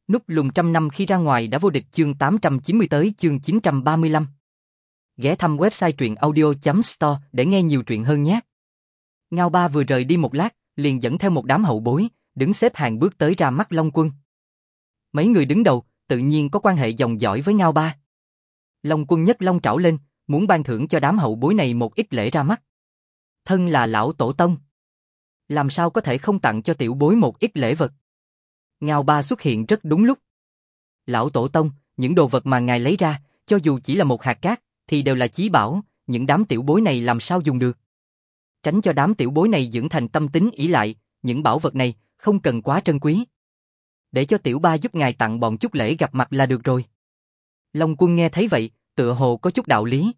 Núp lùm trăm năm khi ra ngoài đã vô địch chương 890 tới chương 935. Ghé thăm website truyện audio.store để nghe nhiều truyện hơn nhé. Ngao Ba vừa rời đi một lát, liền dẫn theo một đám hậu bối, đứng xếp hàng bước tới ra mắt Long Quân. Mấy người đứng đầu, tự nhiên có quan hệ dòng dõi với Ngao Ba. Long Quân nhấc long trảo lên, muốn ban thưởng cho đám hậu bối này một ít lễ ra mắt. Thân là lão tổ tông, làm sao có thể không tặng cho tiểu bối một ít lễ vật. Ngao Ba xuất hiện rất đúng lúc. Lão tổ tông, những đồ vật mà ngài lấy ra, cho dù chỉ là một hạt cát, thì đều là chí bảo, những đám tiểu bối này làm sao dùng được. Tránh cho đám tiểu bối này dưỡng thành tâm tính ỷ lại, những bảo vật này không cần quá trân quý. Để cho tiểu ba giúp ngài tặng bọn chút lễ gặp mặt là được rồi. Long Quân nghe thấy vậy, tựa hồ có chút đạo lý.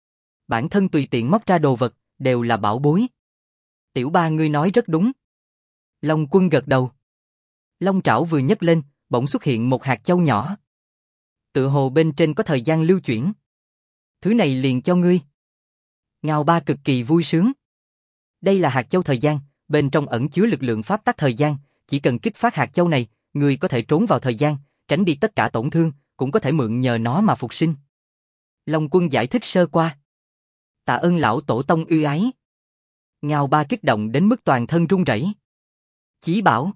Bản thân tùy tiện móc ra đồ vật, đều là bảo bối. Tiểu ba ngươi nói rất đúng. Long Quân gật đầu. Long trảo vừa nhấc lên, bỗng xuất hiện một hạt châu nhỏ. Tựa hồ bên trên có thời gian lưu chuyển. Thứ này liền cho ngươi. Ngao Ba cực kỳ vui sướng. Đây là hạt châu thời gian, bên trong ẩn chứa lực lượng pháp tắc thời gian, chỉ cần kích phát hạt châu này, ngươi có thể trốn vào thời gian, tránh đi tất cả tổn thương, cũng có thể mượn nhờ nó mà phục sinh. Long Quân giải thích sơ qua. Tạ ơn lão tổ tông ưu ái. Ngao Ba kích động đến mức toàn thân run rẩy. Chí bảo.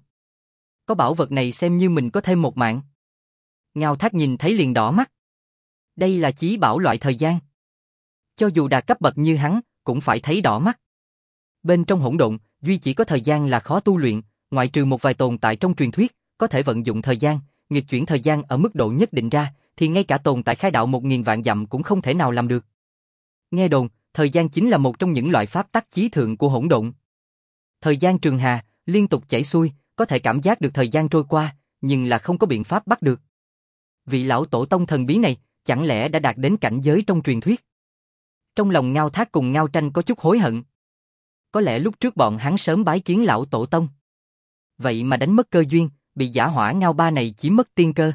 Có bảo vật này xem như mình có thêm một mạng. Ngao Thác nhìn thấy liền đỏ mắt. Đây là chí bảo loại thời gian. Cho dù đạt cấp bậc như hắn, cũng phải thấy đỏ mắt. Bên trong hỗn độn, duy chỉ có thời gian là khó tu luyện, ngoại trừ một vài tồn tại trong truyền thuyết, có thể vận dụng thời gian, nghịch chuyển thời gian ở mức độ nhất định ra, thì ngay cả tồn tại khai đạo 1000 vạn dặm cũng không thể nào làm được. Nghe đồn, thời gian chính là một trong những loại pháp tắc chí thượng của hỗn độn. Thời gian trường hà, liên tục chảy xuôi, có thể cảm giác được thời gian trôi qua, nhưng là không có biện pháp bắt được. Vị lão tổ tông thần bí này, chẳng lẽ đã đạt đến cảnh giới trong truyền thuyết? Trong lòng Ngao Thác cùng Ngao Tranh có chút hối hận. Có lẽ lúc trước bọn hắn sớm bái kiến lão tổ tông. Vậy mà đánh mất cơ duyên, bị giả hỏa Ngao Ba này chiếm mất tiên cơ.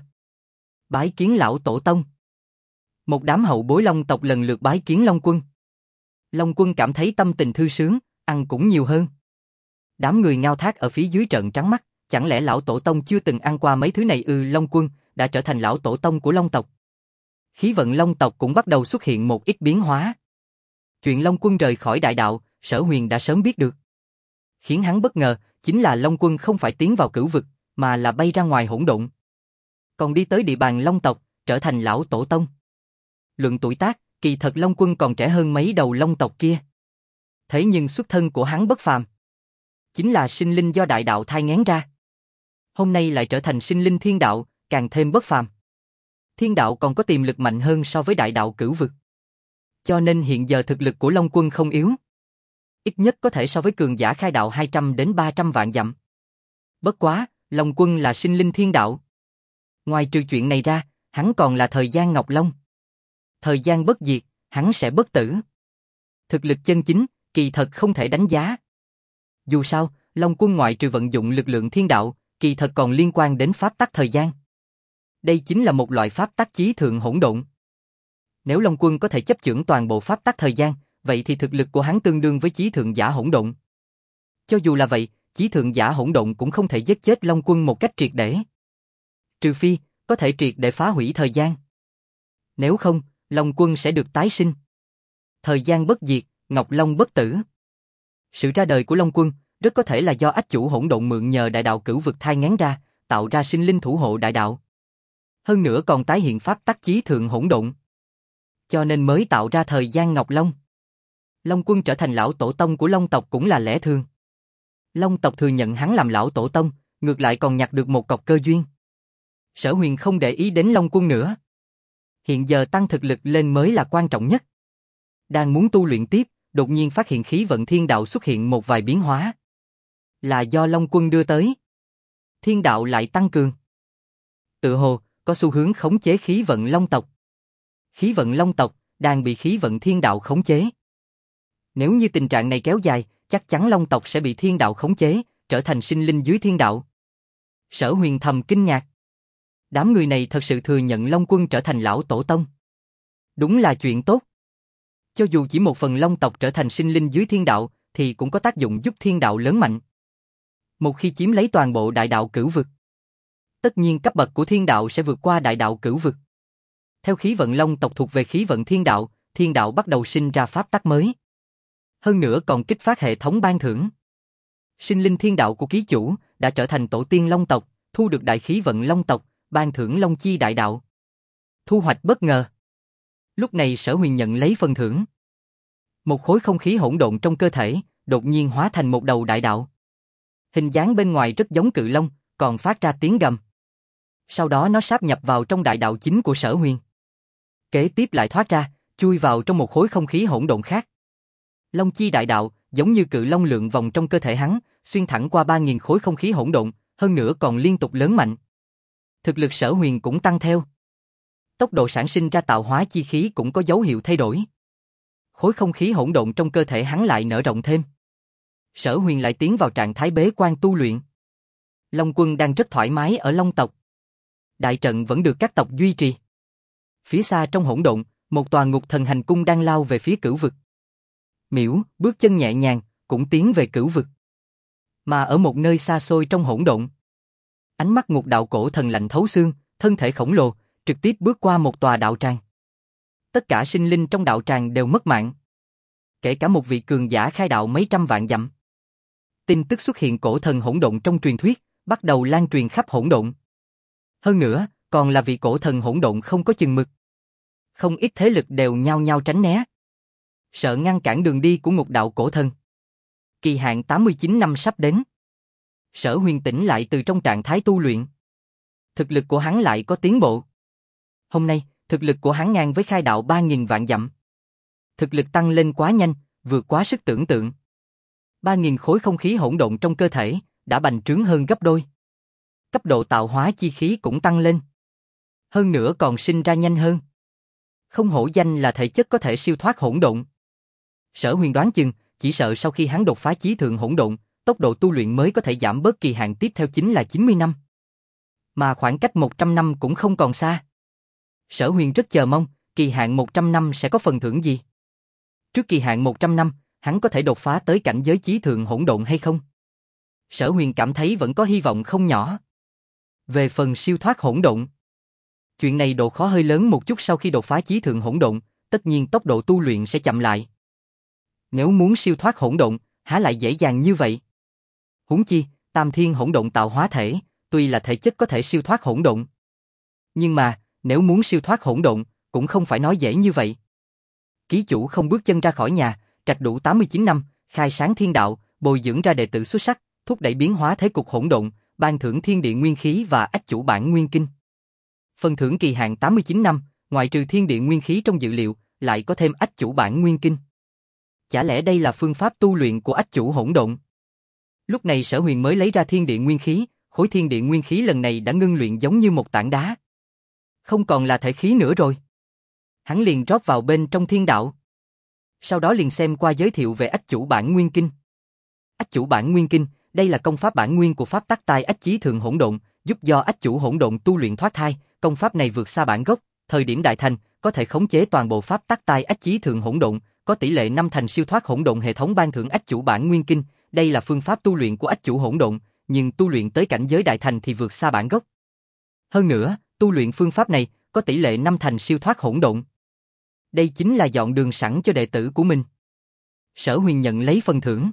Bái kiến lão tổ tông. Một đám hậu bối Long tộc lần lượt bái kiến Long Quân. Long Quân cảm thấy tâm tình thư sướng, ăn cũng nhiều hơn. Đám người Ngao Thác ở phía dưới trợn trắng mắt, chẳng lẽ lão tổ tông chưa từng ăn qua mấy thứ này ư? Long Quân đã trở thành lão tổ tông của Long tộc. Khí vận Long tộc cũng bắt đầu xuất hiện một ít biến hóa. Chuyện Long Quân rời khỏi đại đạo, Sở Huyền đã sớm biết được. Khiến hắn bất ngờ, chính là Long Quân không phải tiến vào cửu vực, mà là bay ra ngoài hỗn độn. Còn đi tới địa bàn Long tộc, trở thành lão tổ tông. Luận tuổi tác, kỳ thật Long Quân còn trẻ hơn mấy đầu Long tộc kia. Thế nhưng xuất thân của hắn bất phàm. Chính là sinh linh do đại đạo thai nghén ra. Hôm nay lại trở thành sinh linh thiên đạo, càng thêm bất phàm. Thiên đạo còn có tiềm lực mạnh hơn so với đại đạo cửu vực. Cho nên hiện giờ thực lực của Long Quân không yếu. Ít nhất có thể so với cường giả khai đạo 200 đến 300 vạn dặm. Bất quá, Long Quân là sinh linh thiên đạo. Ngoài trừ chuyện này ra, hắn còn là thời gian Ngọc Long. Thời gian bất diệt, hắn sẽ bất tử. Thực lực chân chính, kỳ thật không thể đánh giá. Dù sao, Long Quân ngoại trừ vận dụng lực lượng thiên đạo, kỳ thật còn liên quan đến pháp tắc thời gian. Đây chính là một loại pháp tắc chí thượng hỗn độn. Nếu Long Quân có thể chấp chưởng toàn bộ pháp tắc thời gian, vậy thì thực lực của hắn tương đương với chí thượng giả hỗn độn. Cho dù là vậy, chí thượng giả hỗn độn cũng không thể giết chết Long Quân một cách triệt để. Trừ phi, có thể triệt để phá hủy thời gian. Nếu không, Long Quân sẽ được tái sinh. Thời gian bất diệt, Ngọc Long bất tử. Sự ra đời của Long Quân rất có thể là do ách chủ hỗn độn mượn nhờ đại đạo cửu vực thai nghén ra, tạo ra sinh linh thủ hộ đại đạo. Hơn nữa còn tái hiện pháp tắc chí thượng hỗn độn. Cho nên mới tạo ra thời gian Ngọc Long. Long Quân trở thành lão tổ tông của Long tộc cũng là lẽ thường. Long tộc thừa nhận hắn làm lão tổ tông, ngược lại còn nhặt được một cọc cơ duyên. Sở Huyền không để ý đến Long Quân nữa. Hiện giờ tăng thực lực lên mới là quan trọng nhất. Đang muốn tu luyện tiếp, đột nhiên phát hiện khí vận thiên đạo xuất hiện một vài biến hóa. Là do Long Quân đưa tới. Thiên đạo lại tăng cường. Tự hồ, có xu hướng khống chế khí vận Long tộc. Khí vận Long tộc đang bị khí vận thiên đạo khống chế. Nếu như tình trạng này kéo dài, chắc chắn Long tộc sẽ bị thiên đạo khống chế, trở thành sinh linh dưới thiên đạo. Sở Huyền thầm kinh ngạc. Đám người này thật sự thừa nhận Long Quân trở thành lão tổ tông. Đúng là chuyện tốt. Cho dù chỉ một phần Long tộc trở thành sinh linh dưới thiên đạo, thì cũng có tác dụng giúp thiên đạo lớn mạnh. Một khi chiếm lấy toàn bộ đại đạo cửu vực, Tất nhiên cấp bậc của thiên đạo sẽ vượt qua đại đạo cửu vực. Theo khí vận long tộc thuộc về khí vận thiên đạo bắt đầu sinh ra pháp tắc mới. Hơn nữa còn kích phát hệ thống ban thưởng. Sinh linh thiên đạo của ký chủ đã trở thành tổ tiên long tộc, thu được đại khí vận long tộc, ban thưởng long chi đại đạo. Thu hoạch bất ngờ. Lúc này Sở Huyền nhận lấy phần thưởng. Một khối không khí hỗn độn trong cơ thể, đột nhiên hóa thành một đầu đại đạo. Hình dáng bên ngoài rất giống cự long, còn phát ra tiếng gầm. Sau đó nó sáp nhập vào trong đại đạo chính của Sở Huyền. Kế tiếp lại thoát ra, chui vào trong một khối không khí hỗn độn khác. Long chi đại đạo, giống như cự long lượn vòng trong cơ thể hắn, xuyên thẳng qua 3.000 khối không khí hỗn độn, hơn nữa còn liên tục lớn mạnh. Thực lực Sở Huyền cũng tăng theo. Tốc độ sản sinh ra tạo hóa chi khí cũng có dấu hiệu thay đổi. Khối không khí hỗn độn trong cơ thể hắn lại nở rộng thêm. Sở Huyền lại tiến vào trạng thái bế quan tu luyện. Long Quân đang rất thoải mái ở Long tộc. Đại trận vẫn được các tộc duy trì. Phía xa trong hỗn độn, một tòa ngục thần hành cung đang lao về phía cửu vực. Miễu, bước chân nhẹ nhàng, cũng tiến về cửu vực. Mà ở một nơi xa xôi trong hỗn độn, ánh mắt ngục đạo cổ thần lạnh thấu xương, thân thể khổng lồ, trực tiếp bước qua một tòa đạo tràng. Tất cả sinh linh trong đạo tràng đều mất mạng. Kể cả một vị cường giả khai đạo mấy trăm vạn dặm. Tin tức xuất hiện cổ thần hỗn độn trong truyền thuyết, bắt đầu lan truyền khắp hỗn độn. Hơn nữa, còn là vị cổ thần hỗn độn không có chừng mực. Không ít thế lực đều nhao nhao tránh né. Sợ ngăn cản đường đi của ngục đạo cổ thần. Kỳ hạn 89 năm sắp đến. Sở Huyền tỉnh lại từ trong trạng thái tu luyện. Thực lực của hắn lại có tiến bộ. Hôm nay, thực lực của hắn ngang với khai đạo 3.000 vạn dặm. Thực lực tăng lên quá nhanh, vượt quá sức tưởng tượng. 3.000 khối không khí hỗn độn trong cơ thể, đã bành trướng hơn gấp đôi. Cấp độ tạo hóa chi khí cũng tăng lên. Hơn nữa còn sinh ra nhanh hơn. Không hổ danh là thể chất có thể siêu thoát hỗn độn. Sở Huyền đoán chừng, chỉ sợ sau khi hắn đột phá chí thượng hỗn độn, tốc độ tu luyện mới có thể giảm bớt kỳ hạn tiếp theo chính là 90 năm. Mà khoảng cách 100 năm cũng không còn xa. Sở Huyền rất chờ mong, kỳ hạn 100 năm sẽ có phần thưởng gì. Trước kỳ hạn 100 năm, hắn có thể đột phá tới cảnh giới chí thượng hỗn độn hay không? Sở Huyền cảm thấy vẫn có hy vọng không nhỏ. Về phần siêu thoát hỗn độn, chuyện này độ khó hơi lớn một chút. Sau khi đột phá chí thượng hỗn độn, tất nhiên tốc độ tu luyện sẽ chậm lại. Nếu muốn siêu thoát hỗn độn, há lại dễ dàng như vậy? Huống chi, Tam Thiên hỗn độn tạo hóa thể, tuy là thể chất có thể siêu thoát hỗn độn, nhưng mà, nếu muốn siêu thoát hỗn độn, cũng không phải nói dễ như vậy. Ký chủ không bước chân ra khỏi nhà, trạch đủ 89 năm, khai sáng thiên đạo, bồi dưỡng ra đệ tử xuất sắc, thúc đẩy biến hóa thế cục hỗn độn, ban thưởng thiên địa nguyên khí và ách chủ bản nguyên kinh. Phần thưởng kỳ hạn 89 năm, ngoại trừ thiên địa nguyên khí trong dự liệu, lại có thêm ách chủ bản nguyên kinh. Chả lẽ đây là phương pháp tu luyện của ách chủ hỗn độn? Lúc này Sở Huyền mới lấy ra thiên địa nguyên khí, khối thiên địa nguyên khí lần này đã ngưng luyện giống như một tảng đá. Không còn là thể khí nữa rồi. Hắn liền rót vào bên trong thiên đạo. Sau đó liền xem qua giới thiệu về ách chủ bản nguyên kinh. Ách chủ bản nguyên kinh, đây là công pháp bản nguyên của pháp tắc tai ách chí thượng hỗn độn, giúp do ách chủ hỗn độn tu luyện thoát thai. Công pháp này vượt xa bản gốc, thời điểm đại thành, có thể khống chế toàn bộ pháp tắc tai ách chí thượng hỗn độn, có tỷ lệ 5 thành siêu thoát hỗn độn. Hệ thống ban thưởng ách chủ bản nguyên kinh, đây là phương pháp tu luyện của ách chủ hỗn độn, nhưng tu luyện tới cảnh giới đại thành thì vượt xa bản gốc. Hơn nữa, tu luyện phương pháp này có tỷ lệ 5 thành siêu thoát hỗn độn. Đây chính là dọn đường sẵn cho đệ tử của mình. Sở Huyền nhận lấy phần thưởng.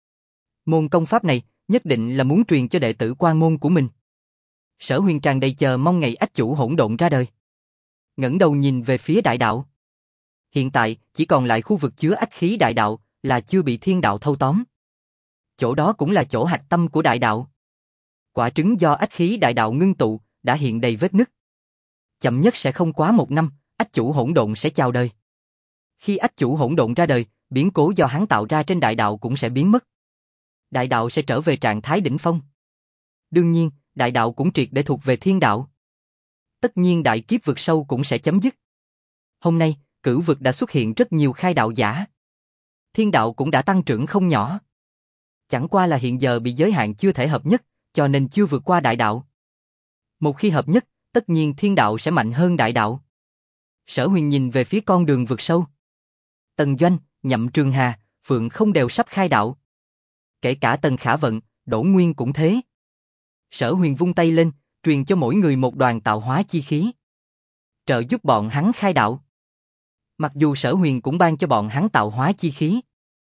Môn công pháp này nhất định là muốn truyền cho đệ tử quan môn của mình. Sở Huyền tràn đầy chờ mong ngày ách chủ hỗn độn ra đời. Ngẩng đầu nhìn về phía đại đạo. Hiện tại chỉ còn lại khu vực chứa ách khí đại đạo là chưa bị thiên đạo thâu tóm. Chỗ đó cũng là chỗ hạch tâm của đại đạo. Quả trứng do ách khí đại đạo ngưng tụ đã hiện đầy vết nứt. Chậm nhất sẽ không quá 1 năm, ách chủ hỗn độn sẽ chào đời. Khi ách chủ hỗn độn ra đời, biến cố do hắn tạo ra trên đại đạo cũng sẽ biến mất. Đại đạo sẽ trở về trạng thái đỉnh phong. Đương nhiên, đại đạo cũng triệt để thuộc về thiên đạo. Tất nhiên đại kiếp vực sâu cũng sẽ chấm dứt. Hôm nay, cửu vực đã xuất hiện rất nhiều khai đạo giả. Thiên đạo cũng đã tăng trưởng không nhỏ. Chẳng qua là hiện giờ bị giới hạn chưa thể hợp nhất, cho nên chưa vượt qua đại đạo. Một khi hợp nhất, tất nhiên thiên đạo sẽ mạnh hơn đại đạo. Sở Huyền nhìn về phía con đường vực sâu. Tần Doanh, Nhậm Trường Hà, Phượng Không đều sắp khai đạo. Kể cả Tần Khả Vận, Đỗ Nguyên cũng thế. Sở Huyền vung tay lên, truyền cho mỗi người một đoàn tạo hóa chi khí, trợ giúp bọn hắn khai đạo. Mặc dù Sở Huyền cũng ban cho bọn hắn tạo hóa chi khí,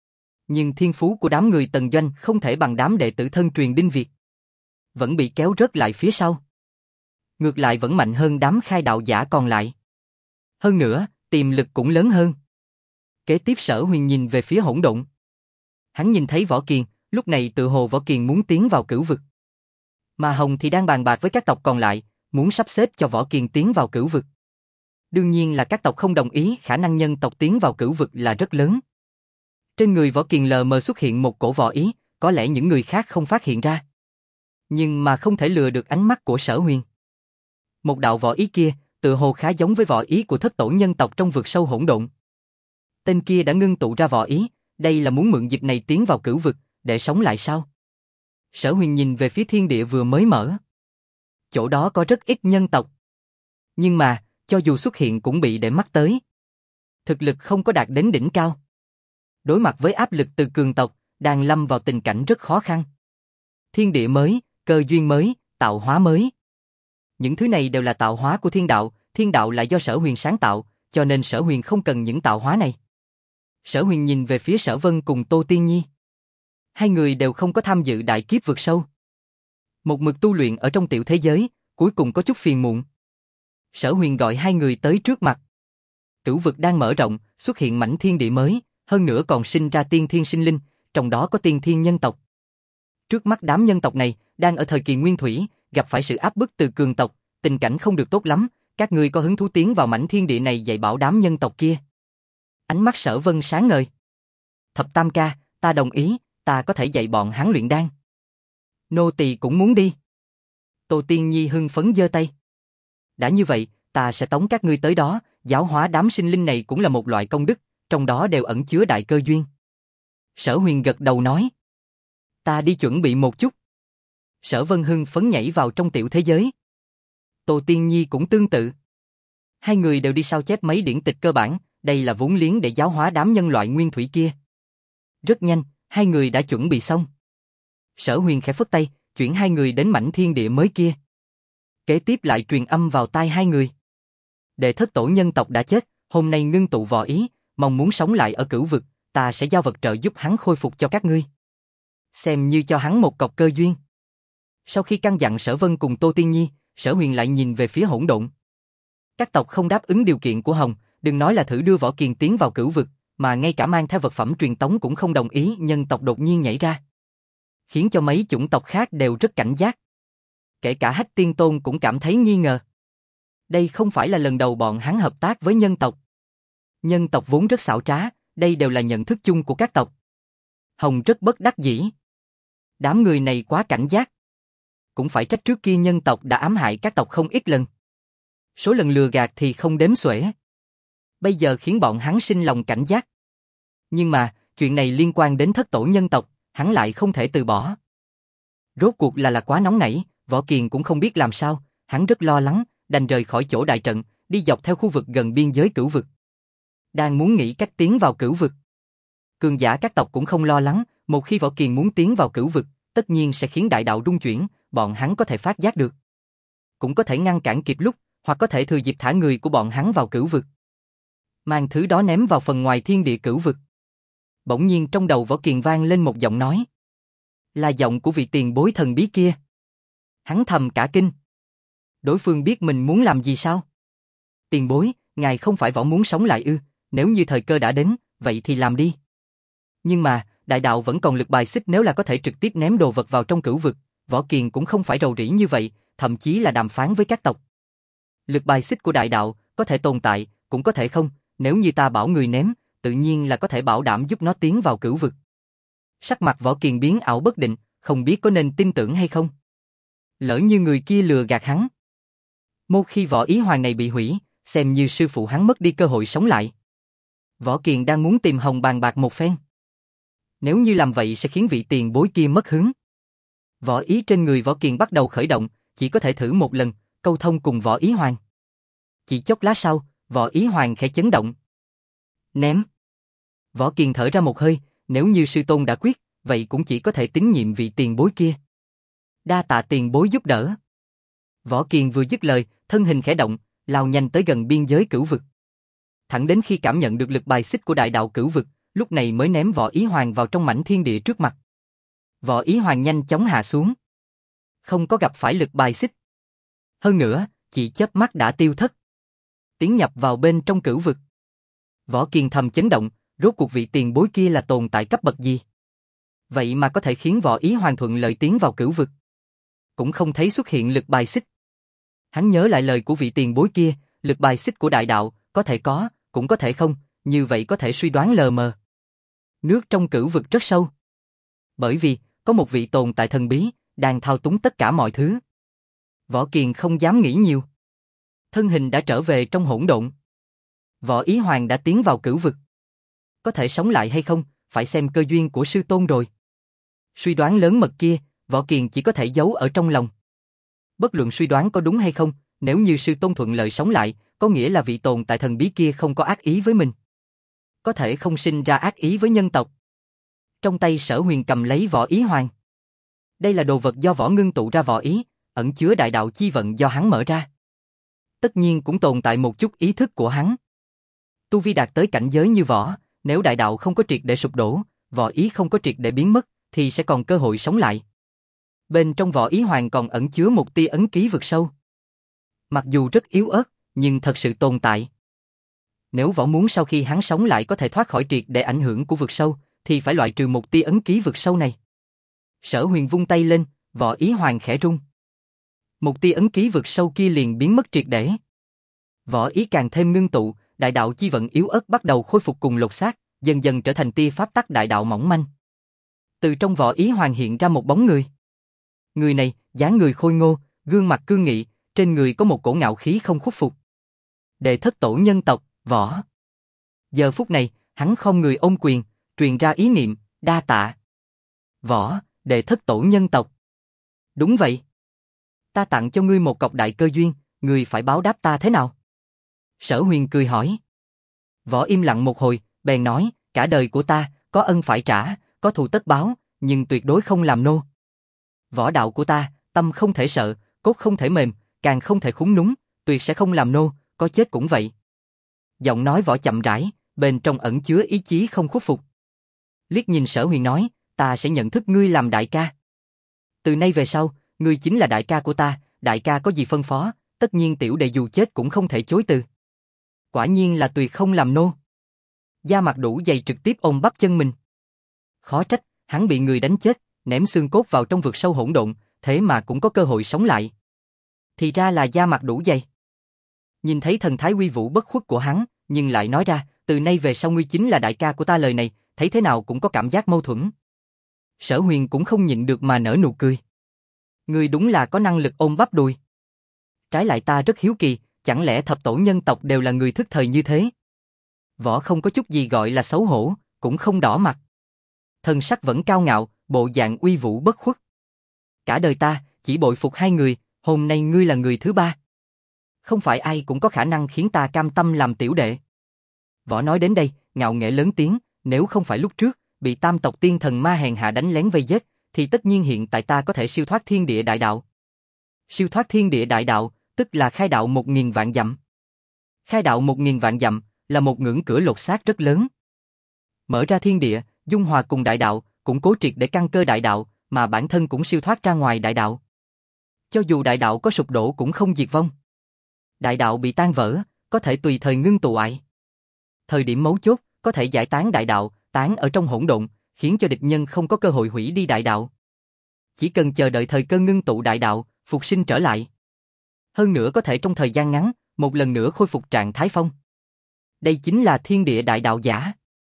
nhưng thiên phú của đám người Tần Doanh không thể bằng đám đệ tử thân truyền Đinh Việt, vẫn bị kéo rớt lại phía sau. Ngược lại vẫn mạnh hơn đám khai đạo giả còn lại. Hơn nữa, tiềm lực cũng lớn hơn. Kế tiếp Sở Huyền nhìn về phía hỗn độn. Hắn nhìn thấy Võ Kiền, lúc này tự hồ Võ Kiền muốn tiến vào cửu vực. Mà Hồng thì đang bàn bạc với các tộc còn lại, muốn sắp xếp cho Võ Kiền tiến vào cửu vực. Đương nhiên là các tộc không đồng ý, khả năng nhân tộc tiến vào cửu vực là rất lớn. Trên người Võ Kiền lờ mờ xuất hiện một cổ võ ý, có lẽ những người khác không phát hiện ra. Nhưng mà không thể lừa được ánh mắt của Sở Huyền. Một đạo võ ý kia, tự hồ khá giống với võ ý của thất tổ nhân tộc trong vực sâu hỗn độn. Tên kia đã ngưng tụ ra võ ý, đây là muốn mượn dịp này tiến vào cửu vực, để sống lại sao? Sở Huyền nhìn về phía thiên địa vừa mới mở. Chỗ đó có rất ít nhân tộc. Nhưng mà, cho dù xuất hiện cũng bị để mắt tới. Thực lực không có đạt đến đỉnh cao. Đối mặt với áp lực từ cường tộc, đang lâm vào tình cảnh rất khó khăn. Thiên địa mới, cơ duyên mới, tạo hóa mới. Những thứ này đều là tạo hóa của thiên đạo là do Sở Huyền sáng tạo, cho nên Sở Huyền không cần những tạo hóa này. Sở Huyền nhìn về phía Sở Vân cùng Tô Tiên Nhi. Hai người đều không có tham dự đại kiếp vượt sâu. Một mực tu luyện ở trong tiểu thế giới, cuối cùng có chút phiền muộn. Sở Huyền gọi hai người tới trước mặt. Cửu vực đang mở rộng, xuất hiện mảnh thiên địa mới, hơn nữa còn sinh ra tiên thiên sinh linh, trong đó có tiên thiên nhân tộc. Trước mắt đám nhân tộc này, đang ở thời kỳ nguyên thủy, gặp phải sự áp bức từ cường tộc, tình cảnh không được tốt lắm, các ngươi có hứng thú tiến vào mảnh thiên địa này dạy bảo đám nhân tộc kia. Ánh mắt Sở Vân sáng ngời. Thập Tam ca, ta đồng ý, ta có thể dạy bọn hắn luyện đan. Nô tỳ cũng muốn đi. Tô Tiên Nhi hưng phấn giơ tay. Đã như vậy, ta sẽ tống các ngươi tới đó, giáo hóa đám sinh linh này cũng là một loại công đức, trong đó đều ẩn chứa đại cơ duyên. Sở Huyền gật đầu nói. Ta đi chuẩn bị một chút. Sở Vân hưng phấn nhảy vào trong tiểu thế giới. Tô Tiên Nhi cũng tương tự. Hai người đều đi sao chép mấy điển tịch cơ bản, đây là vốn liếng để giáo hóa đám nhân loại nguyên thủy kia. Rất nhanh, hai người đã chuẩn bị xong. Sở Huyền khẽ phất tay, chuyển hai người đến mảnh thiên địa mới kia. Kế tiếp lại truyền âm vào tai hai người. Đệ thất tổ nhân tộc đã chết, hôm nay ngưng tụ võ ý, mong muốn sống lại ở cửu vực, ta sẽ giao vật trợ giúp hắn khôi phục cho các ngươi. Xem như cho hắn một cọc cơ duyên. Sau khi căn dặn Sở Vân cùng Tô Tiên Nhi, Sở Huyền lại nhìn về phía hỗn độn. Các tộc không đáp ứng điều kiện của Hồng, đừng nói là thử đưa Võ Kiền tiến vào cửu vực, mà ngay cả mang theo vật phẩm truyền tống cũng không đồng ý, nhân tộc đột nhiên nhảy ra. Khiến cho mấy chủng tộc khác đều rất cảnh giác. Kể cả Hách Tiên Tôn cũng cảm thấy nghi ngờ. Đây không phải là lần đầu bọn hắn hợp tác với nhân tộc. Nhân tộc vốn rất xảo trá, đây đều là nhận thức chung của các tộc. Hồng rất bất đắc dĩ. Đám người này quá cảnh giác. Cũng phải trách trước kia nhân tộc đã ám hại các tộc không ít lần. Số lần lừa gạt thì không đếm xuể. Bây giờ khiến bọn hắn sinh lòng cảnh giác. Nhưng mà, chuyện này liên quan đến thất tổ nhân tộc, hắn lại không thể từ bỏ. Rốt cuộc là quá nóng nảy, Võ Kiền cũng không biết làm sao, hắn rất lo lắng, đành rời khỏi chỗ đại trận, đi dọc theo khu vực gần biên giới cửu vực. Đang muốn nghĩ cách tiến vào cửu vực. Cường giả các tộc cũng không lo lắng, một khi Võ Kiền muốn tiến vào cửu vực, tất nhiên sẽ khiến đại đạo rung chuyển, bọn hắn có thể phát giác được. Cũng có thể ngăn cản kịp lúc, hoặc có thể thừa dịp thả người của bọn hắn vào cửu vực. Mang thứ đó ném vào phần ngoài thiên địa cửu vực. Bỗng nhiên trong đầu Võ Kiền vang lên một giọng nói. Là giọng của vị tiền bối thần bí kia. Hắn thầm cả kinh. Đối phương biết mình muốn làm gì sao? Tiền bối, ngài không phải Võ muốn sống lại ư? Nếu như thời cơ đã đến, vậy thì làm đi. Nhưng mà, đại đạo vẫn còn lực bài xích, nếu là có thể trực tiếp ném đồ vật vào trong cửu vực, Võ Kiền cũng không phải rầu rĩ như vậy, thậm chí là đàm phán với các tộc. Lực bài xích của đại đạo có thể tồn tại, cũng có thể không, nếu như ta bảo người ném, tự nhiên là có thể bảo đảm giúp nó tiến vào cửu vực. Sắc mặt Võ Kiền biến ảo bất định, không biết có nên tin tưởng hay không. Lỡ như người kia lừa gạt hắn. Một khi võ ý hoàng này bị hủy, xem như sư phụ hắn mất đi cơ hội sống lại. Võ Kiền đang muốn tìm Hồng bàn bạc một phen. Nếu như làm vậy sẽ khiến vị tiền bối kia mất hứng. Võ ý trên người Võ Kiền bắt đầu khởi động, chỉ có thể thử một lần, câu thông cùng võ ý hoàng. Chỉ chốc lát sau, võ ý hoàng khẽ chấn động. Ném. Võ Kiền thở ra một hơi, nếu như sư tôn đã quyết, vậy cũng chỉ có thể tín nhiệm vị tiền bối kia. Đa tạ tiền bối giúp đỡ. Võ Kiền vừa dứt lời, thân hình khẽ động, lao nhanh tới gần biên giới cửu vực. Thẳng đến khi cảm nhận được lực bài xích của đại đạo cửu vực, lúc này mới ném Võ Ý Hoàng vào trong mảnh thiên địa trước mặt. Võ Ý Hoàng nhanh chóng hạ xuống. Không có gặp phải lực bài xích. Hơn nữa, chỉ chớp mắt đã tiêu thất. Tiến nhập vào bên trong cửu vực. Võ Kiền thầm chấn động, rốt cuộc vị tiền bối kia là tồn tại cấp bậc gì? Vậy mà có thể khiến Võ Ý Hoàng thuận lợi tiến vào cửu vực. Cũng không thấy xuất hiện lực bài xích. Hắn nhớ lại lời của vị tiền bối kia, lực bài xích của đại đạo, có thể có, cũng có thể không, như vậy có thể suy đoán lờ mờ. Nước trong cửu vực rất sâu. Bởi vì, có một vị tồn tại thần bí, đang thao túng tất cả mọi thứ. Võ Kiền không dám nghĩ nhiều. Thân hình đã trở về trong hỗn độn. Võ Ý Hoàng đã tiến vào cửu vực. Có thể sống lại hay không, phải xem cơ duyên của sư tôn rồi. Suy đoán lớn mật kia, Võ Kiền chỉ có thể giấu ở trong lòng. Bất luận suy đoán có đúng hay không, nếu như sư tôn thuận lợi sống lại, có nghĩa là vị tồn tại thần bí kia không có ác ý với mình. Có thể không sinh ra ác ý với nhân tộc. Trong tay Sở Huyền cầm lấy Võ Ý Hoàng. Đây là đồ vật do Võ ngưng tụ ra Võ Ý, ẩn chứa đại đạo chi vận do hắn mở ra. Tất nhiên cũng tồn tại một chút ý thức của hắn. Tu vi đạt tới cảnh giới như Võ, nếu đại đạo không có triệt để sụp đổ, Võ Ý không có triệt để biến mất, thì sẽ còn cơ hội sống lại. Bên trong Võ Ý Hoàng còn ẩn chứa một tia ấn ký vực sâu. Mặc dù rất yếu ớt, nhưng thật sự tồn tại. Nếu Võ muốn sau khi hắn sống lại có thể thoát khỏi triệt để ảnh hưởng của vực sâu, thì phải loại trừ một tia ấn ký vực sâu này. Sở Huyền vung tay lên, Võ Ý Hoàng khẽ rung. Một tia ấn ký vực sâu kia liền biến mất triệt để. Võ Ý càng thêm ngưng tụ, đại đạo chi vận yếu ớt bắt đầu khôi phục cùng lột xác, dần dần trở thành tia pháp tắc đại đạo mỏng manh. Từ trong Võ Ý Hoàng hiện ra một bóng người. Người này, dáng người khôi ngô, gương mặt cương nghị, trên người có một cổ ngạo khí không khuất phục. Đệ thất tổ nhân tộc, Võ. Giờ phút này, hắn khom người ôm quyền, truyền ra ý niệm, đa tạ. Võ, đệ thất tổ nhân tộc. Đúng vậy. Ta tặng cho ngươi một cọc đại cơ duyên, ngươi phải báo đáp ta thế nào? Sở Huyền cười hỏi. Võ im lặng một hồi, bèn nói, cả đời của ta, có ân phải trả, có thù tất báo, nhưng tuyệt đối không làm nô. Võ đạo của ta, tâm không thể sợ, cốt không thể mềm, càng không thể khúm núm, tuyệt sẽ không làm nô, có chết cũng vậy. Giọng nói Võ chậm rãi, bên trong ẩn chứa ý chí không khuất phục. Liếc nhìn Sở Huyền nói, ta sẽ nhận thức ngươi làm đại ca. Từ nay về sau, ngươi chính là đại ca của ta, đại ca có gì phân phó, tất nhiên tiểu đệ dù chết cũng không thể chối từ. Quả nhiên là tuyệt không làm nô. Da mặt đủ dày trực tiếp ôm bắp chân mình. Khó trách, hắn bị người đánh chết, ném xương cốt vào trong vực sâu hỗn độn, thế mà cũng có cơ hội sống lại. Thì ra là da mặt đủ dày. Nhìn thấy thần thái uy vũ bất khuất của hắn, nhưng lại nói ra, từ nay về sau ngươi chính là đại ca của ta, lời này, thấy thế nào cũng có cảm giác mâu thuẫn. Sở Huyền cũng không nhịn được mà nở nụ cười. Ngươi đúng là có năng lực ôm bắp đùi. Trái lại ta rất hiếu kỳ, chẳng lẽ thập tổ nhân tộc đều là người thức thời như thế? Võ không có chút gì gọi là xấu hổ, cũng không đỏ mặt. Thân sắc vẫn cao ngạo, bộ dạng uy vũ bất khuất. Cả đời ta, chỉ bội phục hai người, hôm nay ngươi là người thứ ba. Không phải ai cũng có khả năng khiến ta cam tâm làm tiểu đệ. Võ nói đến đây, ngạo nghễ lớn tiếng, nếu không phải lúc trước, bị tam tộc tiên thần ma hèn hạ đánh lén vây giết, thì tất nhiên hiện tại ta có thể siêu thoát thiên địa đại đạo. Siêu thoát thiên địa đại đạo, tức là khai đạo 1000 vạn dặm. Khai đạo 1000 vạn dặm, là một ngưỡng cửa lột xác rất lớn. Mở ra thiên địa, dung hòa cùng đại đạo, củng cố triệt để căn cơ đại đạo, mà bản thân cũng siêu thoát ra ngoài đại đạo. Cho dù đại đạo có sụp đổ cũng không diệt vong. Đại đạo bị tan vỡ, có thể tùy thời ngưng tụ lại. Thời điểm mấu chốt, có thể giải tán đại đạo, tán ở trong hỗn độn, khiến cho địch nhân không có cơ hội hủy đi đại đạo. Chỉ cần chờ đợi thời cơ ngưng tụ đại đạo, phục sinh trở lại. Hơn nữa có thể trong thời gian ngắn, một lần nữa khôi phục trạng thái phong. Đây chính là thiên địa đại đạo giả.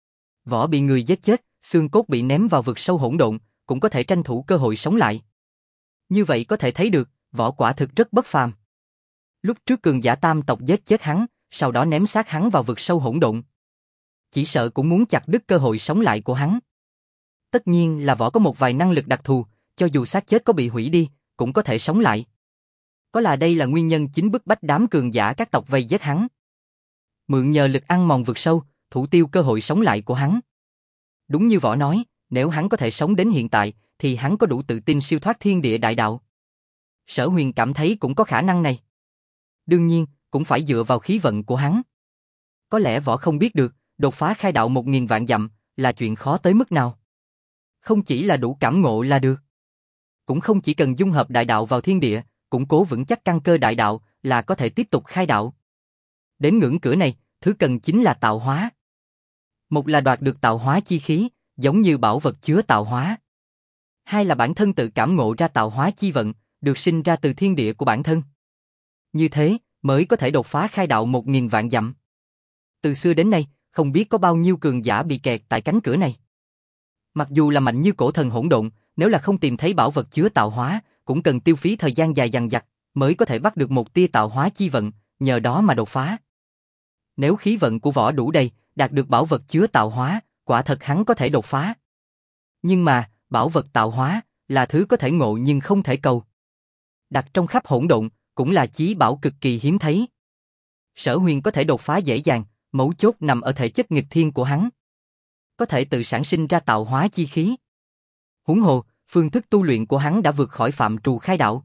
Võ bị người giết chết, xương cốt bị ném vào vực sâu hỗn độn, cũng có thể tranh thủ cơ hội sống lại. Như vậy có thể thấy được, Võ quả thực rất bất phàm. Lúc trước cường giả tam tộc giết chết hắn, sau đó ném xác hắn vào vực sâu hỗn độn. Chỉ sợ cũng muốn chặt đứt cơ hội sống lại của hắn. Tất nhiên là Võ có một vài năng lực đặc thù, cho dù xác chết có bị hủy đi, cũng có thể sống lại. Có là đây là nguyên nhân chính bức bách đám cường giả các tộc vây giết hắn. Mượn nhờ lực ăn mòn vực sâu, thủ tiêu cơ hội sống lại của hắn. Đúng như Võ nói, nếu hắn có thể sống đến hiện tại, thì hắn có đủ tự tin siêu thoát thiên địa đại đạo. Sở Huyền cảm thấy cũng có khả năng này. Đương nhiên, cũng phải dựa vào khí vận của hắn. Có lẽ võ không biết được, đột phá khai đạo 1000 vạn dặm là chuyện khó tới mức nào. Không chỉ là đủ cảm ngộ là được. Cũng không chỉ cần dung hợp đại đạo vào thiên địa, củng cố vững chắc căn cơ đại đạo là có thể tiếp tục khai đạo. Đến ngưỡng cửa này, thứ cần chính là tạo hóa. Một là đoạt được tạo hóa chi khí, giống như bảo vật chứa tạo hóa. Hai là bản thân tự cảm ngộ ra tạo hóa chi vận, được sinh ra từ thiên địa của bản thân. Như thế, mới có thể đột phá khai đạo 1000 vạn dặm. Từ xưa đến nay, không biết có bao nhiêu cường giả bị kẹt tại cánh cửa này. Mặc dù là mạnh như cổ thần hỗn độn, nếu là không tìm thấy bảo vật chứa tạo hóa, cũng cần tiêu phí thời gian dài dằng dặc, mới có thể bắt được một tia tạo hóa chi vận, nhờ đó mà đột phá. Nếu khí vận của võ đủ đầy, đạt được bảo vật chứa tạo hóa, quả thật hắn có thể đột phá. Nhưng mà, bảo vật tạo hóa là thứ có thể ngộ nhưng không thể cầu. Đặt trong khắp hỗn độn, cũng là chí bảo cực kỳ hiếm thấy. Sở Huyền có thể đột phá dễ dàng, mấu chốt nằm ở thể chất nghịch thiên của hắn. Có thể tự sản sinh ra tạo hóa chi khí. Huống hồ, phương thức tu luyện của hắn đã vượt khỏi phạm trù khai đạo,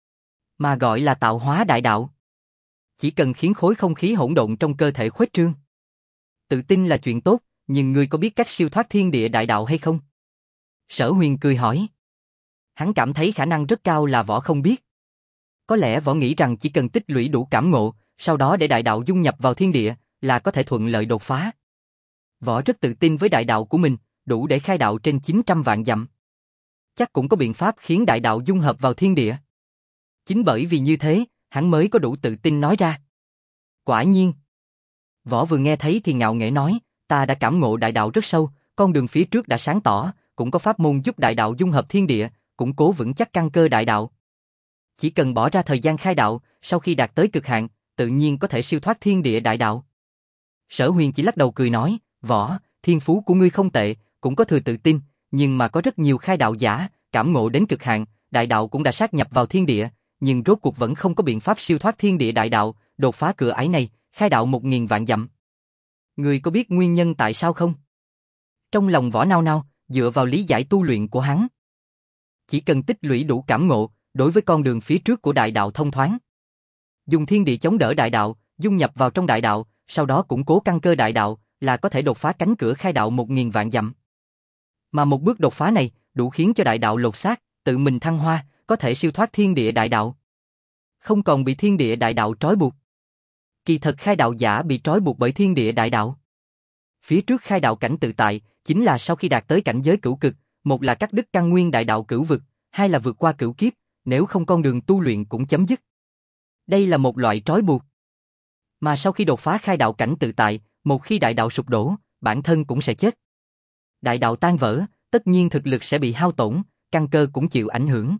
mà gọi là tạo hóa đại đạo. Chỉ cần khiến khối không khí hỗn độn trong cơ thể khuếch trương. Tự tin là chuyện tốt, nhưng ngươi có biết cách siêu thoát thiên địa đại đạo hay không? Sở Huyền cười hỏi. Hắn cảm thấy khả năng rất cao là võ không biết. Có lẽ võ nghĩ rằng chỉ cần tích lũy đủ cảm ngộ, sau đó để đại đạo dung nhập vào thiên địa, là có thể thuận lợi đột phá. Võ rất tự tin với đại đạo của mình, đủ để khai đạo trên 900 vạn dặm. Chắc cũng có biện pháp khiến đại đạo dung hợp vào thiên địa. Chính bởi vì như thế, hắn mới có đủ tự tin nói ra. Quả nhiên. Võ vừa nghe thấy thì ngạo nghễ nói, ta đã cảm ngộ đại đạo rất sâu, con đường phía trước đã sáng tỏ, cũng có pháp môn giúp đại đạo dung hợp thiên địa, củng cố vững chắc căn cơ đại đạo. Chỉ cần bỏ ra thời gian khai đạo, sau khi đạt tới cực hạn, tự nhiên có thể siêu thoát thiên địa đại đạo. Sở Huyền chỉ lắc đầu cười nói, Võ, thiên phú của ngươi không tệ, cũng có thừa tự tin, nhưng mà có rất nhiều khai đạo giả, cảm ngộ đến cực hạn, đại đạo cũng đã sát nhập vào thiên địa, nhưng rốt cuộc vẫn không có biện pháp siêu thoát thiên địa đại đạo, đột phá cửa ải này, khai đạo 1000 vạn dặm. Ngươi có biết nguyên nhân tại sao không? Trong lòng Võ nao nao, dựa vào lý giải tu luyện của hắn. Chỉ cần tích lũy đủ cảm ngộ, đối với con đường phía trước của đại đạo thông thoáng. Dùng thiên địa chống đỡ đại đạo, dung nhập vào trong đại đạo, sau đó củng cố căn cơ đại đạo, là có thể đột phá cánh cửa khai đạo 1000 vạn dặm. Mà một bước đột phá này, đủ khiến cho đại đạo lột xác, tự mình thăng hoa, có thể siêu thoát thiên địa đại đạo. Không còn bị thiên địa đại đạo trói buộc. Kỳ thật khai đạo giả bị trói buộc bởi thiên địa đại đạo. Phía trước khai đạo cảnh tự tại, chính là sau khi đạt tới cảnh giới cửu cực, một là cắt đứt căn nguyên đại đạo cửu vực, hai là vượt qua cửu kiếp, nếu không con đường tu luyện cũng chấm dứt. Đây là một loại trói buộc. Mà sau khi đột phá khai đạo cảnh tự tại, một khi đại đạo sụp đổ, bản thân cũng sẽ chết. Đại đạo tan vỡ, tất nhiên thực lực sẽ bị hao tổn, căn cơ cũng chịu ảnh hưởng.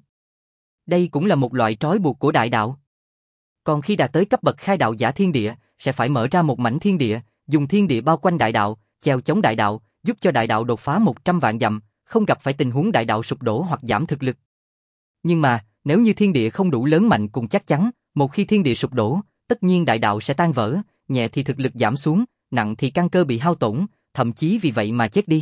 Đây cũng là một loại trói buộc của đại đạo. Còn khi đạt tới cấp bậc khai đạo giả thiên địa, sẽ phải mở ra một mảnh thiên địa, dùng thiên địa bao quanh đại đạo, chèo chống đại đạo, giúp cho đại đạo đột phá 100 vạn dặm, không gặp phải tình huống đại đạo sụp đổ hoặc giảm thực lực. Nhưng mà, nếu như thiên địa không đủ lớn mạnh cùng chắc chắn, một khi thiên địa sụp đổ, tất nhiên đại đạo sẽ tan vỡ, nhẹ thì thực lực giảm xuống, nặng thì căn cơ bị hao tổn, thậm chí vì vậy mà chết đi.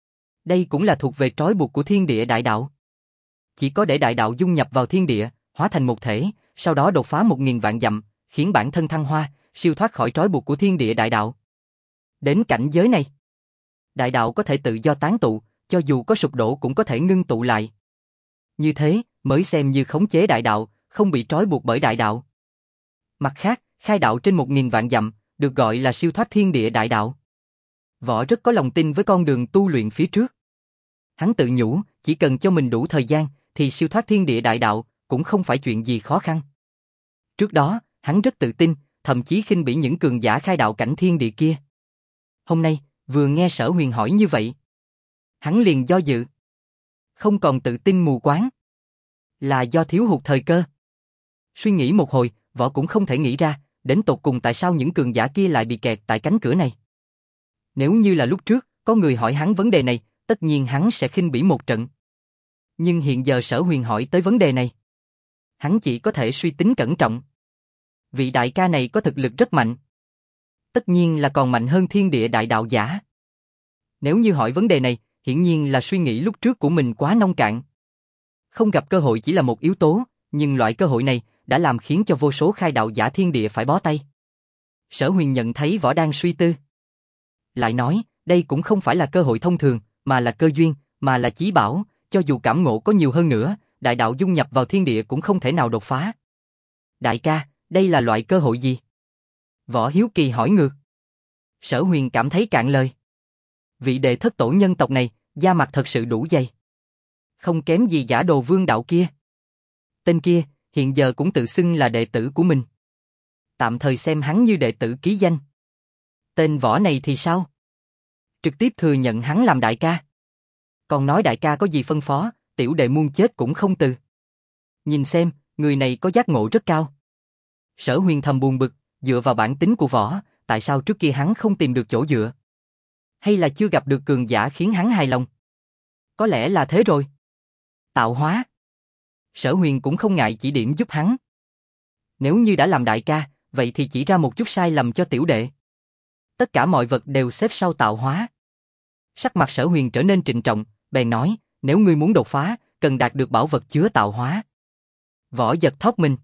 Đây cũng là thuộc về trói buộc của thiên địa đại đạo. Chỉ có để đại đạo dung nhập vào thiên địa, hóa thành một thể, sau đó đột phá 1000 vạn dặm, khiến bản thân thăng hoa, siêu thoát khỏi trói buộc của thiên địa đại đạo. Đến cảnh giới này, đại đạo có thể tự do tán tụ, cho dù có sụp đổ cũng có thể ngưng tụ lại. Như thế, mới xem như khống chế đại đạo, không bị trói buộc bởi đại đạo. Mặt khác, khai đạo trên 1000 vạn dặm, được gọi là siêu thoát thiên địa đại đạo. Võ rất có lòng tin với con đường tu luyện phía trước. Hắn tự nhủ, chỉ cần cho mình đủ thời gian, thì siêu thoát thiên địa đại đạo cũng không phải chuyện gì khó khăn. Trước đó, hắn rất tự tin, thậm chí khinh bỉ những cường giả khai đạo cảnh thiên địa kia. Hôm nay, vừa nghe Sở Huyền hỏi như vậy, hắn liền do dự. Không còn tự tin mù quáng, là do thiếu hụt thời cơ. Suy nghĩ một hồi, Võ cũng không thể nghĩ ra, đến tột cùng tại sao những cường giả kia lại bị kẹt tại cánh cửa này. Nếu như là lúc trước, có người hỏi hắn vấn đề này, tất nhiên hắn sẽ khinh bỉ một trận. Nhưng hiện giờ Sở Huyền hỏi tới vấn đề này, hắn chỉ có thể suy tính cẩn trọng. Vị đại ca này có thực lực rất mạnh. Tất nhiên là còn mạnh hơn thiên địa đại đạo giả. Nếu như hỏi vấn đề này, hiển nhiên là suy nghĩ lúc trước của mình quá nông cạn. Không gặp cơ hội chỉ là một yếu tố, Nhưng loại cơ hội này đã làm khiến cho vô số khai đạo giả thiên địa phải bó tay. Sở Huyền nhận thấy Võ đang suy tư. Lại nói, đây cũng không phải là cơ hội thông thường, mà là cơ duyên, mà là chí bảo, cho dù cảm ngộ có nhiều hơn nữa, đại đạo dung nhập vào thiên địa cũng không thể nào đột phá. Đại ca, đây là loại cơ hội gì? Võ hiếu kỳ hỏi ngược. Sở Huyền cảm thấy cạn lời. Vị đệ thất tổ nhân tộc này, da mặt thật sự đủ dày. Không kém gì Giả Đồ Vương đạo kia. Tên kia, hiện giờ cũng tự xưng là đệ tử của mình. Tạm thời xem hắn như đệ tử ký danh. Tên Võ này thì sao? Trực tiếp thừa nhận hắn làm đại ca. Còn nói đại ca có gì phân phó, tiểu đệ muôn chết cũng không từ. Nhìn xem, người này có giác ngộ rất cao. Sở Huyền thầm buồn bực, dựa vào bản tính của Võ, tại sao trước kia hắn không tìm được chỗ dựa? Hay là chưa gặp được cường giả khiến hắn hài lòng? Có lẽ là thế rồi. Tạo hóa. Sở Huyền cũng không ngại chỉ điểm giúp hắn. Nếu như đã làm đại ca, vậy thì chỉ ra một chút sai lầm cho tiểu đệ. Tất cả mọi vật đều xếp sau tạo hóa. Sắc mặt Sở Huyền trở nên trịnh trọng, bèn nói, nếu ngươi muốn đột phá, cần đạt được bảo vật chứa tạo hóa. Võ giật thót mình.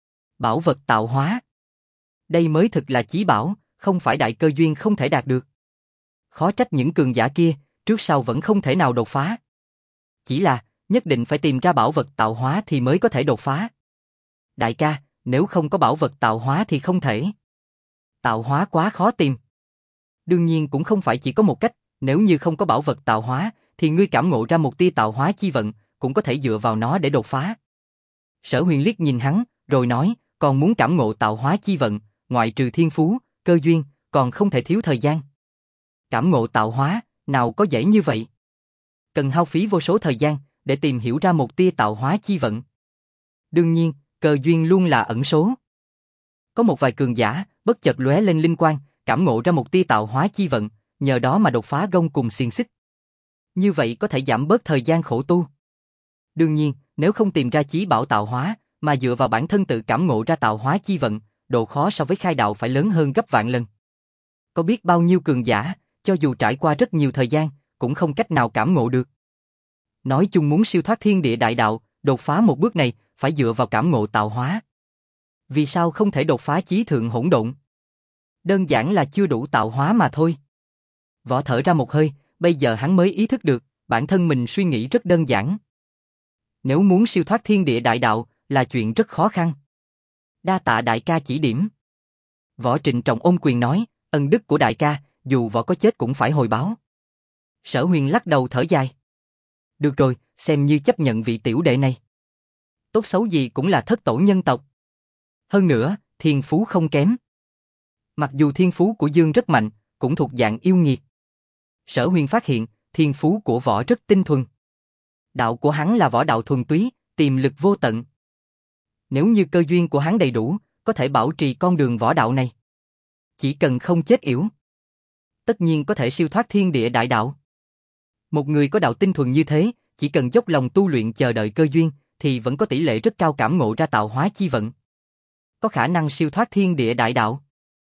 Bảo vật tạo hóa. Đây mới thực là chí bảo, không phải đại cơ duyên không thể đạt được. Khó trách những cường giả kia, trước sau vẫn không thể nào đột phá. Chỉ là, nhất định phải tìm ra bảo vật tạo hóa thì mới có thể đột phá. Đại ca, nếu không có bảo vật tạo hóa thì không thể. Tạo hóa quá khó tìm. Đương nhiên cũng không phải chỉ có một cách, nếu như không có bảo vật tạo hóa, thì ngươi cảm ngộ ra một tia tạo hóa chi vận, cũng có thể dựa vào nó để đột phá. Sở Huyền liếc nhìn hắn, rồi nói, còn muốn cảm ngộ tạo hóa chi vận, ngoại trừ thiên phú, cơ duyên, còn không thể thiếu thời gian. Cảm ngộ tạo hóa, nào có dễ như vậy. Cần hao phí vô số thời gian, để tìm hiểu ra một tia tạo hóa chi vận. Đương nhiên, cơ duyên luôn là ẩn số. Có một vài cường giả, bất chợt lóe lên linh quang, cảm ngộ ra một tia tạo hóa chi vận, nhờ đó mà đột phá gông cùng xiềng xích. Như vậy có thể giảm bớt thời gian khổ tu. Đương nhiên, nếu không tìm ra chí bảo tạo hóa, mà dựa vào bản thân tự cảm ngộ ra tạo hóa chi vận, độ khó so với khai đạo phải lớn hơn gấp vạn lần. Có biết bao nhiêu cường giả, cho dù trải qua rất nhiều thời gian, cũng không cách nào cảm ngộ được. Nói chung muốn siêu thoát thiên địa đại đạo, đột phá một bước này, phải dựa vào cảm ngộ tạo hóa. Vì sao không thể đột phá chí thượng hỗn độn? Đơn giản là chưa đủ tạo hóa mà thôi. Võ thở ra một hơi, bây giờ hắn mới ý thức được, bản thân mình suy nghĩ rất đơn giản. Nếu muốn siêu thoát thiên địa đại đạo, là chuyện rất khó khăn. Đa tạ đại ca chỉ điểm. Võ trịnh trọng ôm quyền nói, ân đức của đại ca, dù võ có chết cũng phải hồi báo. Sở Huyền lắc đầu thở dài. Được rồi, xem như chấp nhận vị tiểu đệ này. Tốt xấu gì cũng là thất tổ nhân tộc. Hơn nữa, thiên phú không kém. Mặc dù thiên phú của Dương rất mạnh, cũng thuộc dạng yêu nghiệt. Sở Huyền phát hiện, thiên phú của võ rất tinh thuần. Đạo của hắn là võ đạo thuần túy, tiềm lực vô tận. Nếu như cơ duyên của hắn đầy đủ, có thể bảo trì con đường võ đạo này. Chỉ cần không chết yểu, tất nhiên có thể siêu thoát thiên địa đại đạo. Một người có đạo tinh thuần như thế, chỉ cần dốc lòng tu luyện chờ đợi cơ duyên, thì vẫn có tỷ lệ rất cao cảm ngộ ra tạo hóa chi vận. Có khả năng siêu thoát thiên địa đại đạo.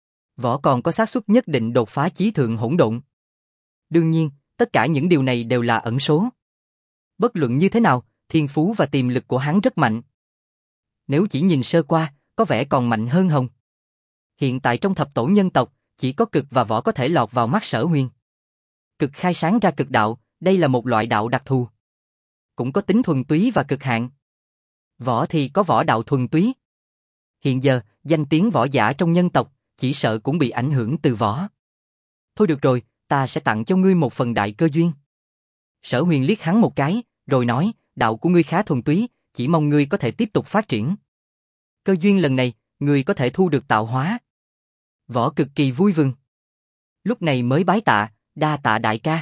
Võ còn có xác suất nhất định đột phá chí thượng hỗn độn. Đương nhiên, tất cả những điều này đều là ẩn số. Bất luận như thế nào, thiên phú và tiềm lực của hắn rất mạnh. Nếu chỉ nhìn sơ qua, có vẻ còn mạnh hơn Hồng. Hiện tại trong thập tổ nhân tộc, chỉ có cực và võ có thể lọt vào mắt Sở Huyền. Cực khai sáng ra cực đạo, đây là một loại đạo đặc thù. Cũng có tính thuần túy và cực hạn. Võ thì có võ đạo thuần túy. Hiện giờ, danh tiếng võ giả trong nhân tộc, chỉ sợ cũng bị ảnh hưởng từ võ. Thôi được rồi, ta sẽ tặng cho ngươi một phần đại cơ duyên. Sở Huyền liếc hắn một cái, rồi nói, đạo của ngươi khá thuần túy, chỉ mong ngươi có thể tiếp tục phát triển. Cơ duyên lần này, ngươi có thể thu được tạo hóa. Võ cực kỳ vui mừng. Lúc này mới bái tạ, đa tạ đại ca.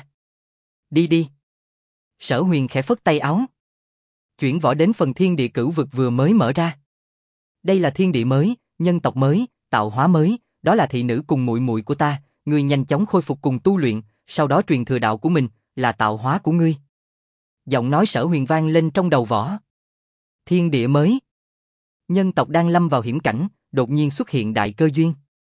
Đi đi. Sở Huyền khẽ phất tay áo. Chuyển võ đến phần thiên địa cửu vực vừa mới mở ra. Đây là thiên địa mới, nhân tộc mới, tạo hóa mới, đó là thị nữ cùng muội muội của ta, ngươi nhanh chóng khôi phục cùng tu luyện, sau đó truyền thừa đạo của mình, là tạo hóa của ngươi. Giọng nói Sở Huyền vang lên trong đầu võ. Thiên địa mới. Nhân tộc đang lâm vào hiểm cảnh, đột nhiên xuất hiện đại cơ duyên.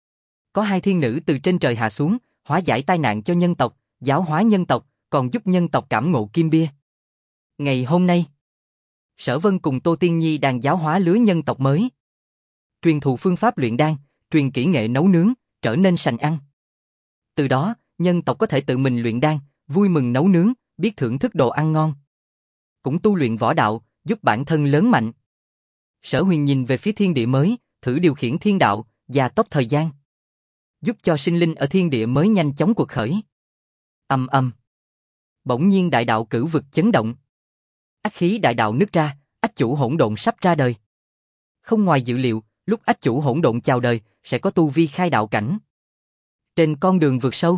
Có hai thiên nữ từ trên trời hạ xuống, hóa giải tai nạn cho nhân tộc, giáo hóa nhân tộc, còn giúp nhân tộc cảm ngộ kim bia. Ngày hôm nay, Sở Vân cùng Tô Tiên Nhi đang giáo hóa lứa nhân tộc mới. Truyền thụ phương pháp luyện đan, truyền kỹ nghệ nấu nướng, trở nên sành ăn. Từ đó, nhân tộc có thể tự mình luyện đan, vui mừng nấu nướng, biết thưởng thức đồ ăn ngon. Cũng tu luyện võ đạo, giúp bản thân lớn mạnh. Sở Huyền nhìn về phía thiên địa mới, thử điều khiển thiên đạo, gia tốc thời gian. Giúp cho sinh linh ở thiên địa mới nhanh chóng cuộc khởi. Ầm ầm. Bỗng nhiên đại đạo cửu vực chấn động. Ách khí đại đạo nứt ra, ách chủ hỗn độn sắp ra đời. Không ngoài dự liệu, lúc ách chủ hỗn độn chào đời, sẽ có tu vi khai đạo cảnh. Trên con đường vượt sâu,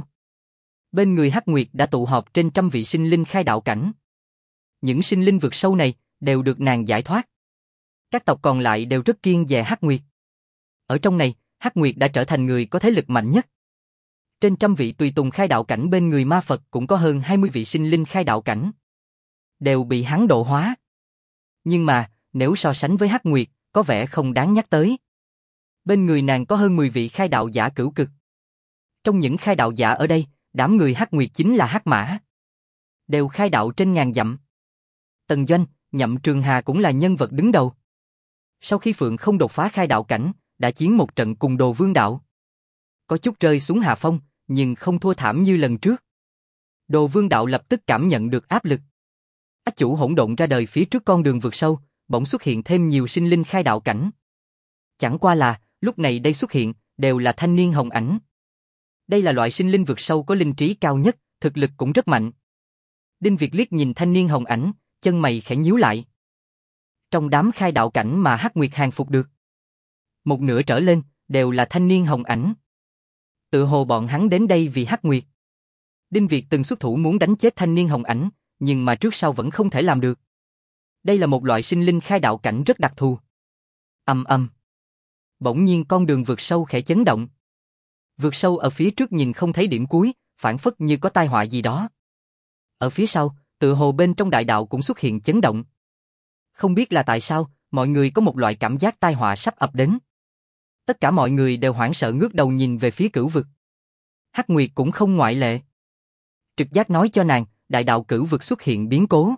bên người Hắc Nguyệt đã tụ họp trên trăm vị sinh linh khai đạo cảnh. Những sinh linh vượt sâu này đều được nàng giải thoát. Các tộc còn lại đều rất kiêng dè Hắc Nguyệt. Ở trong này, Hắc Nguyệt đã trở thành người có thế lực mạnh nhất. Trên trăm vị tùy tùng khai đạo cảnh bên người ma Phật cũng có hơn 20 vị sinh linh khai đạo cảnh. Đều bị hắn độ hóa. Nhưng mà, nếu so sánh với Hắc Nguyệt, có vẻ không đáng nhắc tới. Bên người nàng có hơn 10 vị khai đạo giả cửu cực. Trong những khai đạo giả ở đây, đám người Hắc Nguyệt chính là Hắc Mã. Đều khai đạo trên ngàn dặm. Tần Doanh, Nhậm Trường Hà cũng là nhân vật đứng đầu. Sau khi Phượng không đột phá khai đạo cảnh, đã chiến một trận cùng Đồ Vương đạo. Có chút rơi xuống hạ phong, nhưng không thua thảm như lần trước. Đồ Vương đạo lập tức cảm nhận được áp lực. Ách chủ hỗn độn ra đời phía trước con đường vượt sâu, bỗng xuất hiện thêm nhiều sinh linh khai đạo cảnh. Chẳng qua là, lúc này đây xuất hiện, đều là thanh niên hồng ảnh. Đây là loại sinh linh vượt sâu có linh trí cao nhất, thực lực cũng rất mạnh. Đinh Việt liếc nhìn thanh niên hồng ảnh, chân mày khẽ nhíu lại. Trong đám khai đạo cảnh mà Hắc Nguyệt hàng phục được, một nửa trở lên, đều là thanh niên hồng ảnh. Tự hồ bọn hắn đến đây vì Hắc Nguyệt. Đinh Việt từng xuất thủ muốn đánh chết thanh niên hồng ảnh, nhưng mà trước sau vẫn không thể làm được. Đây là một loại sinh linh khai đạo cảnh rất đặc thù. Ầm ầm. Bỗng nhiên con đường vượt sâu khẽ chấn động. Vượt sâu ở phía trước nhìn không thấy điểm cuối, phảng phất như có tai họa gì đó. Ở phía sau, tựa hồ bên trong đại đạo cũng xuất hiện chấn động. Không biết là tại sao, mọi người có một loại cảm giác tai họa sắp ập đến. Tất cả mọi người đều hoảng sợ ngước đầu nhìn về phía cửu vực. Hắc Nguyệt cũng không ngoại lệ. Trực giác nói cho nàng, đại đạo cửu vực xuất hiện biến cố.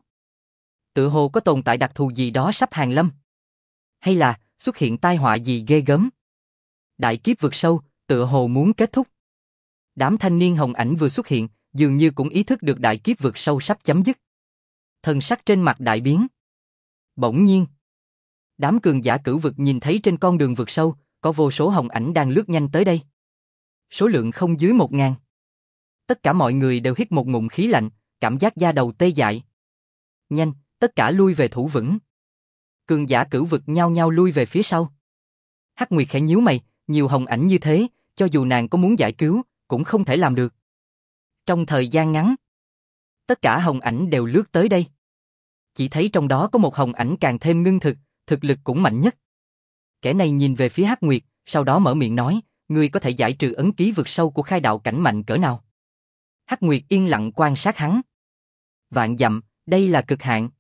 Tựa hồ có tồn tại đặc thù gì đó sắp hàng lâm. Hay là xuất hiện tai họa gì ghê gớm. Đại kiếp vực sâu, tựa hồ muốn kết thúc. Đám thanh niên hồng ảnh vừa xuất hiện, dường như cũng ý thức được đại kiếp vực sâu sắp chấm dứt. Thần sắc trên mặt đại biến. Bỗng nhiên, đám cường giả cửu vực nhìn thấy trên con đường vực sâu, có vô số hồng ảnh đang lướt nhanh tới đây. Số lượng không dưới 1000. Tất cả mọi người đều hít một ngụm khí lạnh, cảm giác da đầu tê dại. Nhanh, tất cả lui về thủ vững. Cường giả cửu vực nhao nhao lui về phía sau. Hắc Nguyệt khẽ nhíu mày, nhiều hồng ảnh như thế, cho dù nàng có muốn giải cứu, cũng không thể làm được. Trong thời gian ngắn, tất cả hồng ảnh đều lướt tới đây. Chỉ thấy trong đó có một hồng ảnh càng thêm ngưng thực, thực lực cũng mạnh nhất. Kẻ này nhìn về phía Hắc Nguyệt, sau đó mở miệng nói, ngươi có thể giải trừ ấn ký vực sâu của khai đạo cảnh mạnh cỡ nào? Hắc Nguyệt yên lặng quan sát hắn. Vạn dặm, đây là cực hạn.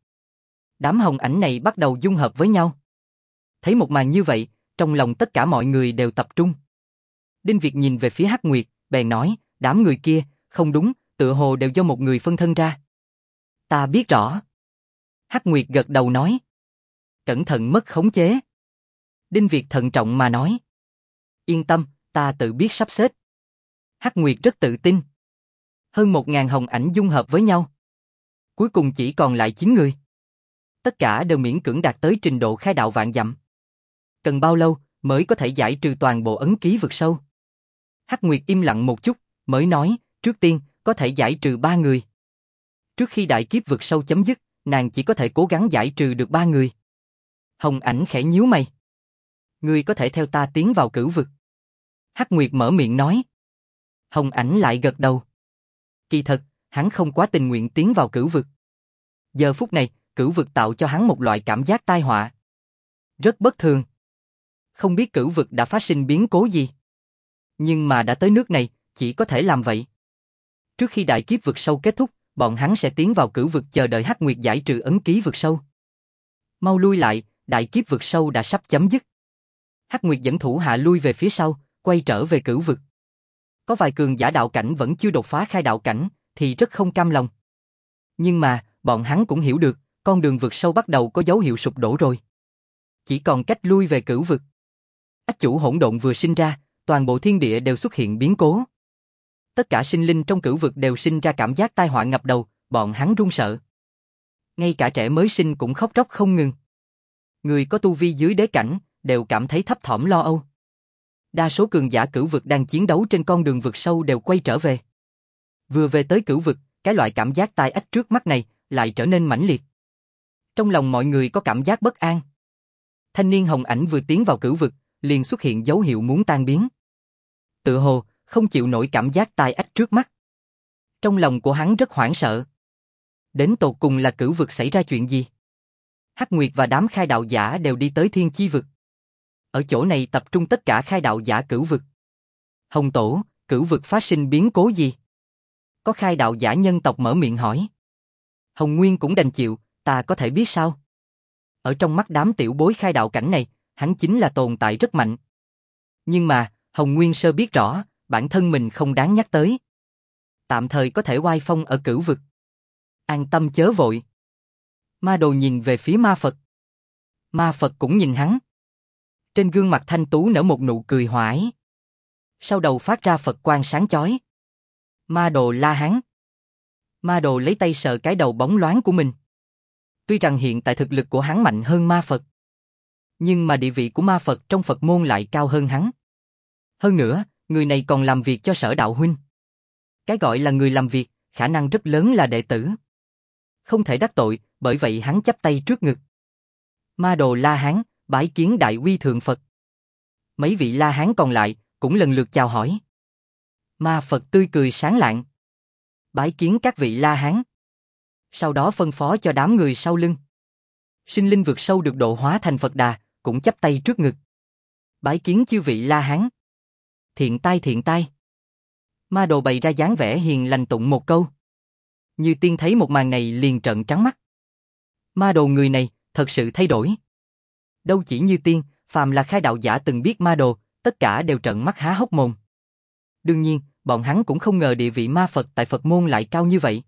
Đám hồng ảnh này bắt đầu dung hợp với nhau. Thấy một màn như vậy, trong lòng tất cả mọi người đều tập trung. Đinh Việt nhìn về phía Hắc Nguyệt, bèn nói, đám người kia, không đúng, tựa hồ đều do một người phân thân ra. Ta biết rõ. Hắc Nguyệt gật đầu nói. Cẩn thận mất khống chế. Đinh Việt thận trọng mà nói. Yên tâm, ta tự biết sắp xếp. Hắc Nguyệt rất tự tin. Hơn 1000 hồng ảnh dung hợp với nhau. Cuối cùng chỉ còn lại 9 người. Tất cả đều miễn cưỡng đạt tới trình độ khai đạo vạn dặm. Cần bao lâu mới có thể giải trừ toàn bộ ấn ký vực sâu? Hắc Nguyệt im lặng một chút, mới nói, trước tiên, có thể giải trừ 3 người. Trước khi đại kiếp vực sâu chấm dứt, nàng chỉ có thể cố gắng giải trừ được 3 người. Hồng ảnh khẽ nhíu mày. Ngươi có thể theo ta tiến vào cửu vực. Hắc Nguyệt mở miệng nói. Hồng ảnh lại gật đầu. Kỳ thật, hắn không quá tình nguyện tiến vào cửu vực. Giờ phút này, cửu vực tạo cho hắn một loại cảm giác tai họa. Rất bất thường. Không biết cửu vực đã phát sinh biến cố gì. Nhưng mà đã tới nước này, chỉ có thể làm vậy. Trước khi đại kiếp vực sâu kết thúc, bọn hắn sẽ tiến vào cửu vực chờ đợi Hắc Nguyệt giải trừ ấn ký vực sâu. Mau lui lại, đại kiếp vực sâu đã sắp chấm dứt. Hắc Nguyệt dẫn thủ hạ lui về phía sau, quay trở về cửu vực. Có vài cường giả đạo cảnh vẫn chưa đột phá khai đạo cảnh, thì rất không cam lòng. Nhưng mà, bọn hắn cũng hiểu được, con đường vực sâu bắt đầu có dấu hiệu sụp đổ rồi. Chỉ còn cách lui về cửu vực. Ách chủ hỗn độn vừa sinh ra, toàn bộ thiên địa đều xuất hiện biến cố. Tất cả sinh linh trong cửu vực đều sinh ra cảm giác tai họa ngập đầu, bọn hắn run sợ. Ngay cả trẻ mới sinh cũng khóc róc không ngừng. Người có tu vi dưới đế cảnh đều cảm thấy thấp thỏm lo âu. Đa số cường giả cửu vực đang chiến đấu trên con đường vực sâu đều quay trở về. Vừa về tới cửu vực, cái loại cảm giác tai ách trước mắt này lại trở nên mãnh liệt. Trong lòng mọi người có cảm giác bất an. Thanh niên hồng ảnh vừa tiến vào cửu vực, liền xuất hiện dấu hiệu muốn tan biến. Tự hồ không chịu nổi cảm giác tai ách trước mắt. Trong lòng của hắn rất hoảng sợ. Đến tột cùng là cửu vực xảy ra chuyện gì? Hắc Nguyệt và đám khai đạo giả đều đi tới thiên chi vực. Ở chỗ này tập trung tất cả khai đạo giả cửu vực. Hồng Tổ, cửu vực phát sinh biến cố gì? Có khai đạo giả nhân tộc mở miệng hỏi. Hồng Nguyên cũng đành chịu, ta có thể biết sao? Ở trong mắt đám tiểu bối khai đạo cảnh này, hắn chính là tồn tại rất mạnh. Nhưng mà, Hồng Nguyên sơ biết rõ, bản thân mình không đáng nhắc tới. Tạm thời có thể oai phong ở cửu vực. An tâm chớ vội. Ma Đồ nhìn về phía Ma Phật. Ma Phật cũng nhìn hắn. Trên gương mặt thanh tú nở một nụ cười hòa ái. Sau đầu phát ra Phật quang sáng chói. Ma Đồ la hắn. Ma Đồ lấy tay sờ cái đầu bóng loáng của mình. Tuy rằng hiện tại thực lực của hắn mạnh hơn Ma Phật, nhưng mà địa vị của Ma Phật trong Phật môn lại cao hơn hắn. Hơn nữa, người này còn làm việc cho Sở đạo huynh. Cái gọi là người làm việc, khả năng rất lớn là đệ tử. Không thể đắc tội, bởi vậy hắn chắp tay trước ngực. Ma Đồ La Hán, bái kiến đại uy thượng Phật. Mấy vị La Hán còn lại cũng lần lượt chào hỏi. Ma Phật tươi cười sáng lạng. Bái kiến các vị La Hán. Sau đó phân phó cho đám người sau lưng. Sinh linh vượt sâu được độ hóa thành Phật Đà, cũng chắp tay trước ngực. Bái kiến chư vị La Hán. Thiện tai thiện tai. Ma Đồ bày ra dáng vẻ hiền lành tụng một câu. Như Tiên thấy một màn này liền trợn trắng mắt. Ma Đồ người này thật sự thay đổi. Đâu chỉ Như Tiên, phàm là khai đạo giả từng biết Ma Đồ, tất cả đều trợn mắt há hốc mồm. Đương nhiên, bọn hắn cũng không ngờ địa vị ma Phật tại Phật môn lại cao như vậy.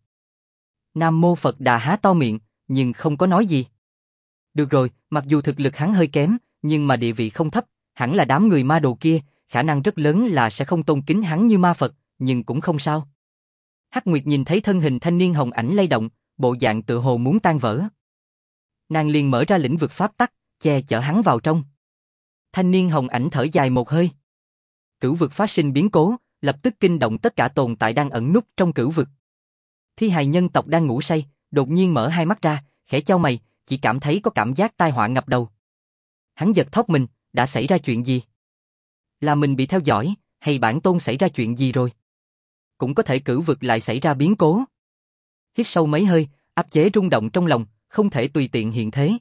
Nam Mô Phật Đà há to miệng, nhưng không có nói gì. Được rồi, mặc dù thực lực hắn hơi kém, nhưng mà địa vị không thấp, hẳn là đám người Ma Đồ kia, khả năng rất lớn là sẽ không tôn kính hắn như ma Phật, nhưng cũng không sao. Hắc Nguyệt nhìn thấy thân hình thanh niên hồng ảnh lay động, bộ dạng tựa hồ muốn tan vỡ. Nàng liền mở ra lĩnh vực pháp tắc, che chở hắn vào trong. Thanh niên hồng ảnh thở dài một hơi. Cửu vực phát sinh biến cố, lập tức kinh động tất cả tồn tại đang ẩn núp trong cửu vực. Thi hài nhân tộc đang ngủ say, đột nhiên mở hai mắt ra, khẽ chau mày, chỉ cảm thấy có cảm giác tai họa ngập đầu. Hắn giật thót mình, đã xảy ra chuyện gì? Là mình bị theo dõi, hay bản tôn xảy ra chuyện gì rồi? Cũng có thể cửu vực lại xảy ra biến cố. Hít sâu mấy hơi, áp chế rung động trong lòng, không thể tùy tiện hiện thế.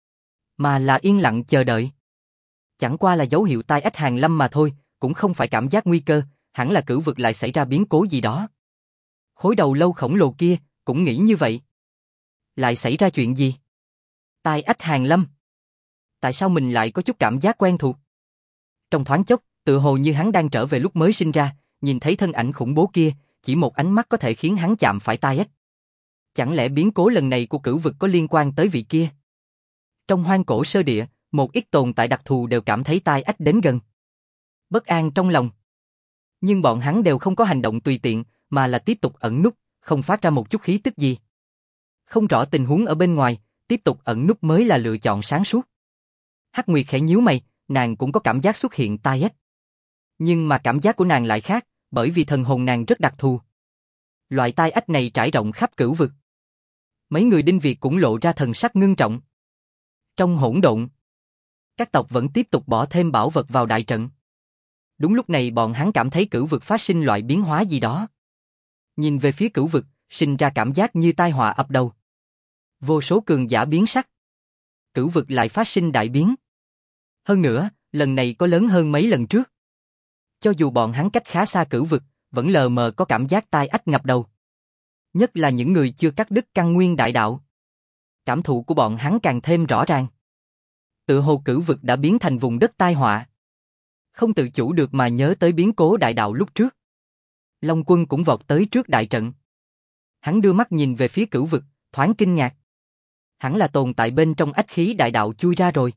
Mà là yên lặng chờ đợi. Chẳng qua là dấu hiệu tai ách hàng lâm mà thôi, cũng không phải cảm giác nguy cơ, hẳn là cửu vực lại xảy ra biến cố gì đó. Khối đầu lâu khổng lồ kia, cũng nghĩ như vậy. Lại xảy ra chuyện gì? Tai ách hàng lâm. Tại sao mình lại có chút cảm giác quen thuộc? Trong thoáng chốc, tựa hồ như hắn đang trở về lúc mới sinh ra, nhìn thấy thân ảnh khủng bố kia, chỉ một ánh mắt có thể khiến hắn chạm phải tai ách. Chẳng lẽ biến cố lần này của cửu vực có liên quan tới vị kia? Trong hoang cổ sơ địa, một ít tồn tại đặc thù đều cảm thấy tai ách đến gần. Bất an trong lòng. Nhưng bọn hắn đều không có hành động tùy tiện, mà là tiếp tục ẩn núp, không phát ra một chút khí tức gì. Không rõ tình huống ở bên ngoài, tiếp tục ẩn núp mới là lựa chọn sáng suốt. Hắc Nguyệt khẽ nhíu mày, nàng cũng có cảm giác xuất hiện tai ách. Nhưng mà cảm giác của nàng lại khác, bởi vì thần hồn nàng rất đặc thù. Loại tai ách này trải rộng khắp cửu vực. Mấy người Đinh Việt cũng lộ ra thần sắc ngưng trọng. Trong hỗn độn, các tộc vẫn tiếp tục bỏ thêm bảo vật vào đại trận. Đúng lúc này bọn hắn cảm thấy cửu vực phát sinh loại biến hóa gì đó. Nhìn về phía cửu vực, sinh ra cảm giác như tai họa ập đầu. Vô số cường giả biến sắc. Cửu vực lại phát sinh đại biến. Hơn nữa, lần này có lớn hơn mấy lần trước. Cho dù bọn hắn cách khá xa cửu vực, vẫn lờ mờ có cảm giác tai ách ngập đầu. Nhất là những người chưa cắt đứt căn nguyên đại đạo. Cảm thụ của bọn hắn càng thêm rõ ràng. Tựa hồ cửu vực đã biến thành vùng đất tai họa. Không tự chủ được mà nhớ tới biến cố đại đạo lúc trước. Long Quân cũng vọt tới trước đại trận. Hắn đưa mắt nhìn về phía cửu vực, thoáng kinh ngạc. Hẳn là tồn tại bên trong ách khí đại đạo chui ra rồi.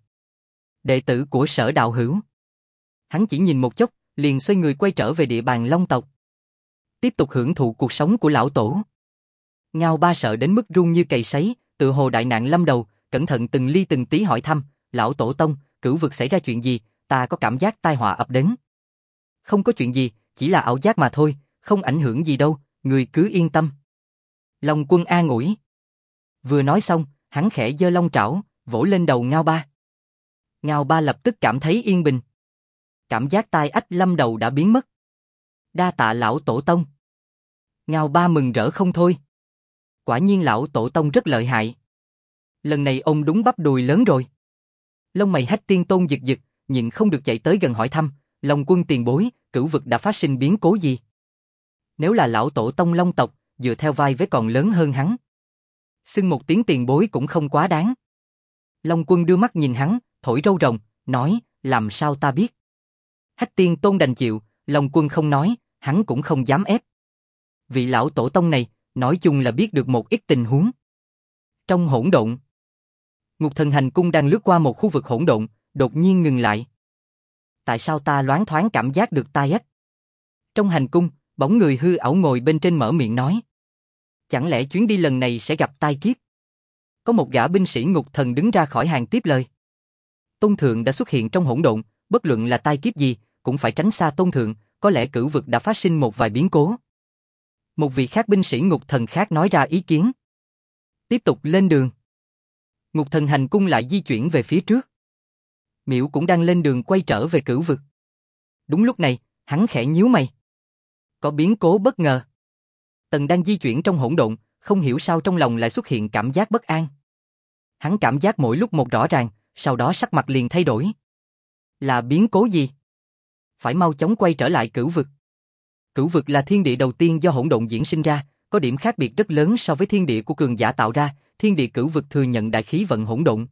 Đệ tử của Sở đạo hữu. Hắn chỉ nhìn một chốc, liền xoay người quay trở về địa bàn Long tộc. Tiếp tục hưởng thụ cuộc sống của lão tổ. Ngao Ba sợ đến mức run như cầy sấy, tựa hồ đại nạn lâm đầu, cẩn thận từng ly từng tí hỏi thăm, lão tổ tông, cửu vực xảy ra chuyện gì, ta có cảm giác tai họa ập đến. Không có chuyện gì, chỉ là ảo giác mà thôi, không ảnh hưởng gì đâu, người cứ yên tâm. Long Quân an ủi. Vừa nói xong, hắn khẽ giơ long trảo, vỗ lên đầu Ngao Ba. Ngao Ba lập tức cảm thấy yên bình. Cảm giác tai ách lâm đầu đã biến mất. Đa tạ lão tổ tông. Ngao Ba mừng rỡ không thôi. Quả nhiên lão tổ tông rất lợi hại. Lần này ông đúng bắp đùi lớn rồi. Lông mày Hách Tiên Tôn giật giật, nhịn không được chạy tới gần hỏi thăm, Long Quân tiền bối, cửu vực đã phát sinh biến cố gì? Nếu là lão tổ tông Long tộc, dựa theo vai vế còn lớn hơn hắn. Xưng một tiếng tiền bối cũng không quá đáng. Long Quân đưa mắt nhìn hắn, thổi râu rồng, nói, làm sao ta biết? Hách Tiên Tôn đành chịu, Long Quân không nói, hắn cũng không dám ép. Vị lão tổ tông này, nói chung là biết được một ít tình huống. Trong hỗn độn, Ngục Thần Hành Cung đang lướt qua một khu vực hỗn độn, đột nhiên ngừng lại. Tại sao ta loáng thoáng cảm giác được tai ách? Trong hành cung, bóng người hư ảo ngồi bên trên mở miệng nói. Chẳng lẽ chuyến đi lần này sẽ gặp tai kiếp? Có một gã binh sĩ Ngục Thần đứng ra khỏi hàng tiếp lời. Tôn Thượng đã xuất hiện trong hỗn độn, bất luận là tai kiếp gì, cũng phải tránh xa Tôn Thượng, có lẽ cửu vực đã phát sinh một vài biến cố. Một vị khác binh sĩ Ngục Thần khác nói ra ý kiến. Tiếp tục lên đường. Ngục Thần Hành Cung lại di chuyển về phía trước. Miễu cũng đang lên đường quay trở về cửu vực. Đúng lúc này, hắn khẽ nhíu mày. Có biến cố bất ngờ. Tần đang di chuyển trong hỗn độn, không hiểu sao trong lòng lại xuất hiện cảm giác bất an. Hắn cảm giác mỗi lúc một rõ ràng, sau đó sắc mặt liền thay đổi. Là biến cố gì? Phải mau chóng quay trở lại cửu vực. Cửu vực là thiên địa đầu tiên do hỗn độn diễn sinh ra, có điểm khác biệt rất lớn so với thiên địa của cường giả tạo ra, thiên địa cửu vực thừa nhận đại khí vận hỗn độn.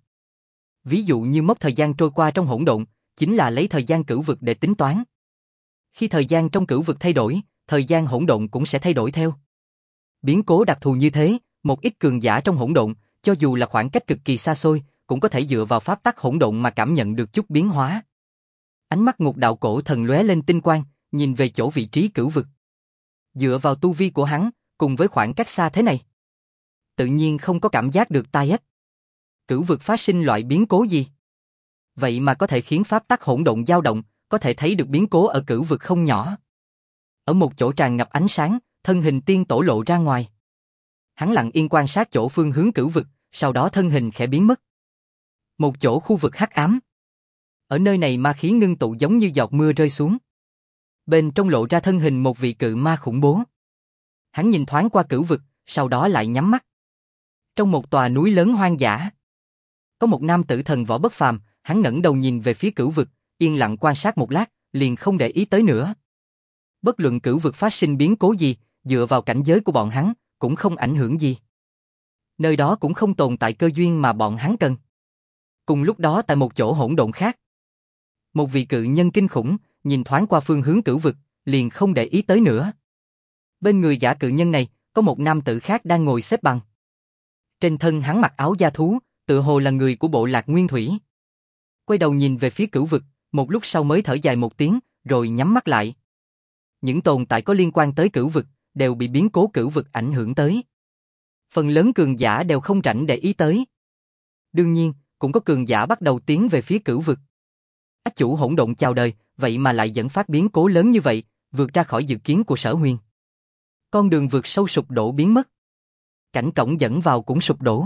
Ví dụ như mốc thời gian trôi qua trong hỗn độn, chính là lấy thời gian cửu vực để tính toán. Khi thời gian trong cửu vực thay đổi, thời gian hỗn độn cũng sẽ thay đổi theo. Biến cố đặc thù như thế, một ít cường giả trong hỗn độn, cho dù là khoảng cách cực kỳ xa xôi, cũng có thể dựa vào pháp tắc hỗn độn mà cảm nhận được chút biến hóa. Ánh mắt Ngục Đạo Cổ Thần lóe lên tinh quang, nhìn về chỗ vị trí cửu vực. Dựa vào tu vi của hắn, cùng với khoảng cách xa thế này, tự nhiên không có cảm giác được tai ách. Cửu vực phát sinh loại biến cố gì? Vậy mà có thể khiến pháp tắc hỗn độn dao động, có thể thấy được biến cố ở cửu vực không nhỏ. Ở một chỗ tràn ngập ánh sáng, thân hình tiên tổ lộ ra ngoài. Hắn lặng yên quan sát chỗ phương hướng cửu vực, sau đó thân hình khẽ biến mất. Một chỗ khu vực hắc ám. Ở nơi này ma khí ngưng tụ giống như giọt mưa rơi xuống. Bên trong lộ ra thân hình một vị cự ma khủng bố. Hắn nhìn thoáng qua cửu vực, sau đó lại nhắm mắt. Trong một tòa núi lớn hoang dã, có một nam tử thần võ bất phàm, hắn ngẩng đầu nhìn về phía cửu vực, yên lặng quan sát một lát, liền không để ý tới nữa. Bất luận cửu vực phát sinh biến cố gì, dựa vào cảnh giới của bọn hắn, cũng không ảnh hưởng gì. Nơi đó cũng không tồn tại cơ duyên mà bọn hắn cần. Cùng lúc đó tại một chỗ hỗn độn khác, một vị cự nhân kinh khủng, nhìn thoáng qua phương hướng cửu vực, liền không để ý tới nữa. Bên người gã cự nhân này, có một nam tử khác đang ngồi xếp bằng. Trên thân hắn mặc áo da thú, tựa hồ là người của bộ lạc Nguyên Thủy. Quay đầu nhìn về phía cửu vực, một lúc sau mới thở dài một tiếng, rồi nhắm mắt lại. Những tồn tại có liên quan tới cửu vực, đều bị biến cố cửu vực ảnh hưởng tới. Phần lớn cường giả đều không rảnh để ý tới. Đương nhiên, cũng có cường giả bắt đầu tiến về phía cửu vực. Ách chủ hỗn độn chào đời, vậy mà lại dẫn phát biến cố lớn như vậy, vượt ra khỏi dự kiến của Sở Huyền. Con đường vượt sâu sụp đổ biến mất. Cảnh cổng dẫn vào cũng sụp đổ.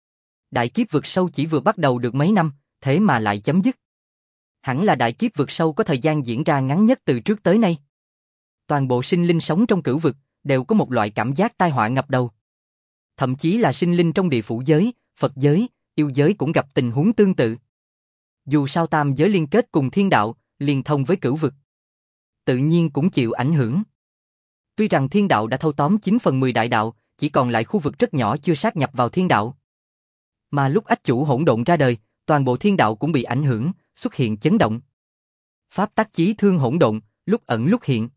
Đại kiếp vượt sâu chỉ vừa bắt đầu được mấy năm, thế mà lại chấm dứt. Hẳn là đại kiếp vượt sâu có thời gian diễn ra ngắn nhất từ trước tới nay. Toàn bộ sinh linh sống trong cửu vực, đều có một loại cảm giác tai họa ngập đầu. Thậm chí là sinh linh trong địa phủ giới, Phật giới, yêu giới cũng gặp tình huống tương tự. Dù sao tam giới liên kết cùng thiên đạo, liên thông với cửu vực, tự nhiên cũng chịu ảnh hưởng. Tuy rằng thiên đạo đã thâu tóm 9/10 đại đạo, chỉ còn lại khu vực rất nhỏ chưa sát nhập vào thiên đạo. Mà lúc ách chủ hỗn độn ra đời, toàn bộ thiên đạo cũng bị ảnh hưởng, xuất hiện chấn động. Pháp tắc chí thương hỗn độn, lúc ẩn lúc hiện.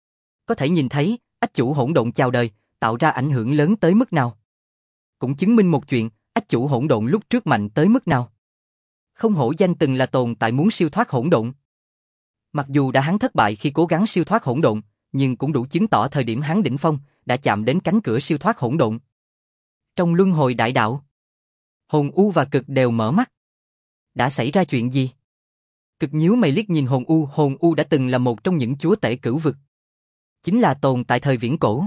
Có thể nhìn thấy, ách chủ hỗn độn chào đời, tạo ra ảnh hưởng lớn tới mức nào. Cũng chứng minh một chuyện, ách ách chủ hỗn độn lúc trước mạnh tới mức nào. Không hổ danh từng là tồn tại muốn siêu thoát hỗn độn. Mặc dù đã hắn thất bại khi cố gắng siêu thoát hỗn độn, nhưng cũng đủ chứng tỏ thời điểm hắn đỉnh phong, đã chạm đến cánh cửa siêu thoát hỗn độn. Trong luân hồi đại đạo, Hồn U và Cực đều mở mắt. Đã xảy ra chuyện gì? Cực nhíu mày liếc nhìn Hồn U đã từng là một trong những chúa tể cửu vực. Chính là tồn tại thời viễn cổ.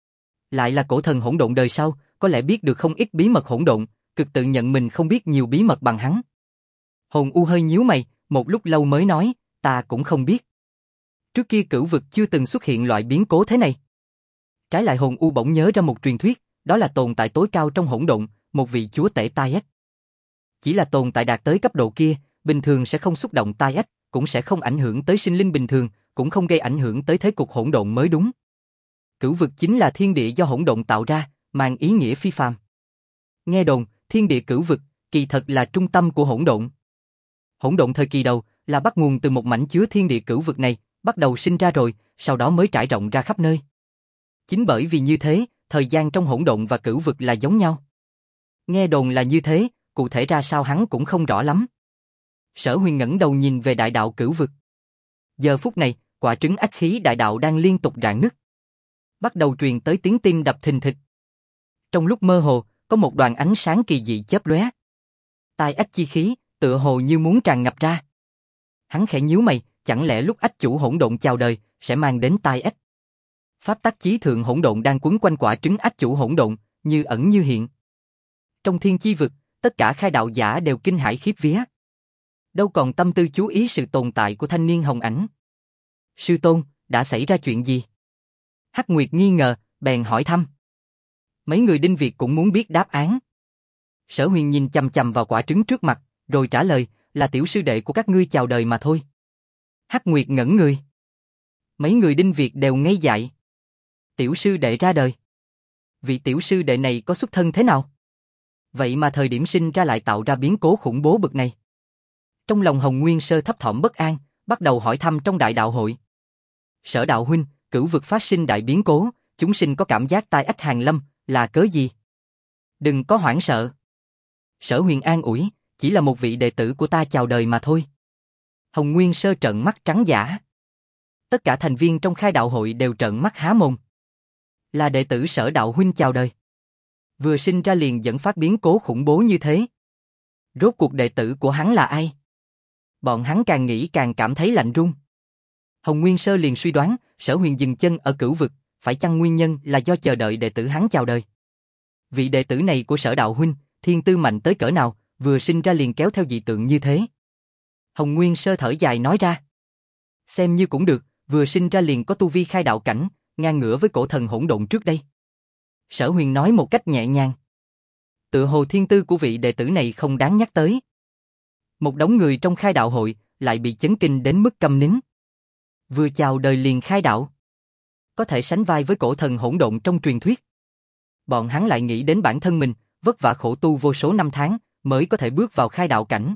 Lại là cổ thần hỗn độn đời sau, có lẽ biết được không ít bí mật hỗn độn, Cực tự nhận mình không biết nhiều bí mật bằng hắn. Hồn U hơi nhíu mày, một lúc lâu mới nói, ta cũng không biết. Trước kia cửu vực chưa từng xuất hiện loại biến cố thế này. Trái lại Hồn U bỗng nhớ ra một truyền thuyết, đó là tồn tại tối cao trong hỗn độn, một vị chúa tể tai ách. Chỉ là tồn tại đạt tới cấp độ kia, bình thường sẽ không xúc động tai ách, cũng sẽ không ảnh hưởng tới sinh linh bình thường, cũng không gây ảnh hưởng tới thế cục hỗn độn mới đúng. Cửu vực chính là thiên địa do hỗn độn tạo ra, mang ý nghĩa phi phàm. Nghe đồn, thiên địa cửu vực, kỳ thật là trung tâm của hỗn độn. Hỗn độn thời kỳ đầu là bắt nguồn từ một mảnh chứa thiên địa cửu vực này, bắt đầu sinh ra rồi, sau đó mới trải rộng ra khắp nơi. Chính bởi vì như thế, thời gian trong hỗn độn và cửu vực là giống nhau. Nghe đồn là như thế, cụ thể ra sao hắn cũng không rõ lắm. Sở Huyền ngẩng đầu nhìn về đại đạo cửu vực. Giờ phút này, quả trứng ách khí đại đạo đang liên tục rạn nứt. Bắt đầu truyền tới tiếng tim đập thình thịch. Trong lúc mơ hồ, có một đoàn ánh sáng kỳ dị chớp lóe. Tai ách chi khí, tựa hồ như muốn tràn ngập ra. Hắn khẽ nhíu mày, chẳng lẽ lúc ách chủ hỗn độn chào đời, sẽ mang đến tai ách. Pháp tắc chí thượng hỗn độn đang quấn quanh quả trứng ách chủ hỗn độn, như ẩn như hiện. Trong thiên chi vực, tất cả khai đạo giả đều kinh hãi khiếp vía. Đâu còn tâm tư chú ý sự tồn tại của thanh niên hồng ảnh. Sư tôn, đã xảy ra chuyện gì? Hắc Nguyệt nghi ngờ, bèn hỏi thăm. Mấy người Đinh Việt cũng muốn biết đáp án. Sở Huyền nhìn chằm chằm vào quả trứng trước mặt, rồi trả lời, là tiểu sư đệ của các ngươi chào đời mà thôi. Hắc Nguyệt ngẩn người. Mấy người Đinh Việt đều ngây dại. Tiểu sư đệ ra đời. Vị tiểu sư đệ này có xuất thân thế nào? Vậy mà thời điểm sinh ra lại tạo ra biến cố khủng bố bực này. Trong lòng Hồng Nguyên Sơ thấp thỏm bất an, bắt đầu hỏi thăm trong đại đạo hội. Sở đạo huynh, cửu vực phát sinh đại biến cố, chúng sinh có cảm giác tai ách hàng lâm, là cớ gì? Đừng có hoảng sợ. Sở Huyền an ủi, chỉ là một vị đệ tử của ta chào đời mà thôi. Hồng Nguyên Sơ trợn mắt trắng dã. Tất cả thành viên trong khai đạo hội đều trợn mắt há mồm. Là đệ tử Sở đạo huynh chào đời. Vừa sinh ra liền dẫn phát biến cố khủng bố như thế. Rốt cuộc đệ tử của hắn là ai? Bọn hắn càng nghĩ càng cảm thấy lạnh run. Hồng Nguyên Sơ liền suy đoán, Sở Huyền dừng chân ở cửu vực, phải chăng nguyên nhân là do chờ đợi đệ tử hắn chào đời. Vị đệ tử này của Sở đạo huynh, thiên tư mạnh tới cỡ nào, vừa sinh ra liền kéo theo dị tượng như thế. Hồng Nguyên Sơ thở dài nói ra. Xem như cũng được, vừa sinh ra liền có tu vi khai đạo cảnh, ngang ngửa với cổ thần hỗn độn trước đây. Sở Huyền nói một cách nhẹ nhàng. Tựa hồ thiên tư của vị đệ tử này không đáng nhắc tới. Một đống người trong khai đạo hội lại bị chấn kinh đến mức câm nín. Vừa chào đời liền khai đạo. Có thể sánh vai với cổ thần hỗn độn trong truyền thuyết. Bọn hắn lại nghĩ đến bản thân mình, vất vả khổ tu vô số năm tháng, mới có thể bước vào khai đạo cảnh.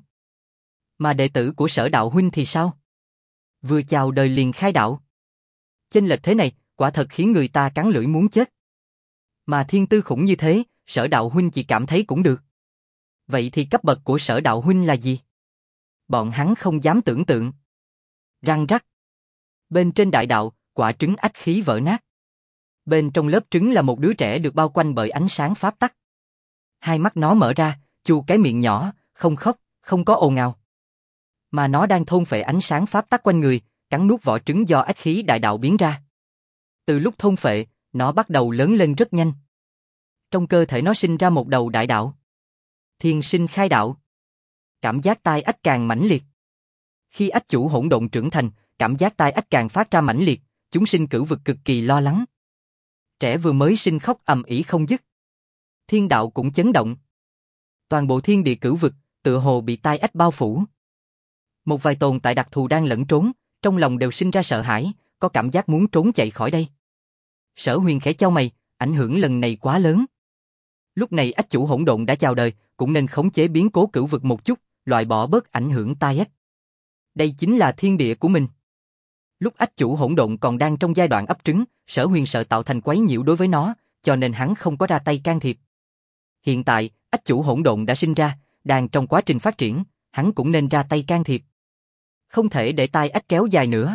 Mà đệ tử của Sở đạo huynh thì sao? Vừa chào đời liền khai đạo. Chênh lệch thế này, quả thật khiến người ta cắn lưỡi muốn chết. Mà thiên tư khủng như thế, Sở đạo huynh chỉ cảm thấy cũng được. Vậy thì cấp bậc của Sở đạo huynh là gì? Bọn hắn không dám tưởng tượng. Răng rắc. Bên trên đại đạo, quả trứng ách khí vỡ nát. Bên trong lớp trứng là một đứa trẻ được bao quanh bởi ánh sáng pháp tắc. Hai mắt nó mở ra, chu cái miệng nhỏ, không khóc, không có ồn ào. Mà nó đang thôn phệ ánh sáng pháp tắc quanh người, cắn nuốt vỏ trứng do ách khí đại đạo biến ra. Từ lúc thôn phệ, nó bắt đầu lớn lên rất nhanh. Trong cơ thể nó sinh ra một đầu đại đạo. Thiên sinh khai đạo. Cảm giác tai ách càng mãnh liệt. Khi ách chủ hỗn độn trưởng thành, cảm giác tai ách càng phát ra mãnh liệt, chúng sinh cửu vực cực kỳ lo lắng. Trẻ vừa mới sinh khóc ầm ĩ không dứt. Thiên đạo cũng chấn động. Toàn bộ thiên địa cửu vực, tựa hồ bị tai ách bao phủ. Một vài tồn tại đặc thù đang lẫn trốn, trong lòng đều sinh ra sợ hãi, có cảm giác muốn trốn chạy khỏi đây. Sở Huyền khẽ chau mày, ảnh hưởng lần này quá lớn. Lúc này ách chủ hỗn độn đã chào đời, cũng nên khống chế biến cố cửu vực một chút, loại bỏ bớt ảnh hưởng tai ách. Đây chính là thiên địa của mình. Lúc ách chủ hỗn độn còn đang trong giai đoạn ấp trứng, Sở Huyền sợ tạo thành quấy nhiễu đối với nó, cho nên hắn không có ra tay can thiệp. Hiện tại, ách chủ hỗn độn đã sinh ra, đang trong quá trình phát triển, hắn cũng nên ra tay can thiệp. Không thể để tai ách kéo dài nữa.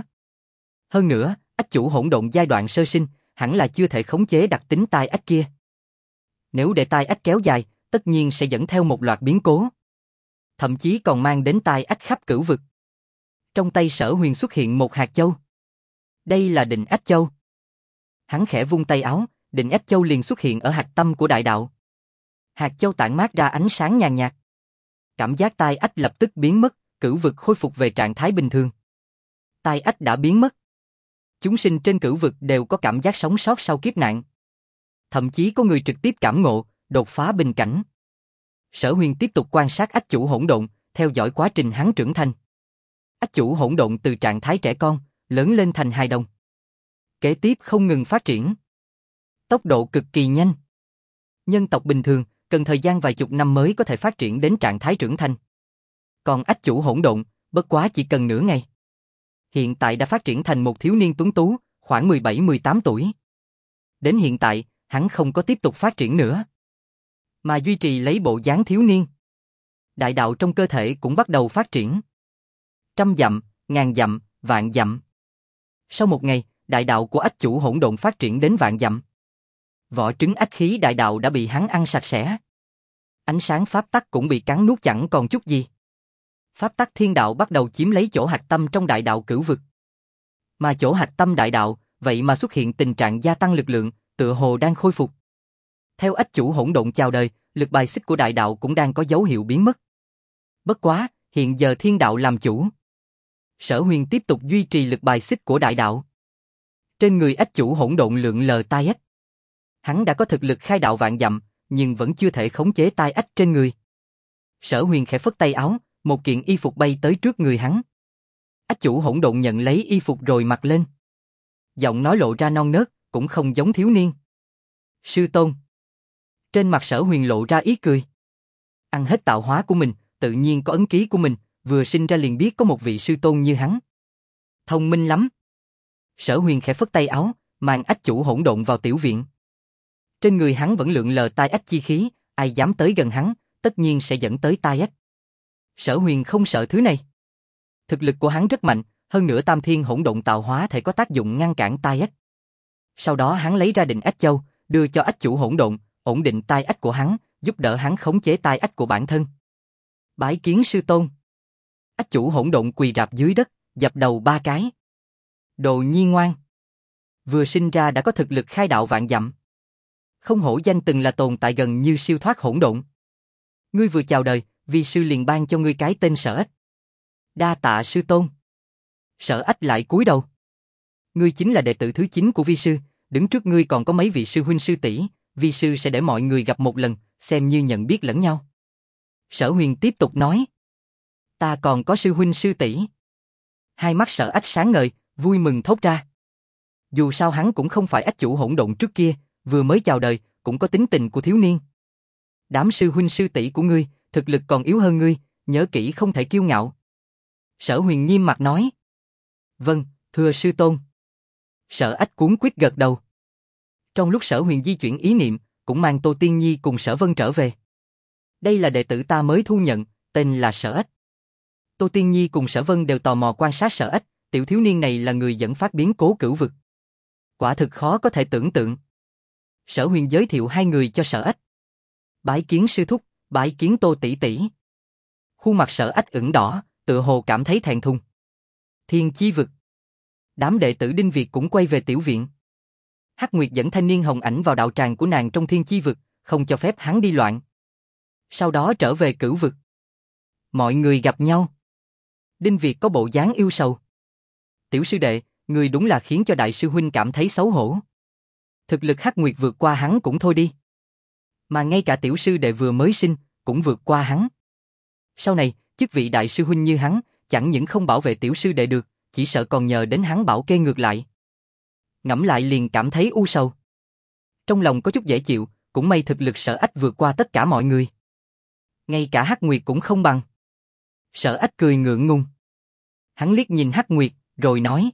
Hơn nữa, ách chủ hỗn độn giai đoạn sơ sinh, hẳn là chưa thể khống chế đặc tính tai ách kia. Nếu để tai ách kéo dài, tất nhiên sẽ dẫn theo một loạt biến cố. Thậm chí còn mang đến tai ách khắp cửu vực. Trong tay Sở Huyền xuất hiện một hạt châu. Đây là định ách châu. Hắn khẽ vung tay áo, định ách châu liền xuất hiện ở hạch tâm của đại đạo. Hạt châu tản mát ra ánh sáng nhàn nhạt. Cảm giác tai ách lập tức biến mất, cửu vực khôi phục về trạng thái bình thường. Tai ách đã biến mất. Chúng sinh trên cửu vực đều có cảm giác sống sót sau kiếp nạn. Thậm chí có người trực tiếp cảm ngộ, đột phá bình cảnh. Sở Huyền tiếp tục quan sát ách chủ hỗn độn, theo dõi quá trình hắn trưởng thành. Ách chủ hỗn độn từ trạng thái trẻ con, lớn lên thành hài đồng. Kế tiếp không ngừng phát triển. Tốc độ cực kỳ nhanh. Nhân tộc bình thường, cần thời gian vài chục năm mới có thể phát triển đến trạng thái trưởng thành. Còn ách chủ hỗn độn, bất quá chỉ cần nửa ngày. Hiện tại đã phát triển thành một thiếu niên tuấn tú, khoảng 17-18 tuổi. Đến hiện tại, hắn không có tiếp tục phát triển nữa, mà duy trì lấy bộ dáng thiếu niên. Đại đạo trong cơ thể cũng bắt đầu phát triển. 100 dặm, 1000 dặm, vạn dặm. Sau một ngày, đại đạo của ách chủ hỗn độn phát triển đến vạn dặm. Vỏ trứng ách khí đại đạo đã bị hắn ăn sạch sẽ. Ánh sáng pháp tắc cũng bị cắn nuốt chẳng còn chút gì. Pháp tắc thiên đạo bắt đầu chiếm lấy chỗ hạch tâm trong đại đạo cửu vực. Mà chỗ hạch tâm đại đạo, vậy mà xuất hiện tình trạng gia tăng lực lượng, tựa hồ đang khôi phục. Theo ách chủ hỗn độn chào đời, lực bài xích của đại đạo cũng đang có dấu hiệu biến mất. Bất quá, hiện giờ thiên đạo làm chủ. Sở Huyền tiếp tục duy trì lực bài xích của đại đạo. Trên người ách chủ hỗn độn lượn lờ tai ách. Hắn đã có thực lực khai đạo vạn dặm, nhưng vẫn chưa thể khống chế tai ách trên người. Sở Huyền khẽ phất tay áo, một kiện y phục bay tới trước người hắn. Ách chủ hỗn độn nhận lấy y phục rồi mặc lên. Giọng nói lộ ra non nớt, cũng không giống thiếu niên. Sư tôn. Trên mặt Sở Huyền lộ ra ý cười. Ăn hết tạo hóa của mình, tự nhiên có ấn ký của mình, vừa sinh ra liền biết có một vị sư tôn như hắn. Thông minh lắm. Sở Huyền khẽ phất tay áo, mang ách chủ hỗn độn vào tiểu viện. Trên người hắn vẫn lượn lờ tai ách chi khí, ai dám tới gần hắn, tất nhiên sẽ dẫn tới tai ách. Sở Huyền không sợ thứ này. Thực lực của hắn rất mạnh, hơn nữa tam thiên hỗn độn tạo hóa thể có tác dụng ngăn cản tai ách. Sau đó hắn lấy ra định ách châu, đưa cho ách chủ hỗn độn, ổn định tai ách của hắn, giúp đỡ hắn khống chế tai ách của bản thân. Bái kiến sư tôn. Ách chủ hỗn độn quỳ rạp dưới đất, dập đầu 3 cái. Đồ nhi ngoan. Vừa sinh ra đã có thực lực khai đạo vạn dặm. Không hổ danh từng là tồn tại gần như siêu thoát hỗn độn. Ngươi vừa chào đời, vi sư liền ban cho ngươi cái tên Sở Ách. Đa tạ sư tôn. Sở Ách lại cúi đầu. Ngươi chính là đệ tử thứ 9 của vi sư, đứng trước ngươi còn có mấy vị sư huynh sư tỷ, vi sư sẽ để mọi người gặp một lần, xem như nhận biết lẫn nhau. Sở Huyền tiếp tục nói. Ta còn có sư huynh sư tỷ. Hai mắt Sở Ách sáng ngời, vui mừng thốt ra. Dù sao hắn cũng không phải ách chủ hỗn độn trước kia, vừa mới chào đời, cũng có tính tình của thiếu niên. Đám sư huynh sư tỷ của ngươi, thực lực còn yếu hơn ngươi, nhớ kỹ không thể kiêu ngạo. Sở Huyền nghiêm mặt nói. Vâng, thưa sư tôn. Sở Ách cuống quýt gật đầu. Trong lúc Sở Huyền di chuyển ý niệm, cũng mang Tô Tiên Nhi cùng Sở Vân trở về. Đây là đệ tử ta mới thu nhận, tên là Sở Ách. Tô Tiên Nhi cùng Sở Vân đều tò mò quan sát Sở Ách, tiểu thiếu niên này là người dẫn phát biến cố cửu vực. Quả thực khó có thể tưởng tượng. Sở Huyền giới thiệu hai người cho Sở Ách. Bái kiến sư thúc, bái kiến Tô tỷ tỷ. Khuôn mặt Sở Ách ửng đỏ, tựa hồ cảm thấy thẹn thùng. Thiên chi vực. Đám đệ tử Đinh Việt cũng quay về tiểu viện. Hắc Nguyệt dẫn thanh niên hồng ảnh vào đạo tràng của nàng trong thiên chi vực, không cho phép hắn đi loạn. Sau đó trở về cửu vực. Mọi người gặp nhau. Đinh Việt có bộ dáng yêu sầu. Tiểu sư đệ, người đúng là khiến cho đại sư huynh cảm thấy xấu hổ. Thực lực Hắc Nguyệt vượt qua hắn cũng thôi đi. Mà ngay cả tiểu sư đệ vừa mới sinh, cũng vượt qua hắn. Sau này, chức vị đại sư huynh như hắn, chẳng những không bảo vệ tiểu sư đệ được, chỉ sợ còn nhờ đến hắn bảo kê ngược lại. Ngẫm lại liền cảm thấy u sầu. Trong lòng có chút dễ chịu, cũng may thực lực Sở Ách vượt qua tất cả mọi người. Ngay cả Hắc Nguyệt cũng không bằng. Sở Ách cười ngượng ngùng. Hắn liếc nhìn Hắc Nguyệt, rồi nói.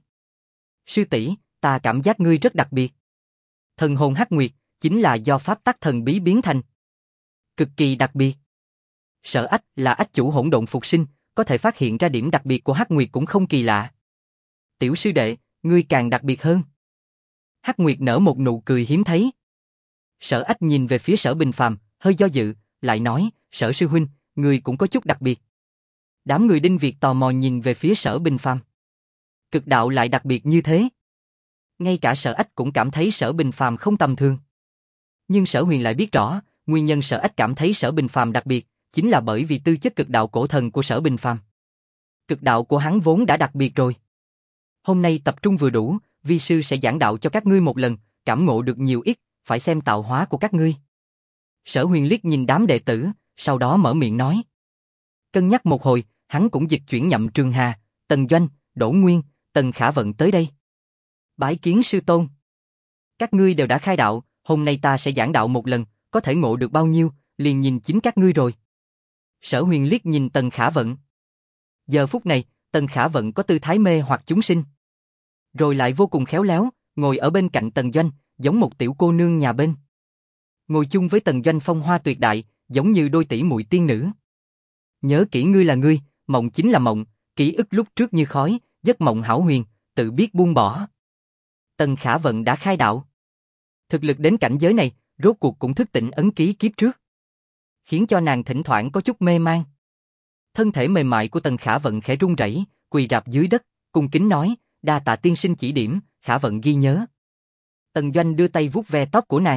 Sư tỷ, ta cảm giác ngươi rất đặc biệt. Thần hồn Hắc Nguyệt, chính là do pháp tắc thần bí biến thành. Cực kỳ đặc biệt. Sở Ách là ách chủ hỗn độn phục sinh, có thể phát hiện ra điểm đặc biệt của Hắc Nguyệt cũng không kỳ lạ. Tiểu sư đệ, ngươi càng đặc biệt hơn. Hắc Nguyệt nở một nụ cười hiếm thấy. Sở Ách nhìn về phía Sở Bình Phàm, hơi do dự, lại nói, Sở sư huynh, ngươi cũng có chút đặc biệt. Đám người Đinh Việt tò mò nhìn về phía Sở Bình Phàm. Cực đạo lại đặc biệt như thế. Ngay cả Sở Ách cũng cảm thấy Sở Bình Phàm không tầm thường. Nhưng Sở Huyền lại biết rõ, nguyên nhân Sở Ách cảm thấy Sở Bình Phàm đặc biệt, chính là bởi vì tư chất cực đạo cổ thần của Sở Bình Phàm. Cực đạo của hắn vốn đã đặc biệt rồi. Hôm nay tập trung vừa đủ, vi sư sẽ giảng đạo cho các ngươi một lần, cảm ngộ được nhiều ít, phải xem tạo hóa của các ngươi. Sở Huyền liếc nhìn đám đệ tử, sau đó mở miệng nói. Cân nhắc một hồi, hắn cũng dịch chuyển Nhậm Trường Hà, Tần Doanh, Đỗ Nguyên, Tần Khả Vận tới đây. Bái kiến sư tôn. Các ngươi đều đã khai đạo, hôm nay ta sẽ giảng đạo một lần, có thể ngộ được bao nhiêu, liền nhìn chính các ngươi rồi. Sở Huyền liếc nhìn Tần Khả Vận. Giờ phút này, Tần Khả Vận có tư thái mê hoặc chúng sinh. Rồi lại vô cùng khéo léo, ngồi ở bên cạnh Tần Doanh, giống một tiểu cô nương nhà bên. Ngồi chung với Tần Doanh phong hoa tuyệt đại, giống như đôi tỷ muội tiên nữ. Nhớ kỹ ngươi là ngươi, mộng chính là mộng, ký ức lúc trước như khói, giấc mộng hão huyền, tự biết buông bỏ. Tần Khả Vận đã khai đạo. Thực lực đến cảnh giới này, rốt cuộc cũng thức tỉnh ấn ký kiếp trước. Khiến cho nàng thỉnh thoảng có chút mê man. Thân thể mềm mại của Tần Khả Vận khẽ run rẩy, quỳ rạp dưới đất, cung kính nói, đa tạ tiên sinh chỉ điểm, Khả Vận ghi nhớ. Tần Doanh đưa tay vuốt ve tóc của nàng.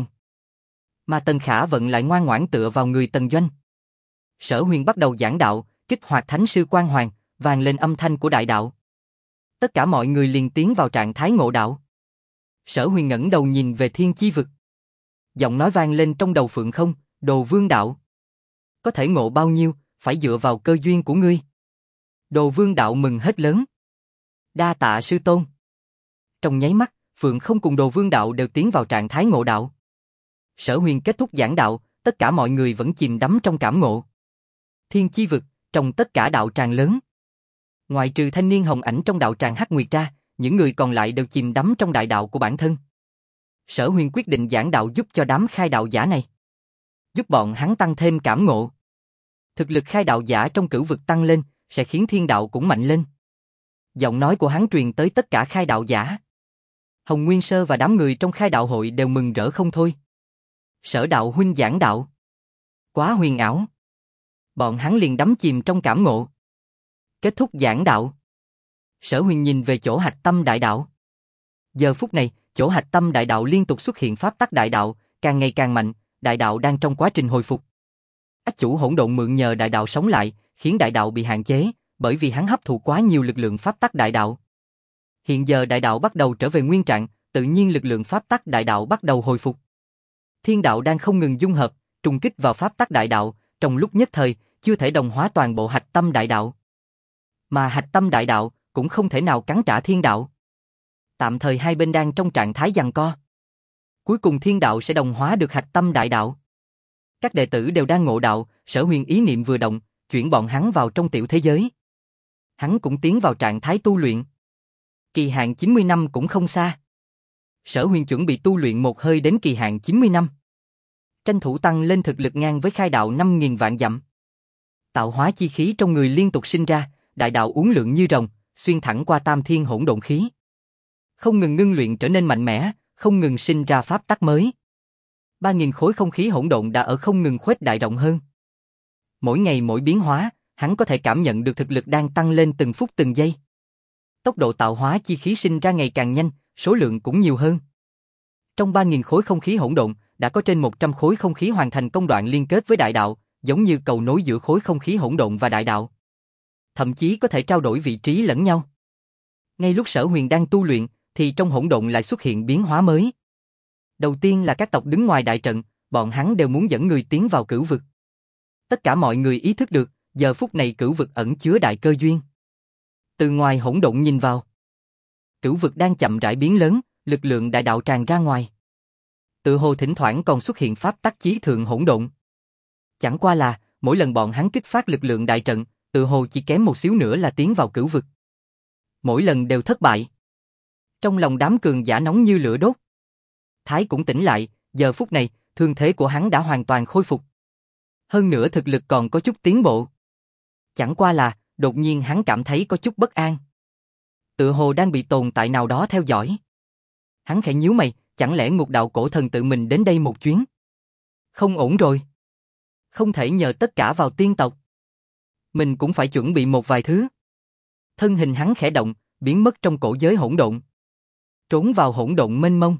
Mà Tần Khả Vận lại ngoan ngoãn tựa vào người Tần Doanh. Sở Huyền bắt đầu giảng đạo, kích hoạt thánh sư quan hoàng, vang lên âm thanh của đại đạo. Tất cả mọi người liền tiến vào trạng thái ngộ đạo. Sở Huyền ngẩng đầu nhìn về thiên chi vực. Giọng nói vang lên trong đầu Phượng Không, Đồ Vương đạo. Có thể ngộ bao nhiêu, phải dựa vào cơ duyên của ngươi. Đồ Vương đạo mừng hết lớn. Đa tạ sư tôn. Trong nháy mắt, Phượng Không cùng Đồ Vương đạo đều tiến vào trạng thái ngộ đạo. Sở Huyền kết thúc giảng đạo, tất cả mọi người vẫn chìm đắm trong cảm ngộ. Thiên chi vực, trong tất cả đạo tràng lớn. Ngoại trừ thanh niên hồng ảnh trong đạo tràng Hắc Nguyệt ra, những người còn lại đều chìm đắm trong đại đạo của bản thân. Sở Huyền quyết định giảng đạo giúp cho đám khai đạo giả này. Giúp bọn hắn tăng thêm cảm ngộ. Thực lực khai đạo giả trong cửu vực tăng lên, sẽ khiến thiên đạo cũng mạnh lên. Giọng nói của hắn truyền tới tất cả khai đạo giả. Hồng Nguyên Sơ và đám người trong khai đạo hội đều mừng rỡ không thôi. Sở đạo huynh giảng đạo. Quá huyền ảo. Bọn hắn liền đắm chìm trong cảm ngộ. Kết thúc giảng đạo. Sở Huyền nhìn về chỗ hạch tâm đại đạo. Giờ phút này, chỗ hạch tâm đại đạo liên tục xuất hiện pháp tắc đại đạo, càng ngày càng mạnh, đại đạo đang trong quá trình hồi phục. Ách chủ hỗn độn mượn nhờ đại đạo sống lại, khiến đại đạo bị hạn chế, bởi vì hắn hấp thụ quá nhiều lực lượng pháp tắc đại đạo. Hiện giờ đại đạo bắt đầu trở về nguyên trạng, tự nhiên lực lượng pháp tắc đại đạo bắt đầu hồi phục. Thiên đạo đang không ngừng dung hợp, trùng kích vào pháp tắc đại đạo, trong lúc nhất thời, chưa thể đồng hóa toàn bộ hạch tâm đại đạo. Mà hạch tâm đại đạo cũng không thể nào cắn trả thiên đạo. Tạm thời hai bên đang trong trạng thái giằng co. Cuối cùng thiên đạo sẽ đồng hóa được hạch tâm đại đạo. Các đệ tử đều đang ngộ đạo, Sở Huyền ý niệm vừa động, chuyển bọn hắn vào trong tiểu thế giới. Hắn cũng tiến vào trạng thái tu luyện. Kỳ hạn 90 năm cũng không xa. Sở Huyền chuẩn bị tu luyện một hơi đến kỳ hạn 90 năm. Tranh thủ tăng lên thực lực ngang với khai đạo 5.000 vạn dặm. Tạo hóa chi khí trong người liên tục sinh ra, đại đạo uốn lượn như rồng, xuyên thẳng qua tam thiên hỗn độn khí. Không ngừng ngưng luyện trở nên mạnh mẽ, không ngừng sinh ra pháp tắc mới. 3.000 khối không khí hỗn độn đã ở không ngừng khuếch đại rộng hơn. Mỗi ngày mỗi biến hóa, hắn có thể cảm nhận được thực lực đang tăng lên từng phút từng giây. Tốc độ tạo hóa chi khí sinh ra ngày càng nhanh, số lượng cũng nhiều hơn. Trong 3.000 khối không khí hỗn độn, đã có trên 100 khối không khí hoàn thành công đoạn liên kết với đại đạo, giống như cầu nối giữa khối không khí hỗn độn và đại đạo. Thậm chí có thể trao đổi vị trí lẫn nhau. Ngay lúc Sở Huyền đang tu luyện, thì trong hỗn độn lại xuất hiện biến hóa mới. Đầu tiên là các tộc đứng ngoài đại trận, bọn hắn đều muốn dẫn người tiến vào cửu vực. Tất cả mọi người ý thức được, giờ phút này cửu vực ẩn chứa đại cơ duyên. Từ ngoài hỗn độn nhìn vào, cửu vực đang chậm rãi biến lớn, lực lượng đại đạo tràn ra ngoài. Tự hồ thỉnh thoảng còn xuất hiện pháp tắc chí thượng hỗn độn. Chẳng qua là, mỗi lần bọn hắn kích phát lực lượng đại trận, tự hồ chỉ kém một xíu nữa là tiến vào cửu vực. Mỗi lần đều thất bại. Trong lòng đám cường giả nóng như lửa đốt. Thái cũng tỉnh lại, giờ phút này, thương thế của hắn đã hoàn toàn khôi phục. Hơn nữa thực lực còn có chút tiến bộ. Chẳng qua là, đột nhiên hắn cảm thấy có chút bất an. Tựa hồ đang bị tồn tại nào đó theo dõi. Hắn khẽ nhíu mày, chẳng lẽ Ngục Đạo Cổ Thần tự mình đến đây một chuyến? Không ổn rồi. Không thể nhờ tất cả vào tiên tộc. Mình cũng phải chuẩn bị một vài thứ. Thân hình hắn khẽ động, biến mất trong cổ giới hỗn độn. Trốn vào hỗn độn mênh mông.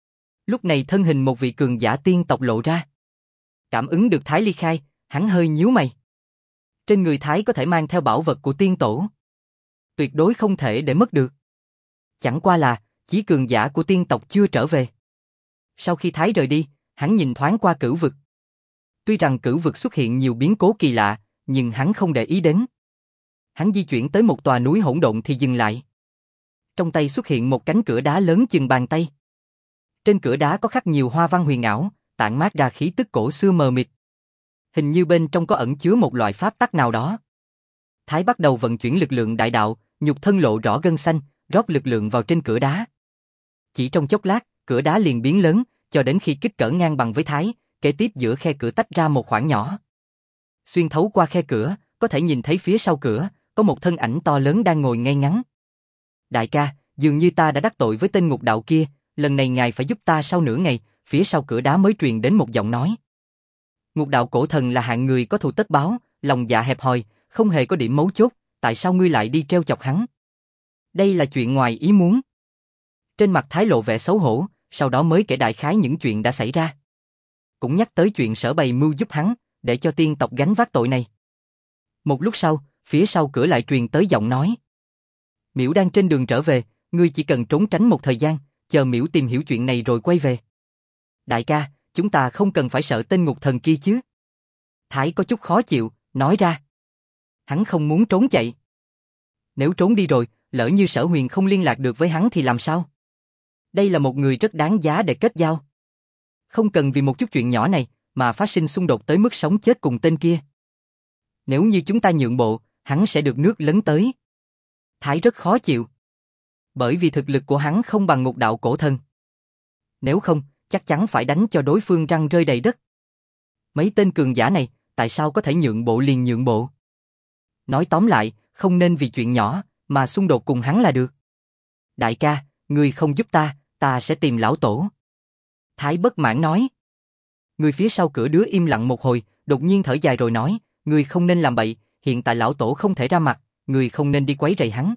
Lúc này thân hình một vị cường giả tiên tộc lộ ra. Cảm ứng được Thái ly khai, hắn hơi nhíu mày. Trên người Thái có thể mang theo bảo vật của tiên tổ. Tuyệt đối không thể để mất được. Chẳng qua là, chí cường giả của tiên tộc chưa trở về. Sau khi Thái rời đi, hắn nhìn thoáng qua cửu vực. Tuy rằng cửu vực xuất hiện nhiều biến cố kỳ lạ, nhưng hắn không để ý đến. Hắn di chuyển tới một tòa núi hỗn độn thì dừng lại. Trong tay xuất hiện một cánh cửa đá lớn chừng bàn tay. Trên cửa đá có khắc nhiều hoa văn huyền ảo, tản mát ra khí tức cổ xưa mờ mịt. Hình như bên trong có ẩn chứa một loại pháp tắc nào đó. Thái bắt đầu vận chuyển lực lượng đại đạo, nhục thân lộ rõ gân xanh, rót lực lượng vào trên cửa đá. Chỉ trong chốc lát, cửa đá liền biến lớn, cho đến khi kích cỡ ngang bằng với Thái, kế tiếp giữa khe cửa tách ra một khoảng nhỏ. Xuyên thấu qua khe cửa, có thể nhìn thấy phía sau cửa, có một thân ảnh to lớn đang ngồi ngay ngắn. Đại ca, dường như ta đã đắc tội với tên ngục đạo kia, lần này ngài phải giúp ta sau nửa ngày, phía sau cửa đá mới truyền đến một giọng nói. Ngục đạo cổ thần là hạng người có thù tất báo, lòng dạ hẹp hòi, không hề có điểm mấu chốt, tại sao ngươi lại đi treo chọc hắn? Đây là chuyện ngoài ý muốn. Trên mặt Thái lộ vẻ xấu hổ, sau đó mới kể đại khái những chuyện đã xảy ra. Cũng nhắc tới chuyện Sở bày mưu giúp hắn, để cho tiên tộc gánh vác tội này. Một lúc sau, phía sau cửa lại truyền tới giọng nói. Miễu đang trên đường trở về, ngươi chỉ cần trốn tránh một thời gian, chờ Miễu tìm hiểu chuyện này rồi quay về. Đại ca, chúng ta không cần phải sợ tên ngục thần kia chứ. Thái có chút khó chịu, nói ra. Hắn không muốn trốn chạy. Nếu trốn đi rồi, lỡ như Sở Huyền không liên lạc được với hắn thì làm sao? Đây là một người rất đáng giá để kết giao. Không cần vì một chút chuyện nhỏ này mà phát sinh xung đột tới mức sống chết cùng tên kia. Nếu như chúng ta nhượng bộ, hắn sẽ được nước lấn tới. Thái rất khó chịu. Bởi vì thực lực của hắn không bằng ngục đạo cổ thần. Nếu không, chắc chắn phải đánh cho đối phương răng rơi đầy đất. Mấy tên cường giả này, tại sao có thể nhượng bộ liền nhượng bộ? Nói tóm lại, không nên vì chuyện nhỏ mà xung đột cùng hắn là được. Đại ca, ngươi không giúp ta, ta sẽ tìm lão tổ. Thái bất mãn nói. Người phía sau cửa đứa im lặng một hồi, đột nhiên thở dài rồi nói, ngươi không nên làm bậy, hiện tại lão tổ không thể ra mặt, ngươi không nên đi quấy rầy hắn.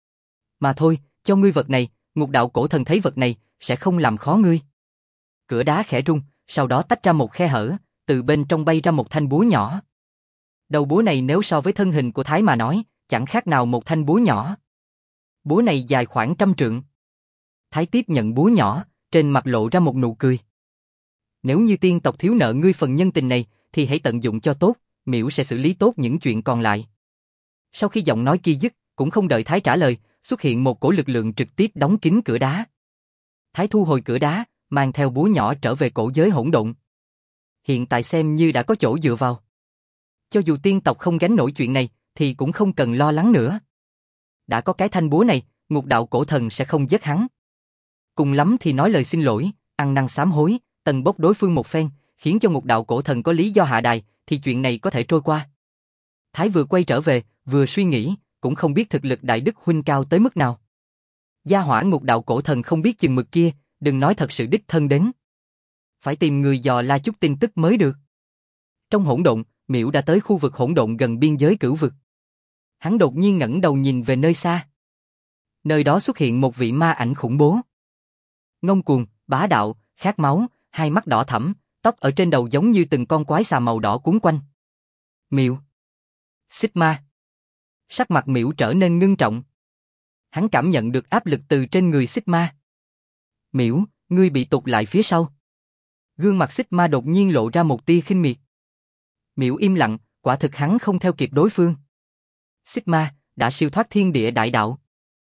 Mà thôi, cho ngươi vật này, ngục đạo cổ thần thấy vật này, sẽ không làm khó ngươi. Cửa đá khẽ rung, sau đó tách ra một khe hở, từ bên trong bay ra một thanh búa nhỏ. Đầu búa này nếu so với thân hình của Thái mà nói, chẳng khác nào một thanh búa nhỏ. Búa này dài khoảng 100 trượng. Thái tiếp nhận búa nhỏ, trên mặt lộ ra một nụ cười. Nếu như tiên tộc thiếu nợ ngươi phần nhân tình này, thì hãy tận dụng cho tốt, Miễu sẽ xử lý tốt những chuyện còn lại. Sau khi giọng nói kia dứt, cũng không đợi Thái trả lời, xuất hiện một cổ lực lượng trực tiếp đóng kín cửa đá. Thái thu hồi cửa đá, mang theo búa nhỏ trở về cổ giới hỗn độn. Hiện tại xem như đã có chỗ dựa vào. Cho dù tiên tộc không gánh nổi chuyện này, thì cũng không cần lo lắng nữa. Đã có cái thanh búa này, ngục đạo cổ thần sẽ không giết hắn. Cùng lắm thì nói lời xin lỗi, ăn năn sám hối, tần bốc đối phương một phen, khiến cho ngục đạo cổ thần có lý do hạ đài, thì chuyện này có thể trôi qua. Thái vừa quay trở về, vừa suy nghĩ, cũng không biết thực lực đại đức huynh cao tới mức nào. Gia hỏa ngục đạo cổ thần không biết chừng mực kia, đừng nói thật sự đích thân đến. Phải tìm người dò la chút tin tức mới được. Trong hỗn độn, Miễu đã tới khu vực hỗn độn gần biên giới cửu vực. Hắn đột nhiên ngẩng đầu nhìn về nơi xa. Nơi đó xuất hiện một vị ma ảnh khủng bố. Ngông cuồng, bá đạo, khát máu, hai mắt đỏ thẫm, tóc ở trên đầu giống như từng con quái xà màu đỏ cuốn quanh. Miễu. Xích ma. Sắc mặt Miễu trở nên ngưng trọng. Hắn cảm nhận được áp lực từ trên người xích ma. Miễu, ngươi bị tụt lại phía sau. Gương mặt xích ma đột nhiên lộ ra một tia khinh miệt. Miễu im lặng, quả thực hắn không theo kịp đối phương. Xích ma đã siêu thoát thiên địa đại đạo.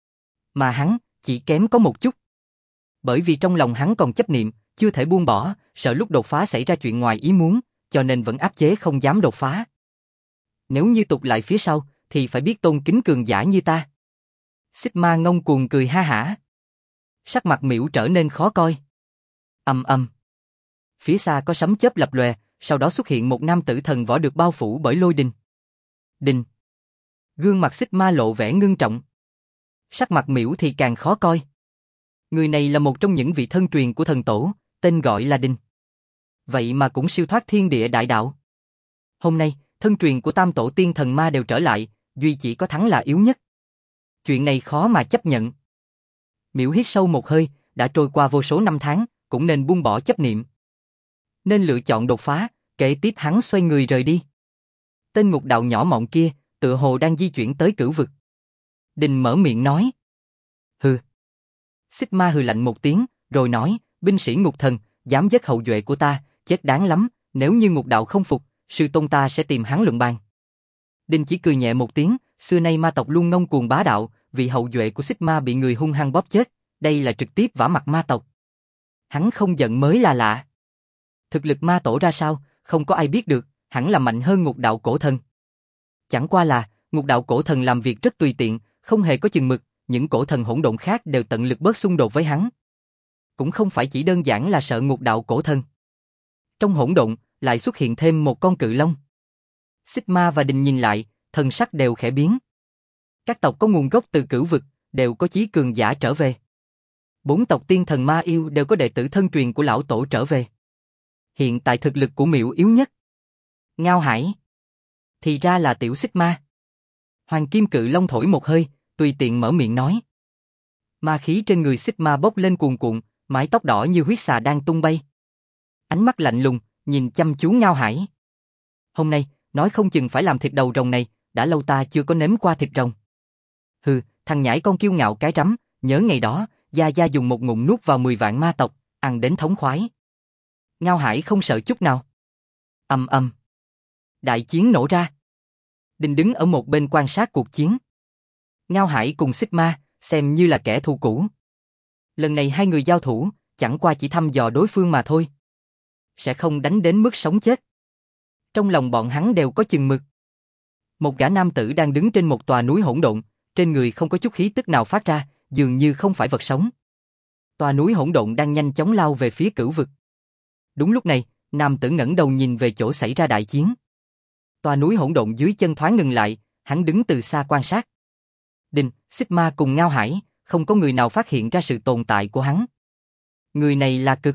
Mà hắn chỉ kém có một chút. Bởi vì trong lòng hắn còn chấp niệm, chưa thể buông bỏ, sợ lúc đột phá xảy ra chuyện ngoài ý muốn, cho nên vẫn áp chế không dám đột phá. Nếu như tụt lại phía sau, thì phải biết tôn kính cường giả như ta. Xích ma ngông cuồng cười ha hả. Sắc mặt Miễu trở nên khó coi. Ầm ầm. Phía xa có sấm chớp lập lòe, sau đó xuất hiện một nam tử thần võ được bao phủ bởi lôi đình. Đình. Gương mặt Xích Ma lộ vẻ ngưng trọng. Sắc mặt Miễu thì càng khó coi. Người này là một trong những vị thân truyền của thần tổ, tên gọi là Đình. Vậy mà cũng siêu thoát thiên địa đại đạo. Hôm nay, thân truyền của tam tổ tiên thần ma đều trở lại, duy chỉ có thắng là yếu nhất. Chuyện này khó mà chấp nhận. Miễu hít sâu một hơi, đã trôi qua vô số năm tháng, cũng nên buông bỏ chấp niệm. Nên lựa chọn đột phá, kế tiếp hắn xoay người rời đi. Tên ngục đạo nhỏ mọn kia, tựa hồ đang di chuyển tới cửu vực. Đình mở miệng nói. Hừ. Xích Ma hừ lạnh một tiếng, rồi nói, binh sĩ ngục thần, dám giết hậu duệ của ta, chết đáng lắm, nếu như ngục đạo không phục, sư tôn ta sẽ tìm hắn luận bàn. Đình chỉ cười nhẹ một tiếng, xưa nay ma tộc luôn ngông cuồng bá đạo, vị hậu duệ của Xích Ma bị người hung hăng bóp chết, đây là trực tiếp vả mặt ma tộc. Hắn không giận mới là lạ. Thực lực ma tổ ra sao, không có ai biết được, hẳn là mạnh hơn ngục đạo cổ thần. Chẳng qua là, ngục đạo cổ thần làm việc rất tùy tiện, không hề có chừng mực, những cổ thần hỗn độn khác đều tận lực bớt xung đột với hắn. Cũng không phải chỉ đơn giản là sợ ngục đạo cổ thần. Trong hỗn độn, lại xuất hiện thêm một con cự long. Xích Ma và Đình nhìn lại, thần sắc đều khẽ biến. Các tộc có nguồn gốc từ cửu vực, đều có chí cường giả trở về. 4 tộc tiên thần ma yêu đều có đệ tử thân truyền của lão tổ trở về. Hiện tại thực lực của Miễu yếu nhất. Ngao Hải. Thì ra là tiểu Xích Ma. Hoàng Kim Cự Long thổi một hơi, tùy tiện mở miệng nói. Ma khí trên người Xích Ma bốc lên cuồn cuộn, mái tóc đỏ như huyết xà đang tung bay. Ánh mắt lạnh lùng, nhìn chăm chú Ngao Hải. Hôm nay, nói không chừng phải làm thịt đầu rồng này, đã lâu ta chưa có nếm qua thịt rồng. Hừ, thằng nhãi con kiêu ngạo cái rắm, nhớ ngày đó, Gia Gia dùng một ngụm nuốt vào 10 vạn ma tộc, ăn đến thống khoái. Ngao Hải không sợ chút nào. Ầm ầm. Đại chiến nổ ra. Đình đứng ở một bên quan sát cuộc chiến. Ngao Hải cùng Xích Ma, xem như là kẻ thù cũ. Lần này hai người giao thủ, chẳng qua chỉ thăm dò đối phương mà thôi. Sẽ không đánh đến mức sống chết. Trong lòng bọn hắn đều có chừng mực. Một gã nam tử đang đứng trên một tòa núi hỗn độn, trên người không có chút khí tức nào phát ra, dường như không phải vật sống. Tòa núi hỗn độn đang nhanh chóng lao về phía cửu vực. Đúng lúc này, nam tử ngẩng đầu nhìn về chỗ xảy ra đại chiến. Tòa núi hỗn độn dưới chân thoáng ngừng lại, hắn đứng từ xa quan sát. Đình, Xích Ma cùng Ngao Hải, không có người nào phát hiện ra sự tồn tại của hắn. Người này là Cực.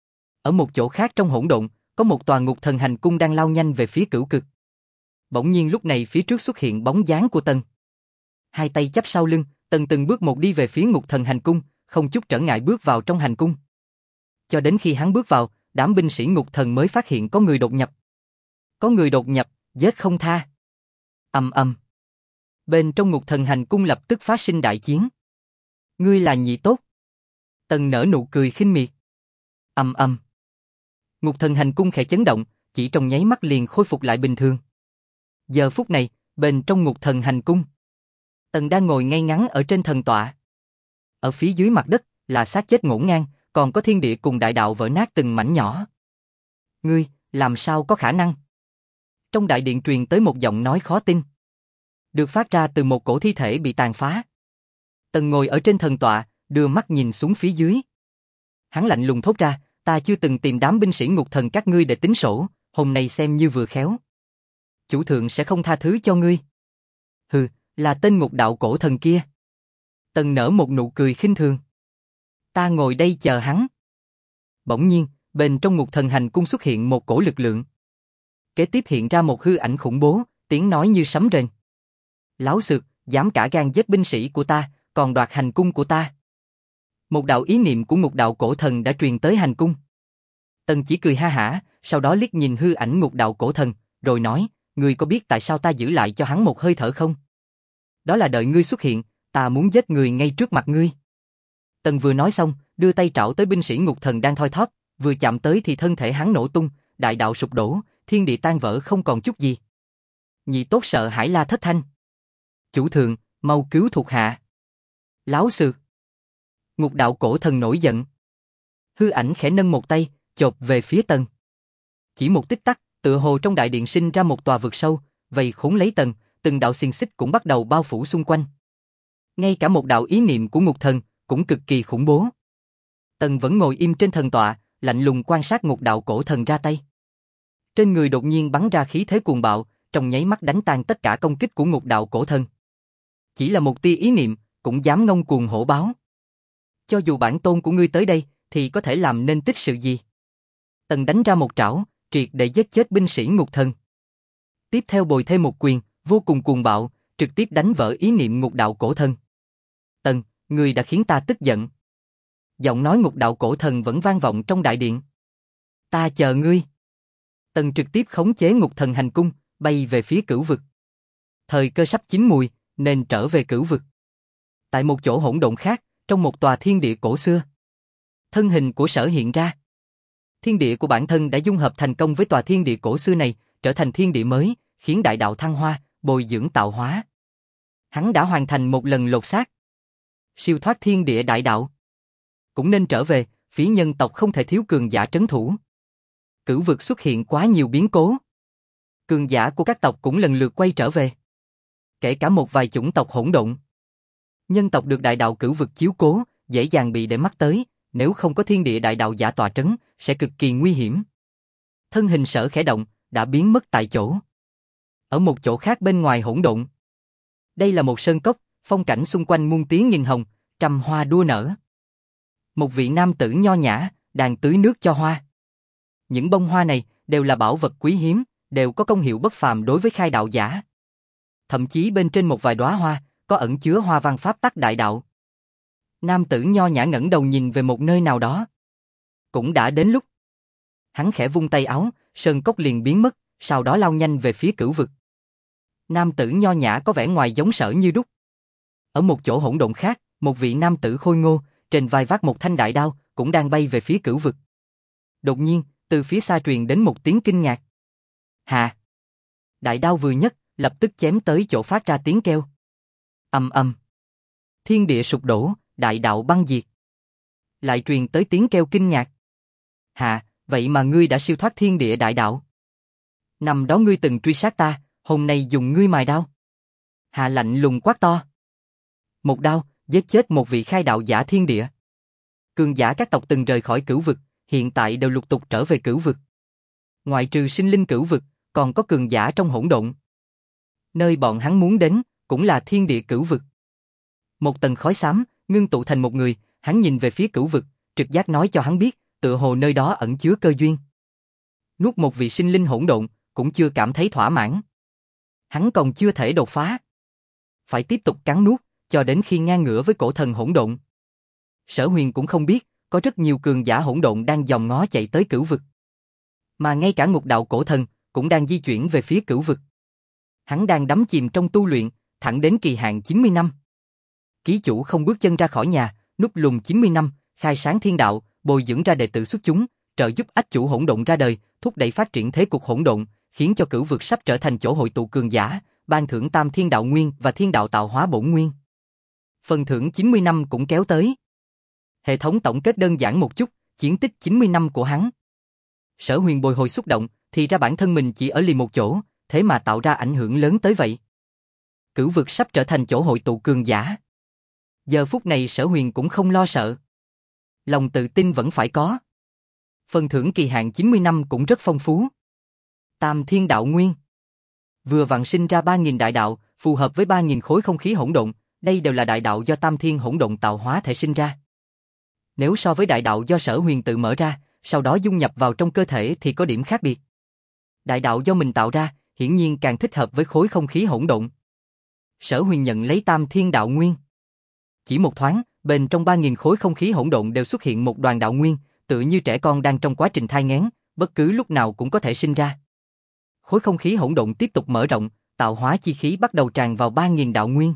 Ở một chỗ khác trong hỗn độn, có một tòa ngục thần hành cung đang lao nhanh về phía cửu cực. Bỗng nhiên lúc này phía trước xuất hiện bóng dáng của Tần. Hai tay chắp sau lưng, Tần từng bước một đi về phía ngục thần hành cung, không chút trở ngại bước vào trong hành cung. Cho đến khi hắn bước vào, đám binh sĩ ngục thần mới phát hiện có người đột nhập. Có người đột nhập, giết không tha. Ầm ầm. Bên trong ngục thần hành cung lập tức phát sinh đại chiến. Ngươi là nhị tốt. Tần nở nụ cười khinh miệt. Ầm ầm. Ngục thần hành cung khẽ chấn động, chỉ trong nháy mắt liền khôi phục lại bình thường. Giờ phút này, bên trong ngục thần hành cung, Tần đang ngồi ngay ngắn ở trên thần tọa. Ở phía dưới mặt đất là xác chết ngổn ngang, còn có thiên địa cùng đại đạo vỡ nát từng mảnh nhỏ. Ngươi, làm sao có khả năng? Trong đại điện truyền tới một giọng nói khó tin, được phát ra từ một cổ thi thể bị tàn phá. Tần ngồi ở trên thần tọa, đưa mắt nhìn xuống phía dưới. Hắn lạnh lùng thốt ra, ta chưa từng tìm đám binh sĩ ngục thần các ngươi để tính sổ, hôm nay xem như vừa khéo. Chủ thượng sẽ không tha thứ cho ngươi. Hừ, là tên ngục đạo cổ thần kia. Tần nở một nụ cười khinh thường. Ta ngồi đây chờ hắn. Bỗng nhiên, bên trong ngục thần hành cung xuất hiện một cổ lực lượng. Kế tiếp hiện ra một hư ảnh khủng bố, tiếng nói như sấm rền. Láo xược, dám cả gan giết binh sĩ của ta, còn đoạt hành cung của ta. Một đạo ý niệm của ngục đạo cổ thần đã truyền tới hành cung. Tần chỉ cười ha hả, sau đó liếc nhìn hư ảnh ngục đạo cổ thần, rồi nói, ngươi có biết tại sao ta giữ lại cho hắn một hơi thở không? Đó là đợi ngươi xuất hiện, ta muốn giết người ngay trước mặt ngươi. Tần vừa nói xong, đưa tay trảo tới binh sĩ ngục thần đang thoi thóp, vừa chạm tới thì thân thể hắn nổ tung, đại đạo sụp đổ, thiên địa tan vỡ không còn chút gì. Nhị tốt sợ hãi la thất thanh. Chủ thượng, mau cứu thuộc hạ. Láo xược. Ngục đạo cổ thần nổi giận. Hư ảnh khẽ nâng một tay, chộp về phía Tần. Chỉ một tích tắc, tựa hồ trong đại điện sinh ra một tòa vực sâu, vây khốn lấy Tần, từng đạo xiềng xích cũng bắt đầu bao phủ xung quanh. Ngay cả một đạo ý niệm của ngục thần cũng cực kỳ khủng bố. Tần vẫn ngồi im trên thần tọa, lạnh lùng quan sát ngục đạo cổ thần ra tay. Trên người đột nhiên bắn ra khí thế cuồng bạo, trong nháy mắt đánh tan tất cả công kích của ngục đạo cổ thần. Chỉ là một tia ý niệm, cũng dám ngông cuồng hổ báo. Cho dù bản tôn của ngươi tới đây, thì có thể làm nên tích sự gì? Tần đánh ra một trảo, triệt để giết chết binh sĩ ngục thần. Tiếp theo bồi thêm một quyền, vô cùng cuồng bạo, trực tiếp đánh vỡ ý niệm ngục đạo cổ thần. Tần, ngươi đã khiến ta tức giận. Giọng nói ngục đạo cổ thần vẫn vang vọng trong đại điện. Ta chờ ngươi. Tần trực tiếp khống chế ngục thần hành cung, bay về phía cửu vực. Thời cơ sắp chín mùi, nên trở về cửu vực. Tại một chỗ hỗn độn khác, trong một tòa thiên địa cổ xưa. Thân hình của Sở hiện ra. Thiên địa của bản thân đã dung hợp thành công với tòa thiên địa cổ xưa này, trở thành thiên địa mới, khiến đại đạo thăng hoa, bồi dưỡng tạo hóa. Hắn đã hoàn thành một lần lột xác. Siêu thoát thiên địa đại đạo. Cũng nên trở về, phía nhân tộc không thể thiếu cường giả trấn thủ. Cửu vực xuất hiện quá nhiều biến cố. Cường giả của các tộc cũng lần lượt quay trở về. Kể cả một vài chủng tộc hỗn độn. Nhân tộc được đại đạo cửu vực chiếu cố, dễ dàng bị để mắt tới, nếu không có thiên địa đại đạo giả tọa trấn, sẽ cực kỳ nguy hiểm. Thân hình Sở khẽ động, đã biến mất tại chỗ. Ở một chỗ khác bên ngoài hỗn độn. Đây là một sơn cốc, phong cảnh xung quanh muôn tiếng nghìn hồng, trăm hoa đua nở. Một vị nam tử nho nhã, đang tưới nước cho hoa. Những bông hoa này đều là bảo vật quý hiếm, đều có công hiệu bất phàm đối với khai đạo giả. Thậm chí bên trên một vài đóa hoa, có ẩn chứa hoa văn pháp tắc đại đạo. Nam tử nho nhã ngẩng đầu nhìn về một nơi nào đó. Cũng đã đến lúc. Hắn khẽ vung tay áo, sơn cốc liền biến mất, sau đó lao nhanh về phía cửu vực. Nam tử nho nhã có vẻ ngoài giống Sở như đúc. Ở một chỗ hỗn độn khác, một vị nam tử khôi ngô, trên vai vác một thanh đại đao, cũng đang bay về phía cửu vực. Đột nhiên, từ phía xa truyền đến một tiếng kinh ngạc. Hạ! Đại đao vừa nhấc, lập tức chém tới chỗ phát ra tiếng kêu. Ầm ầm. Thiên địa sụp đổ, đại đạo băng diệt. Lại truyền tới tiếng kêu kinh ngạc. Hạ, vậy mà ngươi đã siêu thoát thiên địa đại đạo. Năm đó ngươi từng truy sát ta, hôm nay dùng ngươi mài đao. Hạ lạnh lùng quát to. Một đao, giết chết một vị khai đạo giả thiên địa. Cường giả các tộc từng rời khỏi cửu vực, hiện tại đều lục tục trở về cửu vực. Ngoại trừ sinh linh cửu vực, còn có cường giả trong hỗn độn. Nơi bọn hắn muốn đến, cũng là thiên địa cửu vực. Một tầng khói xám, ngưng tụ thành một người, hắn nhìn về phía cửu vực, trực giác nói cho hắn biết, tựa hồ nơi đó ẩn chứa cơ duyên. Nuốt một vị sinh linh hỗn độn, cũng chưa cảm thấy thỏa mãn. Hắn còn chưa thể đột phá. Phải tiếp tục cắn nuốt, cho đến khi ngang ngửa với cổ thần hỗn độn. Sở Huyền cũng không biết, có rất nhiều cường giả hỗn độn đang dòm ngó chạy tới cửu vực. Mà ngay cả ngục đạo cổ thần, cũng đang di chuyển về phía cửu vực. Hắn đang đắm chìm trong tu luyện, thẳng đến kỳ hạn 90 năm. Ký chủ không bước chân ra khỏi nhà, núp lùm 90 năm, khai sáng thiên đạo, bồi dưỡng ra đệ tử xuất chúng, trợ giúp ách chủ hỗn độn ra đời, thúc đẩy phát triển thế cục hỗn độn, khiến cho cửu vực sắp trở thành chỗ hội tụ cường giả, ban thưởng Tam Thiên Đạo Nguyên và Thiên Đạo Tạo Hóa Bổn Nguyên. Phần thưởng 90 năm cũng kéo tới. Hệ thống tổng kết đơn giản một chút, chiến tích 90 năm của hắn. Sở Huyền bồi hồi xúc động, thì ra bản thân mình chỉ ở lì một chỗ, thế mà tạo ra ảnh hưởng lớn tới vậy. Cửu vực sắp trở thành chỗ hội tụ cường giả. Giờ phút này Sở Huyền cũng không lo sợ. Lòng tự tin vẫn phải có. Phần thưởng kỳ hạn 90 năm cũng rất phong phú. Tam Thiên Đạo Nguyên. Vừa vặn sinh ra 3.000 đại đạo, phù hợp với 3.000 khối không khí hỗn độn, đây đều là đại đạo do Tam Thiên hỗn độn tạo hóa thể sinh ra. Nếu so với đại đạo do Sở Huyền tự mở ra, sau đó dung nhập vào trong cơ thể thì có điểm khác biệt. Đại đạo do mình tạo ra, hiển nhiên càng thích hợp với khối không khí hỗn độn. Sở Huyền nhận lấy Tam Thiên Đạo Nguyên. Chỉ một thoáng, bên trong 3.000 khối không khí hỗn độn đều xuất hiện một đoàn đạo nguyên, tựa như trẻ con đang trong quá trình thai nghén, bất cứ lúc nào cũng có thể sinh ra. Khối không khí hỗn độn tiếp tục mở rộng, tạo hóa chi khí bắt đầu tràn vào 3.000 đạo nguyên.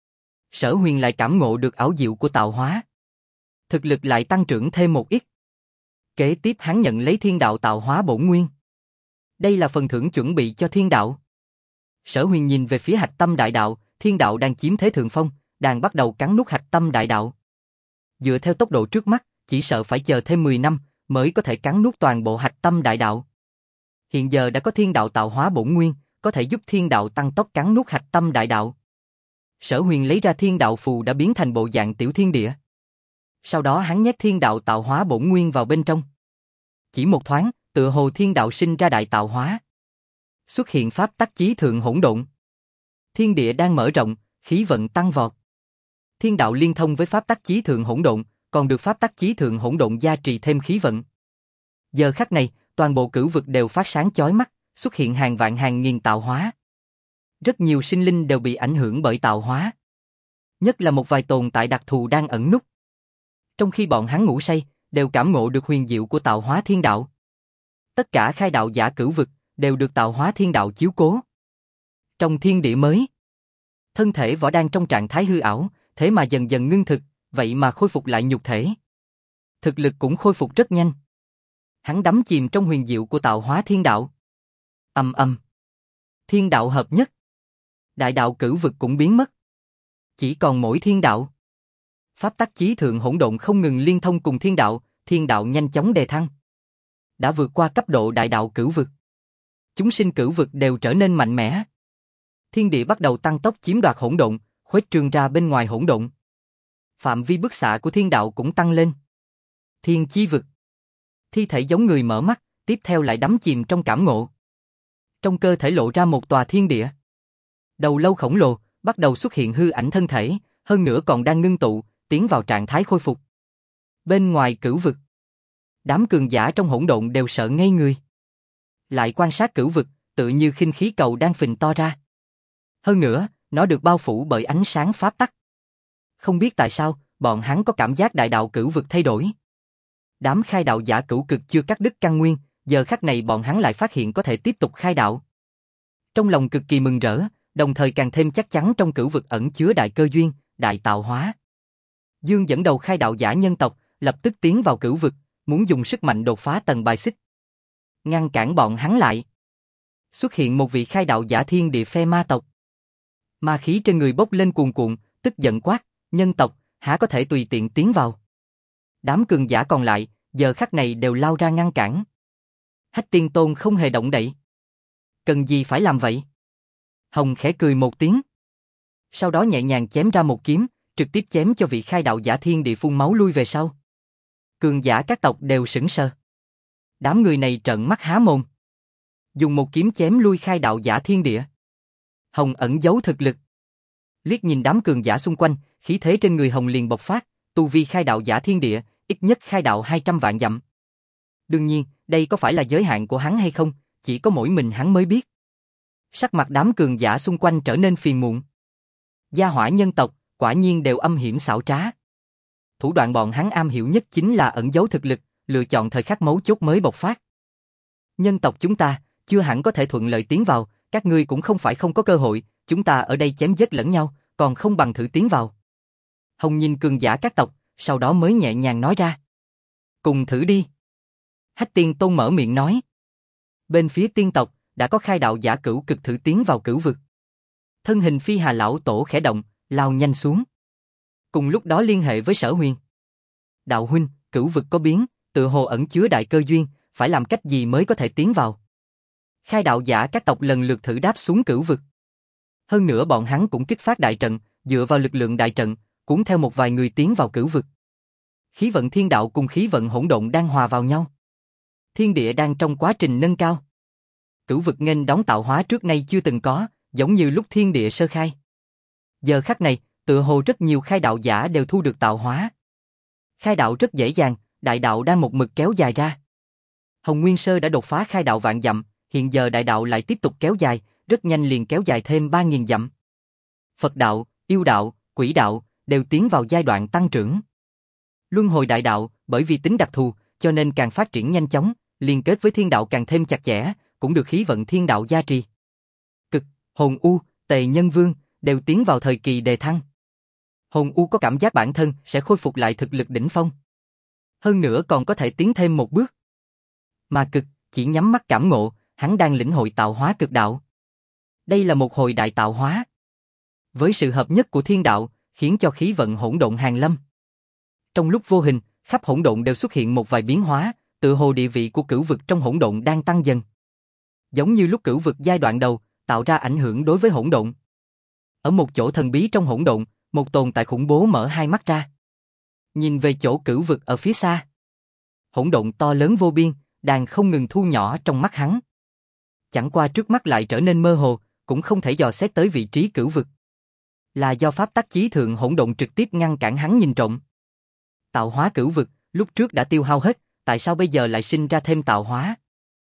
Sở Huyền lại cảm ngộ được ảo diệu của tạo hóa. Thực lực lại tăng trưởng thêm một ít. Kế tiếp hắn nhận lấy Thiên Đạo Tạo Hóa Bổn Nguyên. Đây là phần thưởng chuẩn bị cho thiên đạo. Sở Huyền nhìn về phía hạch tâm đại đạo, thiên đạo đang chiếm thế thượng phong, đang bắt đầu cắn nuốt hạch tâm đại đạo. Dựa theo tốc độ trước mắt, chỉ sợ phải chờ thêm 10 năm mới có thể cắn nuốt toàn bộ hạch tâm đại đạo. Hiện giờ đã có Thiên Đạo Tạo Hóa Bổn Nguyên, có thể giúp thiên đạo tăng tốc cắn nuốt hạch tâm đại đạo. Sở Huyền lấy ra thiên đạo phù đã biến thành bộ dạng tiểu thiên địa. Sau đó hắn nhét Thiên Đạo Tạo Hóa Bổn Nguyên vào bên trong. Chỉ một thoáng, tựa hồ thiên đạo sinh ra đại tạo hóa. Xuất hiện pháp tắc chí thượng hỗn độn. Thiên địa đang mở rộng, khí vận tăng vọt. Thiên đạo liên thông với pháp tắc chí thượng hỗn độn, còn được pháp tắc chí thượng hỗn độn gia trì thêm khí vận. Giờ khắc này, toàn bộ cửu vực đều phát sáng chói mắt, xuất hiện hàng vạn hàng nghìn tạo hóa. Rất nhiều sinh linh đều bị ảnh hưởng bởi tạo hóa. Nhất là một vài tồn tại đặc thù đang ẩn núp. Trong khi bọn hắn ngủ say, đều cảm ngộ được huyền diệu của tạo hóa thiên đạo. Tất cả khai đạo giả cửu vực đều được tạo hóa thiên đạo chiếu cố. Trong thiên địa mới, thân thể võ đang trong trạng thái hư ảo, thế mà dần dần ngưng thực, vậy mà khôi phục lại nhục thể. Thực lực cũng khôi phục rất nhanh. Hắn đắm chìm trong huyền diệu của tạo hóa thiên đạo. Ầm ầm. Thiên đạo hợp nhất. Đại đạo cửu vực cũng biến mất. Chỉ còn mỗi thiên đạo. Pháp tắc chí thượng hỗn độn không ngừng liên thông cùng thiên đạo nhanh chóng đề thăng. Đã vượt qua cấp độ đại đạo cửu vực. Chúng sinh cửu vực đều trở nên mạnh mẽ. Thiên địa bắt đầu tăng tốc chiếm đoạt hỗn độn, khuếch trương ra bên ngoài hỗn độn. Phạm vi bức xạ của thiên đạo cũng tăng lên. Thiên chi vực. Thi thể giống người mở mắt, tiếp theo lại đắm chìm trong cảm ngộ. Trong cơ thể lộ ra một tòa thiên địa. Đầu lâu khổng lồ, bắt đầu xuất hiện hư ảnh thân thể, hơn nữa còn đang ngưng tụ, tiến vào trạng thái khôi phục. Bên ngoài cửu vực, đám cường giả trong hỗn độn đều sợ ngây người. Lại quan sát cửu vực, tự như khinh khí cầu đang phình to ra. Hơn nữa, nó được bao phủ bởi ánh sáng pháp tắc. Không biết tại sao, bọn hắn có cảm giác đại đạo cửu vực thay đổi. Đám khai đạo giả cửu cực chưa cắt đứt căn nguyên, giờ khắc này bọn hắn lại phát hiện có thể tiếp tục khai đạo. Trong lòng cực kỳ mừng rỡ, đồng thời càng thêm chắc chắn trong cửu vực ẩn chứa đại cơ duyên, đại tạo hóa. Dương dẫn đầu khai đạo giả nhân tộc, lập tức tiến vào cửu vực, muốn dùng sức mạnh đột phá tầng bài xích. Ngăn cản bọn hắn lại. Xuất hiện một vị khai đạo giả thiên địa phe ma tộc. Ma khí trên người bốc lên cuồn cuộn, tức giận quát, nhân tộc, há có thể tùy tiện tiến vào. Đám cường giả còn lại, giờ khắc này đều lao ra ngăn cản. Hách Tiên Tôn không hề động đậy. Cần gì phải làm vậy? Hồng khẽ cười một tiếng. Sau đó nhẹ nhàng chém ra một kiếm, trực tiếp chém cho vị khai đạo giả thiên địa phun máu lui về sau. Cường giả các tộc đều sững sờ. Đám người này trợn mắt há mồm. Dùng một kiếm chém lui khai đạo giả thiên địa. Hồng ẩn giấu thực lực. Liếc nhìn đám cường giả xung quanh, khí thế trên người Hồng liền bộc phát, tu vi khai đạo giả thiên địa, ít nhất khai đạo 200 vạn dặm. Đương nhiên, đây có phải là giới hạn của hắn hay không, chỉ có mỗi mình hắn mới biết. Sắc mặt đám cường giả xung quanh trở nên phiền muộn. Gia hỏa nhân tộc, quả nhiên đều âm hiểm xảo trá. Thủ đoạn bọn hắn am hiểu nhất chính là ẩn giấu thực lực, lựa chọn thời khắc mấu chốt mới bộc phát. Nhân tộc chúng ta, chưa hẳn có thể thuận lợi tiến vào, các ngươi cũng không phải không có cơ hội, chúng ta ở đây chém giết lẫn nhau, còn không bằng thử tiến vào. Hồng nhìn cường giả các tộc, sau đó mới nhẹ nhàng nói ra. Cùng thử đi. Hách Tiên Tôn mở miệng nói. Bên phía tiên tộc, đã có khai đạo giả cửu cực thử tiến vào cửu vực. Thân hình Phi Hà lão tổ khẽ động, lao nhanh xuống. Cùng lúc đó liên hệ với Sở Huyền. Đạo huynh, cửu vực có biến, tựa hồ ẩn chứa đại cơ duyên, phải làm cách gì mới có thể tiến vào? Khai đạo giả các tộc lần lượt thử đáp xuống cửu vực. Hơn nữa bọn hắn cũng kích phát đại trận, dựa vào lực lượng đại trận, cuốn theo một vài người tiến vào cửu vực. Khí vận thiên đạo cùng khí vận hỗn độn đang hòa vào nhau. Thiên địa đang trong quá trình nâng cao. Cửu vực nghênh đón tạo hóa trước nay chưa từng có, giống như lúc thiên địa sơ khai. Giờ khắc này, tựa hồ rất nhiều khai đạo giả đều thu được tạo hóa. Khai đạo rất dễ dàng, đại đạo đang một mực kéo dài ra. Hồng Nguyên Sơ đã đột phá khai đạo vạn dặm, hiện giờ đại đạo lại tiếp tục kéo dài, rất nhanh liền kéo dài thêm 3.000 dặm. Phật đạo, yêu đạo, quỷ đạo đều tiến vào giai đoạn tăng trưởng. Luân hồi đại đạo, bởi vì tính đặc thù, cho nên càng phát triển nhanh chóng, liên kết với thiên đạo càng thêm chặt chẽ, cũng được khí vận thiên đạo gia trì. Cực, Hồn U, Tề Nhân Vương đều tiến vào thời kỳ đề thăng. Hồn U có cảm giác bản thân sẽ khôi phục lại thực lực đỉnh phong. Hơn nữa còn có thể tiến thêm một bước. Mà Cực, chỉ nhắm mắt cảm ngộ, hắn đang lĩnh hội tạo hóa cực đạo. Đây là một hồi đại tạo hóa. Với sự hợp nhất của thiên đạo, khiến cho khí vận hỗn độn hàng lâm. Trong lúc vô hình, khắp hỗn độn đều xuất hiện một vài biến hóa, tựa hồ địa vị của cửu vực trong hỗn độn đang tăng dần. Giống như lúc cửu vực giai đoạn đầu, tạo ra ảnh hưởng đối với hỗn độn. Ở một chỗ thần bí trong hỗn độn, một tồn tại khủng bố mở hai mắt ra. Nhìn về chỗ cửu vực ở phía xa. Hỗn độn to lớn vô biên, đang không ngừng thu nhỏ trong mắt hắn. Chẳng qua trước mắt lại trở nên mơ hồ, cũng không thể dò xét tới vị trí cửu vực. Là do pháp tắc chí thượng hỗn độn trực tiếp ngăn cản hắn nhìn trộm. Tạo hóa cửu vực, lúc trước đã tiêu hao hết, tại sao bây giờ lại sinh ra thêm tạo hóa?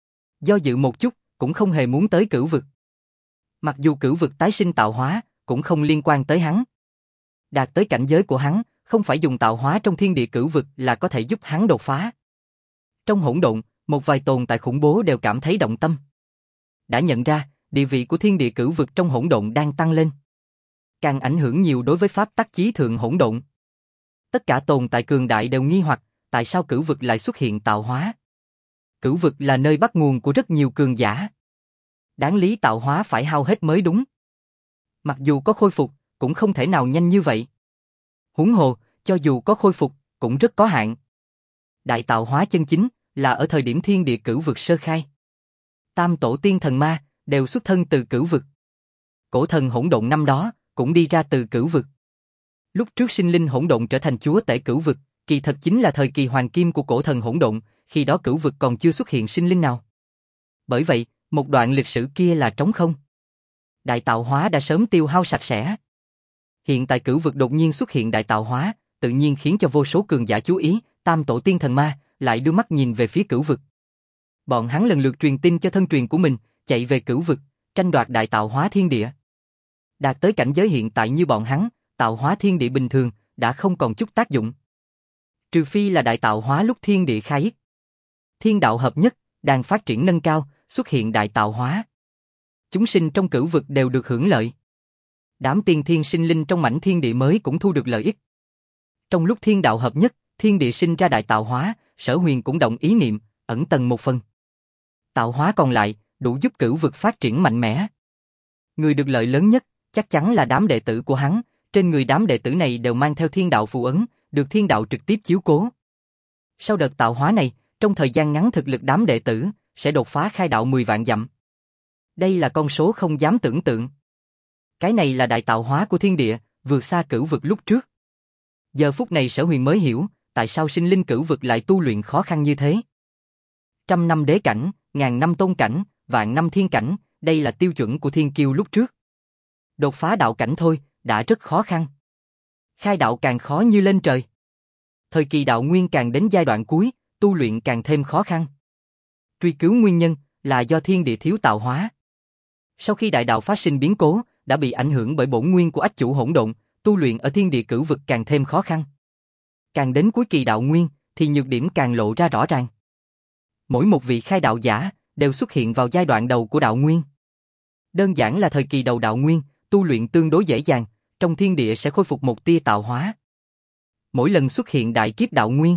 Do dự một chút, cũng không hề muốn tới cửu vực. Mặc dù cửu vực tái sinh tạo hóa, cũng không liên quan tới hắn. Đạt tới cảnh giới của hắn, không phải dùng tạo hóa trong thiên địa cửu vực là có thể giúp hắn đột phá. Trong hỗn độn, một vài tồn tại khủng bố đều cảm thấy động tâm. Đã nhận ra, địa vị của thiên địa cửu vực trong hỗn độn đang tăng lên. Càng ảnh hưởng nhiều đối với pháp tắc chí thượng hỗn độn. Tất cả tồn tại cường đại đều nghi hoặc, tại sao cửu vực lại xuất hiện tạo hóa? Cửu vực là nơi bắt nguồn của rất nhiều cường giả. Đáng lý tạo hóa phải hao hết mới đúng. Mặc dù có khôi phục, cũng không thể nào nhanh như vậy. Huống hồ, cho dù có khôi phục, cũng rất có hạn. Đại tạo hóa chân chính là ở thời điểm thiên địa cửu vực sơ khai. Tam tổ tiên thần ma đều xuất thân từ cửu vực. Cổ thần hỗn độn năm đó cũng đi ra từ cửu vực. Lúc trước sinh linh hỗn độn trở thành chúa tể cửu vực, kỳ thật chính là thời kỳ hoàng kim của cổ thần hỗn độn, khi đó cửu vực còn chưa xuất hiện sinh linh nào. Bởi vậy, một đoạn lịch sử kia là trống không. Đại tạo hóa đã sớm tiêu hao sạch sẽ. Hiện tại cửu vực đột nhiên xuất hiện đại tạo hóa, tự nhiên khiến cho vô số cường giả chú ý, tam tổ tiên thần ma lại đưa mắt nhìn về phía cửu vực. Bọn hắn lần lượt truyền tin cho thân truyền của mình, chạy về cửu vực, tranh đoạt đại tạo hóa thiên địa. Đạt tới cảnh giới hiện tại như bọn hắn, tạo hóa thiên địa bình thường đã không còn chút tác dụng. Trừ phi là đại tạo hóa lúc thiên địa khai ích. Thiên đạo hợp nhất, đang phát triển nâng cao, xuất hiện đại tạo hóa. Chúng sinh trong cửu vực đều được hưởng lợi. Đám tiên thiên sinh linh trong mảnh thiên địa mới cũng thu được lợi ích. Trong lúc thiên đạo hợp nhất, thiên địa sinh ra đại tạo hóa, Sở Huyền cũng động ý niệm, ẩn tầng một phần. Tạo hóa còn lại, đủ giúp cửu vực phát triển mạnh mẽ. Người được lợi lớn nhất, chắc chắn là đám đệ tử của hắn, trên người đám đệ tử này đều mang theo thiên đạo phù ấn, được thiên đạo trực tiếp chiếu cố. Sau đợt tạo hóa này, trong thời gian ngắn thực lực đám đệ tử sẽ đột phá khai đạo 10 vạn dặm. Đây là con số không dám tưởng tượng. Cái này là đại tạo hóa của thiên địa, vượt xa cửu vực lúc trước. Giờ phút này Sở Huyền mới hiểu, tại sao sinh linh cửu vực lại tu luyện khó khăn như thế. 100 năm đế cảnh, 1000 năm tôn cảnh, vạn năm thiên cảnh, đây là tiêu chuẩn của thiên kiêu lúc trước. Đột phá đạo cảnh thôi, đã rất khó khăn. Khai đạo càng khó như lên trời. Thời kỳ đạo nguyên càng đến giai đoạn cuối, tu luyện càng thêm khó khăn. Truy cứu nguyên nhân là do thiên địa thiếu tạo hóa. Sau khi đại đạo phát sinh biến cố, đã bị ảnh hưởng bởi bổn nguyên của ách chủ hỗn độn, tu luyện ở thiên địa cửu vực càng thêm khó khăn. Càng đến cuối kỳ đạo nguyên, thì nhược điểm càng lộ ra rõ ràng. Mỗi một vị khai đạo giả đều xuất hiện vào giai đoạn đầu của đạo nguyên. Đơn giản là thời kỳ đầu đạo nguyên, tu luyện tương đối dễ dàng, trong thiên địa sẽ khôi phục một tia tạo hóa. Mỗi lần xuất hiện đại kiếp đạo nguyên,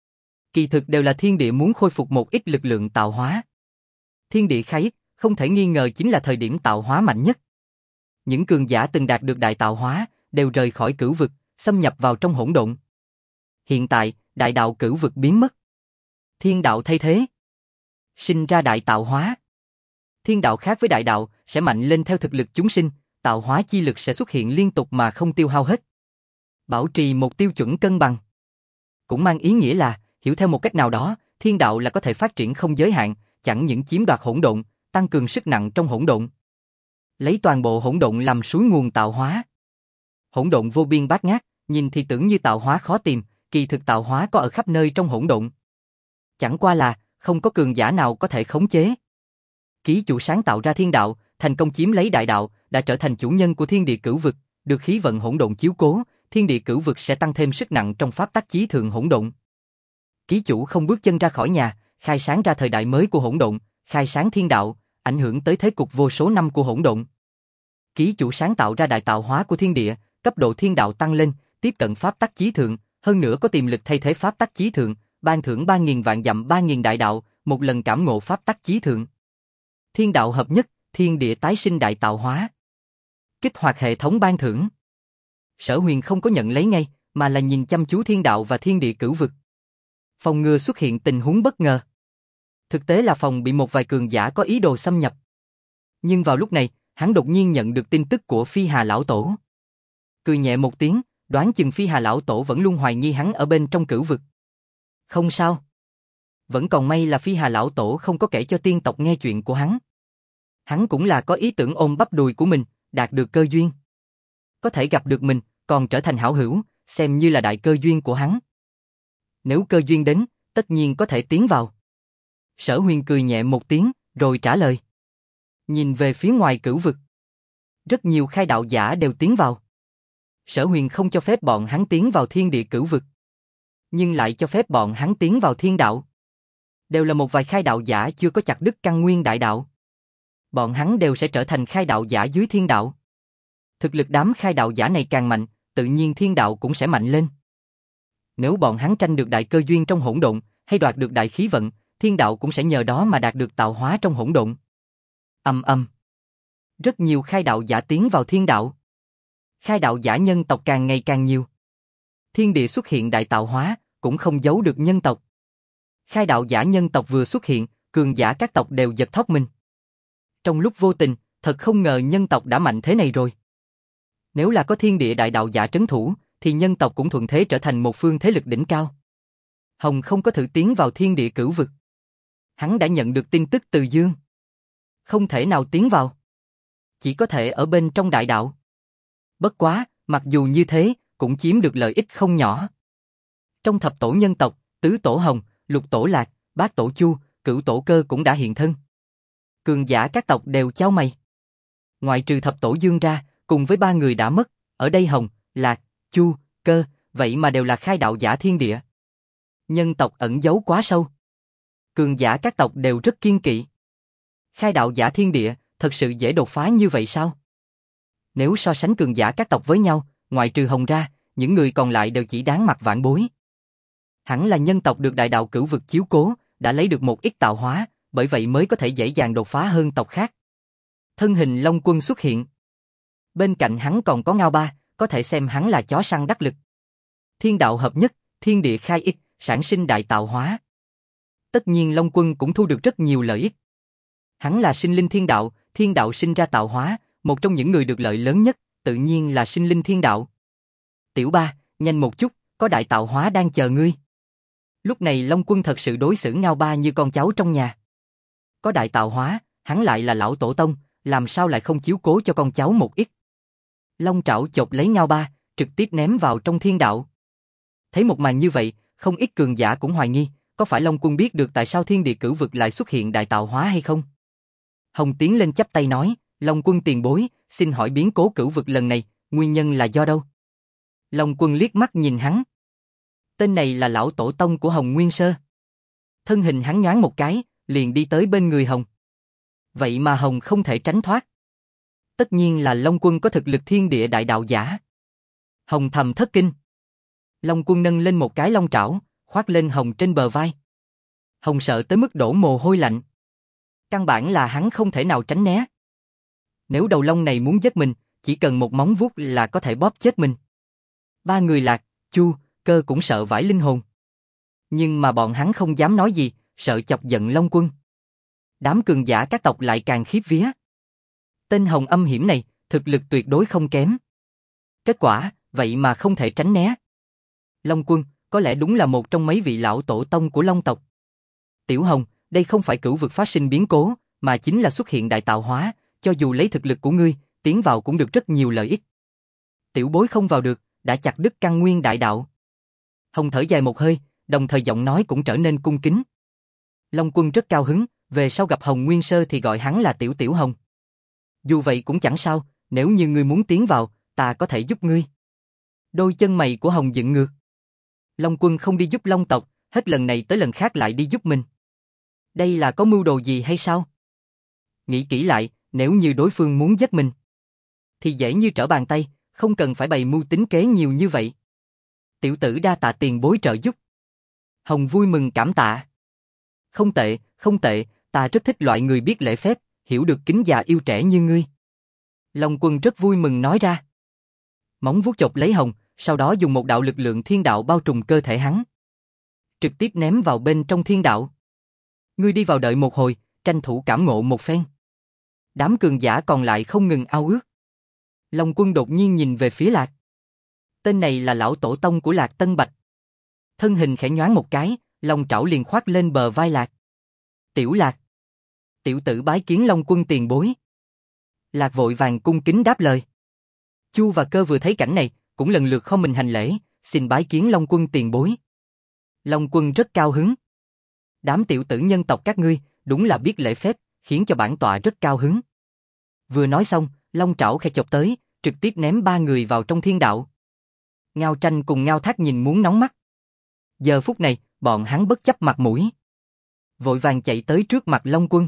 kỳ thực đều là thiên địa muốn khôi phục một ít lực lượng tạo hóa. Thiên địa khai ích, không thể nghi ngờ chính là thời điểm tạo hóa mạnh nhất. Những cường giả từng đạt được đại tạo hóa, đều rời khỏi cửu vực, xâm nhập vào trong hỗn độn. Hiện tại, đại đạo cửu vực biến mất. Thiên đạo thay thế. Sinh ra đại tạo hóa. Thiên đạo khác với đại đạo, sẽ mạnh lên theo thực lực chúng sinh, tạo hóa chi lực sẽ xuất hiện liên tục mà không tiêu hao hết. Bảo trì một tiêu chuẩn cân bằng. Cũng mang ý nghĩa là, hiểu theo một cách nào đó, thiên đạo là có thể phát triển không giới hạn, chẳng những chiếm đoạt hỗn độn, tăng cường sức nặng trong hỗn độn. Lấy toàn bộ hỗn độn làm suối nguồn tạo hóa. Hỗn độn vô biên bát ngát, nhìn thì tưởng như tạo hóa khó tìm, kỳ thực tạo hóa có ở khắp nơi trong hỗn độn. Chẳng qua là, không có cường giả nào có thể khống chế. Ký chủ sáng tạo ra thiên đạo, thành công chiếm lấy đại đạo, đã trở thành chủ nhân của thiên địa cửu vực, được khí vận hỗn độn chiếu cố, thiên địa cửu vực sẽ tăng thêm sức nặng trong pháp tắc chí thượng hỗn độn. Ký chủ không bước chân ra khỏi nhà, khai sáng ra thời đại mới của hỗn độn, khai sáng thiên đạo, ảnh hưởng tới thế cục vô số năm của hỗn độn. Ký chủ sáng tạo ra đại tạo hóa của thiên địa, cấp độ thiên đạo tăng lên, tiếp cận pháp tắc chí thượng, hơn nữa có tiềm lực thay thế pháp tắc chí thượng, ban thưởng 3000 vạn dặm 3000 đại đạo, một lần cảm ngộ pháp tắc chí thượng. Thiên đạo hợp nhất, thiên địa tái sinh đại tạo hóa. Kích hoạt hệ thống ban thưởng. Sở Huyền không có nhận lấy ngay, mà là nhìn chăm chú thiên đạo và thiên địa cửu vực. Phòng ngừa xuất hiện tình huống bất ngờ. Thực tế là phòng bị một vài cường giả có ý đồ xâm nhập. Nhưng vào lúc này, hắn đột nhiên nhận được tin tức của Phi Hà Lão Tổ. Cười nhẹ một tiếng, đoán chừng Phi Hà Lão Tổ vẫn luôn hoài nghi hắn ở bên trong cửu vực. Không sao. Vẫn còn may là Phi Hà lão tổ không có kể cho tiên tộc nghe chuyện của hắn. Hắn cũng là có ý tưởng ôm bắp đùi của mình, đạt được cơ duyên. Có thể gặp được mình, còn trở thành hảo hữu, xem như là đại cơ duyên của hắn. Nếu cơ duyên đến, tất nhiên có thể tiến vào. Sở Huyền cười nhẹ một tiếng, rồi trả lời. Nhìn về phía ngoài cửu vực. Rất nhiều khai đạo giả đều tiến vào. Sở Huyền không cho phép bọn hắn tiến vào thiên địa cửu vực. Nhưng lại cho phép bọn hắn tiến vào thiên đạo. Đều là một vài khai đạo giả chưa có chặt đứt căn nguyên đại đạo. Bọn hắn đều sẽ trở thành khai đạo giả dưới thiên đạo. Thực lực đám khai đạo giả này càng mạnh, tự nhiên thiên đạo cũng sẽ mạnh lên. Nếu bọn hắn tranh được đại cơ duyên trong hỗn độn, hay đoạt được đại khí vận, thiên đạo cũng sẽ nhờ đó mà đạt được tạo hóa trong hỗn độn. Ầm ầm. Rất nhiều khai đạo giả tiến vào thiên đạo. Khai đạo giả nhân tộc càng ngày càng nhiều. Thiên địa xuất hiện đại tạo hóa, cũng không giấu được nhân tộc. Khai đạo giả nhân tộc vừa xuất hiện, cường giả các tộc đều giật thót mình. Trong lúc vô tình, thật không ngờ nhân tộc đã mạnh thế này rồi. Nếu là có thiên địa đại đạo giả trấn thủ, thì nhân tộc cũng thuận thế trở thành một phương thế lực đỉnh cao. Hồng không có thử tiến vào thiên địa cửu vực. Hắn đã nhận được tin tức từ Dương. Không thể nào tiến vào. Chỉ có thể ở bên trong đại đạo. Bất quá, mặc dù như thế, cũng chiếm được lợi ích không nhỏ. Trong thập tổ nhân tộc, tứ tổ Hồng, lục tổ Lạc, bát tổ Chu, cửu tổ Cơ cũng đã hiện thân. Cường giả các tộc đều chau mày. Ngoại trừ thập tổ Dương ra, cùng với ba người đã mất, ở đây Hồng, Lạc, Chu, Cơ, vậy mà đều là khai đạo giả thiên địa. Nhân tộc ẩn giấu quá sâu. Cường giả các tộc đều rất kiên kỵ. Khai đạo giả thiên địa, thật sự dễ đột phá như vậy sao? Nếu so sánh cường giả các tộc với nhau, ngoại trừ Hồng ra, những người còn lại đều chỉ đáng mặt vạn bối. Hẳn là nhân tộc được đại đạo cửu vực chiếu cố, đã lấy được một ít tạo hóa, bởi vậy mới có thể dễ dàng đột phá hơn tộc khác. Thân hình Long Quân xuất hiện. Bên cạnh hắn còn có Ngao Ba, có thể xem hắn là chó săn đắc lực. Thiên đạo hợp nhất, thiên địa khai ích, sản sinh đại tạo hóa. Tất nhiên Long Quân cũng thu được rất nhiều lợi ích. Hắn là sinh linh thiên đạo sinh ra tạo hóa, một trong những người được lợi lớn nhất, tự nhiên là sinh linh thiên đạo. Tiểu Ba, nhanh một chút, có đại tạo hóa đang chờ ngươi. Lúc này Long Quân thật sự đối xử Ngao Ba như con cháu trong nhà. Có đại tạo hóa, hắn lại là lão tổ tông, làm sao lại không chiếu cố cho con cháu một ít. Long trảo chộp lấy Ngao Ba, trực tiếp ném vào trong thiên đạo. Thấy một màn như vậy, không ít cường giả cũng hoài nghi, có phải Long Quân biết được tại sao thiên địa cửu vực lại xuất hiện đại tạo hóa hay không? Hồng tiến lên chắp tay nói, Long Quân tiền bối, xin hỏi biến cố cửu vực lần này, nguyên nhân là do đâu? Long Quân liếc mắt nhìn hắn. Tên này là lão tổ tông của Hồng Nguyên Sơ. Thân hình hắn nhoáng một cái, liền đi tới bên người Hồng. Vậy mà Hồng không thể tránh thoát. Tất nhiên là Long Quân có thực lực thiên địa đại đạo giả. Hồng thầm thất kinh. Long Quân nâng lên một cái long trảo, khoác lên Hồng trên bờ vai. Hồng sợ tới mức đổ mồ hôi lạnh. Căn bản là hắn không thể nào tránh né. Nếu đầu long này muốn giết mình, chỉ cần một móng vuốt là có thể bóp chết mình. Ba người Lạc, Chu, Cơ cũng sợ vãi linh hồn. Nhưng mà bọn hắn không dám nói gì, sợ chọc giận Long Quân. Đám cường giả các tộc lại càng khiếp vía. Tên Hồng âm hiểm này, thực lực tuyệt đối không kém. Kết quả, vậy mà không thể tránh né. Long Quân, có lẽ đúng là một trong mấy vị lão tổ tông của Long tộc. Tiểu Hồng, đây không phải cửu vực phát sinh biến cố, mà chính là xuất hiện đại tạo hóa, cho dù lấy thực lực của ngươi, tiến vào cũng được rất nhiều lợi ích. Tiểu bối không vào được, đã chặt đứt căn nguyên đại đạo. Hồng thở dài một hơi, đồng thời giọng nói cũng trở nên cung kính. Long Quân rất cao hứng, về sau gặp Hồng Nguyên Sơ thì gọi hắn là Tiểu Tiểu Hồng. Dù vậy cũng chẳng sao, nếu như ngươi muốn tiến vào, ta có thể giúp ngươi. Đôi chân mày của Hồng dựng ngược. Long Quân không đi giúp Long tộc, hết lần này tới lần khác lại đi giúp mình. Đây là có mưu đồ gì hay sao? Nghĩ kỹ lại, nếu như đối phương muốn giết mình, thì dễ như trở bàn tay, không cần phải bày mưu tính kế nhiều như vậy. Tiểu tử đa tạ tiền bối trợ giúp. Hồng vui mừng cảm tạ. Không tệ, không tệ, ta rất thích loại người biết lễ phép, hiểu được kính già yêu trẻ như ngươi. Long Quân rất vui mừng nói ra. Móng vuốt chộp lấy Hồng, sau đó dùng một đạo lực lượng thiên đạo bao trùm cơ thể hắn. Trực tiếp ném vào bên trong thiên đạo. Ngươi đi vào đợi một hồi, tranh thủ cảm ngộ một phen. Đám cường giả còn lại không ngừng ao ước. Long Quân đột nhiên nhìn về phía Lạc. Tên này là lão tổ tông của Lạc Tân Bạch. Thân hình khẽ nhoáng một cái, Long trảo liền khoác lên bờ vai Lạc. Tiểu Lạc. Tiểu tử bái kiến Long quân tiền bối. Lạc vội vàng cung kính đáp lời. Chu và Cơ vừa thấy cảnh này, cũng lần lượt không mình hành lễ, xin bái kiến Long quân tiền bối. Long quân rất cao hứng. Đám tiểu tử nhân tộc các ngươi, đúng là biết lễ phép, khiến cho bản tọa rất cao hứng. Vừa nói xong, Long trảo khẽ chộp tới, trực tiếp ném ba người vào trong thiên đạo. Ngao Tranh cùng Ngao Thác nhìn muốn nóng mắt. Giờ phút này, bọn hắn bất chấp mặt mũi, vội vàng chạy tới trước mặt Long quân.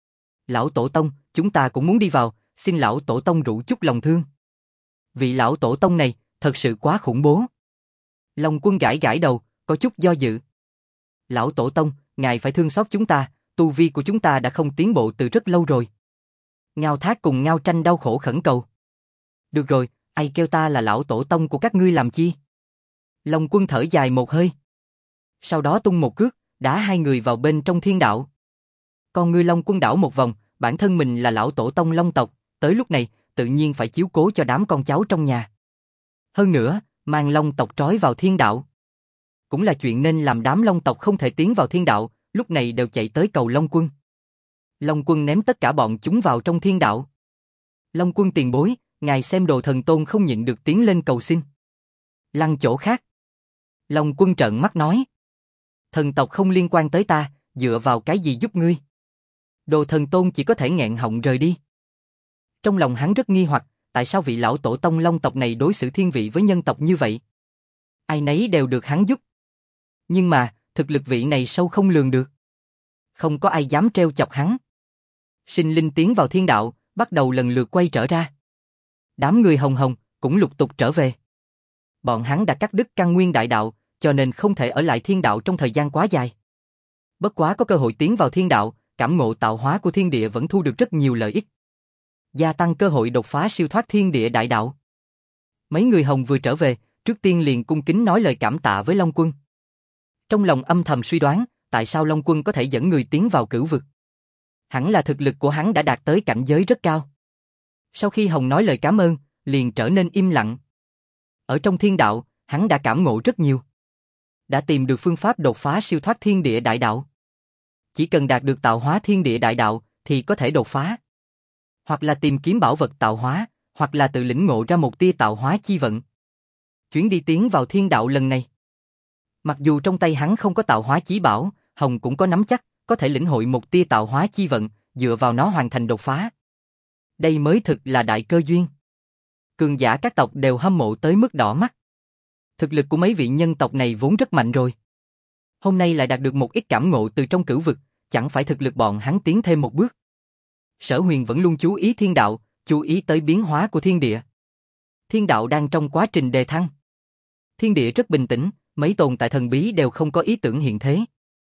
Lão tổ tông, chúng ta cũng muốn đi vào, xin lão tổ tông rủ chút lòng thương. Vị lão tổ tông này, thật sự quá khủng bố. Long quân gãi gãi đầu, có chút do dự. Lão tổ tông, ngài phải thương xót chúng ta, tu vi của chúng ta đã không tiến bộ từ rất lâu rồi. Ngao Thác cùng Ngao Tranh đau khổ khẩn cầu. Được rồi, ai kêu ta là lão tổ tông của các ngươi làm chi? Long quân thở dài một hơi. Sau đó tung một cước, đá hai người vào bên trong thiên đạo. Con ngươi Long quân đảo một vòng, bản thân mình là lão tổ tông Long tộc, tới lúc này, tự nhiên phải chiếu cố cho đám con cháu trong nhà. Hơn nữa, mang Long tộc trói vào thiên đạo cũng là chuyện nên làm, đám Long tộc không thể tiến vào thiên đạo, lúc này đều chạy tới cầu Long quân. Long quân ném tất cả bọn chúng vào trong thiên đạo. Long quân tiền bối, ngài xem Đồ Thần Tôn không nhịn được tiến lên cầu xin. Lăn chỗ khác. Long quân trợn mắt nói. Thần tộc không liên quan tới ta, dựa vào cái gì giúp ngươi? Đồ Thần Tôn chỉ có thể nghẹn họng rời đi. Trong lòng hắn rất nghi hoặc, tại sao vị lão tổ tông Long tộc này đối xử thiên vị với nhân tộc như vậy? Ai nấy đều được hắn giúp. Nhưng mà, thực lực vị này sâu không lường được. Không có ai dám trêu chọc hắn. Sinh linh tiến vào thiên đạo, bắt đầu lần lượt quay trở ra. Đám người hồng hồng cũng lục tục trở về. Bọn hắn đã cắt đứt căn nguyên đại đạo, cho nên không thể ở lại thiên đạo trong thời gian quá dài. Bất quá có cơ hội tiến vào thiên đạo, cảm ngộ tạo hóa của thiên địa vẫn thu được rất nhiều lợi ích. Gia tăng cơ hội đột phá siêu thoát thiên địa đại đạo. Mấy người hồng vừa trở về, trước tiên liền cung kính nói lời cảm tạ với Long quân. Trong lòng âm thầm suy đoán, tại sao Long quân có thể dẫn người tiến vào cửu vực. Hẳn là thực lực của hắn đã đạt tới cảnh giới rất cao. Sau khi Hồng nói lời cảm ơn, liền trở nên im lặng. Ở trong thiên đạo, hắn đã cảm ngộ rất nhiều. Đã tìm được phương pháp đột phá siêu thoát thiên địa đại đạo. Chỉ cần đạt được tạo hóa thiên địa đại đạo, thì có thể đột phá. Hoặc là tìm kiếm bảo vật tạo hóa, hoặc là tự lĩnh ngộ ra một tia tạo hóa chi vận. Chuyến đi tiến vào thiên đạo lần này, mặc dù trong tay hắn không có tạo hóa chí bảo, Hồng cũng có nắm chắc, có thể lĩnh hội một tia tạo hóa chi vận, dựa vào nó hoàn thành đột phá. Đây mới thực là đại cơ duyên. Cường giả các tộc đều hâm mộ tới mức đỏ mắt. Thực lực của mấy vị nhân tộc này vốn rất mạnh rồi. Hôm nay lại đạt được một ít cảm ngộ từ trong cửu vực, chẳng phải thực lực bọn hắn tiến thêm một bước. Sở Huyền vẫn luôn chú ý thiên đạo, chú ý tới biến hóa của thiên địa. Thiên đạo đang trong quá trình đề thăng. Thiên địa rất bình tĩnh, mấy tồn tại thần bí đều không có ý tưởng hiện thế.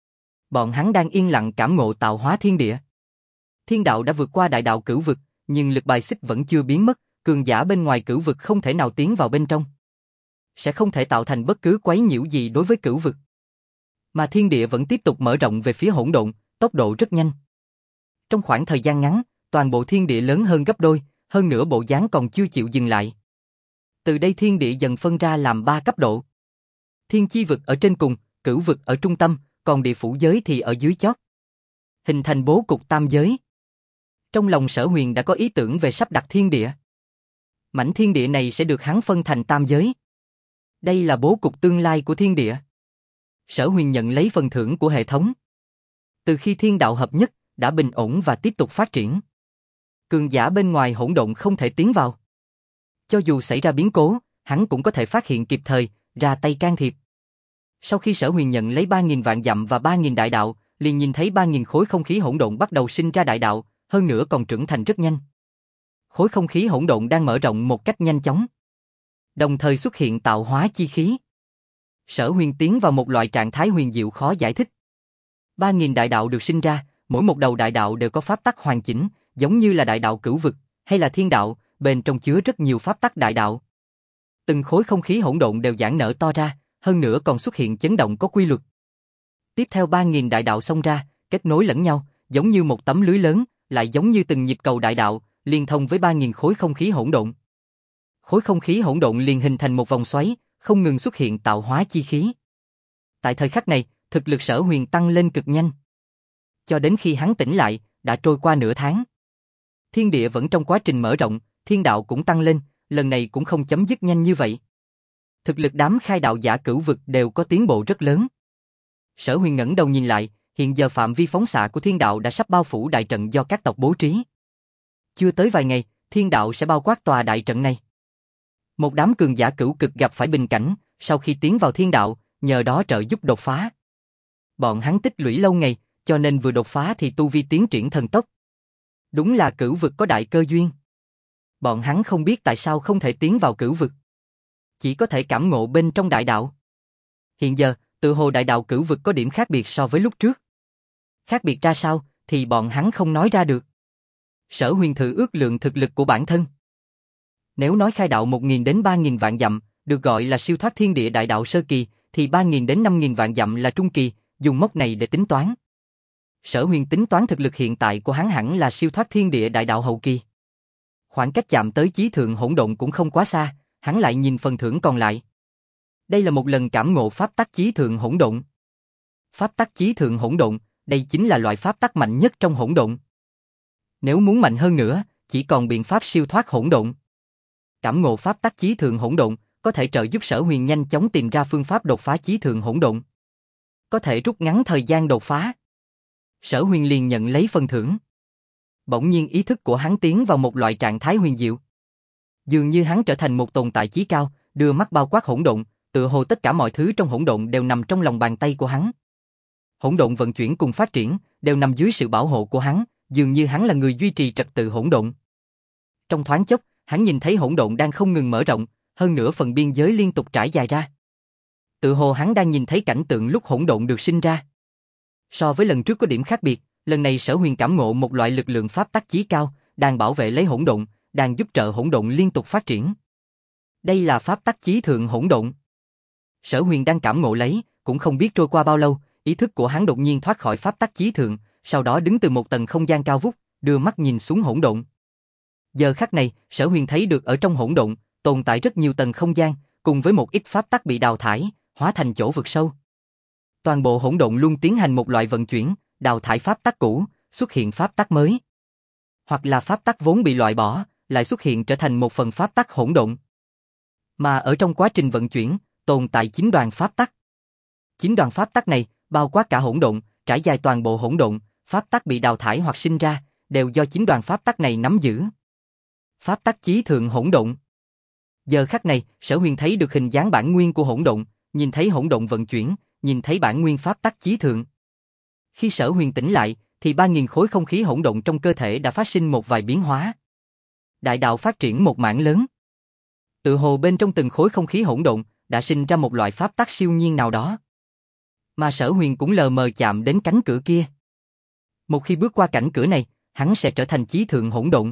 Bọn hắn đang yên lặng cảm ngộ tạo hóa thiên địa. Thiên đạo đã vượt qua đại đạo cửu vực, nhưng lực bài xích vẫn chưa biến mất, cường giả bên ngoài cửu vực không thể nào tiến vào bên trong. Sẽ không thể tạo thành bất cứ quấy nhiễu gì đối với cửu vực. Mà thiên địa vẫn tiếp tục mở rộng về phía hỗn độn, tốc độ rất nhanh. Trong khoảng thời gian ngắn, toàn bộ thiên địa lớn hơn gấp đôi, hơn nữa bộ dáng còn chưa chịu dừng lại. Từ đây thiên địa dần phân ra làm 3 cấp độ. Thiên chi vực ở trên cùng, cửu vực ở trung tâm, còn địa phủ giới thì ở dưới chót. Hình thành bố cục tam giới. Trong lòng Sở Huyền đã có ý tưởng về sắp đặt thiên địa. Mảnh thiên địa này sẽ được hắn phân thành tam giới. Đây là bố cục tương lai của thiên địa. Sở Huyền nhận lấy phần thưởng của hệ thống. Từ khi thiên đạo hợp nhất, đã bình ổn và tiếp tục phát triển. Cường giả bên ngoài hỗn độn không thể tiến vào. Cho dù xảy ra biến cố, hắn cũng có thể phát hiện kịp thời, ra tay can thiệp. Sau khi Sở Huyền nhận lấy 3.000 vạn dặm và 3.000 đại đạo, liền nhìn thấy 3.000 khối không khí hỗn độn bắt đầu sinh ra đại đạo, hơn nữa còn trưởng thành rất nhanh. Khối không khí hỗn độn đang mở rộng một cách nhanh chóng. Đồng thời xuất hiện tạo hóa chi khí. Sở Huyền tiến vào một loại trạng thái huyền diệu khó giải thích. 3.000 đại đạo được sinh ra, mỗi một đầu đại đạo đều có pháp tắc hoàn chỉnh, giống như là đại đạo cửu vực, hay là thiên đạo, bên trong chứa rất nhiều pháp tắc đại đạo. Từng khối không khí hỗn độn đều giãn nở to ra, hơn nữa còn xuất hiện chấn động có quy luật. Tiếp theo 3.000 đại đạo xông ra, kết nối lẫn nhau, giống như một tấm lưới lớn, lại giống như từng nhịp cầu đại đạo, liên thông với 3.000 khối không khí hỗn độn. Khối không khí hỗn độn liền hình thành một vòng xoáy, không ngừng xuất hiện tạo hóa chi khí. Tại thời khắc này, Thực lực Sở Huyền tăng lên cực nhanh. Cho đến khi hắn tỉnh lại, đã trôi qua nửa tháng. Thiên địa vẫn trong quá trình mở rộng, thiên đạo cũng tăng lên, lần này cũng không chấm dứt nhanh như vậy. Thực lực đám khai đạo giả cửu vực đều có tiến bộ rất lớn. Sở Huyền ngẩng đầu nhìn lại, hiện giờ phạm vi phóng xạ của thiên đạo đã sắp bao phủ đại trận do các tộc bố trí. Chưa tới vài ngày, thiên đạo sẽ bao quát tòa đại trận này. Một đám cường giả cửu cực gặp phải bình cảnh, sau khi tiến vào thiên đạo, nhờ đó trợ giúp đột phá. Bọn hắn tích lũy lâu ngày, cho nên vừa đột phá thì tu vi tiến triển thần tốc. Đúng là cửu vực có đại cơ duyên. Bọn hắn không biết tại sao không thể tiến vào cửu vực. Chỉ có thể cảm ngộ bên trong đại đạo. Hiện giờ, tự hồ đại đạo cửu vực có điểm khác biệt so với lúc trước. Khác biệt ra sao, thì bọn hắn không nói ra được. Sở Huyền thử ước lượng thực lực của bản thân. Nếu nói khai đạo 1.000 đến 3.000 vạn dặm, được gọi là siêu thoát thiên địa đại đạo sơ kỳ, thì 3.000 đến 5.000 vạn dặm là trung kỳ, dùng mốc này để tính toán. Sở Huyền tính toán thực lực hiện tại của hắn hẳn là siêu thoát thiên địa đại đạo hậu kỳ. Khoảng cách chạm tới chí thượng hỗn độn cũng không quá xa, hắn lại nhìn phần thưởng còn lại. Đây là một lần cảm ngộ pháp tắc chí thượng hỗn độn. Pháp tắc chí thượng hỗn độn, đây chính là loại pháp tắc mạnh nhất trong hỗn độn. Nếu muốn mạnh hơn nữa, chỉ còn biện pháp siêu thoát hỗn độn. Cảm ngộ pháp tắc chí thượng hỗn độn có thể trợ giúp Sở Huyền nhanh chóng tìm ra phương pháp đột phá chí thượng hỗn độn. Có thể rút ngắn thời gian đột phá. Sở Huyền liền nhận lấy phần thưởng. Bỗng nhiên ý thức của hắn tiến vào một loại trạng thái huyền diệu. Dường như hắn trở thành một tồn tại chí cao, đưa mắt bao quát hỗn độn, tựa hồ tất cả mọi thứ trong hỗn độn đều nằm trong lòng bàn tay của hắn. Hỗn độn vận chuyển cùng phát triển đều nằm dưới sự bảo hộ của hắn, dường như hắn là người duy trì trật tự hỗn độn. Trong thoáng chốc, hắn nhìn thấy hỗn độn đang không ngừng mở rộng, hơn nữa phần biên giới liên tục trải dài ra. Tựa hồ hắn đang nhìn thấy cảnh tượng lúc hỗn độn được sinh ra. So với lần trước có điểm khác biệt, lần này Sở Huyền cảm ngộ một loại lực lượng pháp tắc chí cao, đang bảo vệ lấy hỗn độn, đang giúp trợ hỗn độn liên tục phát triển. Đây là pháp tắc chí thượng hỗn độn. Sở Huyền đang cảm ngộ lấy, cũng không biết trôi qua bao lâu, ý thức của hắn đột nhiên thoát khỏi pháp tắc chí thượng, sau đó đứng từ một tầng không gian cao vút, đưa mắt nhìn xuống hỗn độn. Giờ khắc này, Sở Huyền thấy được ở trong hỗn độn tồn tại rất nhiều tầng không gian, cùng với một ít pháp tắc bị đào thải, hóa thành chỗ vực sâu. Toàn bộ hỗn độn luôn tiến hành một loại vận chuyển, đào thải pháp tắc cũ, xuất hiện pháp tắc mới. Hoặc là pháp tắc vốn bị loại bỏ, lại xuất hiện trở thành một phần pháp tắc hỗn độn. Mà ở trong quá trình vận chuyển, tồn tại 9 đoàn pháp tắc. 9 đoàn pháp tắc này bao quát cả hỗn độn, trải dài toàn bộ hỗn độn, pháp tắc bị đào thải hoặc sinh ra, đều do 9 đoàn pháp tắc này nắm giữ. Pháp tắc chí thượng hỗn độn. Giờ khắc này, Sở Huyền thấy được hình dáng bản nguyên của hỗn độn, nhìn thấy hỗn độn vận chuyển, nhìn thấy bản nguyên pháp tắc chí thượng. Khi Sở Huyền tỉnh lại, thì 3.000 khối không khí hỗn độn trong cơ thể đã phát sinh một vài biến hóa. Đại đạo phát triển một mảng lớn. Tự hồ bên trong từng khối không khí hỗn độn đã sinh ra một loại pháp tắc siêu nhiên nào đó. Mà Sở Huyền cũng lờ mờ chạm đến cánh cửa kia. Một khi bước qua cảnh cửa này, hắn sẽ trở thành chí thượng hỗn độn.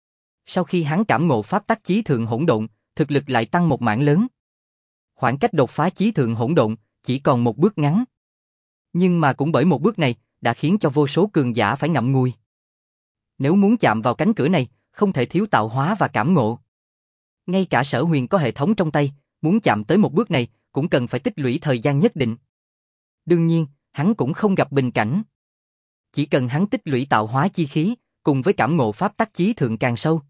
Sau khi hắn cảm ngộ pháp tắc chí thượng hỗn độn, thực lực lại tăng một mảng lớn. Khoảng cách đột phá chí thượng hỗn độn chỉ còn một bước ngắn. Nhưng mà cũng bởi một bước này, đã khiến cho vô số cường giả phải ngậm ngùi. Nếu muốn chạm vào cánh cửa này, không thể thiếu tạo hóa và cảm ngộ. Ngay cả Sở Huyền có hệ thống trong tay, muốn chạm tới một bước này, cũng cần phải tích lũy thời gian nhất định. Đương nhiên, hắn cũng không gặp bình cảnh. Chỉ cần hắn tích lũy tạo hóa chi khí, cùng với cảm ngộ pháp tắc chí thượng càng sâu.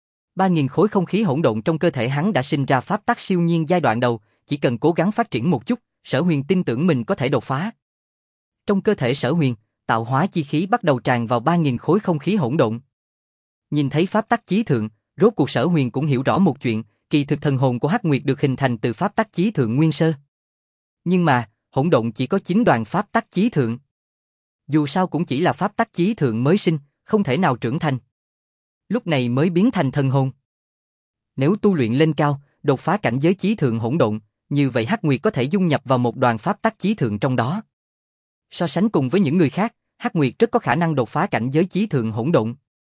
3.000 khối không khí hỗn độn trong cơ thể hắn đã sinh ra pháp tắc siêu nhiên giai đoạn đầu, chỉ cần cố gắng phát triển một chút, Sở Huyền tin tưởng mình có thể đột phá. Trong cơ thể Sở Huyền, tạo hóa chi khí bắt đầu tràn vào 3.000 khối không khí hỗn độn. Nhìn thấy pháp tắc chí thượng, rốt cuộc Sở Huyền cũng hiểu rõ một chuyện, kỳ thực thần hồn của Hắc Nguyệt được hình thành từ pháp tắc chí thượng nguyên sơ. Nhưng mà, hỗn độn chỉ có 9 đoàn pháp tắc chí thượng. Dù sao cũng chỉ là pháp tắc chí thượng mới sinh, không thể nào trưởng thành. Lúc này mới biến thành thần hồn. Nếu tu luyện lên cao, đột phá cảnh giới chí thượng hỗn độn, như vậy Hắc Nguyệt có thể dung nhập vào một đoàn pháp tắc chí thượng trong đó. So sánh cùng với những người khác, Hắc Nguyệt rất có khả năng đột phá cảnh giới chí thượng hỗn độn.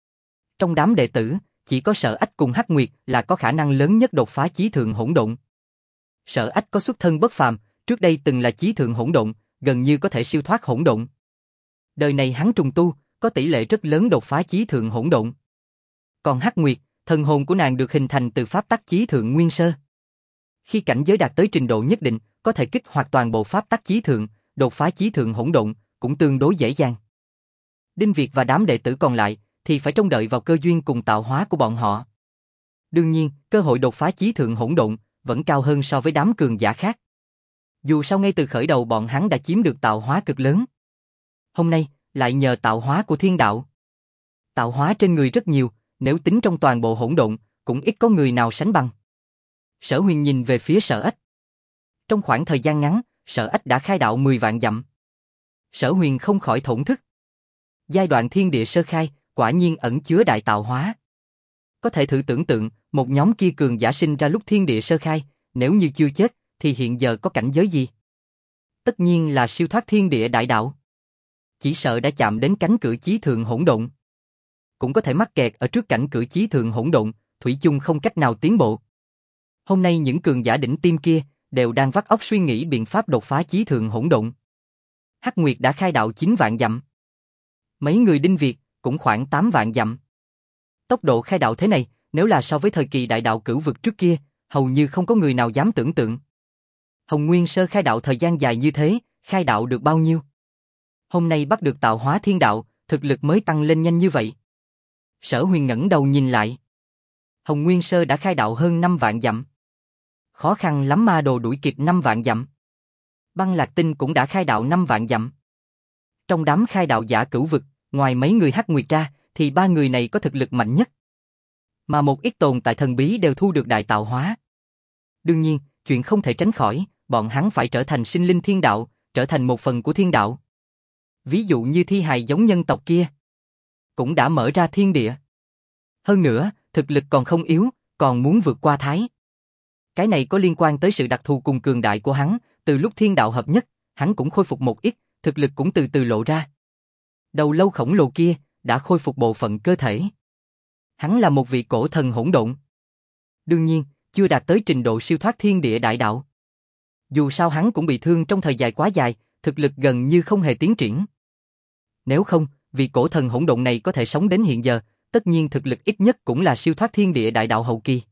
Trong đám đệ tử, chỉ có Sở Ách cùng Hắc Nguyệt là có khả năng lớn nhất đột phá chí thượng hỗn độn. Sở Ách có xuất thân bất phàm, trước đây từng là chí thượng hỗn độn, gần như có thể siêu thoát hỗn độn. Đời này hắn trùng tu, có tỷ lệ rất lớn đột phá chí thượng hỗn độn. Còn Hắc Nguyệt, thần hồn của nàng được hình thành từ pháp tắc chí thượng nguyên sơ. Khi cảnh giới đạt tới trình độ nhất định, có thể kích hoạt toàn bộ pháp tắc chí thượng, đột phá chí thượng hỗn độn cũng tương đối dễ dàng. Đinh Việt và đám đệ tử còn lại thì phải trông đợi vào cơ duyên cùng tạo hóa của bọn họ. Đương nhiên, cơ hội đột phá chí thượng hỗn độn vẫn cao hơn so với đám cường giả khác. Dù sao ngay từ khởi đầu bọn hắn đã chiếm được tạo hóa cực lớn. Hôm nay, lại nhờ tạo hóa của thiên đạo. Tạo hóa trên người rất nhiều, nếu tính trong toàn bộ hỗn độn, cũng ít có người nào sánh bằng. Sở Huyền nhìn về phía Sở Ếch. Trong khoảng thời gian ngắn, Sở Ếch đã khai đạo 10 vạn dặm. Sở Huyền không khỏi thổn thức. Giai đoạn thiên địa sơ khai, quả nhiên ẩn chứa đại tạo hóa. Có thể thử tưởng tượng, một nhóm kia cường giả sinh ra lúc thiên địa sơ khai, nếu như chưa chết, thì hiện giờ có cảnh giới gì? Tất nhiên là siêu thoát thiên địa đại đạo. Chỉ sợ đã chạm đến cánh cửa chí thượng hỗn độn. Cũng có thể mắc kẹt ở trước cảnh cửa chí thượng hỗn độn, thủy chung không cách nào tiến bộ. Hôm nay những cường giả đỉnh tiêm kia đều đang vắt óc suy nghĩ biện pháp đột phá chí thượng hỗn độn. Hắc Nguyệt đã khai đạo 9 vạn dặm. Mấy người Đinh Việt cũng khoảng 8 vạn dặm. Tốc độ khai đạo thế này, nếu là so với thời kỳ đại đạo cửu vực trước kia, hầu như không có người nào dám tưởng tượng. Hồng Nguyên Sơ khai đạo thời gian dài như thế, khai đạo được bao nhiêu? Hôm nay bắt được tạo hóa thiên đạo, thực lực mới tăng lên nhanh như vậy. Sở Huyền ngẩng đầu nhìn lại. Hồng Nguyên Sơ đã khai đạo hơn 5 vạn dặm. Khó khăn lắm ma đồ đuổi kịp 5 vạn dặm. Băng Lạc Tinh cũng đã khai đạo 5 vạn dặm. Trong đám khai đạo giả cửu vực, ngoài mấy người Hắc Nguyệt ra, thì 3 người này có thực lực mạnh nhất. Mà một ít tồn tại thần bí đều thu được đại tạo hóa. Đương nhiên, chuyện không thể tránh khỏi, bọn hắn phải trở thành sinh linh thiên đạo, trở thành một phần của thiên đạo. Ví dụ như thi hài giống nhân tộc kia, cũng đã mở ra thiên địa. Hơn nữa, thực lực còn không yếu, còn muốn vượt qua Thái. Cái này có liên quan tới sự đặc thù cùng cường đại của hắn, từ lúc thiên đạo hợp nhất, hắn cũng khôi phục một ít, thực lực cũng từ từ lộ ra. Đầu lâu khổng lồ kia đã khôi phục bộ phận cơ thể. Hắn là một vị cổ thần hỗn độn. Đương nhiên, chưa đạt tới trình độ siêu thoát thiên địa đại đạo. Dù sao hắn cũng bị thương trong thời gian quá dài, thực lực gần như không hề tiến triển. Nếu không, vị cổ thần hỗn độn này có thể sống đến hiện giờ, tất nhiên thực lực ít nhất cũng là siêu thoát thiên địa đại đạo hậu kỳ.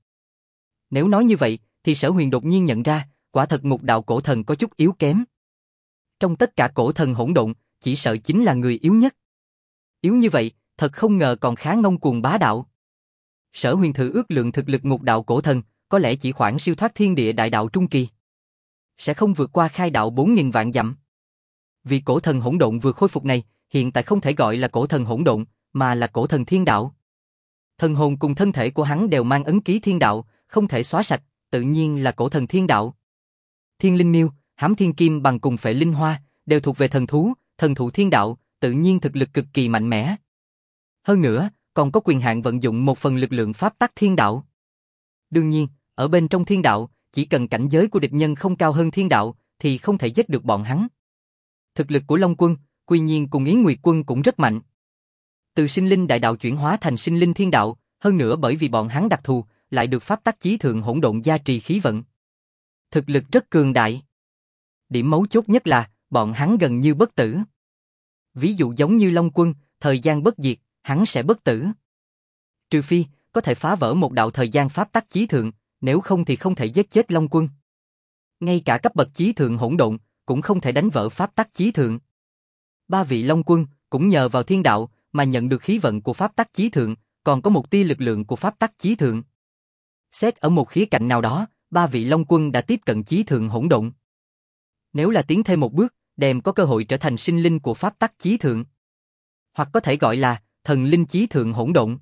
Nếu nói như vậy, thì Sở Huyền đột nhiên nhận ra, quả thật ngục đạo cổ thần có chút yếu kém. Trong tất cả cổ thần hỗn độn, chỉ sợ chính là người yếu nhất. Yếu như vậy, thật không ngờ còn khá ngông cuồng bá đạo. Sở Huyền thử ước lượng thực lực ngục đạo cổ thần, có lẽ chỉ khoảng siêu thoát thiên địa đại đạo trung kỳ. Sẽ không vượt qua khai đạo 4.000 vạn dặm. Vì cổ thần hỗn độn vừa khôi phục này, hiện tại không thể gọi là cổ thần hỗn độn, mà là cổ thần thiên đạo. Thần hồn cùng thân thể của hắn đều mang ấn ký thiên đạo, không thể xóa sạch, tự nhiên là cổ thần thiên đạo. Thiên linh miêu, hám thiên kim bằng cùng phệ linh hoa, đều thuộc về thần thú, thần thụ thiên đạo, tự nhiên thực lực cực kỳ mạnh mẽ. Hơn nữa, còn có quyền hạn vận dụng một phần lực lượng pháp tắc thiên đạo. Đương nhiên, ở bên trong thiên đạo, chỉ cần cảnh giới của địch nhân không cao hơn thiên đạo, thì không thể giết được bọn hắn. Thực lực của Long Quân, Quy Nhiên cùng Yến Nguyệt Quân cũng rất mạnh. Từ sinh linh đại đạo chuyển hóa thành sinh linh thiên đạo, hơn nữa bởi vì bọn hắn đặc thù, lại được pháp tắc chí thượng hỗn độn gia trì khí vận. Thực lực rất cường đại. Điểm mấu chốt nhất là, bọn hắn gần như bất tử. Ví dụ giống như Long Quân, thời gian bất diệt, hắn sẽ bất tử. Trừ phi, có thể phá vỡ một đạo thời gian pháp tắc chí thượng, nếu không thì không thể giết chết Long Quân. Ngay cả cấp bậc chí thượng hỗn độn, cũng không thể đánh vỡ pháp tắc chí thượng. 3 vị Long Quân, cũng nhờ vào thiên đạo, mà nhận được khí vận của pháp tắc chí thượng, còn có một tia lực lượng của pháp tắc chí thượng. Xét ở một khía cạnh nào đó, 3 vị Long Quân đã tiếp cận chí thượng hỗn độn. Nếu là tiến thêm một bước, đem có cơ hội trở thành sinh linh của pháp tắc chí thượng. Hoặc có thể gọi là thần linh chí thượng hỗn độn.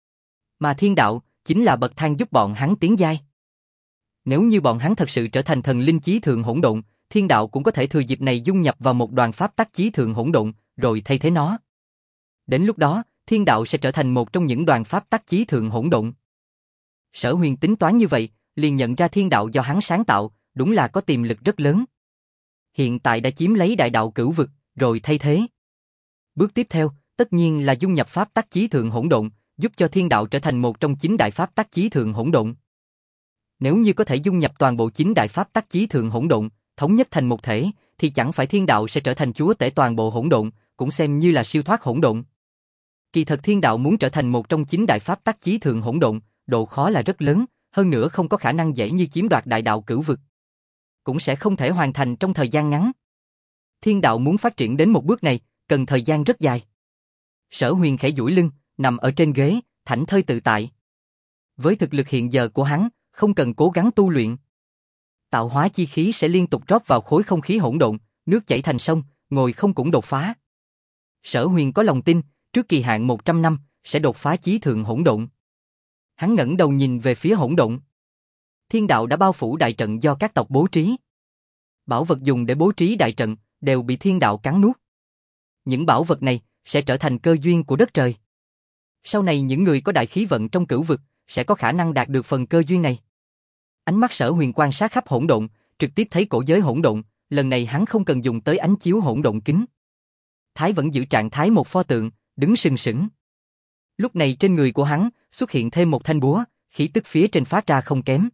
Mà thiên đạo, chính là bậc thang giúp bọn hắn tiến giai. Nếu như bọn hắn thật sự trở thành thần linh chí thượng hỗn độn, thiên đạo cũng có thể thừa dịp này dung nhập vào một đoàn pháp tắc chí thượng hỗn độn, rồi thay thế nó. Đến lúc đó, thiên đạo sẽ trở thành một trong những đoàn pháp tắc chí thượng hỗn độn. Sở Huyền tính toán như vậy, liền nhận ra thiên đạo do hắn sáng tạo, đúng là có tiềm lực rất lớn. Hiện tại đã chiếm lấy đại đạo cửu vực, rồi thay thế. Bước tiếp theo, tất nhiên là dung nhập pháp tắc chí thượng hỗn độn, giúp cho thiên đạo trở thành một trong 9 đại pháp tắc chí thượng hỗn độn. Nếu như có thể dung nhập toàn bộ 9 đại pháp tắc chí thượng hỗn độn, thống nhất thành một thể, thì chẳng phải thiên đạo sẽ trở thành chúa tể toàn bộ hỗn độn, cũng xem như là siêu thoát hỗn độn. Kỳ thật thiên đạo muốn trở thành một trong 9 đại pháp tắc chí thượng hỗn độn, độ khó là rất lớn, hơn nữa không có khả năng dễ như chiếm đoạt đại đạo cửu vực. Cũng sẽ không thể hoàn thành trong thời gian ngắn. Thiên đạo muốn phát triển đến một bước này, cần thời gian rất dài. Sở Huyền khẽ duỗi lưng, nằm ở trên ghế, thảnh thơi tự tại. Với thực lực hiện giờ của hắn, không cần cố gắng tu luyện. Tạo hóa chi khí sẽ liên tục rót vào khối không khí hỗn độn, nước chảy thành sông, ngồi không cũng đột phá. Sở Huyền có lòng tin, trước kỳ hạn 100 năm, sẽ đột phá chí thượng hỗn độn. Hắn ngẩng đầu nhìn về phía hỗn độn. Thiên đạo đã bao phủ đại trận do các tộc bố trí. Bảo vật dùng để bố trí đại trận đều bị thiên đạo cắn nuốt. Những bảo vật này sẽ trở thành cơ duyên của đất trời. Sau này những người có đại khí vận trong cửu vực sẽ có khả năng đạt được phần cơ duyên này. Ánh mắt Sở Huyền quan sát khắp hỗn độn, trực tiếp thấy cổ giới hỗn độn, lần này hắn không cần dùng tới ánh chiếu hỗn độn kính. Thái vẫn giữ trạng thái một pho tượng, đứng sừng sững. Lúc này trên người của hắn xuất hiện thêm một thanh búa, khí tức phía trên phát ra không kém.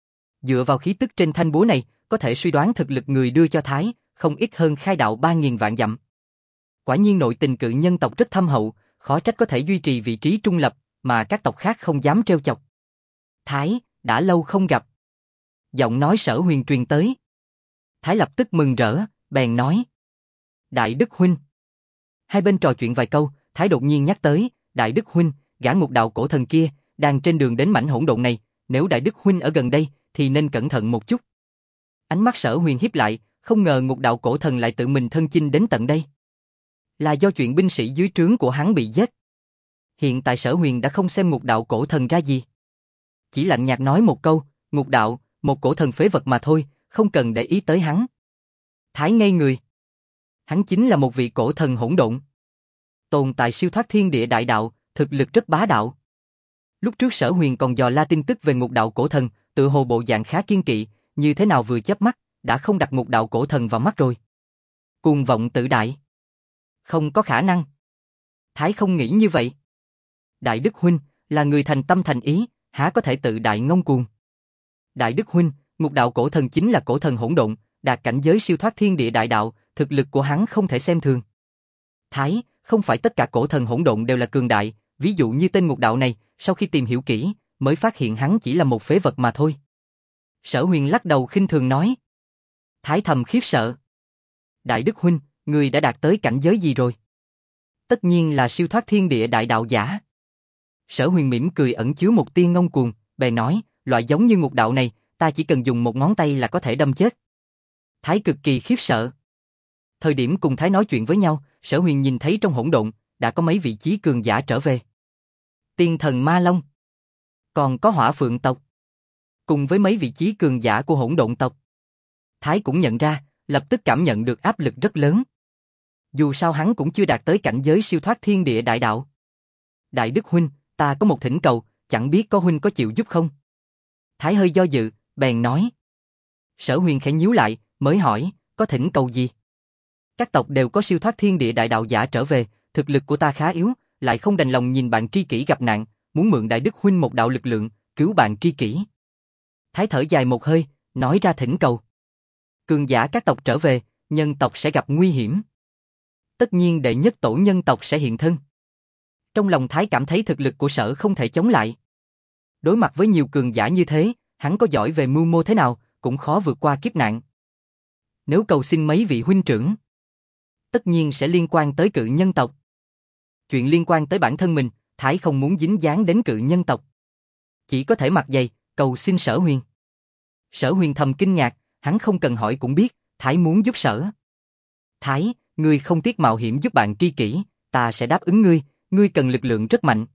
Dựa vào khí tức trên thanh búa này, có thể suy đoán thực lực người đưa cho Thái, không ít hơn khai đạo 3.000 vạn dặm. Quả nhiên nội tình cự nhân tộc rất thâm hậu, khó trách có thể duy trì vị trí trung lập, mà các tộc khác không dám trêu chọc. Thái, đã lâu không gặp. Giọng nói Sở Huyền truyền tới. Thái lập tức mừng rỡ, bèn nói. Đại Đức Huynh. Hai bên trò chuyện vài câu, Thái đột nhiên nhắc tới, Đại Đức Huynh, gã ngục đạo cổ thần kia, đang trên đường đến mảnh hỗn độn này, nếu Đại Đức Huynh ở gần đây, thì nên cẩn thận một chút. Ánh mắt Sở Huyền híp lại, không ngờ ngục đạo cổ thần lại tự mình thân chinh đến tận đây. Là do chuyện binh sĩ dưới trướng của hắn bị giết. Hiện tại Sở Huyền đã không xem ngục đạo cổ thần ra gì. Chỉ lạnh nhạt nói một câu, ngục đạo, một cổ thần phế vật mà thôi, không cần để ý tới hắn. Thái ngây người. Hắn chính là một vị cổ thần hỗn độn. Tồn tại siêu thoát thiên địa đại đạo, thực lực rất bá đạo. Lúc trước Sở Huyền còn dò la tin tức về ngục đạo cổ thần, tự hồ bộ dạng khá kiên kỵ, như thế nào vừa chớp mắt, đã không đặt ngục đạo cổ thần vào mắt rồi. Cuồng vọng tự đại. Không có khả năng. Thái không nghĩ như vậy. Đại Đức Huynh, là người thành tâm thành ý, há có thể tự đại ngông cuồng. Đại Đức Huynh, ngục đạo cổ thần chính là cổ thần hỗn độn, đạt cảnh giới siêu thoát thiên địa đại đạo, thực lực của hắn không thể xem thường. Thái, không phải tất cả cổ thần hỗn độn đều là cường đại, ví dụ như tên ngục đạo này, sau khi tìm hiểu kỹ, mới phát hiện hắn chỉ là một phế vật mà thôi. Sở Huyền lắc đầu khinh thường nói. Thái thầm khiếp sợ. Đại Đức Huynh, người đã đạt tới cảnh giới gì rồi? Tất nhiên là siêu thoát thiên địa đại đạo giả. Sở Huyền mỉm cười ẩn chứa một tia ngông cuồng, bèn nói, loại giống như ngục đạo này, ta chỉ cần dùng một ngón tay là có thể đâm chết. Thái cực kỳ khiếp sợ. Thời điểm cùng Thái nói chuyện với nhau, Sở Huyền nhìn thấy trong hỗn độn, đã có mấy vị chí cường giả trở về. Tiên thần Ma Long. Còn có Hỏa Phượng tộc. Cùng với mấy vị chí cường giả của hỗn độn tộc. Thái cũng nhận ra, lập tức cảm nhận được áp lực rất lớn. Dù sao hắn cũng chưa đạt tới cảnh giới siêu thoát thiên địa đại đạo. Đại Đức Huynh, ta có một thỉnh cầu, chẳng biết có Huynh có chịu giúp không? Thái hơi do dự, bèn nói. Sở Huyền khẽ nhíu lại, mới hỏi, có thỉnh cầu gì? Các tộc đều có siêu thoát thiên địa đại đạo giả trở về, thực lực của ta khá yếu, lại không đành lòng nhìn bạn tri kỷ gặp nạn, muốn mượn Đại Đức Huynh một đạo lực lượng, cứu bạn tri kỷ. Thái thở dài một hơi, nói ra thỉnh cầu. Cường giả các tộc trở về, nhân tộc sẽ gặp nguy hiểm. Tất nhiên đệ nhất tổ nhân tộc sẽ hiện thân. Trong lòng Thái cảm thấy thực lực của Sở không thể chống lại. Đối mặt với nhiều cường giả như thế, hắn có giỏi về mưu mô thế nào, cũng khó vượt qua kiếp nạn. Nếu cầu xin mấy vị huynh trưởng, tất nhiên sẽ liên quan tới cự nhân tộc. Chuyện liên quan tới bản thân mình, Thái không muốn dính dáng đến cự nhân tộc. Chỉ có thể mặc dày, cầu xin Sở Huyền. Sở Huyền thầm kinh ngạc, hắn không cần hỏi cũng biết, Thái muốn giúp Sở. Thái, ngươi không tiếc mạo hiểm giúp bạn tri kỷ, ta sẽ đáp ứng ngươi, ngươi cần lực lượng rất mạnh.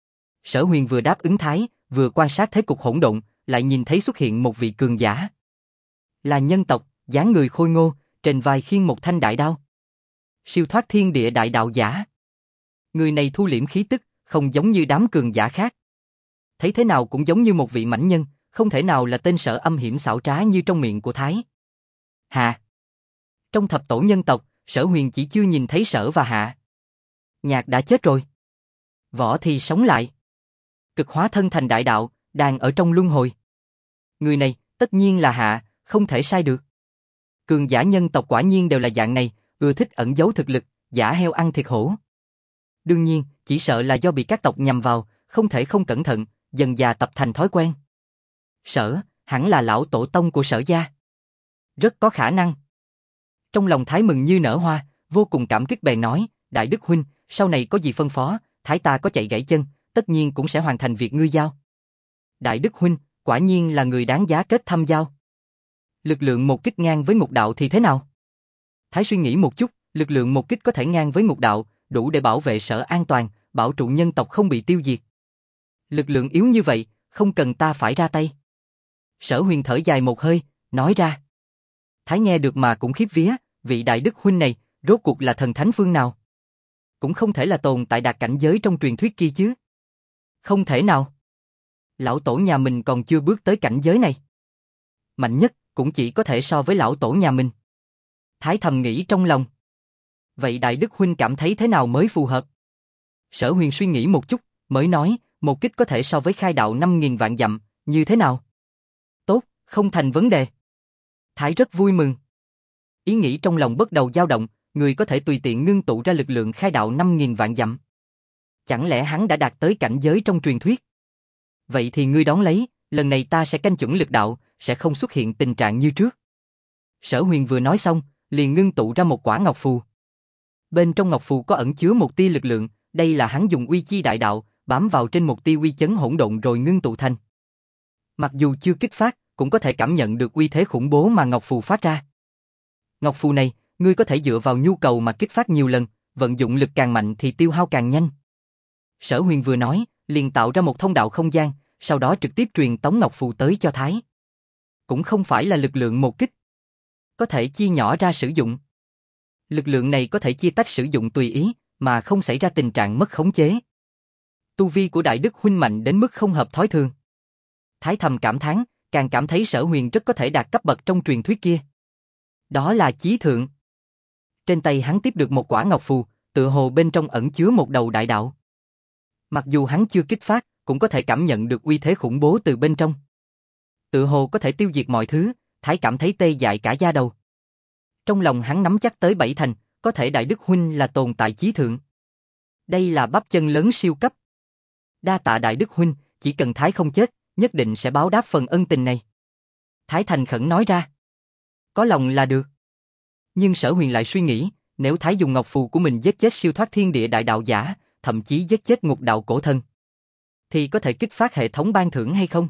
Sở Huyền vừa đáp ứng Thái, vừa quan sát thế cục hỗn độn, lại nhìn thấy xuất hiện một vị cường giả. Là nhân tộc, dáng người khôi ngô, trên vai khiêng một thanh đại đao. Siêu thoát thiên địa đại đạo giả. Người này thu liễm khí tức, không giống như đám cường giả khác. Thấy thế nào cũng giống như một vị mãnh nhân, không thể nào là tên Sở âm hiểm xảo trá như trong miệng của Thái. Hạ. Trong thập tổ nhân tộc, Sở Huyền chỉ chưa nhìn thấy Sở và Hạ. Nhạc đã chết rồi. Võ thì sống lại. Cực hóa thân thành đại đạo, đang ở trong luân hồi. Người này, tất nhiên là Hạ, không thể sai được. Cường giả nhân tộc quả nhiên đều là dạng này, ưa thích ẩn giấu thực lực, giả heo ăn thịt hổ. Đương nhiên, chỉ sợ là do bị các tộc nhằm vào, không thể không cẩn thận, dần dà tập thành thói quen. Sở, hẳn là lão tổ tông của Sở gia. Rất có khả năng. Trong lòng Thái mừng như nở hoa, vô cùng cảm kích bèn nói, Đại Đức huynh, sau này có gì phân phó, Thái ta có chạy gãy chân, tất nhiên cũng sẽ hoàn thành việc ngươi giao. Đại Đức huynh, quả nhiên là người đáng giá kết thâm giao. Lực lượng một kích ngang với ngục đạo thì thế nào? Thái suy nghĩ một chút, lực lượng một kích có thể ngang với ngục đạo, đủ để bảo vệ Sở an toàn, bảo trụ nhân tộc không bị tiêu diệt. Lực lượng yếu như vậy, không cần ta phải ra tay. Sở Huyền thở dài một hơi, nói ra. Thái nghe được mà cũng khiếp vía, vị Đại Đức huynh này, rốt cuộc là thần thánh phương nào? Cũng không thể là tồn tại đạt cảnh giới trong truyền thuyết kia chứ. Không thể nào. Lão tổ nhà mình còn chưa bước tới cảnh giới này. Mạnh nhất, cũng chỉ có thể so với lão tổ nhà mình. Thái thầm nghĩ trong lòng. Vậy Đại Đức huynh cảm thấy thế nào mới phù hợp? Sở Huyền suy nghĩ một chút, mới nói, một kích có thể so với khai đạo 5.000 vạn dặm, như thế nào? Tốt, không thành vấn đề. Thái rất vui mừng. Ý nghĩ trong lòng bắt đầu dao động, người có thể tùy tiện ngưng tụ ra lực lượng khai đạo 5.000 vạn dặm. Chẳng lẽ hắn đã đạt tới cảnh giới trong truyền thuyết? Vậy thì ngươi đón lấy, lần này ta sẽ canh chuẩn lực đạo, sẽ không xuất hiện tình trạng như trước. Sở Huyền vừa nói xong, liền ngưng tụ ra một quả ngọc phù. Bên trong ngọc phù có ẩn chứa một tia lực lượng, đây là hắn dùng uy chi đại đạo, bám vào trên một tia uy chấn hỗn độn rồi ngưng tụ thành. Mặc dù chưa kích phát, cũng có thể cảm nhận được uy thế khủng bố mà ngọc phù phát ra. Ngọc phù này, ngươi có thể dựa vào nhu cầu mà kích phát nhiều lần, vận dụng lực càng mạnh thì tiêu hao càng nhanh. Sở Huyền vừa nói, liền tạo ra một thông đạo không gian, sau đó trực tiếp truyền tống ngọc phù tới cho Thái. Cũng không phải là lực lượng một kích, có thể chia nhỏ ra sử dụng. Lực lượng này có thể chia tách sử dụng tùy ý, mà không xảy ra tình trạng mất khống chế. Tu vi của Đại Đức huynh mạnh đến mức không hợp thói thường. Thái thầm cảm thán, càng cảm thấy Sở Huyền rất có thể đạt cấp bậc trong truyền thuyết kia. Đó là chí thượng. Trên tay hắn tiếp được một quả ngọc phù, tựa hồ bên trong ẩn chứa một đầu đại đạo. Mặc dù hắn chưa kích phát, cũng có thể cảm nhận được uy thế khủng bố từ bên trong. Tựa hồ có thể tiêu diệt mọi thứ, Thái cảm thấy tê dại cả da đầu. Trong lòng hắn nắm chắc tới 7 thành, có thể Đại Đức huynh là tồn tại chí thượng. Đây là bắp chân lớn siêu cấp. Đa tạ Đại Đức huynh, chỉ cần Thái không chết, nhất định sẽ báo đáp phần ân tình này. Thái thành khẩn nói ra. Có lòng là được. Nhưng Sở Huyền lại suy nghĩ, nếu Thái dùng ngọc phù của mình giết chết siêu thoát thiên địa đại đạo giả, thậm chí giết chết ngục đạo cổ thân, thì có thể kích phát hệ thống ban thưởng hay không?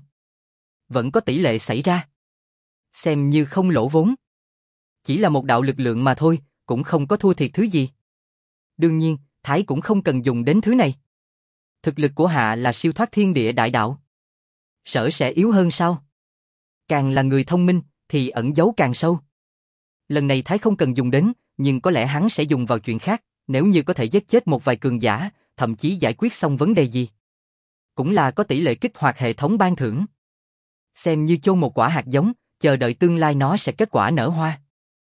Vẫn có tỷ lệ xảy ra. Xem như không lỗ vốn. Chỉ là một đạo lực lượng mà thôi, cũng không có thua thiệt thứ gì. Đương nhiên, Thái cũng không cần dùng đến thứ này. Thực lực của Hạ là siêu thoát thiên địa đại đạo. Sở sẽ yếu hơn sao? Càng là người thông minh, thì ẩn giấu càng sâu. Lần này Thái không cần dùng đến, nhưng có lẽ hắn sẽ dùng vào chuyện khác, nếu như có thể giết chết một vài cường giả, thậm chí giải quyết xong vấn đề gì. Cũng là có tỷ lệ kích hoạt hệ thống ban thưởng. Xem như chôn một quả hạt giống, chờ đợi tương lai nó sẽ kết quả nở hoa.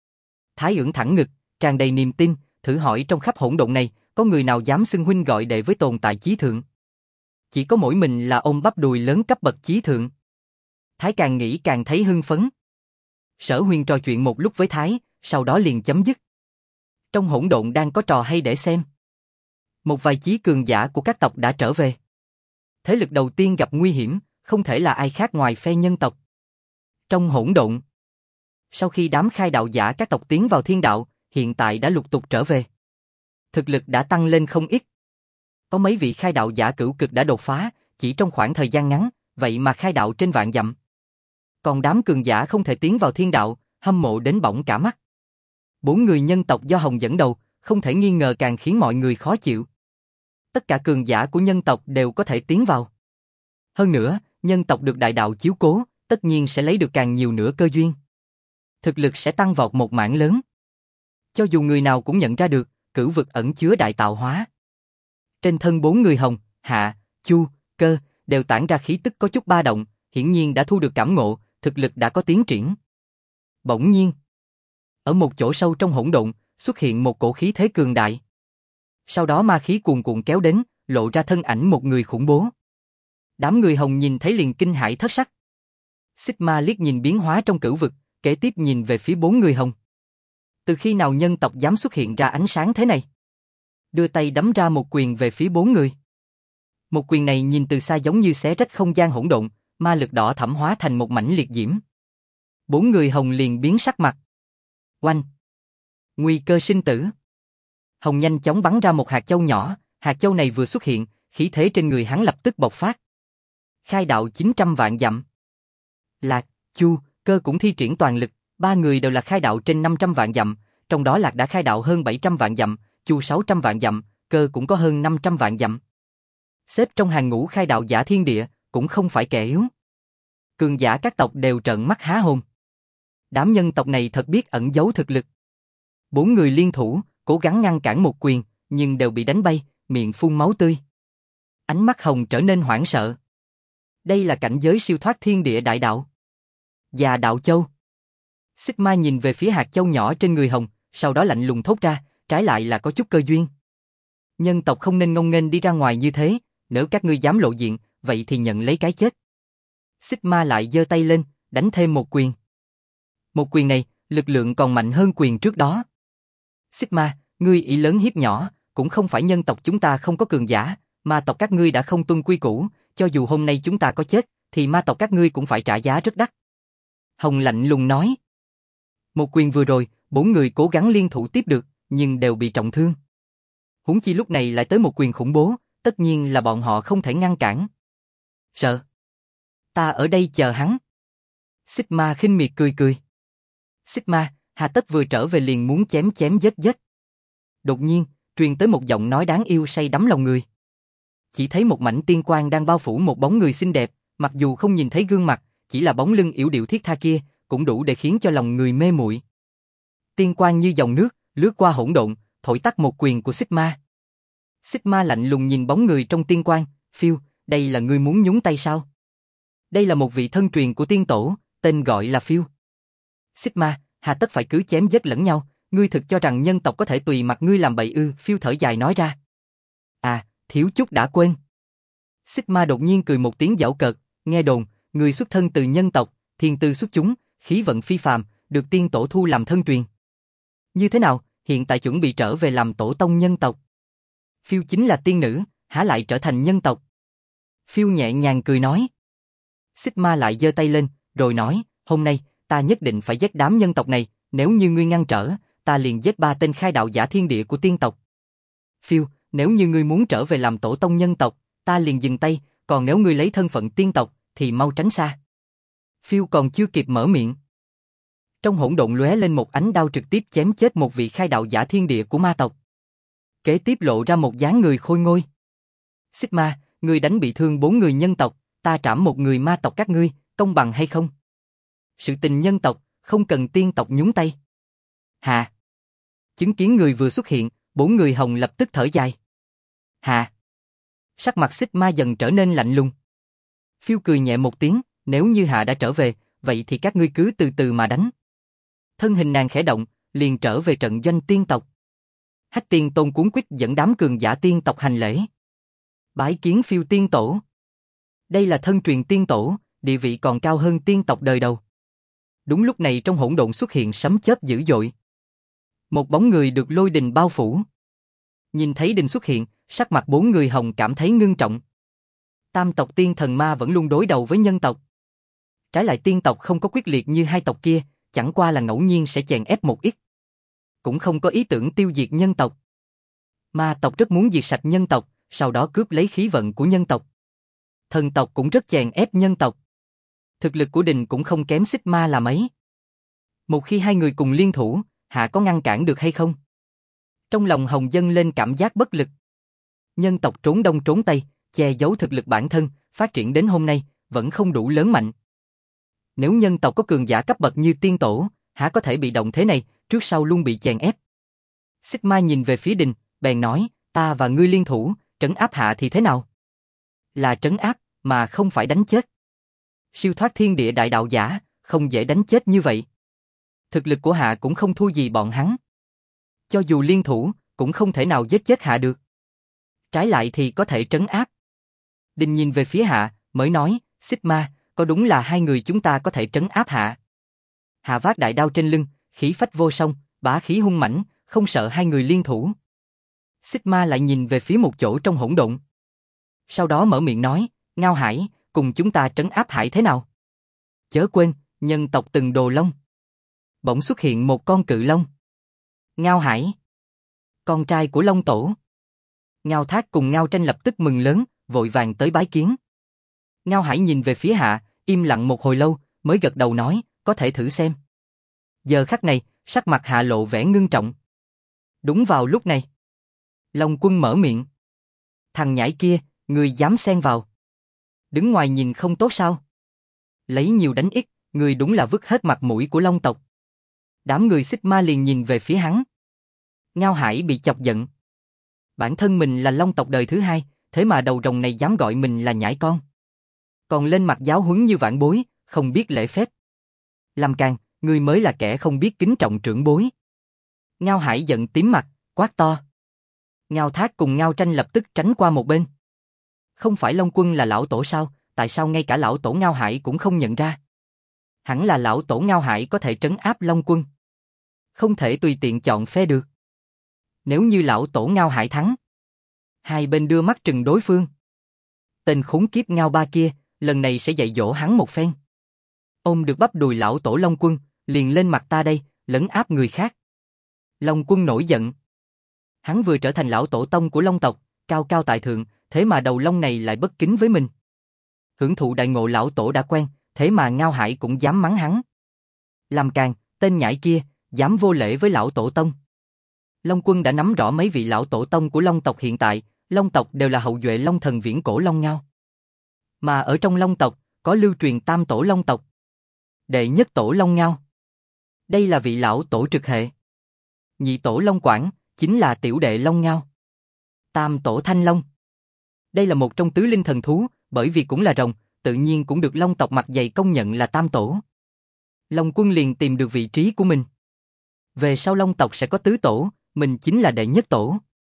Thái ưỡn thẳng ngực, tràn đầy niềm tin, thử hỏi trong khắp hỗn độn này, có người nào dám xưng huynh gọi đệ với tồn tại chí thượng? Chỉ có mỗi mình là ôm bắp đùi lớn cấp bậc chí thượng. Thái càng nghĩ càng thấy hưng phấn. Sở Huyền trò chuyện một lúc với Thái, sau đó liền chấm dứt. Trong hỗn độn đang có trò hay để xem. Một vài chí cường giả của các tộc đã trở về. Thế lực đầu tiên gặp nguy hiểm, không thể là ai khác ngoài phe nhân tộc. Trong hỗn độn, sau khi đám khai đạo giả các tộc tiến vào thiên đạo, hiện tại đã lục tục trở về. Thực lực đã tăng lên không ít. Có mấy vị khai đạo giả cửu cực đã đột phá, chỉ trong khoảng thời gian ngắn, vậy mà khai đạo trên vạn dặm. Còn đám cường giả không thể tiến vào thiên đạo, hâm mộ đến bỏng cả mắt. 4 người nhân tộc do Hồng dẫn đầu, không thể nghi ngờ càng khiến mọi người khó chịu. Tất cả cường giả của nhân tộc đều có thể tiến vào. Hơn nữa, nhân tộc được đại đạo chiếu cố, tất nhiên sẽ lấy được càng nhiều nữa cơ duyên. Thực lực sẽ tăng vọt một mảng lớn. Cho dù người nào cũng nhận ra được, cửu vực ẩn chứa đại tạo hóa. Trên thân 4 người Hồng, Hạ, Chu, Cơ, đều tản ra khí tức có chút ba động, hiển nhiên đã thu được cảm ngộ, thực lực đã có tiến triển. Bỗng nhiên, ở một chỗ sâu trong hỗn độn, xuất hiện một cổ khí thế cường đại. Sau đó ma khí cuồn cuộn kéo đến, lộ ra thân ảnh một người khủng bố. Đám người Hồng nhìn thấy liền kinh hãi thất sắc. Sigma liếc nhìn biến hóa trong cửu vực, kế tiếp nhìn về phía 4 người Hồng. Từ khi nào nhân tộc dám xuất hiện ra ánh sáng thế này? Đưa tay đấm ra một quyền về phía 4 người. Một quyền này nhìn từ xa giống như xé rách không gian hỗn độn, ma lực đỏ thẫm hóa thành một mảnh liệt diễm. 4 người Hồng liền biến sắc mặt. Oanh! Nguy cơ sinh tử. Hồng nhanh chóng bắn ra một hạt châu nhỏ, hạt châu này vừa xuất hiện, khí thế trên người hắn lập tức bộc phát. Khai đạo 900 vạn dặm. Lạc, Chu, Cơ cũng thi triển toàn lực, ba người đều là khai đạo trên 500 vạn dặm, trong đó Lạc đã khai đạo hơn 700 vạn dặm, Chu 600 vạn dặm, Cơ cũng có hơn 500 vạn dặm. Xếp trong hàng ngũ khai đạo giả thiên địa, cũng không phải kẻ yếu. Cường giả các tộc đều trợn mắt há hồn. Đám nhân tộc này thật biết ẩn giấu thực lực. Bốn người liên thủ, cố gắng ngăn cản một quyền, nhưng đều bị đánh bay, miệng phun máu tươi. Ánh mắt Hồng trở nên hoảng sợ. Đây là cảnh giới siêu thoát thiên địa đại đạo. Và đạo châu. Sigma nhìn về phía hạt châu nhỏ trên người Hồng, sau đó lạnh lùng thốt ra, trái lại là có chút cơ duyên. Nhân tộc không nên ngông nghênh đi ra ngoài như thế, nếu các ngươi dám lộ diện, vậy thì nhận lấy cái chết. Sigma lại giơ tay lên, đánh thêm một quyền. Một quyền này, lực lượng còn mạnh hơn quyền trước đó. Sigma, ngươi ý lớn hiếp nhỏ, cũng không phải nhân tộc chúng ta không có cường giả, ma tộc các ngươi đã không tuân quy củ, cho dù hôm nay chúng ta có chết, thì ma tộc các ngươi cũng phải trả giá rất đắt. Hồng lạnh lùng nói. Một quyền vừa rồi, bốn người cố gắng liên thủ tiếp được, nhưng đều bị trọng thương. Huống chi lúc này lại tới một quyền khủng bố, tất nhiên là bọn họ không thể ngăn cản. Sợ. Ta ở đây chờ hắn. Sigma khinh miệt cười cười. Sigma, hà tất vừa trở về liền muốn chém chém giết giết. Đột nhiên, truyền tới một giọng nói đáng yêu say đắm lòng người. Chỉ thấy một mảnh tiên quang đang bao phủ một bóng người xinh đẹp, mặc dù không nhìn thấy gương mặt, chỉ là bóng lưng yểu điệu thiết tha kia, cũng đủ để khiến cho lòng người mê muội. Tiên quang như dòng nước, lướt qua hỗn độn, thổi tắt một quyền của Sigma. Sigma lạnh lùng nhìn bóng người trong tiên quang, phiêu, đây là ngươi muốn nhúng tay sao? Đây là một vị thân truyền của tiên tổ, tên gọi là phiêu. Sigma, hà tất phải cứ chém giết lẫn nhau, ngươi thực cho rằng nhân tộc có thể tùy mặt ngươi làm bậy ư? Phiêu thở dài nói ra. À, thiếu chút đã quên. Sigma đột nhiên cười một tiếng giễu cợt, nghe đồn, người xuất thân từ nhân tộc, thiên tư xuất chúng, khí vận phi phàm, được tiên tổ thu làm thân truyền. Như thế nào, hiện tại chuẩn bị trở về làm tổ tông nhân tộc? Phiêu chính là tiên nữ, há lại trở thành nhân tộc? Phiêu nhẹ nhàng cười nói. Sigma lại giơ tay lên, rồi nói, hôm nay, ta nhất định phải giết đám nhân tộc này, nếu như ngươi ngăn trở, ta liền giết 3 tên khai đạo giả thiên địa của tiên tộc. Phiêu, nếu như ngươi muốn trở về làm tổ tông nhân tộc, ta liền dừng tay, còn nếu ngươi lấy thân phận tiên tộc, thì mau tránh xa. Phiêu còn chưa kịp mở miệng. Trong hỗn độn lóe lên một ánh đao trực tiếp chém chết một vị khai đạo giả thiên địa của ma tộc. Kế tiếp lộ ra một dáng người khôi ngôi. Sigma, ngươi đánh bị thương 4 người nhân tộc, ta trảm một người ma tộc các ngươi, công bằng hay không? Sự tình nhân tộc, không cần tiên tộc nhúng tay. Hạ. Chứng kiến người vừa xuất hiện, 4 người Hồng lập tức thở dài. Hạ. Sắc mặt Sigma dần trở nên lạnh lùng. Phiêu cười nhẹ một tiếng, nếu như Hạ đã trở về, vậy thì các ngươi cứ từ từ mà đánh. Thân hình nàng khẽ động, liền trở về trận doanh tiên tộc. Hách Tiên Tôn cuống quýt dẫn đám cường giả tiên tộc hành lễ. Bái kiến Phiêu tiên tổ. Đây là thân truyền tiên tổ, địa vị còn cao hơn tiên tộc đời đầu. Đúng lúc này trong hỗn độn xuất hiện sấm chớp dữ dội. Một bóng người được lôi đình bao phủ. Nhìn thấy đình xuất hiện, sắc mặt 4 người Hồng cảm thấy ngưng trọng. Tam tộc tiên thần ma vẫn luôn đối đầu với nhân tộc. Trái lại tiên tộc không có quyết liệt như hai tộc kia, chẳng qua là ngẫu nhiên sẽ chèn ép một ít. Cũng không có ý tưởng tiêu diệt nhân tộc. Ma tộc rất muốn diệt sạch nhân tộc, sau đó cướp lấy khí vận của nhân tộc. Thần tộc cũng rất chèn ép nhân tộc. Thực lực của đình cũng không kém Sigma là mấy. Một khi hai người cùng liên thủ, Hạ có ngăn cản được hay không? Trong lòng Hồng dâng lên cảm giác bất lực. Nhân tộc trốn đông trốn tây, che giấu thực lực bản thân, phát triển đến hôm nay, vẫn không đủ lớn mạnh. Nếu nhân tộc có cường giả cấp bậc như tiên tổ, há có thể bị động thế này, trước sau luôn bị chèn ép. Sigma nhìn về phía đình, bèn nói, ta và ngươi liên thủ, trấn áp Hạ thì thế nào? Là trấn áp, mà không phải đánh chết. Siêu thoát thiên địa đại đạo giả, không dễ đánh chết như vậy. Thực lực của Hạ cũng không thua gì bọn hắn. Cho dù liên thủ, cũng không thể nào giết chết Hạ được. Trái lại thì có thể trấn áp. Đình nhìn về phía Hạ, mới nói, Sigma, có đúng là hai người chúng ta có thể trấn áp Hạ? Hạ vác đại đao trên lưng, khí phách vô song, bá khí hung mãnh, không sợ hai người liên thủ. Sigma lại nhìn về phía một chỗ trong hỗn độn. Sau đó mở miệng nói, Ngao Hải, cùng chúng ta trấn áp Hải thế nào? Chớ quên, nhân tộc từng đồ long. Bỗng xuất hiện một con cự long. Ngao Hải, con trai của Long Tổ. Ngao Thác cùng Ngao Tranh lập tức mừng lớn, vội vàng tới bái kiến. Ngao Hải nhìn về phía Hạ, im lặng một hồi lâu, mới gật đầu nói, có thể thử xem. Giờ khắc này, sắc mặt Hạ lộ vẻ ngưng trọng. Đúng vào lúc này, Long Quân mở miệng. Thằng nhãi kia, ngươi dám xen vào. Đứng ngoài nhìn không tốt sao? Lấy nhiều đánh ít, ngươi đúng là vứt hết mặt mũi của Long tộc. Đám người Xích Ma liền nhìn về phía hắn. Ngao Hải bị chọc giận. Bản thân mình là Long tộc đời thứ hai, thế mà đầu rồng này dám gọi mình là nhãi con. Còn lên mặt giáo huấn như vãn bối, không biết lễ phép. Làm càn, ngươi mới là kẻ không biết kính trọng trưởng bối. Ngao Hải giận tím mặt, quát to. Ngao Thác cùng Ngao Tranh lập tức tránh qua một bên. Không phải Long Quân là lão tổ sao, tại sao ngay cả lão tổ Ngao Hải cũng không nhận ra? Hẳn là lão tổ Ngao Hải có thể trấn áp Long Quân. Không thể tùy tiện chọn phe được. Nếu như lão tổ Ngao Hải thắng, hai bên đưa mắt trừng đối phương. Tên khốn kiếp Ngao Ba kia, lần này sẽ dạy dỗ hắn một phen. Ôm được bắp đùi lão tổ Long Quân, liền lên mặt ta đây, lấn áp người khác. Long Quân nổi giận. Hắn vừa trở thành lão tổ tông của Long tộc, cao cao tại thượng, thế mà đầu Long này lại bất kính với mình. Hưởng thụ đại ngộ lão tổ đã quen, thế mà Ngao Hải cũng dám mắng hắn. Làm càn, tên nhãi kia, dám vô lễ với lão tổ tông. Long Quân đã nắm rõ mấy vị lão tổ tông của Long tộc hiện tại, Long tộc đều là hậu duệ Long thần viễn cổ Long Ngao. Mà ở trong Long tộc, có lưu truyền tam tổ Long tộc. Đệ nhất tổ Long Ngao. Đây là vị lão tổ trực hệ. Nhị tổ Long Quảng, chính là tiểu đệ Long Ngao. Tam tổ Thanh Long. Đây là một trong tứ linh thần thú, bởi vì cũng là rồng, tự nhiên cũng được Long tộc mặt dày công nhận là tam tổ. Long Quân liền tìm được vị trí của mình. Về sau Long tộc sẽ có tứ tổ, mình chính là đệ nhất tổ.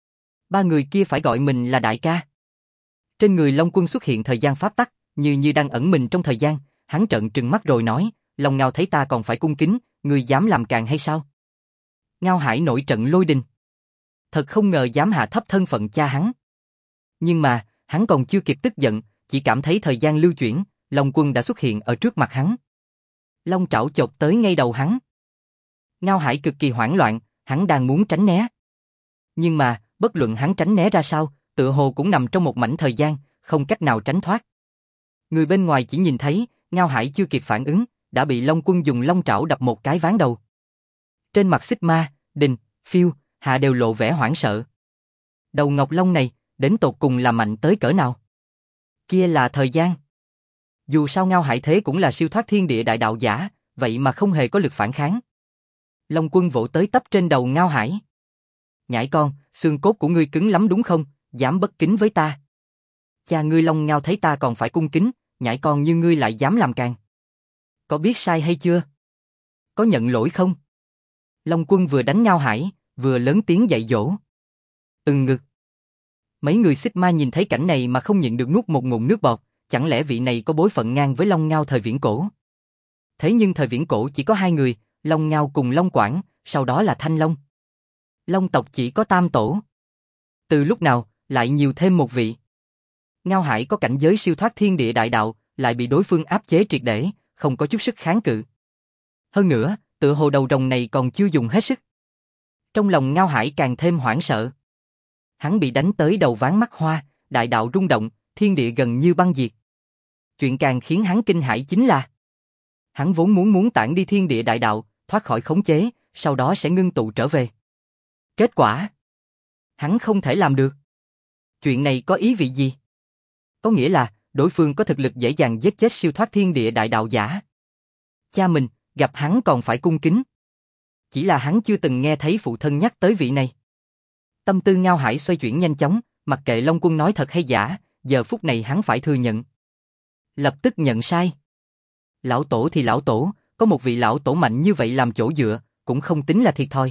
Ba người kia phải gọi mình là đại ca. Trên người Long Quân xuất hiện thời gian pháp tắc, như đang ẩn mình trong thời gian, hắn trợn trừng mắt rồi nói, Long Ngao thấy ta còn phải cung kính, ngươi dám làm càn hay sao? Ngao Hải nổi trận lôi đình. Thật không ngờ dám hạ thấp thân phận cha hắn. Nhưng mà, hắn còn chưa kịp tức giận, chỉ cảm thấy thời gian lưu chuyển, Long Quân đã xuất hiện ở trước mặt hắn. Long trảo chộp tới ngay đầu hắn. Ngao Hải cực kỳ hoảng loạn, hắn đang muốn tránh né. Nhưng mà, bất luận hắn tránh né ra sao, tựa hồ cũng nằm trong một mảnh thời gian, không cách nào tránh thoát. Người bên ngoài chỉ nhìn thấy, Ngao Hải chưa kịp phản ứng, đã bị Long Quân dùng long trảo đập một cái ván đầu. Trên mặt Xích Ma, Đình, Phiêu, Hạ đều lộ vẻ hoảng sợ. Đầu Ngọc Long này, đến tột cùng là mạnh tới cỡ nào? Kia là thời gian. Dù sao Ngao Hải thế cũng là siêu thoát thiên địa đại đạo giả, vậy mà không hề có lực phản kháng. Long Quân vỗ tới tấp trên đầu Ngao Hải. Nhãi con, xương cốt của ngươi cứng lắm đúng không, dám bất kính với ta. Cha ngươi Long Ngao thấy ta còn phải cung kính, nhãi con như ngươi lại dám làm càn. Có biết sai hay chưa? Có nhận lỗi không? Long Quân vừa đánh Ngao Hải, vừa lớn tiếng dạy dỗ. Ngực. Mấy người Xích Ma nhìn thấy cảnh này mà không nhịn được nuốt một ngụm nước bọt, chẳng lẽ vị này có bối phận ngang với Long Ngao thời viễn cổ? Thế nhưng thời viễn cổ chỉ có hai người, Long Ngao cùng Long Quảng, sau đó là Thanh Long. Long tộc chỉ có tam tổ. Từ lúc nào, lại nhiều thêm một vị. Ngao Hải có cảnh giới siêu thoát thiên địa đại đạo, lại bị đối phương áp chế triệt để, không có chút sức kháng cự. Hơn nữa, tựa hồ đầu rồng này còn chưa dùng hết sức. Trong lòng Ngao Hải càng thêm hoảng sợ. Hắn bị đánh tới đầu ván mắt hoa, đại đạo rung động, thiên địa gần như băng diệt. Chuyện càng khiến hắn kinh hãi chính là hắn vốn muốn tản đi thiên địa đại đạo, thoát khỏi khống chế, sau đó sẽ ngưng tụ trở về. Kết quả, hắn không thể làm được. Chuyện này có ý vị gì? Có nghĩa là, đối phương có thực lực dễ dàng giết chết siêu thoát thiên địa đại đạo giả. Cha mình, gặp hắn còn phải cung kính. Chỉ là hắn chưa từng nghe thấy phụ thân nhắc tới vị này. Tâm tư Ngao Hải xoay chuyển nhanh chóng, mặc kệ Long Quân nói thật hay giả, giờ phút này hắn phải thừa nhận. Lập tức nhận sai. Lão tổ thì lão tổ, có một vị lão tổ mạnh như vậy làm chỗ dựa, cũng không tính là thiệt thòi.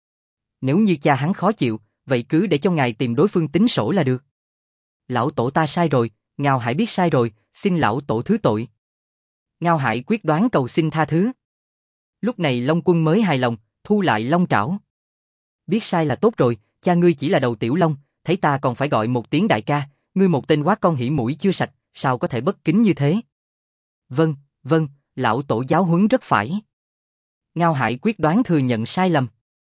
Nếu như cha hắn khó chịu, vậy cứ để cho ngài tìm đối phương tính sổ là được. Lão tổ ta sai rồi, Ngao Hải biết sai rồi, xin lão tổ thứ tội. Ngao Hải quyết đoán cầu xin tha thứ. Lúc này Long Quân mới hài lòng, thu lại long trảo. Biết sai là tốt rồi, cha ngươi chỉ là đầu tiểu long, thấy ta còn phải gọi một tiếng đại ca, ngươi một tên quá con hỉ mũi chưa sạch, sao có thể bất kính như thế? Vâng, lão tổ giáo huấn rất phải. Ngao Hải quyết đoán thừa nhận sai lầm.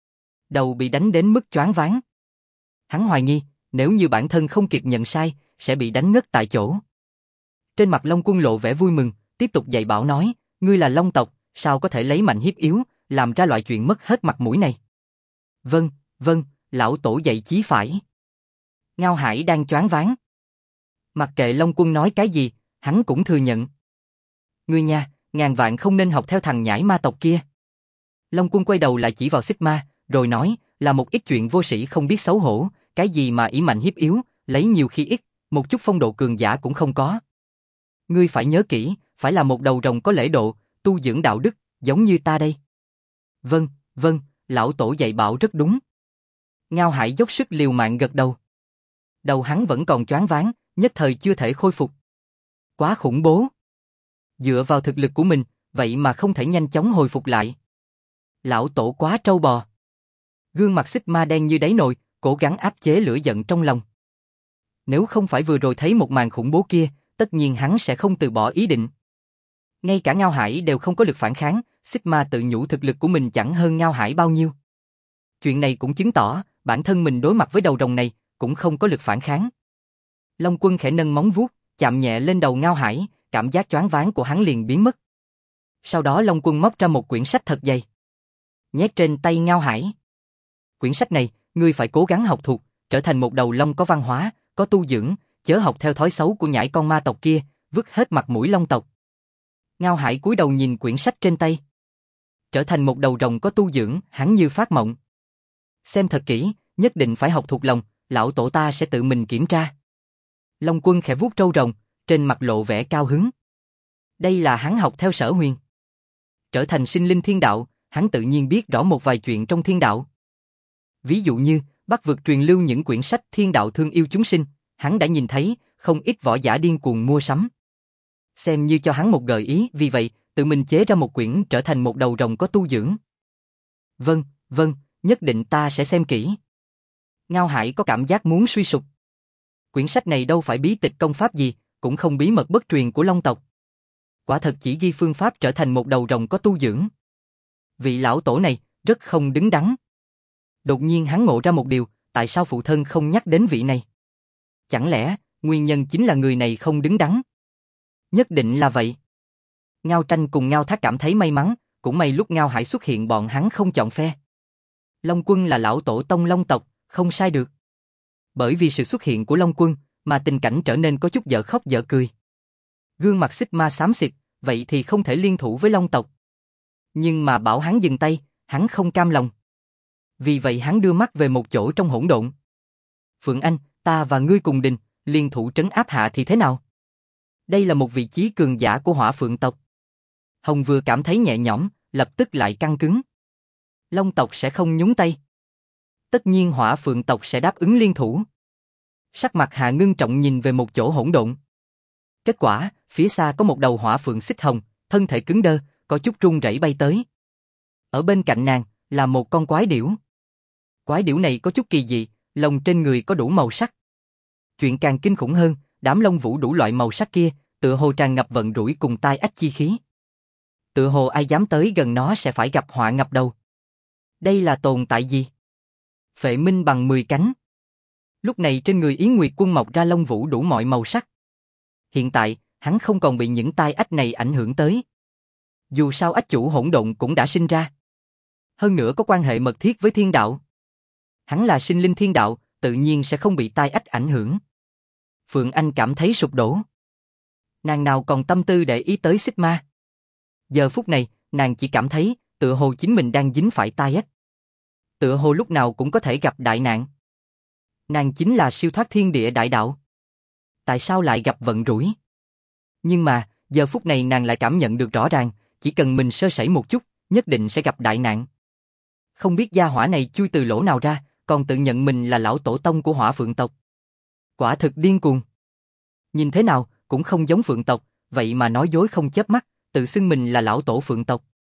Đầu bị đánh đến mức choáng váng. Hắn hoài nghi, nếu như bản thân không kịp nhận sai, sẽ bị đánh ngất tại chỗ. Trên mặt Long Quân lộ vẻ vui mừng, tiếp tục dạy bảo nói, ngươi là Long tộc, sao có thể lấy mạnh hiếp yếu, làm ra loại chuyện mất hết mặt mũi này. Vâng, vâng, lão tổ dạy chí phải. Ngao Hải đang choáng váng. Mặc kệ Long Quân nói cái gì, hắn cũng thừa nhận. Ngươi nha, ngàn vạn không nên học theo thằng nhãi ma tộc kia. Long Quân quay đầu lại chỉ vào Xích Ma, rồi nói, là một ít chuyện vô sĩ không biết xấu hổ, cái gì mà ỷ mạnh hiếp yếu, lấy nhiều khi ít, một chút phong độ cường giả cũng không có. Ngươi phải nhớ kỹ, phải là một đầu rồng có lễ độ, tu dưỡng đạo đức, giống như ta đây. Vâng, vâng, lão tổ dạy bảo rất đúng. Ngao Hải dốc sức liều mạng gật đầu. Đầu hắn vẫn còn choáng váng, nhất thời chưa thể khôi phục. Quá khủng bố. Dựa vào thực lực của mình, vậy mà không thể nhanh chóng hồi phục lại. Lão tổ quá trâu bò. Gương mặt Xích Ma đen như đáy nồi, cố gắng áp chế lửa giận trong lòng. Nếu không phải vừa rồi thấy một màn khủng bố kia, tất nhiên hắn sẽ không từ bỏ ý định. Ngay cả Ngao Hải đều không có lực phản kháng, Xích Ma tự nhủ thực lực của mình chẳng hơn Ngao Hải bao nhiêu. Chuyện này cũng chứng tỏ, bản thân mình đối mặt với đầu rồng này, cũng không có lực phản kháng. Long Quân khẽ nâng móng vuốt, chạm nhẹ lên đầu Ngao Hải, cảm giác choáng váng của hắn liền biến mất. Sau đó Long Quân móc ra một quyển sách thật dày, nhét trên tay Ngao Hải. Quyển sách này, ngươi phải cố gắng học thuộc, trở thành một đầu long có văn hóa, có tu dưỡng, chớ học theo thói xấu của nhãi con ma tộc kia, vứt hết mặt mũi long tộc. Ngao Hải cúi đầu nhìn quyển sách trên tay. Trở thành một đầu rồng có tu dưỡng, hắn như phát mộng. Xem thật kỹ, nhất định phải học thuộc lòng, lão tổ ta sẽ tự mình kiểm tra. Long Quân khẽ vuốt trâu rồng, trên mặt lộ vẻ cao hứng. Đây là hắn học theo Sở Huyền. Trở thành sinh linh thiên đạo, hắn tự nhiên biết rõ một vài chuyện trong thiên đạo. Ví dụ như, Bắc vực truyền lưu những quyển sách thiên đạo thương yêu chúng sinh, hắn đã nhìn thấy, không ít võ giả điên cuồng mua sắm. Xem như cho hắn một gợi ý, vì vậy, tự mình chế ra một quyển trở thành một đầu rồng có tu dưỡng. Vâng, vâng, nhất định ta sẽ xem kỹ. Ngao Hải có cảm giác muốn suy sụp. Quyển sách này đâu phải bí tịch công pháp gì, cũng không bí mật bất truyền của Long tộc. Quả thật chỉ ghi phương pháp trở thành một đầu rồng có tu dưỡng. Vị lão tổ này, rất không đứng đắn. Đột nhiên hắn ngộ ra một điều, tại sao phụ thân không nhắc đến vị này? Chẳng lẽ, nguyên nhân chính là người này không đứng đắn? Nhất định là vậy. Ngao Tranh cùng Ngao Thác cảm thấy may mắn, cũng may lúc Ngao Hải xuất hiện bọn hắn không chọn phe. Long Quân là lão tổ tông Long tộc, không sai được. Bởi vì sự xuất hiện của Long Quân, mà tình cảnh trở nên có chút dở khóc dở cười. Gương mặt Xích Ma xám xịt, vậy thì không thể liên thủ với Long tộc. Nhưng mà bảo hắn dừng tay, hắn không cam lòng. Vì vậy hắn đưa mắt về một chỗ trong hỗn độn. Phượng Anh, ta và ngươi cùng đình, liên thủ trấn áp hạ thì thế nào? Đây là một vị chí cường giả của Hỏa Phượng tộc. Hồng vừa cảm thấy nhẹ nhõm, lập tức lại căng cứng. Long tộc sẽ không nhúng tay. Tất nhiên Hỏa Phượng tộc sẽ đáp ứng liên thủ. Sắc mặt Hạ ngưng trọng nhìn về một chỗ hỗn độn. Kết quả, phía xa có một đầu hỏa phượng xích hồng, thân thể cứng đơ, có chút run rẩy bay tới. Ở bên cạnh nàng, là một con quái điểu. Quái điểu này có chút kỳ dị, lông trên người có đủ màu sắc. Chuyện càng kinh khủng hơn, đám lông vũ đủ loại màu sắc kia, tựa hồ tràn ngập vận rủi cùng tai ách chi khí. Tựa hồ ai dám tới gần nó sẽ phải gặp họa ngập đầu. Đây là tồn tại gì? Phệ minh bằng 10 cánh. Lúc này trên người Yến Nguyệt Quân mọc ra lông vũ đủ mọi màu sắc. Hiện tại, hắn không còn bị những tai ách này ảnh hưởng tới. Dù sao ách chủ hỗn độn cũng đã sinh ra. Hơn nữa có quan hệ mật thiết với thiên đạo. Hắn là sinh linh thiên đạo, tự nhiên sẽ không bị tai ách ảnh hưởng. Phượng Anh cảm thấy sụp đổ. Nàng nào còn tâm tư để ý tới Xích Ma. Giờ phút này, nàng chỉ cảm thấy, tựa hồ chính mình đang dính phải tai ách. Tựa hồ lúc nào cũng có thể gặp đại nạn. Nàng chính là siêu thoát thiên địa đại đạo. Tại sao lại gặp vận rủi? Nhưng mà, giờ phút này nàng lại cảm nhận được rõ ràng, chỉ cần mình sơ sẩy một chút, nhất định sẽ gặp đại nạn. Không biết gia hỏa này chui từ lỗ nào ra, còn tự nhận mình là lão tổ tông của Hỏa Phượng tộc. Quả thực điên cuồng. Nhìn thế nào, cũng không giống Phượng tộc, vậy mà nói dối không chớp mắt, tự xưng mình là lão tổ Phượng tộc.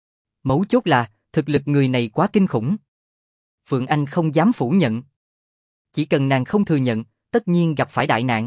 Mấu chốt là, thực lực người này quá kinh khủng. Phượng Anh không dám phủ nhận. Chỉ cần nàng không thừa nhận, tất nhiên gặp phải đại nạn.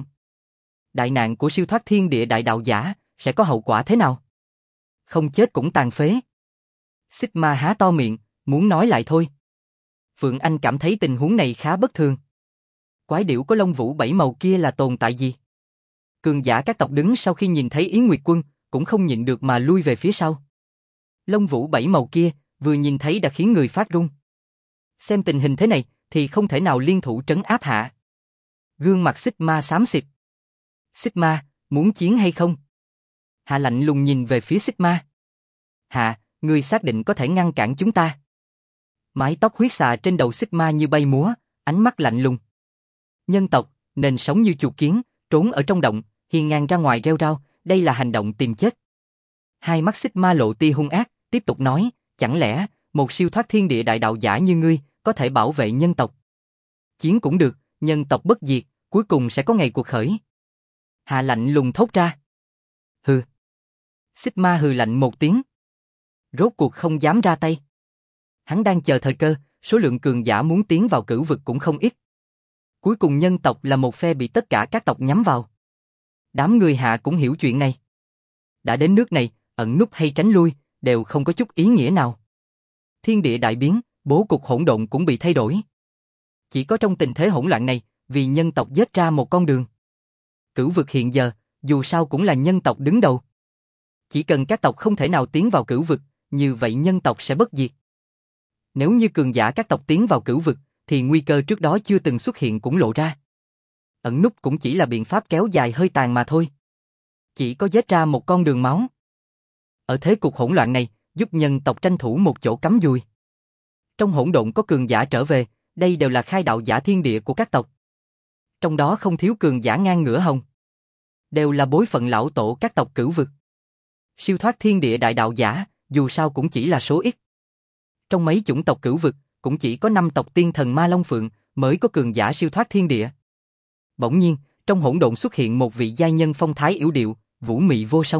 Đại nạn của siêu thoát thiên địa đại đạo giả, sẽ có hậu quả thế nào? Không chết cũng tàn phế. Xích Ma há to miệng, muốn nói lại thôi. Phượng Anh cảm thấy tình huống này khá bất thường. Quái điểu có lông vũ 7 màu kia là tồn tại gì? Cường giả các tộc đứng sau khi nhìn thấy Yến Nguyệt Quân, cũng không nhịn được mà lui về phía sau. Lông vũ 7 màu kia, vừa nhìn thấy đã khiến người phát run. Xem tình hình thế này, thì không thể nào liên thủ trấn áp hạ. Gương mặt Xích Ma xám xịt. Xích Ma, muốn chiến hay không? Hạ lạnh lùng nhìn về phía Xích Ma. Hạ, ngươi xác định có thể ngăn cản chúng ta? Mái tóc huyết xà trên đầu Xích Ma như bay múa, ánh mắt lạnh lùng. Nhân tộc, nên sống như chuột kiến, trốn ở trong động, hiên ngang ra ngoài rêu rao, đây là hành động tìm chết. Hai mắt Xích Ma lộ tia hung ác, tiếp tục nói, chẳng lẽ, một siêu thoát thiên địa đại đạo giả như ngươi, có thể bảo vệ nhân tộc? Chiến cũng được, nhân tộc bất diệt, cuối cùng sẽ có ngày cuộc khởi. Hạ lạnh lùng thốt ra. Hừ. Xích Ma hừ lạnh một tiếng. Rốt cuộc không dám ra tay. Hắn đang chờ thời cơ, số lượng cường giả muốn tiến vào cửu vực cũng không ít. Cuối cùng nhân tộc là một phe bị tất cả các tộc nhắm vào. Đám người Hạ cũng hiểu chuyện này. Đã đến nước này, ẩn núp hay tránh lui, đều không có chút ý nghĩa nào. Thiên địa đại biến, bố cục hỗn độn cũng bị thay đổi. Chỉ có trong tình thế hỗn loạn này, vì nhân tộc giết ra một con đường. Cửu vực hiện giờ, dù sao cũng là nhân tộc đứng đầu. Chỉ cần các tộc không thể nào tiến vào cửu vực, như vậy nhân tộc sẽ bất diệt. Nếu như cường giả các tộc tiến vào cửu vực, thì nguy cơ trước đó chưa từng xuất hiện cũng lộ ra. Ẩn núp cũng chỉ là biện pháp kéo dài hơi tàn mà thôi. Chỉ có giết ra một con đường máu. Ở thế cục hỗn loạn này, giúp nhân tộc tranh thủ một chỗ cắm dùi. Trong hỗn độn có cường giả trở về, đây đều là khai đạo giả thiên địa của các tộc. Trong đó không thiếu cường giả ngang ngửa hồng. Đều là bối phận lão tổ các tộc cửu vực. Siêu thoát thiên địa đại đạo giả, dù sao cũng chỉ là số ít. Trong mấy chủng tộc cửu vực, cũng chỉ có 5 tộc tiên thần Ma Long Phượng mới có cường giả siêu thoát thiên địa. Bỗng nhiên, trong hỗn độn xuất hiện một vị giai nhân phong thái yểu điệu, vũ mị vô song.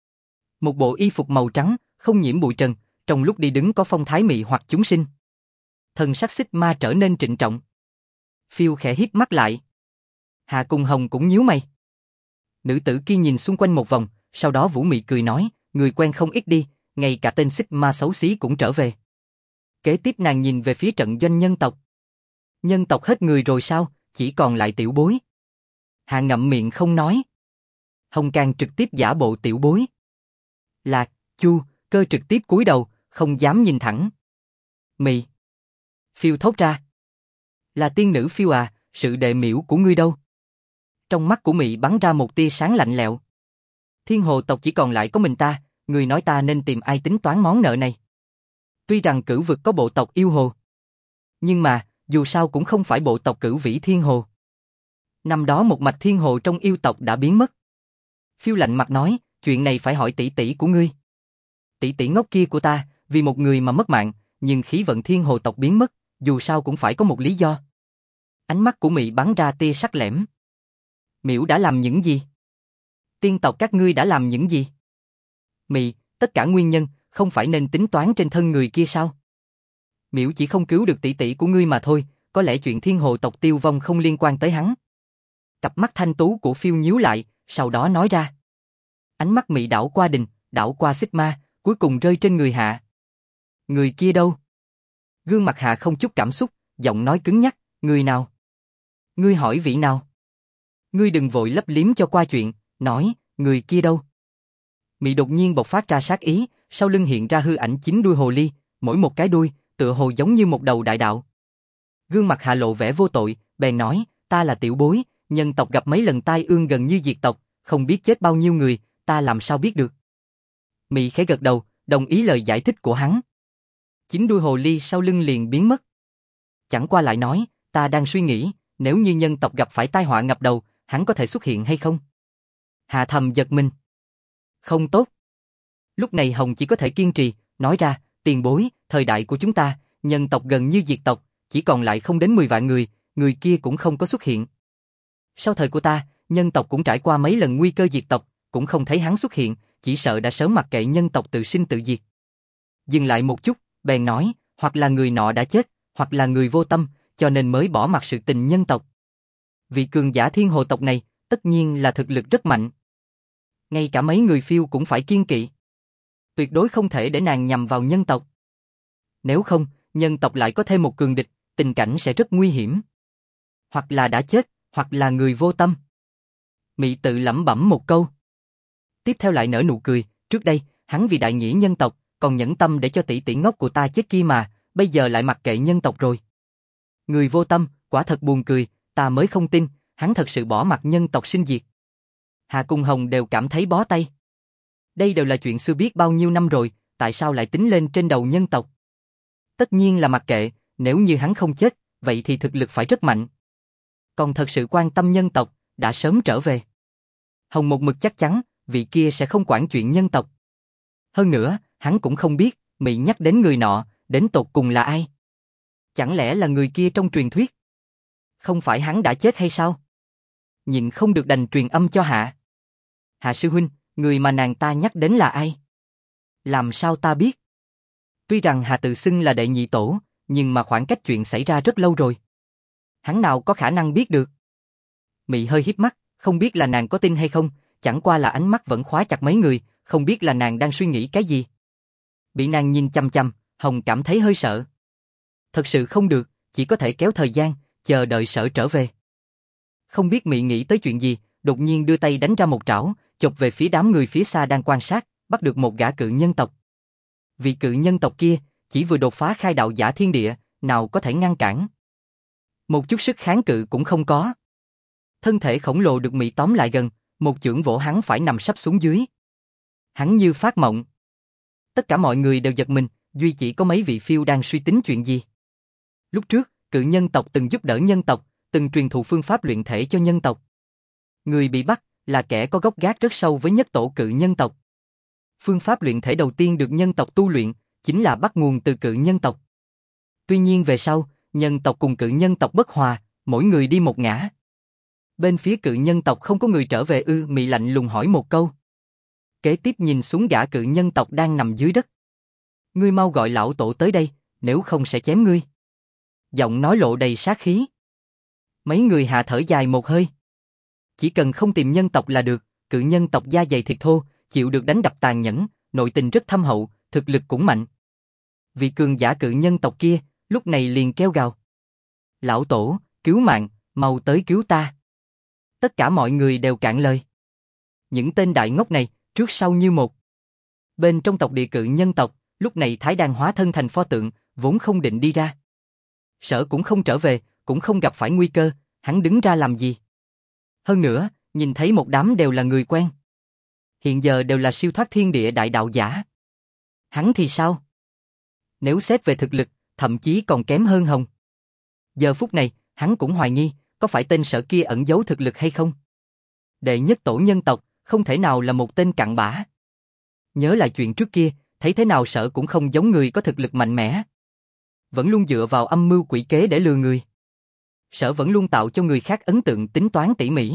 Một bộ y phục màu trắng, không nhiễm bụi trần, trong lúc đi đứng có phong thái mị hoặc chúng sinh. Thần sắc Xích Ma trở nên trịnh trọng. Phiêu khẽ híp mắt lại. Hạ Cùng Hồng cũng nhíu mày. Nữ tử kia nhìn xung quanh một vòng, sau đó vũ mị cười nói, người quen không ít đi, ngay cả tên Xích Ma xấu xí cũng trở về. Kế tiếp nàng nhìn về phía trận doanh nhân tộc. Nhân tộc hết người rồi sao, chỉ còn lại tiểu bối. Hạ ngậm miệng không nói. Hồng Càng trực tiếp giả bộ tiểu bối. Lạc, Chu, Cơ trực tiếp cúi đầu, không dám nhìn thẳng. Mị. Phiêu thốt ra. Là tiên nữ Phiêu à, sự đệ miễu của ngươi đâu? Trong mắt của Mị bắn ra một tia sáng lạnh lẽo. Thiên hồ tộc chỉ còn lại có mình ta, người nói ta nên tìm ai tính toán món nợ này. Tuy rằng cửu vực có bộ tộc yêu hồ. Nhưng mà, dù sao cũng không phải bộ tộc cửu vĩ thiên hồ. Năm đó một mạch thiên hồ trong yêu tộc đã biến mất. Phiêu lạnh mặt nói, chuyện này phải hỏi tỷ tỷ của ngươi. Tỷ tỷ ngốc kia của ta, vì một người mà mất mạng, nhưng khí vận thiên hồ tộc biến mất, dù sao cũng phải có một lý do. Ánh mắt của Mị bắn ra tia sắc lẻm. Miễu đã làm những gì? Tiên tộc các ngươi đã làm những gì? Mị, tất cả nguyên nhân, không phải nên tính toán trên thân người kia sao? Miễu chỉ không cứu được tỷ tỷ của ngươi mà thôi, có lẽ chuyện thiên hồ tộc tiêu vong không liên quan tới hắn. Cặp mắt thanh tú của Phiêu nhíu lại, sau đó nói ra. Ánh mắt Mị đảo qua Đình, đảo qua Xích Ma, cuối cùng rơi trên người Hạ. Người kia đâu? Gương mặt Hạ không chút cảm xúc, giọng nói cứng nhắc, người nào? Ngươi hỏi vị nào? Ngươi đừng vội lấp liếm cho qua chuyện, nói, người kia đâu? Mị đột nhiên bộc phát ra sát ý, sau lưng hiện ra hư ảnh 9 đuôi hồ ly, mỗi một cái đuôi, tựa hồ giống như một đầu đại đạo. Gương mặt Hạ lộ vẻ vô tội, bèn nói, ta là tiểu bối, nhân tộc gặp mấy lần tai ương gần như diệt tộc, không biết chết bao nhiêu người, ta làm sao biết được. Mị khẽ gật đầu, đồng ý lời giải thích của hắn. 9 đuôi hồ ly sau lưng liền biến mất. Chẳng qua lại nói, ta đang suy nghĩ, nếu như nhân tộc gặp phải tai họa ngập đầu, hắn có thể xuất hiện hay không? Hạ thầm giật mình. Không tốt. Lúc này Hồng chỉ có thể kiên trì, nói ra, tiền bối, thời đại của chúng ta, nhân tộc gần như diệt tộc, chỉ còn lại không đến 10 vạn người, người kia cũng không có xuất hiện. Sau thời của ta, nhân tộc cũng trải qua mấy lần nguy cơ diệt tộc, cũng không thấy hắn xuất hiện, chỉ sợ đã sớm mặc kệ nhân tộc tự sinh tự diệt. Dừng lại một chút, bèn nói, hoặc là người nọ đã chết, hoặc là người vô tâm, cho nên mới bỏ mặc sự tình nhân tộc. Vị cường giả thiên hồ tộc này, tất nhiên là thực lực rất mạnh. Ngay cả mấy người Phiêu cũng phải kiêng kỵ. Tuyệt đối không thể để nàng nhằm vào nhân tộc. Nếu không, nhân tộc lại có thêm một cường địch, tình cảnh sẽ rất nguy hiểm. Hoặc là đã chết, hoặc là người vô tâm. Mị tự lẩm bẩm một câu. Tiếp theo lại nở nụ cười, trước đây, hắn vì đại nghĩa nhân tộc, còn nhẫn tâm để cho tỷ tỷ ngốc của ta chết kia mà, bây giờ lại mặc kệ nhân tộc rồi. Người vô tâm, quả thật buồn cười, ta mới không tin, hắn thật sự bỏ mặc nhân tộc sinh diệt. Hạ cùng Hồng đều cảm thấy bó tay. Đây đều là chuyện xưa biết bao nhiêu năm rồi, tại sao lại tính lên trên đầu nhân tộc? Tất nhiên là mặc kệ, nếu như hắn không chết, vậy thì thực lực phải rất mạnh. Còn thật sự quan tâm nhân tộc, đã sớm trở về. Hồng một mực chắc chắn, vị kia sẽ không quản chuyện nhân tộc. Hơn nữa, hắn cũng không biết, Mị nhắc đến người nọ, đến tột cùng là ai? Chẳng lẽ là người kia trong truyền thuyết? Không phải hắn đã chết hay sao? Nhịn không được đành truyền âm cho Hạ. Hạ sư huynh, người mà nàng ta nhắc đến là ai? Làm sao ta biết? Tuy rằng Hạ tự xưng là đệ nhị tổ, nhưng mà khoảng cách chuyện xảy ra rất lâu rồi. Hắn nào có khả năng biết được? Mị hơi híp mắt, không biết là nàng có tin hay không, chẳng qua là ánh mắt vẫn khóa chặt mấy người, không biết là nàng đang suy nghĩ cái gì. Bị nàng nhìn chằm chằm, Hồng cảm thấy hơi sợ. Thật sự không được, chỉ có thể kéo thời gian, chờ đợi Sở trở về. Không biết Mị nghĩ tới chuyện gì, đột nhiên đưa tay đánh ra một trảo, chộp về phía đám người phía xa đang quan sát, bắt được một gã cự nhân tộc. Vị cự nhân tộc kia, chỉ vừa đột phá khai đạo giả thiên địa, nào có thể ngăn cản. Một chút sức kháng cự cũng không có. Thân thể khổng lồ được Mị tóm lại gần, một chưởng vỗ hắn phải nằm sắp xuống dưới. Hắn như phát mộng. Tất cả mọi người đều giật mình, duy chỉ có mấy vị phiêu đang suy tính chuyện gì. Lúc trước, cự nhân tộc từng giúp đỡ nhân tộc, từng truyền thụ phương pháp luyện thể cho nhân tộc. Người bị bắt là kẻ có gốc gác rất sâu với nhất tổ cự nhân tộc. Phương pháp luyện thể đầu tiên được nhân tộc tu luyện, chính là bắt nguồn từ cự nhân tộc. Tuy nhiên về sau, nhân tộc cùng cự nhân tộc bất hòa, mỗi người đi một ngã. Bên phía cự nhân tộc không có người trở về ư? Mị lạnh lùng hỏi một câu. Kế tiếp nhìn xuống gã cự nhân tộc đang nằm dưới đất. Ngươi mau gọi lão tổ tới đây, nếu không sẽ chém ngươi. Giọng nói lộ đầy sát khí. Mấy người hạ thở dài một hơi. Chỉ cần không tìm nhân tộc là được, cự nhân tộc da dày thịt thô, chịu được đánh đập tàn nhẫn, nội tình rất thâm hậu, thực lực cũng mạnh. Vị cường giả cự nhân tộc kia, lúc này liền kêu gào. Lão tổ, cứu mạng, mau tới cứu ta. Tất cả mọi người đều cạn lời. Những tên đại ngốc này, trước sau như một. Bên trong tộc địa cự nhân tộc, lúc này Thái đang hóa thân thành pho tượng, vốn không định đi ra. Sở cũng không trở về, cũng không gặp phải nguy cơ, hắn đứng ra làm gì? Hơn nữa, nhìn thấy một đám đều là người quen. Hiện giờ đều là siêu thoát thiên địa đại đạo giả. Hắn thì sao? Nếu xét về thực lực, thậm chí còn kém hơn Hồng. Giờ phút này, hắn cũng hoài nghi, có phải tên Sở kia ẩn giấu thực lực hay không? Đệ nhất tổ nhân tộc, không thể nào là một tên cặn bã. Nhớ lại chuyện trước kia, thấy thế nào Sở cũng không giống người có thực lực mạnh mẽ. Vẫn luôn dựa vào âm mưu quỷ kế để lừa người. Sở vẫn luôn tạo cho người khác ấn tượng tính toán tỉ mỉ.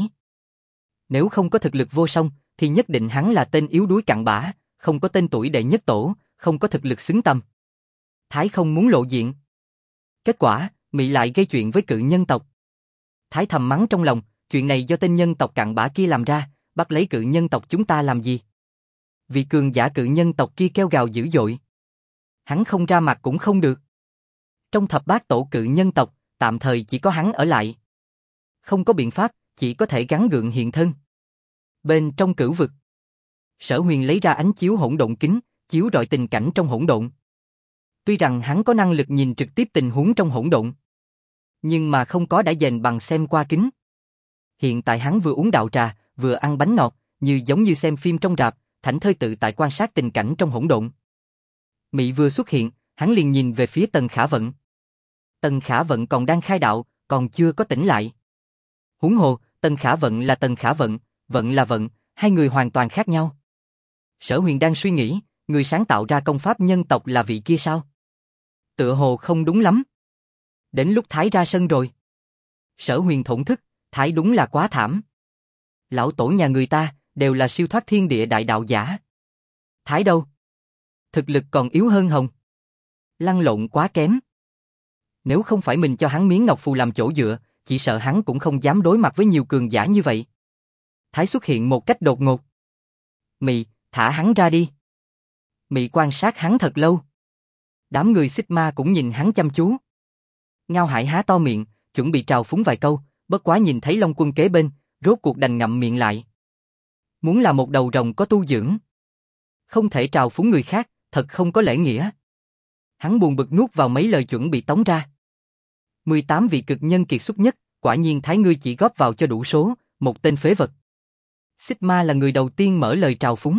Nếu không có thực lực vô song, thì nhất định hắn là tên yếu đuối cặn bã, không có tên tuổi đệ nhất tổ, không có thực lực xứng tầm. Thái không muốn lộ diện. Kết quả, Mị lại gây chuyện với cự nhân tộc. Thái thầm mắng trong lòng, chuyện này do tên nhân tộc cặn bã kia làm ra, bắt lấy cự nhân tộc chúng ta làm gì? Vị cường giả cự nhân tộc kia kêu gào dữ dội. Hắn không ra mặt cũng không được. Trong thập bát tổ cự nhân tộc, tạm thời chỉ có hắn ở lại. Không có biện pháp, chỉ có thể gắng gượng hiện thân. Bên trong cửu vực, Sở Huyền lấy ra ánh chiếu hỗn độn kính, chiếu rọi tình cảnh trong hỗn độn. Tuy rằng hắn có năng lực nhìn trực tiếp tình huống trong hỗn độn, nhưng mà không có đã dền bằng xem qua kính. Hiện tại hắn vừa uống đạo trà, vừa ăn bánh ngọt, giống như xem phim trong rạp, thảnh thơi tự tại quan sát tình cảnh trong hỗn độn. Mị vừa xuất hiện, hắn liền nhìn về phía Tần Khả Vận. Tần Khả Vận còn đang khai đạo, còn chưa có tỉnh lại. Huống hồ, Tần Khả Vận là Tần Khả Vận, Vận là Vận, hai người hoàn toàn khác nhau. Sở Huyền đang suy nghĩ, người sáng tạo ra công pháp nhân tộc là vị kia sao? Tựa hồ không đúng lắm. Đến lúc Thái ra sân rồi. Sở Huyền thổn thức, Thái đúng là quá thảm. Lão tổ nhà người ta, đều là siêu thoát thiên địa đại đạo giả. Thái đâu? Thực lực còn yếu hơn Hồng. Lăn lộn quá kém. Nếu không phải mình cho hắn miếng ngọc phù làm chỗ dựa, chỉ sợ hắn cũng không dám đối mặt với nhiều cường giả như vậy. Thái xuất hiện một cách đột ngột. Mị, thả hắn ra đi. Mị quan sát hắn thật lâu. Đám người Sigma cũng nhìn hắn chăm chú. Ngao Hải há to miệng, chuẩn bị trào phúng vài câu, bất quá nhìn thấy Long Quân kế bên, rốt cuộc đành ngậm miệng lại. Muốn là một đầu rồng có tu dưỡng, không thể trào phúng người khác, thật không có lễ nghĩa. Hắn buồn bực nuốt vào mấy lời chuẩn bị tống ra. 18 vị cực nhân kiệt xuất nhất, quả nhiên Thái ngươi chỉ góp vào cho đủ số, một tên phế vật. Sigma là người đầu tiên mở lời trào phúng.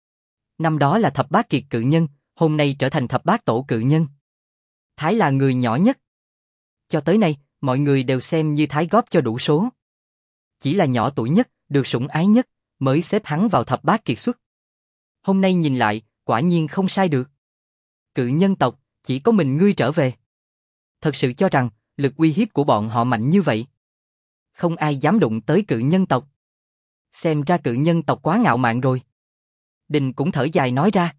Năm đó là thập bát kiệt cự nhân, hôm nay trở thành thập bát tổ cự nhân. Thái là người nhỏ nhất. Cho tới nay, mọi người đều xem như Thái góp cho đủ số. Chỉ là nhỏ tuổi nhất, được sủng ái nhất, mới xếp hắn vào thập bát kiệt xuất. Hôm nay nhìn lại, quả nhiên không sai được. Cự nhân tộc, chỉ có mình ngươi trở về. Thật sự cho rằng, lực uy hiếp của bọn họ mạnh như vậy. Không ai dám đụng tới cự nhân tộc. Xem ra cự nhân tộc quá ngạo mạn rồi. Đình cũng thở dài nói ra.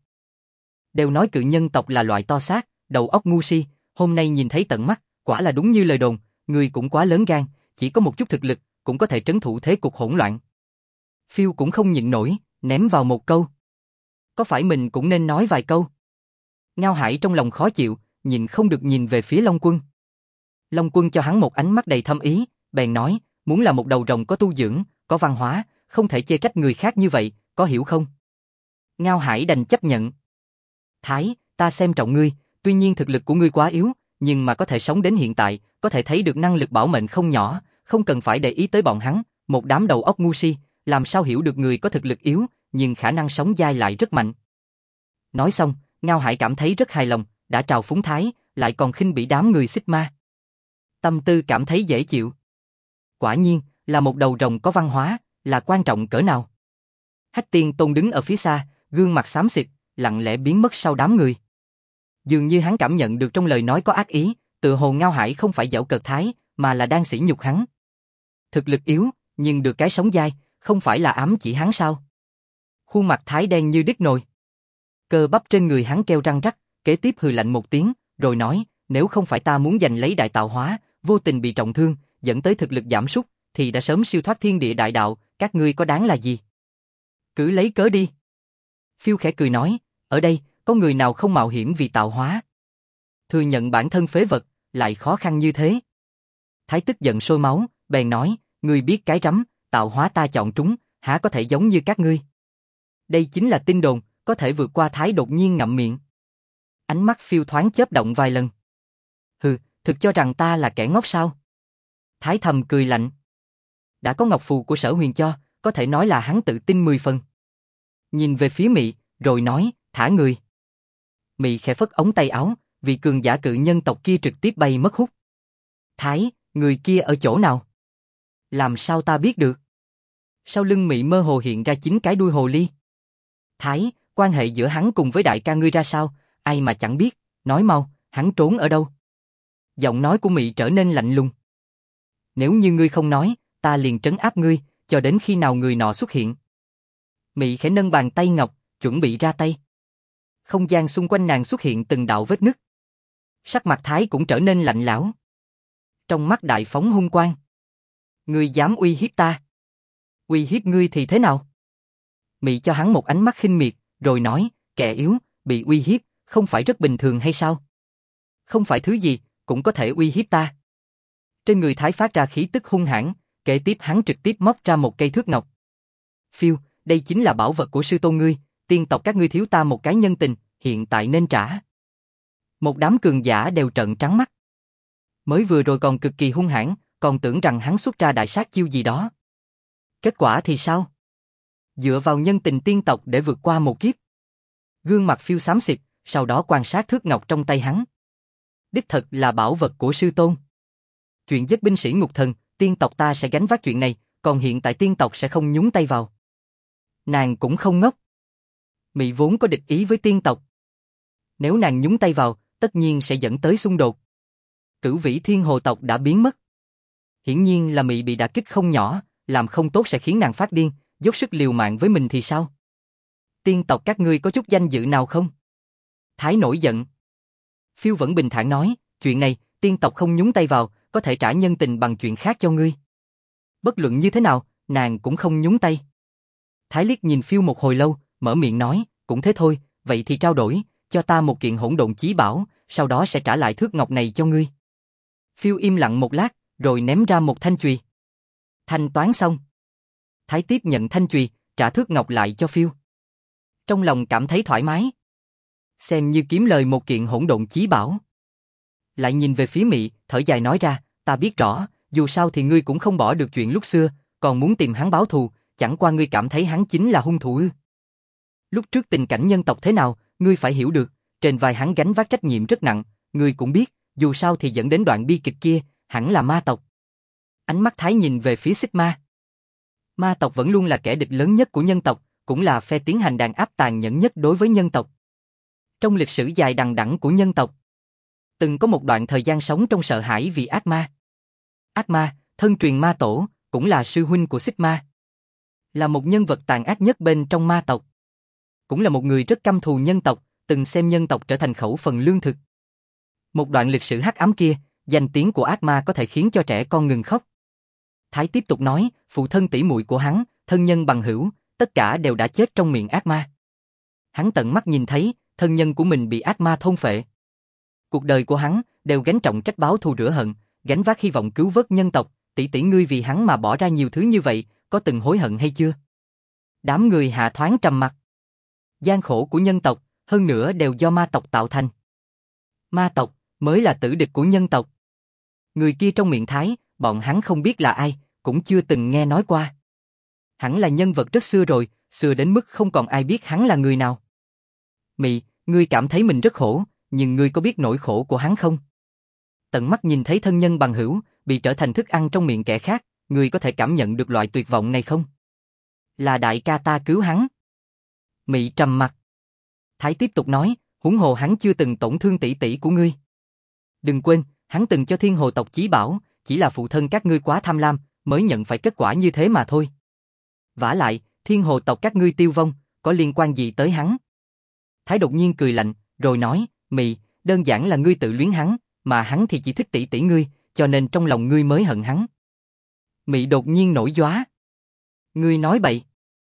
Đều nói cự nhân tộc là loại to xác, đầu óc ngu si, hôm nay nhìn thấy tận mắt, quả là đúng như lời đồn, người cũng quá lớn gan, chỉ có một chút thực lực, cũng có thể trấn thủ thế cục hỗn loạn. Phiêu cũng không nhịn nổi, ném vào một câu. Có phải mình cũng nên nói vài câu? Ngao Hải trong lòng khó chịu, nhìn không được nhìn về phía Long Quân. Long Quân cho hắn một ánh mắt đầy thâm ý, bèn nói, muốn là một đầu rồng có tu dưỡng, có văn hóa, không thể chê trách người khác như vậy, có hiểu không? Ngao Hải đành chấp nhận. Thái, ta xem trọng ngươi, tuy nhiên thực lực của ngươi quá yếu, nhưng mà có thể sống đến hiện tại, có thể thấy được năng lực bảo mệnh không nhỏ, không cần phải để ý tới bọn hắn, một đám đầu óc ngu si, làm sao hiểu được người có thực lực yếu, nhưng khả năng sống dai lại rất mạnh. Nói xong, Ngao Hải cảm thấy rất hài lòng, đã trào phúng Thái, lại còn khinh bỉ đám người Sigma. Tâm tư cảm thấy dễ chịu. Quả nhiên, là một đầu rồng có văn hóa, là quan trọng cỡ nào. Hách Tiên Tôn đứng ở phía xa, gương mặt xám xịt, lặng lẽ biến mất sau đám người. Dường như hắn cảm nhận được trong lời nói có ác ý, tựa hồ Ngao Hải không phải giễu cợt Thái, mà là đang sỉ nhục hắn. Thực lực yếu, nhưng được cái sống dai, không phải là ám chỉ hắn sao? Khuôn mặt Thái đen như đít nồi. Cơ bắp trên người hắn kêu răng rắc, kế tiếp hừ lạnh một tiếng, rồi nói, nếu không phải ta muốn giành lấy đại tạo hóa, vô tình bị trọng thương, dẫn tới thực lực giảm sút, thì đã sớm siêu thoát thiên địa đại đạo, các ngươi có đáng là gì? Cứ lấy cớ đi. Phiêu khẽ cười nói, ở đây, có người nào không mạo hiểm vì tạo hóa? Thừa nhận bản thân phế vật, lại khó khăn như thế. Thái tức giận sôi máu, bèn nói, ngươi biết cái rắm, tạo hóa ta chọn trúng, há có thể giống như các ngươi? Đây chính là tin đồn, có thể vượt qua. Thái đột nhiên ngậm miệng. Ánh mắt Phiêu thoáng chớp động vài lần. Hừ, thực cho rằng ta là kẻ ngốc sao? Thái thầm cười lạnh. Đã có ngọc phù của Sở Huyền cho, có thể nói là hắn tự tin 10 phần. Nhìn về phía Mị, rồi nói, thả người. Mị khẽ phất ống tay áo, vị cường giả cự nhân tộc kia trực tiếp bay mất hút. Thái, người kia ở chỗ nào? Làm sao ta biết được? Sau lưng Mị mơ hồ hiện ra 9 cái đuôi hồ ly. Thái, quan hệ giữa hắn cùng với đại ca ngươi ra sao? Ai mà chẳng biết, nói mau, hắn trốn ở đâu? Giọng nói của Mị trở nên lạnh lùng. Nếu như ngươi không nói, ta liền trấn áp ngươi, cho đến khi nào người nọ xuất hiện. Mị khẽ nâng bàn tay ngọc, chuẩn bị ra tay. Không gian xung quanh nàng xuất hiện từng đạo vết nứt. Sắc mặt Thái cũng trở nên lạnh lẽo. Trong mắt đại phóng hung quang. Ngươi dám uy hiếp ta? Uy hiếp ngươi thì thế nào? Mị cho hắn một ánh mắt khinh miệt, rồi nói, kẻ yếu, bị uy hiếp, không phải rất bình thường hay sao? Không phải thứ gì, cũng có thể uy hiếp ta. Trên người Thái phát ra khí tức hung hãn, kế tiếp hắn trực tiếp móc ra một cây thước ngọc. Phiêu, đây chính là bảo vật của sư tôn ngươi, tiên tộc các ngươi thiếu ta một cái nhân tình, hiện tại nên trả. Một đám cường giả đều trợn trắng mắt. Mới vừa rồi còn cực kỳ hung hãn, còn tưởng rằng hắn xuất ra đại sát chiêu gì đó. Kết quả thì sao? Dựa vào nhân tình tiên tộc để vượt qua một kiếp. Gương mặt Phiêu xám xịt, sau đó quan sát thước ngọc trong tay hắn. Đích thật là bảo vật của sư tôn. Chuyện giết binh sĩ ngục thần, tiên tộc ta sẽ gánh vác chuyện này, còn hiện tại tiên tộc sẽ không nhúng tay vào. Nàng cũng không ngốc. Mị vốn có địch ý với tiên tộc. Nếu nàng nhúng tay vào, tất nhiên sẽ dẫn tới xung đột. Cửu Vĩ Thiên Hồ tộc đã biến mất. Hiển nhiên là Mị bị đả kích không nhỏ, làm không tốt sẽ khiến nàng phát điên, dốc sức liều mạng với mình thì sao? Tiên tộc các ngươi có chút danh dự nào không? Thái nổi giận. Phiêu vẫn bình thản nói, chuyện này, tiên tộc không nhúng tay vào, có thể trả nhân tình bằng chuyện khác cho ngươi. Bất luận như thế nào, nàng cũng không nhúng tay. Thái liếc nhìn Phiêu một hồi lâu, mở miệng nói, cũng thế thôi, vậy thì trao đổi, cho ta một kiện hỗn độn chí bảo, sau đó sẽ trả lại thước ngọc này cho ngươi. Phiêu im lặng một lát, rồi ném ra một thanh chùy. Thanh toán xong. Thái tiếp nhận thanh chùy, trả thước ngọc lại cho Phiêu. Trong lòng cảm thấy thoải mái. Xem như kiếm lời một kiện hỗn độn chí bảo. Lại nhìn về phía Mị, thở dài nói ra, ta biết rõ, dù sao thì ngươi cũng không bỏ được chuyện lúc xưa, còn muốn tìm hắn báo thù, chẳng qua ngươi cảm thấy hắn chính là hung thủ ư. Lúc trước tình cảnh nhân tộc thế nào, ngươi phải hiểu được, trên vai hắn gánh vác trách nhiệm rất nặng, ngươi cũng biết, dù sao thì dẫn đến đoạn bi kịch kia, hẳn là ma tộc. Ánh mắt Thái nhìn về phía Xích Ma. Ma tộc vẫn luôn là kẻ địch lớn nhất của nhân tộc, cũng là phe tiến hành đàn áp tàn nhẫn nhất đối với nhân tộc. Trong lịch sử dài đằng đẵng của nhân tộc, từng có một đoạn thời gian sống trong sợ hãi vì ác ma. Ác ma, thân truyền ma tổ, cũng là sư huynh của Xích Ma. Là một nhân vật tàn ác nhất bên trong ma tộc. Cũng là một người rất căm thù nhân tộc, từng xem nhân tộc trở thành khẩu phần lương thực. Một đoạn lịch sử hắc ám kia, danh tiếng của ác ma có thể khiến cho trẻ con ngừng khóc. Thái tiếp tục nói, phụ thân tỷ muội của hắn, thân nhân bằng hữu, tất cả đều đã chết trong miệng ác ma. Hắn tận mắt nhìn thấy, thân nhân của mình bị ác ma thôn phệ. Cuộc đời của hắn đều gánh trọng trách báo thù rửa hận, gánh vác hy vọng cứu vớt nhân tộc, tỷ tỷ ngươi vì hắn mà bỏ ra nhiều thứ như vậy, có từng hối hận hay chưa? Đám người hạ thoáng trầm mặc. Gian khổ của nhân tộc, hơn nữa đều do ma tộc tạo thành. Ma tộc mới là tử địch của nhân tộc. Người kia trong miệng Thái, bọn hắn không biết là ai, cũng chưa từng nghe nói qua. Hắn là nhân vật rất xưa rồi, xưa đến mức không còn ai biết hắn là người nào. Mị, ngươi cảm thấy mình rất khổ, nhưng ngươi có biết nỗi khổ của hắn không? Tận mắt nhìn thấy thân nhân bằng hữu, bị trở thành thức ăn trong miệng kẻ khác, ngươi có thể cảm nhận được loại tuyệt vọng này không? Là đại ca ta cứu hắn. Mị trầm mặt. Thái tiếp tục nói, huống hồ hắn chưa từng tổn thương tỷ tỷ của ngươi. Đừng quên, hắn từng cho Thiên Hồ tộc chí bảo, chỉ là phụ thân các ngươi quá tham lam, mới nhận phải kết quả như thế mà thôi. Vả lại, Thiên Hồ tộc các ngươi tiêu vong, có liên quan gì tới hắn? Thái đột nhiên cười lạnh, rồi nói, Mị, đơn giản là ngươi tự luyến hắn, mà hắn thì chỉ thích tỷ tỷ ngươi, cho nên trong lòng ngươi mới hận hắn. Mị đột nhiên nổi gióa. Ngươi nói bậy.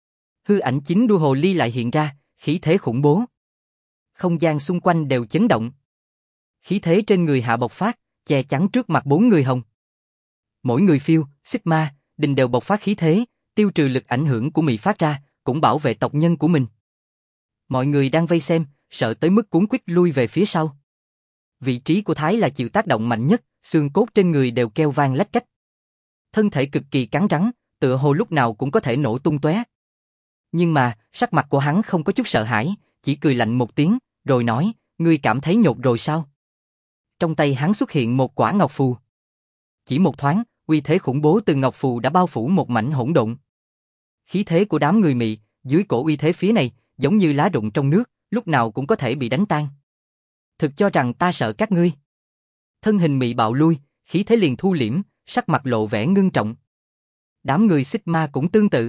Hư ảnh chính đuôi hồ ly lại hiện ra, khí thế khủng bố. Không gian xung quanh đều chấn động. Khí thế trên người hạ bộc phát, che chắn trước mặt bốn người hồng. Mỗi người Phiêu, Xích Ma, Đình đều bộc phát khí thế, tiêu trừ lực ảnh hưởng của Mị phát ra, cũng bảo vệ tộc nhân của mình. Mọi người đang vây xem, sợ tới mức cuống quýt lui về phía sau. Vị trí của Thái là chịu tác động mạnh nhất, xương cốt trên người đều kêu vang lách cách. Thân thể cực kỳ cứng rắn, tựa hồ lúc nào cũng có thể nổ tung tóe. Nhưng mà, sắc mặt của hắn không có chút sợ hãi, chỉ cười lạnh một tiếng, rồi nói, ngươi cảm thấy nhột rồi sao? Trong tay hắn xuất hiện một quả ngọc phù. Chỉ một thoáng, uy thế khủng bố từ ngọc phù đã bao phủ một mảnh hỗn độn. Khí thế của đám người Mị, dưới cổ uy thế phía này, giống như lá rụng trong nước, lúc nào cũng có thể bị đánh tan. Thực cho rằng ta sợ các ngươi. Thân hình Mị bạo lui, khí thế liền thu liễm, sắc mặt lộ vẻ ngưng trọng. Đám người Xích Ma cũng tương tự.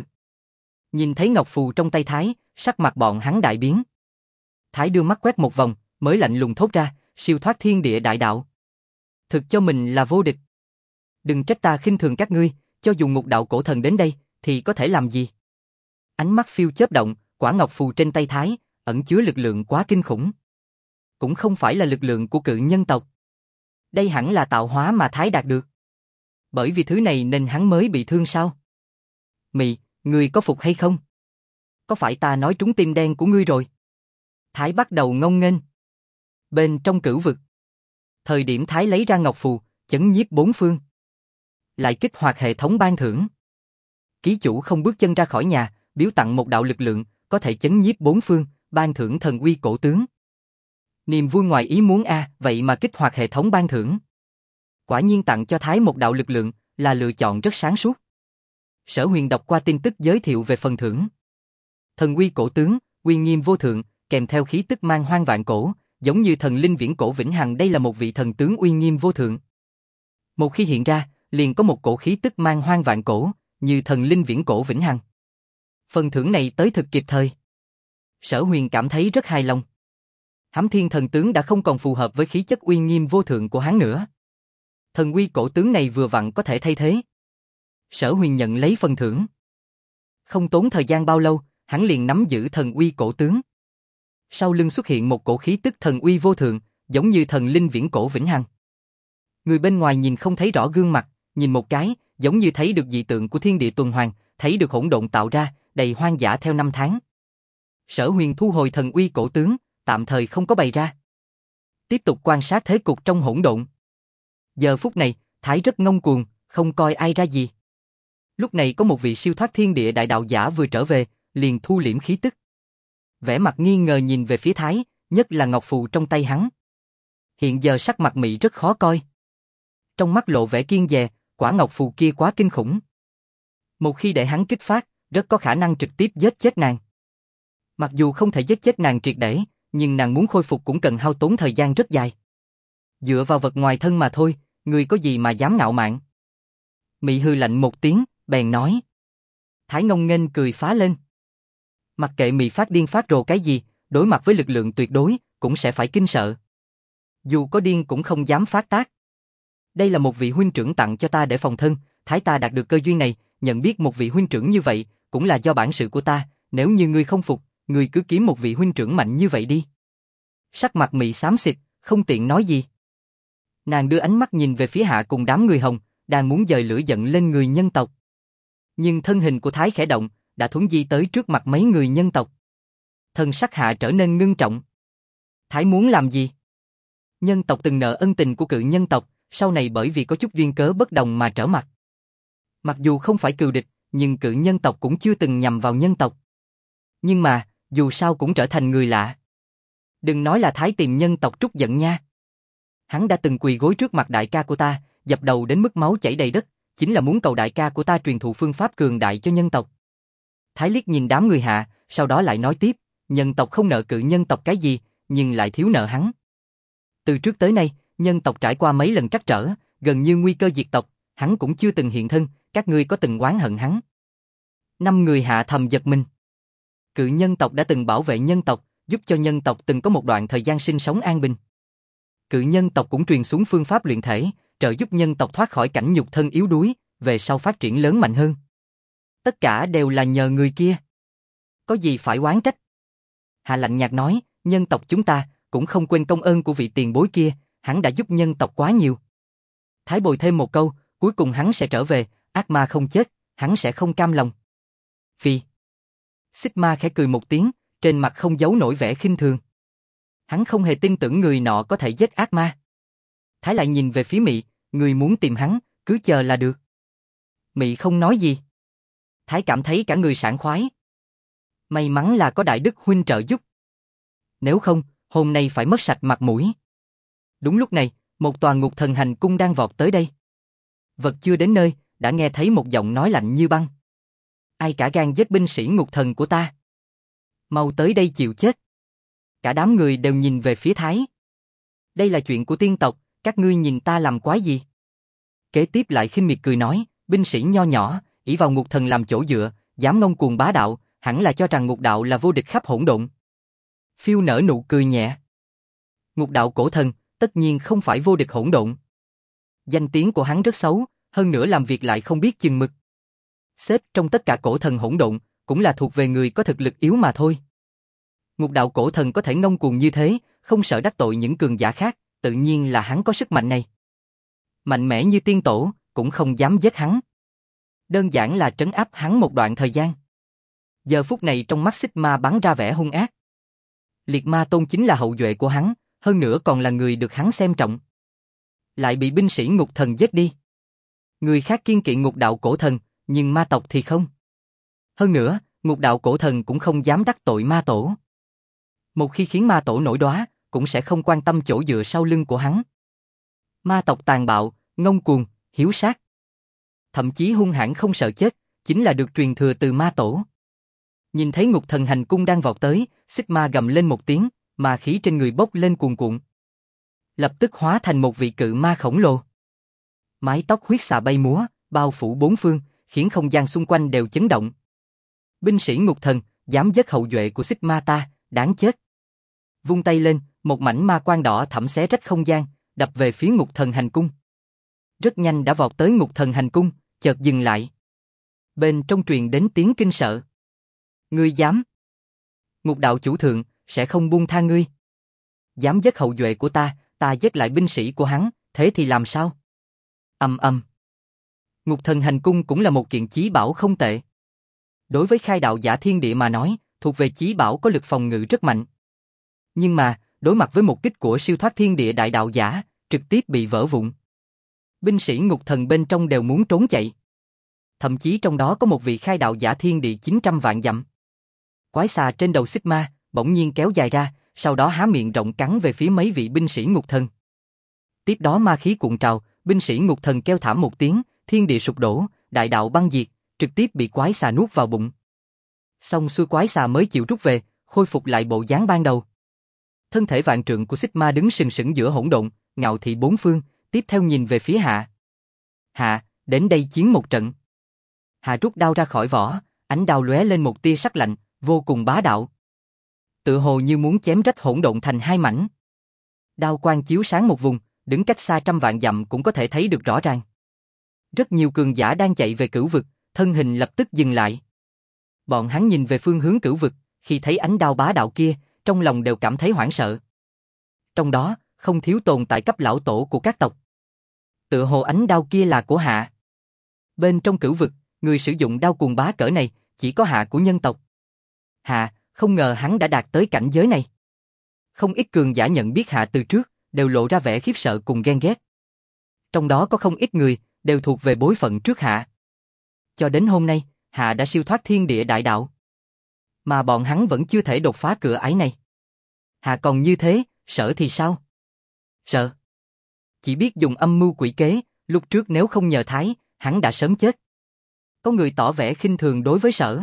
Nhìn thấy ngọc phù trong tay Thái, sắc mặt bọn hắn đại biến. Thái đưa mắt quét một vòng, mới lạnh lùng thốt ra, siêu thoát thiên địa đại đạo. Thực cho mình là vô địch. Đừng trách ta khinh thường các ngươi, cho dù ngục đạo cổ thần đến đây, thì có thể làm gì? Ánh mắt Phiêu chớp động, quả ngọc phù trên tay Thái, ẩn chứa lực lượng quá kinh khủng. Cũng không phải là lực lượng của cự nhân tộc. Đây hẳn là tạo hóa mà Thái đạt được. Bởi vì thứ này nên hắn mới bị thương sao? Mị, ngươi có phục hay không? Có phải ta nói trúng tim đen của ngươi rồi? Thái bắt đầu ngông nghênh. Bên trong cửu vực, thời điểm Thái lấy ra ngọc phù, chấn nhiếp bốn phương. Lại kích hoạt hệ thống ban thưởng. Ký chủ không bước chân ra khỏi nhà, biếu tặng một đạo lực lượng, có thể chấn nhiếp bốn phương, ban thưởng thần uy cổ tướng. Niềm vui ngoài ý muốn vậy mà kích hoạt hệ thống ban thưởng. Quả nhiên tặng cho Thái một đạo lực lượng, là lựa chọn rất sáng suốt. Sở Huyền đọc qua tin tức giới thiệu về phần thưởng. Thần uy cổ tướng, uy nghiêm vô thượng, kèm theo khí tức man hoang vạn cổ, giống như thần linh viễn cổ vĩnh hằng. Đây là một vị thần tướng uy nghiêm vô thượng. Một khi hiện ra, liền có một cổ khí tức man hoang vạn cổ, như thần linh viễn cổ vĩnh hằng. Phần thưởng này tới thực kịp thời. Sở Huyền cảm thấy rất hài lòng. Hám Thiên thần tướng đã không còn phù hợp với khí chất uy nghiêm vô thượng của hắn nữa. Thần uy cổ tướng này vừa vặn có thể thay thế. Sở Huyền nhận lấy phần thưởng. Không tốn thời gian bao lâu, hắn liền nắm giữ thần uy cổ tướng. Sau lưng xuất hiện một cổ khí tức thần uy vô thượng, giống như thần linh viễn cổ vĩnh hằng. Người bên ngoài nhìn không thấy rõ gương mặt, nhìn một cái, giống như thấy được dị tượng của thiên địa tuần hoàn, thấy được hỗn độn tạo ra, đầy hoang dã theo năm tháng. Sở Huyền thu hồi thần uy cổ tướng, tạm thời không có bày ra. Tiếp tục quan sát thế cục trong hỗn độn. Giờ phút này, Thái rất ngông cuồng, không coi ai ra gì. Lúc này có một vị siêu thoát thiên địa đại đạo giả vừa trở về, liền thu liễm khí tức. Vẻ mặt nghi ngờ nhìn về phía Thái, nhất là ngọc phù trong tay hắn. Hiện giờ sắc mặt Mị rất khó coi. Trong mắt lộ vẻ kiêng dè, quả ngọc phù kia quá kinh khủng. Một khi để hắn kích phát, rất có khả năng trực tiếp giết chết nàng. Mặc dù không thể giết chết nàng triệt để, nhưng nàng muốn khôi phục cũng cần hao tốn thời gian rất dài. Dựa vào vật ngoài thân mà thôi, người có gì mà dám ngạo mạn. Mị hư lạnh một tiếng, bèn nói. Thái ngông nghênh cười phá lên. Mặc kệ Mị phát điên phát rồ cái gì, đối mặt với lực lượng tuyệt đối, cũng sẽ phải kinh sợ. Dù có điên cũng không dám phát tác. Đây là một vị huynh trưởng tặng cho ta để phòng thân, Thái ta đạt được cơ duyên này, nhận biết một vị huynh trưởng như vậy, cũng là do bản sự của ta, nếu như ngươi không phục, ngươi cứ kiếm một vị huynh trưởng mạnh như vậy đi. Sắc mặt Mị xám xịt, không tiện nói gì. Nàng đưa ánh mắt nhìn về phía hạ cùng đám người hồng, đang muốn dời lửa giận lên người nhân tộc. Nhưng thân hình của Thái khẽ động, đã thuấn di tới trước mặt mấy người nhân tộc. Thần sắc hạ trở nên ngưng trọng. Thái muốn làm gì? Nhân tộc từng nợ ân tình của cự nhân tộc, sau này bởi vì có chút duyên cớ bất đồng mà trở mặt. Mặc dù không phải cừu địch, nhưng cự nhân tộc cũng chưa từng nhằm vào nhân tộc. Nhưng mà, dù sao cũng trở thành người lạ. Đừng nói là Thái tìm nhân tộc trút giận nha. Hắn đã từng quỳ gối trước mặt đại ca của ta, dập đầu đến mức máu chảy đầy đất, chính là muốn cầu đại ca của ta truyền thụ phương pháp cường đại cho nhân tộc. Thái liếc nhìn đám người hạ, sau đó lại nói tiếp, nhân tộc không nợ cự nhân tộc cái gì, nhưng lại thiếu nợ hắn. Từ trước tới nay, nhân tộc trải qua mấy lần trắc trở, gần như nguy cơ diệt tộc, hắn cũng chưa từng hiện thân, các ngươi có từng oán hận hắn. 5 người hạ thầm giật mình. Cự nhân tộc đã từng bảo vệ nhân tộc, giúp cho nhân tộc từng có một đoạn thời gian sinh sống an bình. Cự nhân tộc cũng truyền xuống phương pháp luyện thể, trợ giúp nhân tộc thoát khỏi cảnh nhục thân yếu đuối, về sau phát triển lớn mạnh hơn. Tất cả đều là nhờ người kia. Có gì phải oán trách? Hạ lạnh nhạt nói, nhân tộc chúng ta cũng không quên công ơn của vị tiền bối kia, hắn đã giúp nhân tộc quá nhiều. Thái bồi thêm một câu, cuối cùng hắn sẽ trở về, ác ma không chết, hắn sẽ không cam lòng. Phi. Xích ma khẽ cười một tiếng, trên mặt không giấu nổi vẻ khinh thường. Hắn không hề tin tưởng người nọ có thể giết ác ma. Thái lại nhìn về phía Mị, người muốn tìm hắn, cứ chờ là được. Mị không nói gì. Thái cảm thấy cả người sảng khoái. May mắn là có đại đức huynh trợ giúp. Nếu không, hôm nay phải mất sạch mặt mũi. Đúng lúc này, một tòa ngục thần hành cung đang vọt tới đây. Vật chưa đến nơi, đã nghe thấy một giọng nói lạnh như băng. Ai cả gan giết binh sĩ ngục thần của ta? Mau tới đây chịu chết. Cả đám người đều nhìn về phía Thái. Đây là chuyện của tiên tộc, các ngươi nhìn ta làm quái gì? Kế tiếp lại khinh miệt cười nói, binh sĩ nho nhỏ, ỷ vào ngục thần làm chỗ dựa, dám ngông cuồng bá đạo, hẳn là cho rằng ngục đạo là vô địch khắp hỗn độn. Phiêu nở nụ cười nhẹ. Ngục đạo cổ thần, tất nhiên không phải vô địch hỗn độn. Danh tiếng của hắn rất xấu, hơn nữa làm việc lại không biết chừng mực. Xếp trong tất cả cổ thần hỗn độn, cũng là thuộc về người có thực lực yếu mà thôi. Ngục đạo cổ thần có thể ngông cuồng như thế, không sợ đắc tội những cường giả khác, tự nhiên là hắn có sức mạnh này. Mạnh mẽ như tiên tổ, cũng không dám giết hắn. Đơn giản là trấn áp hắn một đoạn thời gian. Giờ phút này trong mắt Xích Ma bắn ra vẻ hung ác. Liệt Ma Tôn chính là hậu duệ của hắn, hơn nữa còn là người được hắn xem trọng. Lại bị binh sĩ ngục thần giết đi. Người khác kiêng kỵ ngục đạo cổ thần, nhưng ma tộc thì không. Hơn nữa, ngục đạo cổ thần cũng không dám đắc tội ma tổ. Một khi khiến ma tổ nổi đoá, cũng sẽ không quan tâm chỗ dựa sau lưng của hắn. Ma tộc tàn bạo, ngông cuồng, hiếu sát. Thậm chí hung hãn không sợ chết, chính là được truyền thừa từ ma tổ. Nhìn thấy ngục thần hành cung đang vọt tới, Xích Ma gầm lên một tiếng, ma khí trên người bốc lên cuồn cuộn. Lập tức hóa thành một vị cự ma khổng lồ. Mái tóc huyết xà bay múa, bao phủ bốn phương, khiến không gian xung quanh đều chấn động. Binh sĩ ngục thần, dám giết hậu duệ của Xích Ma ta, đáng chết. Vung tay lên, một mảnh ma quang đỏ thẫm xé rách không gian, đập về phía ngục thần hành cung. Rất nhanh đã vọt tới ngục thần hành cung, chợt dừng lại. Bên trong truyền đến tiếng kinh sợ. Ngươi dám? Ngục đạo chủ thượng, sẽ không buông tha ngươi. Dám giết hậu duệ của ta, ta giết lại binh sĩ của hắn, Thế thì làm sao? Ầm ầm. Ngục Thần Hành Cung cũng là một kiện chí bảo không tệ. Đối với khai đạo giả thiên địa mà nói, thuộc về chí bảo có lực phòng ngự rất mạnh. Nhưng mà, đối mặt với một kích của siêu thoát thiên địa đại đạo giả, trực tiếp bị vỡ vụn. Binh sĩ ngục thần bên trong đều muốn trốn chạy. Thậm chí trong đó có một vị khai đạo giả thiên địa 900 vạn dặm. Quái xà trên đầu Sigma, bỗng nhiên kéo dài ra, sau đó há miệng rộng cắn về phía mấy vị binh sĩ ngục thần. Tiếp đó ma khí cuộn trào, binh sĩ ngục thần kêu thảm một tiếng, thiên địa sụp đổ, đại đạo băng diệt, trực tiếp bị quái xà nuốt vào bụng. Xong xuôi quái xà mới chịu rút về, khôi phục lại bộ dáng ban đầu. Thân thể vạn trượng của Sigma đứng sừng sững giữa hỗn độn, ngạo thị bốn phương, tiếp theo nhìn về phía Hạ. Hạ, đến đây chiến một trận. Hạ rút đao ra khỏi vỏ, ánh đao lóe lên một tia sắc lạnh, vô cùng bá đạo. Tự hồ như muốn chém rách hỗn độn thành hai mảnh. Đao quang chiếu sáng một vùng, đứng cách xa trăm vạn dặm cũng có thể thấy được rõ ràng. Rất nhiều cường giả đang chạy về cửu vực, thân hình lập tức dừng lại. Bọn hắn nhìn về phương hướng cửu vực, khi thấy ánh đao bá đạo kia, trong lòng đều cảm thấy hoảng sợ. Trong đó, không thiếu tồn tại cấp lão tổ của các tộc. Tựa hồ ánh đao kia là của Hạ. Bên trong cửu vực, người sử dụng đao cuồng bá cỡ này, chỉ có Hạ của nhân tộc. Hạ, không ngờ hắn đã đạt tới cảnh giới này. Không ít cường giả nhận biết Hạ từ trước, đều lộ ra vẻ khiếp sợ cùng ghen ghét. Trong đó có không ít người, đều thuộc về bối phận trước Hạ. Cho đến hôm nay, Hạ đã siêu thoát thiên địa đại đạo. Mà bọn hắn vẫn chưa thể đột phá cửa ải này. Hạ còn như thế, sợ thì sao? Sợ. Chỉ biết dùng âm mưu quỷ kế, lúc trước nếu không nhờ Thái, hắn đã sớm chết. Có người tỏ vẻ khinh thường đối với Sở.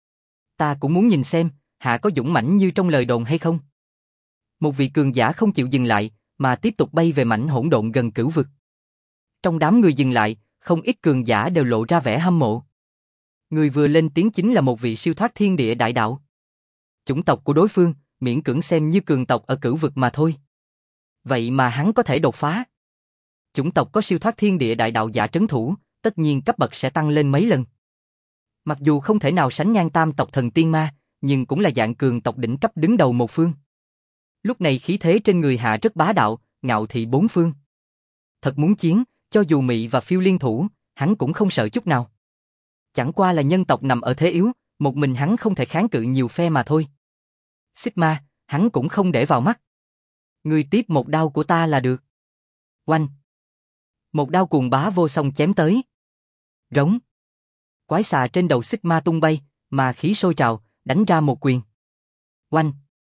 Ta cũng muốn nhìn xem, Hạ có dũng mãnh như trong lời đồn hay không? Một vị cường giả không chịu dừng lại, mà tiếp tục bay về mảnh hỗn độn gần cửu vực. Trong đám người dừng lại, không ít cường giả đều lộ ra vẻ hâm mộ. Người vừa lên tiếng chính là một vị siêu thoát thiên địa đại đạo. Chủng tộc của đối phương, miễn cưỡng xem như cường tộc ở cửu vực mà thôi. Vậy mà hắn có thể đột phá. Chủng tộc có siêu thoát thiên địa đại đạo giả trấn thủ, tất nhiên cấp bậc sẽ tăng lên mấy lần. Mặc dù không thể nào sánh ngang tam tộc thần tiên ma, nhưng cũng là dạng cường tộc đỉnh cấp đứng đầu một phương. Lúc này khí thế trên người Hạ rất bá đạo, ngạo thị bốn phương. Thật muốn chiến, cho dù Mị và Phiêu liên thủ, hắn cũng không sợ chút nào. Chẳng qua là nhân tộc nằm ở thế yếu, một mình hắn không thể kháng cự nhiều phe mà thôi. Sigma, hắn cũng không để vào mắt. Ngươi tiếp một đao của ta là được. Oanh. Một đao cuồng bá vô song chém tới. Rống. Quái xà trên đầu Sigma tung bay, ma khí sôi trào, đánh ra một quyền. Oanh.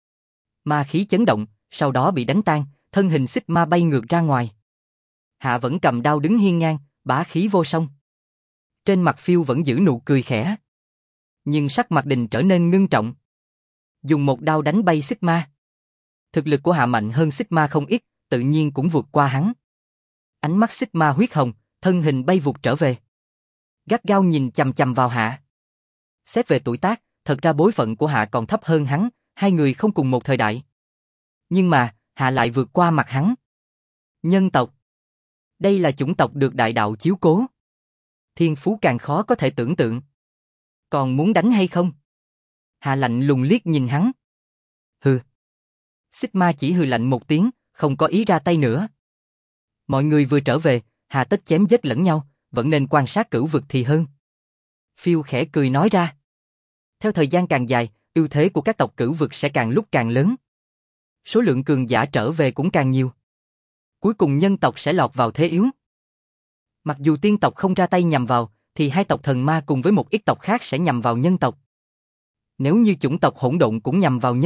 Ma khí chấn động, sau đó bị đánh tan, thân hình Sigma bay ngược ra ngoài. Hạ vẫn cầm đao đứng hiên ngang, bá khí vô song. Trên mặt Phiêu vẫn giữ nụ cười khẽ. Nhưng sắc mặt Đình trở nên ngưng trọng. Dùng một đao đánh bay Sigma. Thực lực của Hạ mạnh hơn Sigma không ít, tự nhiên cũng vượt qua hắn. Ánh mắt Sigma huyết hồng, thân hình bay vụt trở về. Gắt gao nhìn chằm chằm vào Hạ. Xét về tuổi tác, thật ra bối phận của Hạ còn thấp hơn hắn, hai người không cùng một thời đại. Nhưng mà, Hạ lại vượt qua mặt hắn. Nhân tộc. Đây là chủng tộc được đại đạo chiếu cố. Thiên phú càng khó có thể tưởng tượng. Còn muốn đánh hay không? Hạ lạnh lùng liếc nhìn hắn. Hừ. Sigma chỉ hừ lạnh một tiếng, không có ý ra tay nữa. Mọi người vừa trở về, hà tất chém giết lẫn nhau, vẫn nên quan sát cửu vực thì hơn. Phiêu khẽ cười nói ra. Theo thời gian càng dài, ưu thế của các tộc cửu vực sẽ càng lúc càng lớn. Số lượng cường giả trở về cũng càng nhiều. Cuối cùng nhân tộc sẽ lọt vào thế yếu. Mặc dù tiên tộc không ra tay nhằm vào, thì hai tộc thần ma cùng với một ít tộc khác sẽ nhằm vào nhân tộc. Nếu như chủng tộc hỗn độn cũng nhằm vào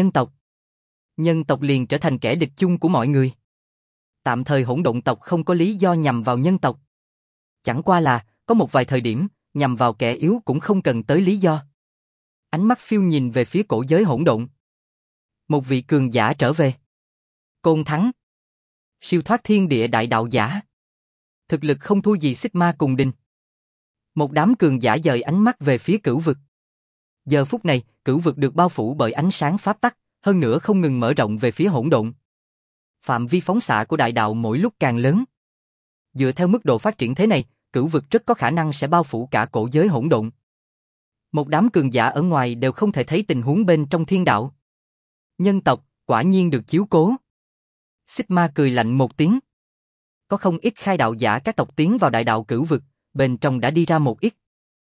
nhân tộc liền trở thành kẻ địch chung của mọi người. Tạm thời hỗn độn tộc không có lý do nhằm vào nhân tộc. Chẳng qua là, có một vài thời điểm, nhằm vào kẻ yếu cũng không cần tới lý do. Ánh mắt Phiêu nhìn về phía cổ giới hỗn độn. Một vị cường giả trở về. Côn Thắng. Siêu thoát thiên địa đại đạo giả. Thực lực không thua gì Sigma cùng Đình. Một đám cường giả dời ánh mắt về phía cửu vực. Giờ phút này, cửu vực được bao phủ bởi ánh sáng pháp tắc, hơn nữa không ngừng mở rộng về phía hỗn độn. Phạm vi phóng xạ của đại đạo mỗi lúc càng lớn. Dựa theo mức độ phát triển thế này, cửu vực rất có khả năng sẽ bao phủ cả cổ giới hỗn độn. Một đám cường giả ở ngoài đều không thể thấy tình huống bên trong thiên đạo. Nhân tộc, quả nhiên được chiếu cố. Sigma cười lạnh một tiếng. có không ít khai đạo giả các tộc tiến vào đại đạo cửu vực, bên trong đã đi ra một ít.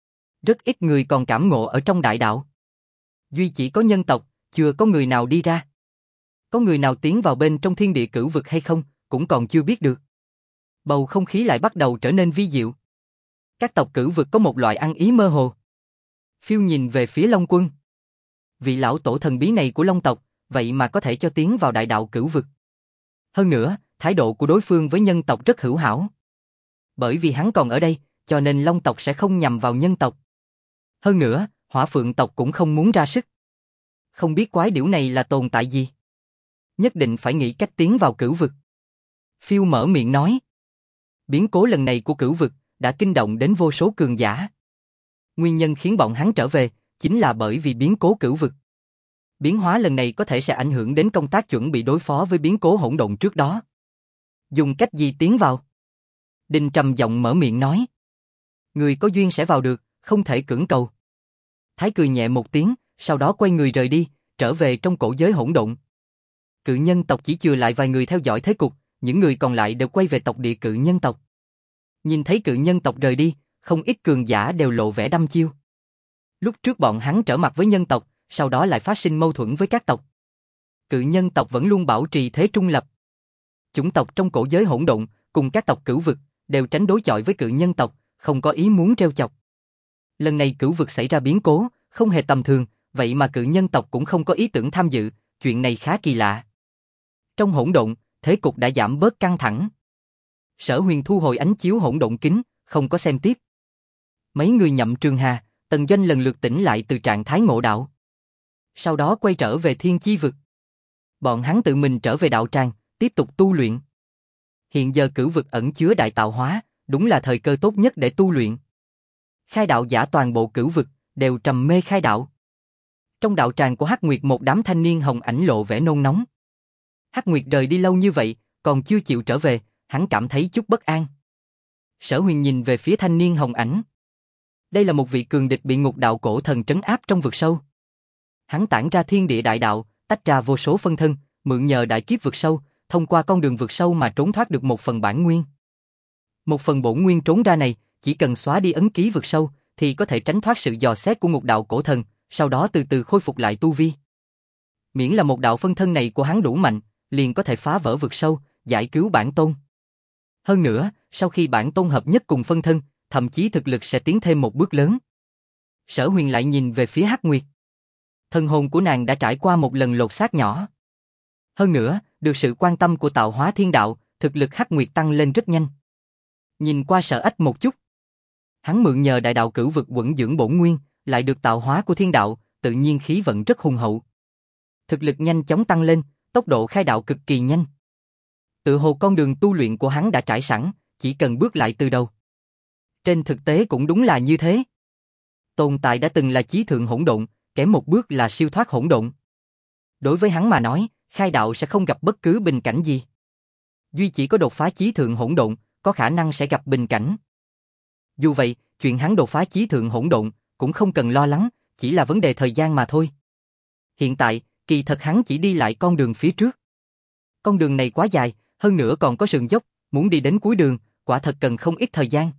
Rất ít người còn cảm ngộ ở trong đại đạo. Duy chỉ có nhân tộc, chưa có người nào đi ra. Có người nào tiến vào bên trong thiên địa cửu vực hay không, cũng còn chưa biết được. Bầu không khí lại bắt đầu trở nên vi diệu. Các tộc cửu vực có một loại ăn ý mơ hồ. Phiêu nhìn về phía Long Quân. Vị lão tổ thần bí này của Long tộc, vậy mà có thể cho tiến vào đại đạo cửu vực. Hơn nữa, thái độ của đối phương với nhân tộc rất hữu hảo. Bởi vì hắn còn ở đây, cho nên Long tộc sẽ không nhằm vào nhân tộc. Hơn nữa, Hỏa Phượng tộc cũng không muốn ra sức. Không biết quái điểu này là tồn tại gì. Nhất định phải nghĩ cách tiến vào cửu vực. Phiêu mở miệng nói. Biến cố lần này của cửu vực đã kinh động đến vô số cường giả. Nguyên nhân khiến bọn hắn trở về chính là bởi vì biến cố cửu vực. Biến hóa lần này có thể sẽ ảnh hưởng đến công tác chuẩn bị đối phó với biến cố hỗn độn trước đó. Dùng cách gì tiến vào? Đinh trầm giọng mở miệng nói. Người có duyên sẽ vào được, không thể cưỡng cầu. Thái cười nhẹ một tiếng, sau đó quay người rời đi, trở về trong cổ giới hỗn độn. Cự nhân tộc chỉ chừa lại vài người theo dõi thế cục, những người còn lại đều quay về tộc địa cự nhân tộc. Nhìn thấy cự nhân tộc rời đi, không ít cường giả đều lộ vẻ đăm chiêu. Lúc trước bọn hắn trở mặt với nhân tộc, sau đó lại phát sinh mâu thuẫn với các tộc. Cự nhân tộc vẫn luôn bảo trì thế trung lập. Chủng tộc trong cổ giới hỗn độn, cùng các tộc cửu vực, đều tránh đối chọi với cự nhân tộc, không có ý muốn trêu chọc. Lần này cửu vực xảy ra biến cố, không hề tầm thường, vậy mà cự nhân tộc cũng không có ý tưởng tham dự, chuyện này khá kỳ lạ. Trong hỗn độn, thế cục đã giảm bớt căng thẳng. Sở Huyền thu hồi ánh chiếu hỗn độn kính, không có xem tiếp. Mấy người Nhậm Trường Hà, Tần Doanh lần lượt tỉnh lại từ trạng thái ngộ đạo. Sau đó quay trở về thiên chi vực. Bọn hắn tự mình trở về đạo tràng, tiếp tục tu luyện. Hiện giờ cửu vực ẩn chứa đại tạo hóa, đúng là thời cơ tốt nhất để tu luyện. Khai đạo giả toàn bộ cửu vực, đều trầm mê khai đạo. Trong đạo tràng của Hắc Nguyệt một đám thanh niên hồng ảnh lộ vẻ nôn nóng. Hắc Nguyệt rời đi lâu như vậy, còn chưa chịu trở về, hắn cảm thấy chút bất an. Sở Huyền nhìn về phía thanh niên hồng ảnh. Đây là một vị cường địch bị ngục đạo cổ thần trấn áp trong vực sâu. Hắn tản ra thiên địa đại đạo, tách ra vô số phân thân, mượn nhờ đại kiếp vực sâu, thông qua con đường vực sâu mà trốn thoát được một phần bản nguyên. Một phần bổn nguyên trốn ra này, chỉ cần xóa đi ấn ký vực sâu, thì có thể tránh thoát sự dò xét của ngục đạo cổ thần, sau đó từ từ khôi phục lại tu vi. Miễn là một đạo phân thân này của hắn đủ mạnh, liền có thể phá vỡ vực sâu, giải cứu bản tôn. Hơn nữa, sau khi bản tôn hợp nhất cùng phân thân, thậm chí thực lực sẽ tiến thêm một bước lớn. Sở Huyền lại nhìn về phía Hắc Nguyệt. Thân hồn của nàng đã trải qua một lần lột xác nhỏ. Hơn nữa, được sự quan tâm của tạo hóa thiên đạo, thực lực Hắc Nguyệt tăng lên rất nhanh. Nhìn qua Sở Ách một chút. Hắn mượn nhờ đại đạo cửu vực quẩn dưỡng bổn nguyên, lại được tạo hóa của thiên đạo, tự nhiên khí vận rất hùng hậu. Thực lực nhanh chóng tăng lên, tốc độ khai đạo cực kỳ nhanh. Tự hồ con đường tu luyện của hắn đã trải sẵn, chỉ cần bước lại từ đầu. Trên thực tế cũng đúng là như thế. Tồn tại đã từng là chí thượng hỗn độn, kém một bước là siêu thoát hỗn độn. Đối với hắn mà nói, khai đạo sẽ không gặp bất cứ bình cảnh gì. Duy chỉ có đột phá chí thượng hỗn độn, có khả năng sẽ gặp bình cảnh. Dù vậy, chuyện hắn đột phá chí thượng hỗn độn cũng không cần lo lắng, chỉ là vấn đề thời gian mà thôi. Hiện tại, kỳ thật hắn chỉ đi lại con đường phía trước. Con đường này quá dài, hơn nữa còn có sườn dốc, muốn đi đến cuối đường, quả thật cần không ít thời gian.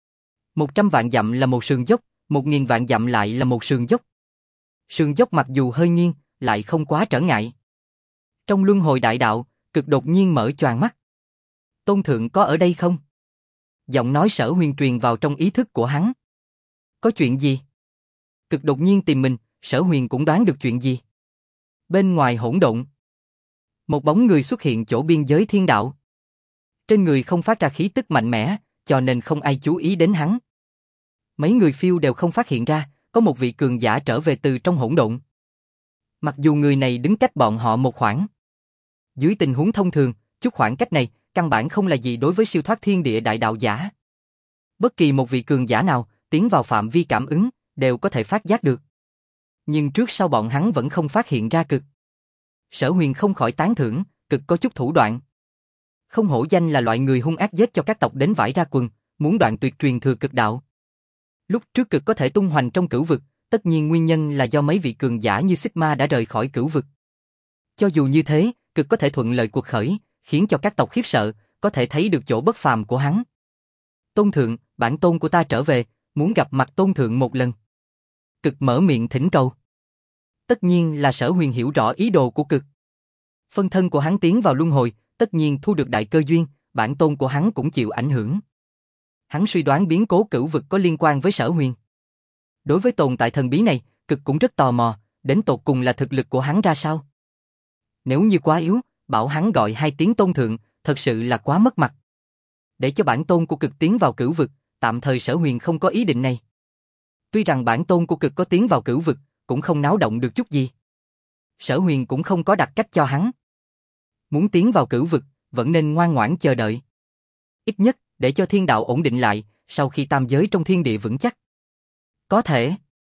100 vạn dặm là một sườn dốc, 1000 vạn dặm lại là một sườn dốc. Sườn dốc mặc dù hơi nghiêng, lại không quá trở ngại. Trong luân hồi đại đạo, Cực đột nhiên mở choàng mắt. Tôn thượng có ở đây không? Giọng nói Sở Huyền truyền vào trong ý thức của hắn. Có chuyện gì? Cực đột nhiên tìm mình, Sở Huyền cũng đoán được chuyện gì. Bên ngoài hỗn độn, một bóng người xuất hiện chỗ biên giới thiên đạo. Trên người không phát ra khí tức mạnh mẽ, cho nên không ai chú ý đến hắn. Mấy người phiêu đều không phát hiện ra, có một vị cường giả trở về từ trong hỗn độn. Mặc dù người này đứng cách bọn họ một khoảng. Dưới tình huống thông thường, chút khoảng cách này, căn bản không là gì đối với siêu thoát thiên địa đại đạo giả. Bất kỳ một vị cường giả nào, tiến vào phạm vi cảm ứng, đều có thể phát giác được. Nhưng trước sau bọn hắn vẫn không phát hiện ra Cực. Sở Huyền không khỏi tán thưởng, Cực có chút thủ đoạn. Không hổ danh là loại người hung ác giết cho các tộc đến vãi ra quần, muốn đoạn tuyệt truyền thừa Cực đạo. Lúc trước Cực có thể tung hoành trong cửu vực, tất nhiên nguyên nhân là do mấy vị cường giả như Sigma đã rời khỏi cửu vực. Cho dù như thế, Cực có thể thuận lợi cuộc khởi, khiến cho các tộc khiếp sợ, có thể thấy được chỗ bất phàm của hắn. Tôn thượng, bản tôn của ta trở về, muốn gặp mặt tôn thượng một lần. Cực mở miệng thỉnh cầu. Tất nhiên là Sở Huyền hiểu rõ ý đồ của Cực. Phân thân của hắn tiến vào luân hồi, tất nhiên thu được đại cơ duyên, bản tôn của hắn cũng chịu ảnh hưởng. Hắn suy đoán biến cố cửu vực có liên quan với Sở Huyền. Đối với tồn tại thần bí này, Cực cũng rất tò mò, đến tột cùng là thực lực của hắn ra sao. Nếu như quá yếu, bảo hắn gọi 2 tiếng tôn thượng, thật sự là quá mất mặt. Để cho bản tôn của Cực tiến vào cửu vực, tạm thời Sở Huyền không có ý định này. Tuy rằng bản tôn của Cực có tiến vào cửu vực, cũng không náo động được chút gì. Sở Huyền cũng không có đặt cách cho hắn. Muốn tiến vào cửu vực, vẫn nên ngoan ngoãn chờ đợi. Ít nhất, để cho thiên đạo ổn định lại, sau khi tam giới trong thiên địa vững chắc. Có thể.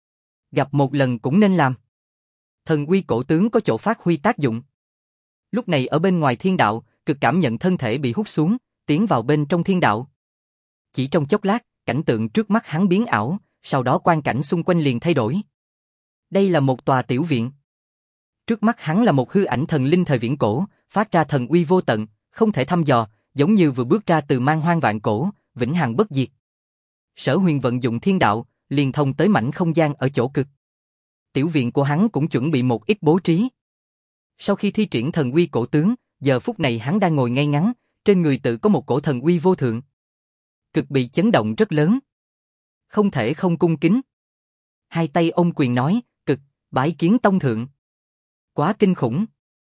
Gặp một lần cũng nên làm. Thần uy cổ tướng có chỗ phát huy tác dụng. Lúc này ở bên ngoài thiên đạo, Cực cảm nhận thân thể bị hút xuống, tiến vào bên trong thiên đạo. Chỉ trong chốc lát, cảnh tượng trước mắt hắn biến ảo, sau đó quang cảnh xung quanh liền thay đổi. Đây là một tòa tiểu viện. Trước mắt hắn là một hư ảnh thần linh thời viễn cổ, phát ra thần uy vô tận, không thể thăm dò, giống như vừa bước ra từ man hoang vạn cổ, vĩnh hằng bất diệt. Sở Huyền vận dụng thiên đạo, liền thông tới mảnh không gian ở chỗ Cực. Tiểu viện của hắn cũng chuẩn bị một ít bố trí. Sau khi thi triển thần uy cổ tướng, giờ phút này hắn đang ngồi ngay ngắn, trên người tự có một cổ thần uy vô thượng. Cực bị chấn động rất lớn. Không thể không cung kính. 2 tay ôm quyền nói, Cực, bái kiến tông thượng. Quá kinh khủng.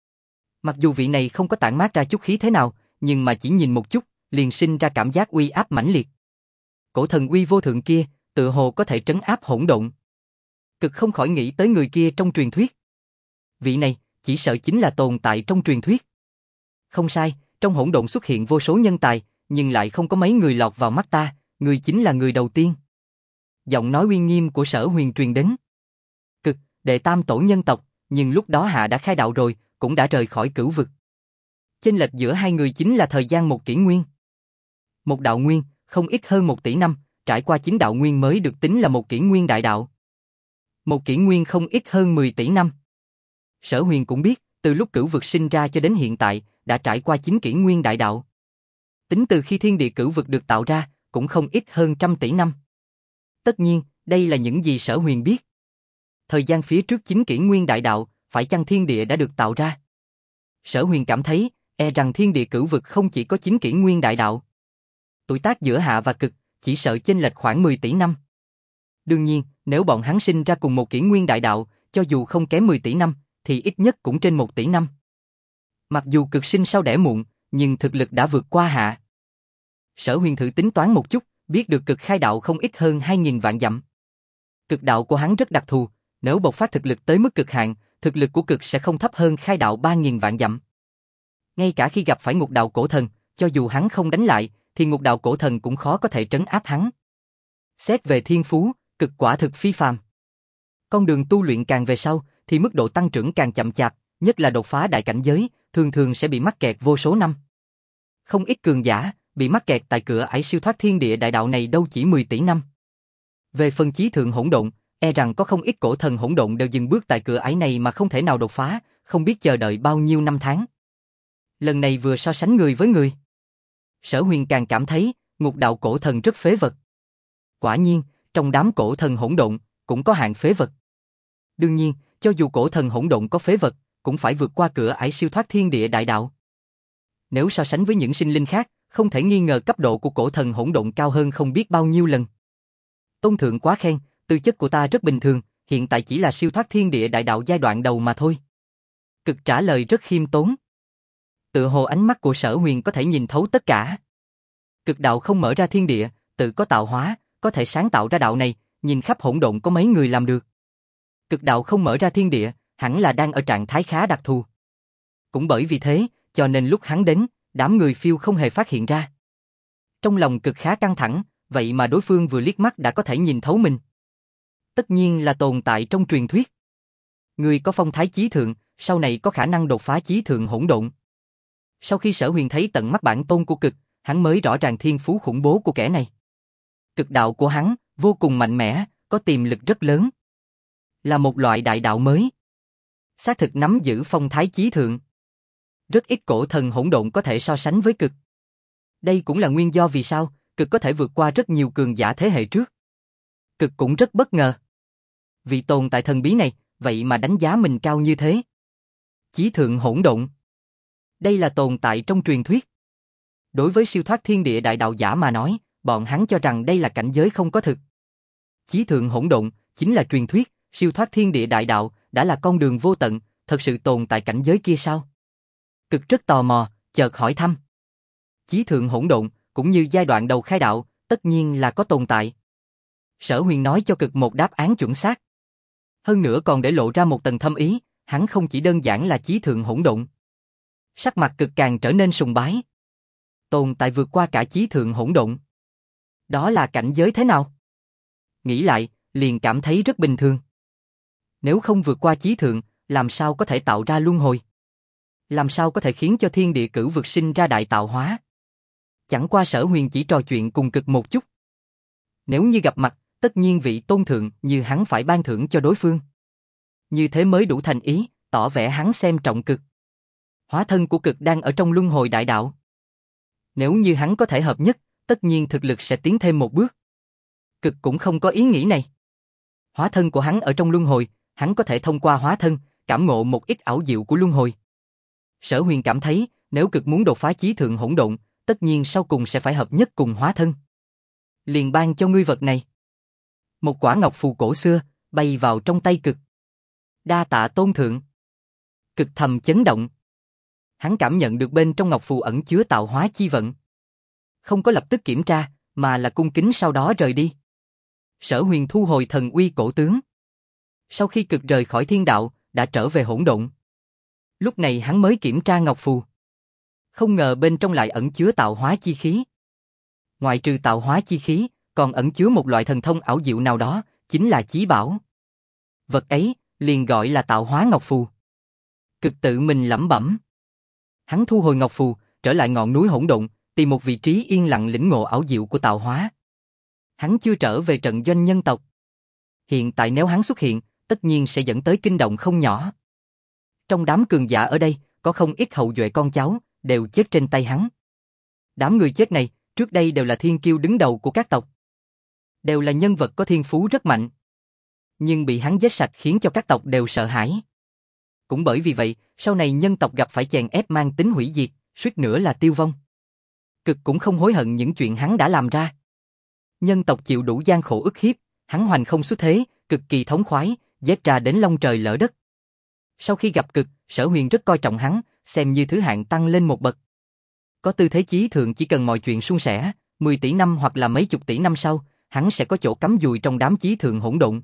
Mặc dù vị này không có tản mát ra chút khí thế nào, nhưng mà chỉ nhìn một chút, liền sinh ra cảm giác uy áp mãnh liệt. Cổ thần uy vô thượng kia, tựa hồ có thể trấn áp hỗn độn. Cực không khỏi nghĩ tới người kia trong truyền thuyết. Vị này, chỉ sợ chính là tồn tại trong truyền thuyết. Không sai, trong hỗn độn xuất hiện vô số nhân tài, nhưng lại không có mấy người lọt vào mắt ta, người chính là người đầu tiên. Giọng nói uy nghiêm của Sở Huyền truyền đến. Cực, đệ tam tổ nhân tộc, nhưng lúc đó hạ đã khai đạo rồi, cũng đã rời khỏi cửu vực. Chênh lệch giữa hai người chính là thời gian 1 kỷ nguyên. Một đạo nguyên, không ít hơn 1 tỷ năm, trải qua 9 đạo nguyên mới được tính là 1 kỷ nguyên đại đạo. 1 kỷ nguyên không ít hơn 10 tỷ năm. Sở Huyền cũng biết, từ lúc cửu vực sinh ra cho đến hiện tại, đã trải qua 9 kỷ nguyên đại đạo. Tính từ khi thiên địa cửu vực được tạo ra, cũng không ít hơn 100 tỷ năm. Tất nhiên, đây là những gì Sở Huyền biết. Thời gian phía trước 9 kỷ nguyên đại đạo, phải chăng thiên địa đã được tạo ra? Sở Huyền cảm thấy, rằng thiên địa cửu vực không chỉ có 9 kỷ nguyên đại đạo. Tuổi tác giữa hạ và Cực, chỉ sợ chênh lệch khoảng 10 tỷ năm. Đương nhiên, nếu bọn hắn sinh ra cùng một kỷ nguyên đại đạo, cho dù không kém 10 tỷ năm, thì ít nhất cũng trên 1 tỷ năm. Mặc dù Cực sinh sau đẻ muộn, nhưng thực lực đã vượt qua hạ. Sở Huyền thử tính toán một chút, biết được Cực khai đạo không ít hơn 2.000 vạn dặm. Cực đạo của hắn rất đặc thù, nếu bộc phát thực lực tới mức cực hạn, thực lực của Cực sẽ không thấp hơn khai đạo 3.000 vạn dặm. Ngay cả khi gặp phải ngục đạo cổ thần, cho dù hắn không đánh lại, thì ngục đạo cổ thần cũng khó có thể trấn áp hắn. Xét về thiên phú, Cực quả thực phi phàm. Con đường tu luyện càng về sau, thì mức độ tăng trưởng càng chậm chạp, nhất là đột phá đại cảnh giới, thường thường sẽ bị mắc kẹt vô số năm. Không ít cường giả, bị mắc kẹt tại cửa ải siêu thoát thiên địa đại đạo này đâu chỉ 10 tỷ năm. Về phần chí thượng hỗn độn, rằng có không ít cổ thần hỗn độn đều dừng bước tại cửa ải này mà không thể nào đột phá, không biết chờ đợi bao nhiêu năm tháng. Lần này vừa so sánh người với người, Sở Huyền càng cảm thấy, ngục đạo cổ thần rất phế vật. Quả nhiên, trong đám cổ thần hỗn độn, cũng có hạng phế vật. Đương nhiên, cho dù cổ thần hỗn độn có phế vật, cũng phải vượt qua cửa ải siêu thoát thiên địa đại đạo. Nếu so sánh với những sinh linh khác, không thể nghi ngờ cấp độ của cổ thần hỗn độn cao hơn không biết bao nhiêu lần. Tôn thượng quá khen, tư chất của ta rất bình thường, hiện tại chỉ là siêu thoát thiên địa đại đạo giai đoạn đầu mà thôi. Cực trả lời rất khiêm tốn. Tựa hồ ánh mắt của Sở Huyền có thể nhìn thấu tất cả. Cực đạo không mở ra thiên địa, tự có tạo hóa, có thể sáng tạo ra đạo này, nhìn khắp hỗn độn có mấy người làm được. Cực đạo không mở ra thiên địa, hẳn là đang ở trạng thái khá đặc thù. Cũng bởi vì thế, cho nên lúc hắn đến, đám người phiêu không hề phát hiện ra. Trong lòng Cực khá căng thẳng, vậy mà đối phương vừa liếc mắt đã có thể nhìn thấu mình. Tất nhiên là tồn tại trong truyền thuyết. Người có phong thái chí thượng, sau này có khả năng đột phá chí thượng hỗn độn. Sau khi Sở Huyền thấy tận mắt bản tôn của Cực, hắn mới rõ ràng thiên phú khủng bố của kẻ này. Cực đạo của hắn, vô cùng mạnh mẽ, có tiềm lực rất lớn. Là một loại đại đạo mới. Xác thực nắm giữ phong thái chí thượng. Rất ít cổ thần hỗn độn có thể so sánh với Cực. Đây cũng là nguyên do vì sao Cực có thể vượt qua rất nhiều cường giả thế hệ trước. Cực cũng rất bất ngờ. Vị tồn tại thần bí này, vậy mà đánh giá mình cao như thế. Chí thượng hỗn độn. Đây là tồn tại trong truyền thuyết. Đối với siêu thoát thiên địa đại đạo giả mà nói, bọn hắn cho rằng đây là cảnh giới không có thực. Chí thượng hỗn độn chính là truyền thuyết, siêu thoát thiên địa đại đạo đã là con đường vô tận, thật sự tồn tại cảnh giới kia sao? Cực rất tò mò, chợt hỏi thăm. Chí thượng hỗn độn cũng như giai đoạn đầu khai đạo, tất nhiên là có tồn tại. Sở Huyền nói cho Cực một đáp án chuẩn xác. Hơn nữa còn để lộ ra một tầng thâm ý, hắn không chỉ đơn giản là chí thượng hỗn độn. Sắc mặt Cực càng trở nên sùng bái. Tồn tại vượt qua cả chí thượng hỗn độn. Đó là cảnh giới thế nào? Nghĩ lại, liền cảm thấy rất bình thường. Nếu không vượt qua chí thượng, làm sao có thể tạo ra luân hồi? Làm sao có thể khiến cho thiên địa cửu vực sinh ra đại tạo hóa? Chẳng qua Sở Huyền chỉ trò chuyện cùng Cực một chút. Nếu như gặp mặt, tất nhiên vị tôn thượng như hắn phải ban thưởng cho đối phương. Như thế mới đủ thành ý, tỏ vẻ hắn xem trọng Cực. Hóa thân của Cực đang ở trong luân hồi đại đạo. Nếu như hắn có thể hợp nhất, tất nhiên thực lực sẽ tiến thêm một bước. Cực cũng không có ý nghĩ này. Hóa thân của hắn ở trong luân hồi, hắn có thể thông qua hóa thân, cảm ngộ một ít ảo diệu của luân hồi. Sở Huyền cảm thấy, nếu Cực muốn đột phá chí thượng hỗn độn, tất nhiên sau cùng sẽ phải hợp nhất cùng hóa thân. Liền ban cho ngươi vật này. Một quả ngọc phù cổ xưa, bay vào trong tay Cực. Đa tạ tôn thượng. Cực thầm chấn động. Hắn cảm nhận được bên trong ngọc phù ẩn chứa tạo hóa chi vận. Không có lập tức kiểm tra, mà là cung kính sau đó rời đi. Sở Huyền thu hồi thần uy cổ tướng. Sau khi Cực rời khỏi thiên đạo, đã trở về hỗn độn. Lúc này hắn mới kiểm tra ngọc phù. Không ngờ bên trong lại ẩn chứa tạo hóa chi khí. Ngoại trừ tạo hóa chi khí, còn ẩn chứa một loại thần thông ảo diệu nào đó, chính là chí bảo. Vật ấy, liền gọi là tạo hóa ngọc phù. Cực tự mình lẩm bẩm. Hắn thu hồi ngọc phù, trở lại ngọn núi hỗn độn, tìm một vị trí yên lặng lĩnh ngộ ảo diệu của tạo hóa. Hắn chưa trở về trận doanh nhân tộc. Hiện tại nếu hắn xuất hiện, tất nhiên sẽ dẫn tới kinh động không nhỏ. Trong đám cường giả ở đây, có không ít hậu duệ con cháu, đều chết trên tay hắn. Đám người chết này, trước đây đều là thiên kiêu đứng đầu của các tộc. Đều là nhân vật có thiên phú rất mạnh. Nhưng bị hắn giết sạch khiến cho các tộc đều sợ hãi. Cũng bởi vì vậy, sau này nhân tộc gặp phải chèn ép mang tính hủy diệt, suýt nữa là tiêu vong. Cực cũng không hối hận những chuyện hắn đã làm ra. Nhân tộc chịu đủ gian khổ ức hiếp, hắn hoành không xuất thế, cực kỳ thống khoái, giết ra đến long trời lỡ đất. Sau khi gặp Cực, Sở Huyền rất coi trọng hắn, xem như thứ hạng tăng lên một bậc. Có tư thế chí thượng chỉ cần mọi chuyện suôn sẻ, 10 tỷ năm hoặc là mấy chục tỷ năm sau, hắn sẽ có chỗ cắm dùi trong đám chí thượng hỗn độn.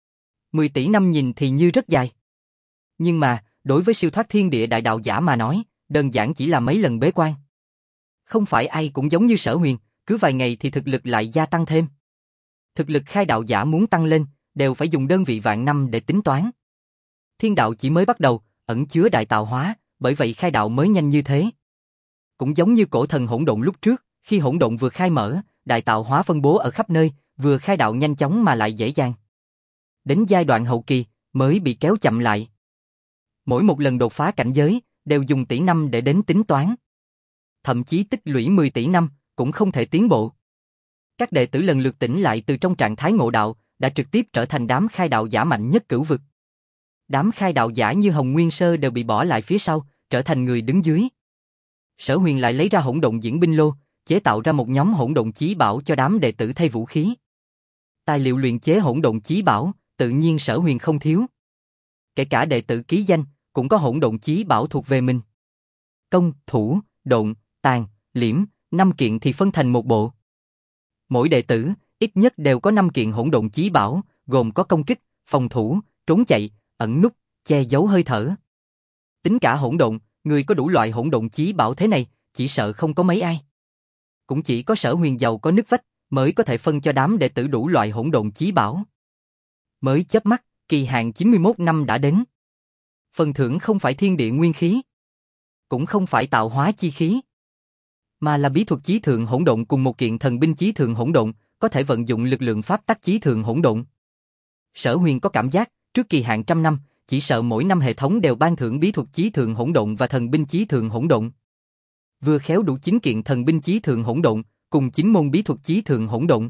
10 tỷ năm nhìn thì như rất dài. Nhưng mà, đối với siêu thoát thiên địa đại đạo giả mà nói, đơn giản chỉ là mấy lần bế quan. Không phải ai cũng giống như Sở Huyền, cứ vài ngày thì thực lực lại gia tăng thêm. Thực lực khai đạo giả muốn tăng lên, đều phải dùng đơn vị vạn năm để tính toán. Thiên đạo chỉ mới bắt đầu, ẩn chứa đại tạo hóa, bởi vậy khai đạo mới nhanh như thế. Cũng giống như cổ thần hỗn độn lúc trước, khi hỗn độn vừa khai mở, đại tạo hóa phân bố ở khắp nơi, vừa khai đạo nhanh chóng mà lại dễ dàng. Đến giai đoạn hậu kỳ, mới bị kéo chậm lại. Mỗi một lần đột phá cảnh giới, đều dùng tỷ năm để đến tính toán. Thậm chí tích lũy 10 tỷ năm, cũng không thể tiến bộ. Các đệ tử lần lượt tỉnh lại từ trong trạng thái ngộ đạo, đã trực tiếp trở thành đám khai đạo giả mạnh nhất cửu vực. Đám khai đạo giả như Hồng Nguyên Sơ đều bị bỏ lại phía sau, trở thành người đứng dưới. Sở Huyền lại lấy ra hỗn độn diễn binh lô, chế tạo ra một nhóm hỗn độn chí bảo cho đám đệ tử thay vũ khí. Tài liệu luyện chế hỗn độn chí bảo, tự nhiên Sở Huyền không thiếu. Kể cả đệ tử ký danh, cũng có hỗn độn chí bảo thuộc về mình. Công, thủ, độn, tàn, liễm, 5 kiện thì phân thành một bộ. Mỗi đệ tử, ít nhất đều có 5 kiện hỗn độn chí bảo, gồm có công kích, phòng thủ, trốn chạy, ẩn núp, che giấu hơi thở. Tính cả hỗn độn, người có đủ loại hỗn độn chí bảo thế này, chỉ sợ không có mấy ai. Cũng chỉ có Sở Huyền giàu có nứt vách, mới có thể phân cho đám đệ tử đủ loại hỗn độn chí bảo. Mới chớp mắt, kỳ hạn 91 năm đã đến. Phần thưởng không phải thiên địa nguyên khí, cũng không phải tạo hóa chi khí, mà là bí thuật chí thượng hỗn độn cùng một kiện thần binh chí thượng hỗn độn, có thể vận dụng lực lượng pháp tắc chí thượng hỗn độn. Sở Huyền có cảm giác, trước kỳ hạn 100 năm, chỉ sợ mỗi năm hệ thống đều ban thưởng bí thuật chí thượng hỗn độn và thần binh chí thượng hỗn độn. Vừa khéo đủ 9 kiện thần binh chí thượng hỗn độn, cùng 9 môn bí thuật chí thượng hỗn độn.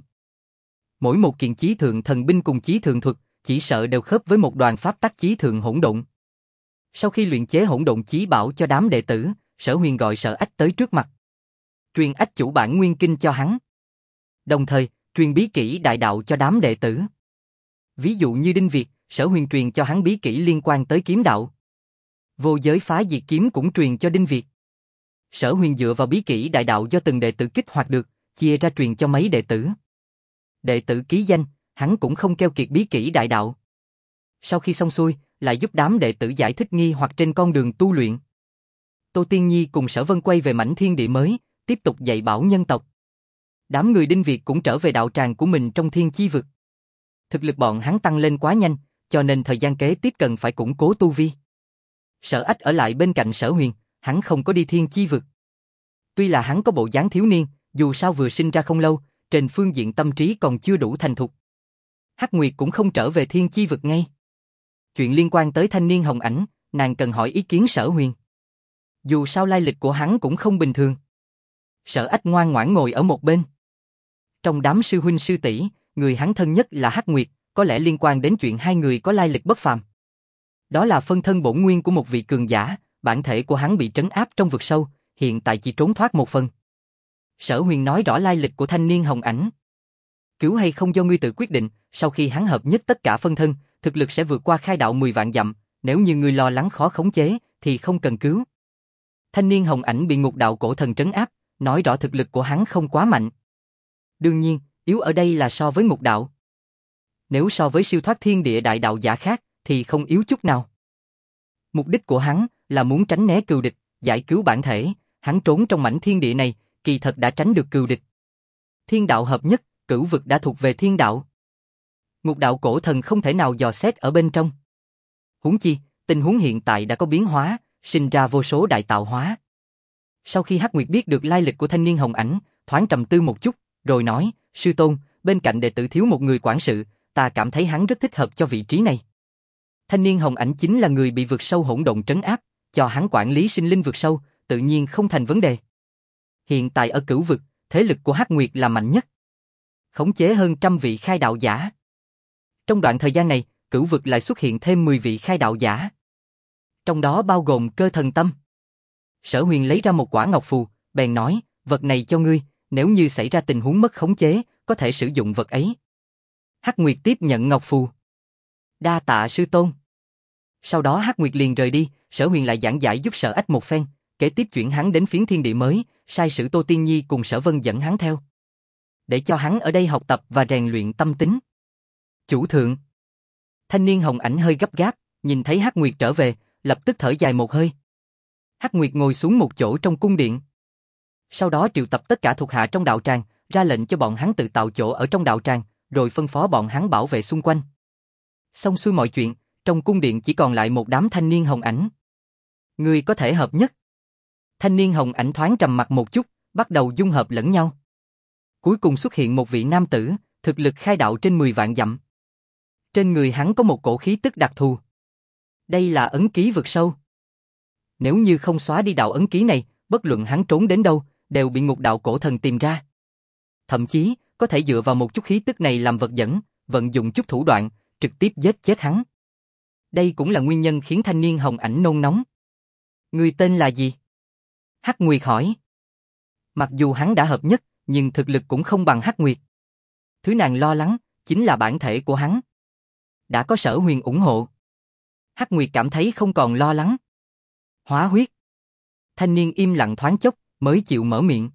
Mỗi một kiện chí thượng thần binh cùng chí thượng thuật, chỉ sợ đều khớp với một đoàn pháp tắc chí thượng hỗn độn. Sau khi luyện chế hỗn độn chí bảo cho đám đệ tử, Sở Huyền gọi Sở Ách tới trước mặt. Truyền Ách chủ bản nguyên kinh cho hắn. Đồng thời, truyền bí kỹ đại đạo cho đám đệ tử. Ví dụ như Đinh Việt, Sở Huyền truyền cho hắn bí kỹ liên quan tới kiếm đạo. Vô giới phá diệt kiếm cũng truyền cho Đinh Việt. Sở Huyền dựa vào bí kỹ đại đạo do từng đệ tử kích hoạt được, chia ra truyền cho mấy đệ tử. Đệ tử ký danh, hắn cũng không keo kiệt bí kỹ đại đạo. Sau khi xong xuôi, lại giúp đám đệ tử giải thích nghi hoặc trên con đường tu luyện. Tô Tiên Nhi cùng Sở Vân quay về mảnh thiên địa mới, tiếp tục dạy bảo nhân tộc. Đám người Đinh Việt cũng trở về đạo tràng của mình trong thiên chi vực. Thực lực bọn hắn tăng lên quá nhanh, cho nên thời gian kế tiếp cần phải củng cố tu vi. Sở Ách ở lại bên cạnh Sở Huyền, hắn không có đi thiên chi vực. Tuy là hắn có bộ dáng thiếu niên, dù sao vừa sinh ra không lâu, trên phương diện tâm trí còn chưa đủ thành thục. Hắc Nguyệt cũng không trở về thiên chi vực ngay. Chuyện liên quan tới thanh niên Hồng Ảnh, nàng cần hỏi ý kiến Sở Huyền. Dù sao lai lịch của hắn cũng không bình thường. Sở Ách ngoan ngoãn ngồi ở một bên. Trong đám sư huynh sư tỷ, người hắn thân nhất là Hắc Nguyệt, có lẽ liên quan đến chuyện hai người có lai lịch bất phàm. Đó là phân thân bổn nguyên của một vị cường giả, bản thể của hắn bị trấn áp trong vực sâu, hiện tại chỉ trốn thoát một phần. Sở Huyền nói rõ lai lịch của thanh niên Hồng Ảnh. Cứu hay không do ngươi tự quyết định, sau khi hắn hợp nhất tất cả phân thân, thực lực sẽ vượt qua khai đạo 10 vạn dặm, nếu như ngươi lo lắng khó khống chế, thì không cần cứu. Thanh niên Hồng Ảnh bị ngục đạo cổ thần trấn áp, nói rõ thực lực của hắn không quá mạnh. Đương nhiên, yếu ở đây là so với ngục đạo. Nếu so với siêu thoát thiên địa đại đạo giả khác, thì không yếu chút nào. Mục đích của hắn là muốn tránh né cừu địch, giải cứu bản thể, hắn trốn trong mảnh thiên địa này, kỳ thật đã tránh được cừu địch. Thiên đạo hợp nhất, cửu vực đã thuộc về thiên đạo. Ngục đạo cổ thần không thể nào dò xét ở bên trong. Huống chi, tình huống hiện tại đã có biến hóa, sinh ra vô số đại tạo hóa. Sau khi Hắc Nguyệt biết được lai lịch của thanh niên Hồng Ảnh, thoáng trầm tư một chút, rồi nói, sư tôn, bên cạnh đệ tử thiếu một người quản sự, ta cảm thấy hắn rất thích hợp cho vị trí này. Thanh niên Hồng Ảnh chính là người bị vực sâu hỗn độn trấn áp, cho hắn quản lý sinh linh vực sâu, tự nhiên không thành vấn đề. Hiện tại ở cửu vực, thế lực của Hắc Nguyệt là mạnh nhất. Khống chế hơn 100 vị khai đạo giả. Trong đoạn thời gian này, cửu vực lại xuất hiện thêm 10 vị khai đạo giả. Trong đó bao gồm cơ thần tâm. Sở Huyền lấy ra một quả ngọc phù, bèn nói, vật này cho ngươi, nếu như xảy ra tình huống mất khống chế, có thể sử dụng vật ấy. Hắc Nguyệt tiếp nhận ngọc phù. Đa tạ sư tôn. Sau đó Hắc Nguyệt liền rời đi, Sở Huyền lại giảng giải giúp Sở Ách một phen, kế tiếp chuyển hắn đến phiến thiên địa mới, sai sử Tô Tiên Nhi cùng Sở Vân dẫn hắn theo. Để cho hắn ở đây học tập và rèn luyện tâm tính. Chủ thượng. Thanh niên Hồng Ảnh hơi gấp gáp, nhìn thấy Hắc Nguyệt trở về, lập tức thở dài một hơi. Hắc Nguyệt ngồi xuống một chỗ trong cung điện. Sau đó triệu tập tất cả thuộc hạ trong đạo tràng, ra lệnh cho bọn hắn tự tạo chỗ ở trong đạo tràng, rồi phân phó bọn hắn bảo vệ xung quanh. Xong xuôi mọi chuyện, trong cung điện chỉ còn lại một đám thanh niên Hồng Ảnh. Ngươi có thể hợp nhất. Thanh niên Hồng Ảnh thoáng trầm mặt một chút, bắt đầu dung hợp lẫn nhau. Cuối cùng xuất hiện một vị nam tử, thực lực khai đạo trên 10 vạn dặm. Trên người hắn có một cổ khí tức đặc thù. Đây là ấn ký vực sâu. Nếu như không xóa đi đạo ấn ký này, bất luận hắn trốn đến đâu, đều bị ngục đạo cổ thần tìm ra. Thậm chí, có thể dựa vào một chút khí tức này làm vật dẫn, vận dụng chút thủ đoạn, trực tiếp giết chết hắn. Đây cũng là nguyên nhân khiến thanh niên Hồng Ảnh nôn nóng. Người tên là gì? Hắc Nguyệt hỏi. Mặc dù hắn đã hợp nhất, nhưng thực lực cũng không bằng Hắc Nguyệt. Thứ nàng lo lắng, chính là bản thể của hắn. Đã có Sở Huyền ủng hộ. Hắc Nguyệt cảm thấy không còn lo lắng. Hóa huyết. Thanh niên im lặng thoáng chốc, mới chịu mở miệng.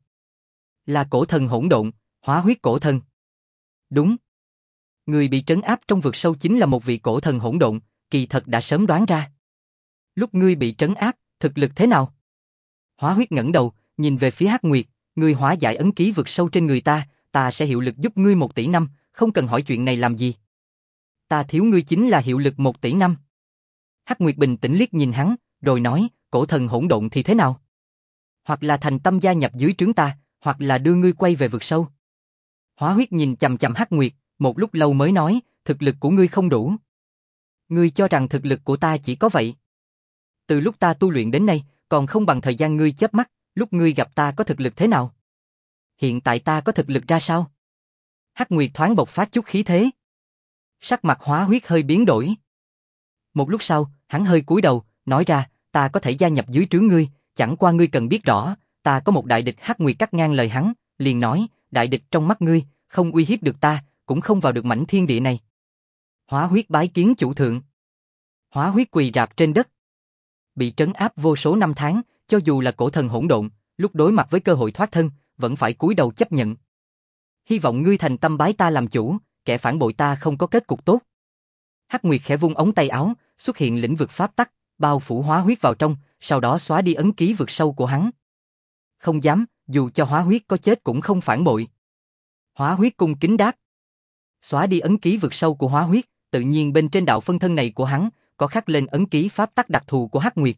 Là cổ thần hỗn độn, hóa huyết cổ thần. Đúng. Người bị trấn áp trong vực sâu chính là một vị cổ thần hỗn độn, kỳ thật đã sớm đoán ra. Lúc ngươi bị trấn áp, thực lực thế nào? Hóa huyết ngẩng đầu, nhìn về phía Hắc Nguyệt, ngươi hóa giải ấn ký vực sâu trên người ta, ta sẽ hiệu lực giúp ngươi 1 tỷ năm, không cần hỏi chuyện này làm gì. Ta thiếu ngươi chính là hiệu lực 1 tỷ năm. Hắc Nguyệt bình tĩnh liếc nhìn hắn, rồi nói, cổ thần hỗn độn thì thế nào? Hoặc là thành tâm gia nhập dưới trướng ta, hoặc là đưa ngươi quay về vực sâu. Hóa huyết nhìn chằm chằm Hắc Nguyệt, một lúc lâu mới nói, thực lực của ngươi không đủ. Ngươi cho rằng thực lực của ta chỉ có vậy. Từ lúc ta tu luyện đến nay, còn không bằng thời gian ngươi chớp mắt, Lúc ngươi gặp ta có thực lực thế nào? Hiện tại ta có thực lực ra sao? Hắc Nguyệt thoáng bộc phát chút khí thế. Sắc mặt Hóa Huyết hơi biến đổi. Một lúc sau, hắn hơi cúi đầu, nói ra, ta có thể gia nhập dưới trướng ngươi, chẳng qua ngươi cần biết rõ, ta có một đại địch. Hắc Nguyệt cắt ngang lời hắn, liền nói, đại địch trong mắt ngươi, không uy hiếp được ta, cũng không vào được mảnh thiên địa này. Hóa Huyết bái kiến chủ thượng. Hóa Huyết quỳ rạp trên đất. Bị trấn áp vô số năm tháng, cho dù là cổ thần hỗn độn, lúc đối mặt với cơ hội thoát thân, vẫn phải cúi đầu chấp nhận. Hy vọng ngươi thành tâm bái ta làm chủ, kẻ phản bội ta không có kết cục tốt. Hắc Nguyệt khẽ vung ống tay áo, xuất hiện lĩnh vực pháp tắc, bao phủ Hóa Huyết vào trong, sau đó xóa đi ấn ký vực sâu của hắn. Không dám, dù cho Hóa Huyết có chết cũng không phản bội. Hóa Huyết cung kính đáp. Xóa đi ấn ký vực sâu của Hóa Huyết, tự nhiên bên trên đạo phân thân này của hắn, có khắc lên ấn ký pháp tắc đặc thù của Hắc Nguyệt.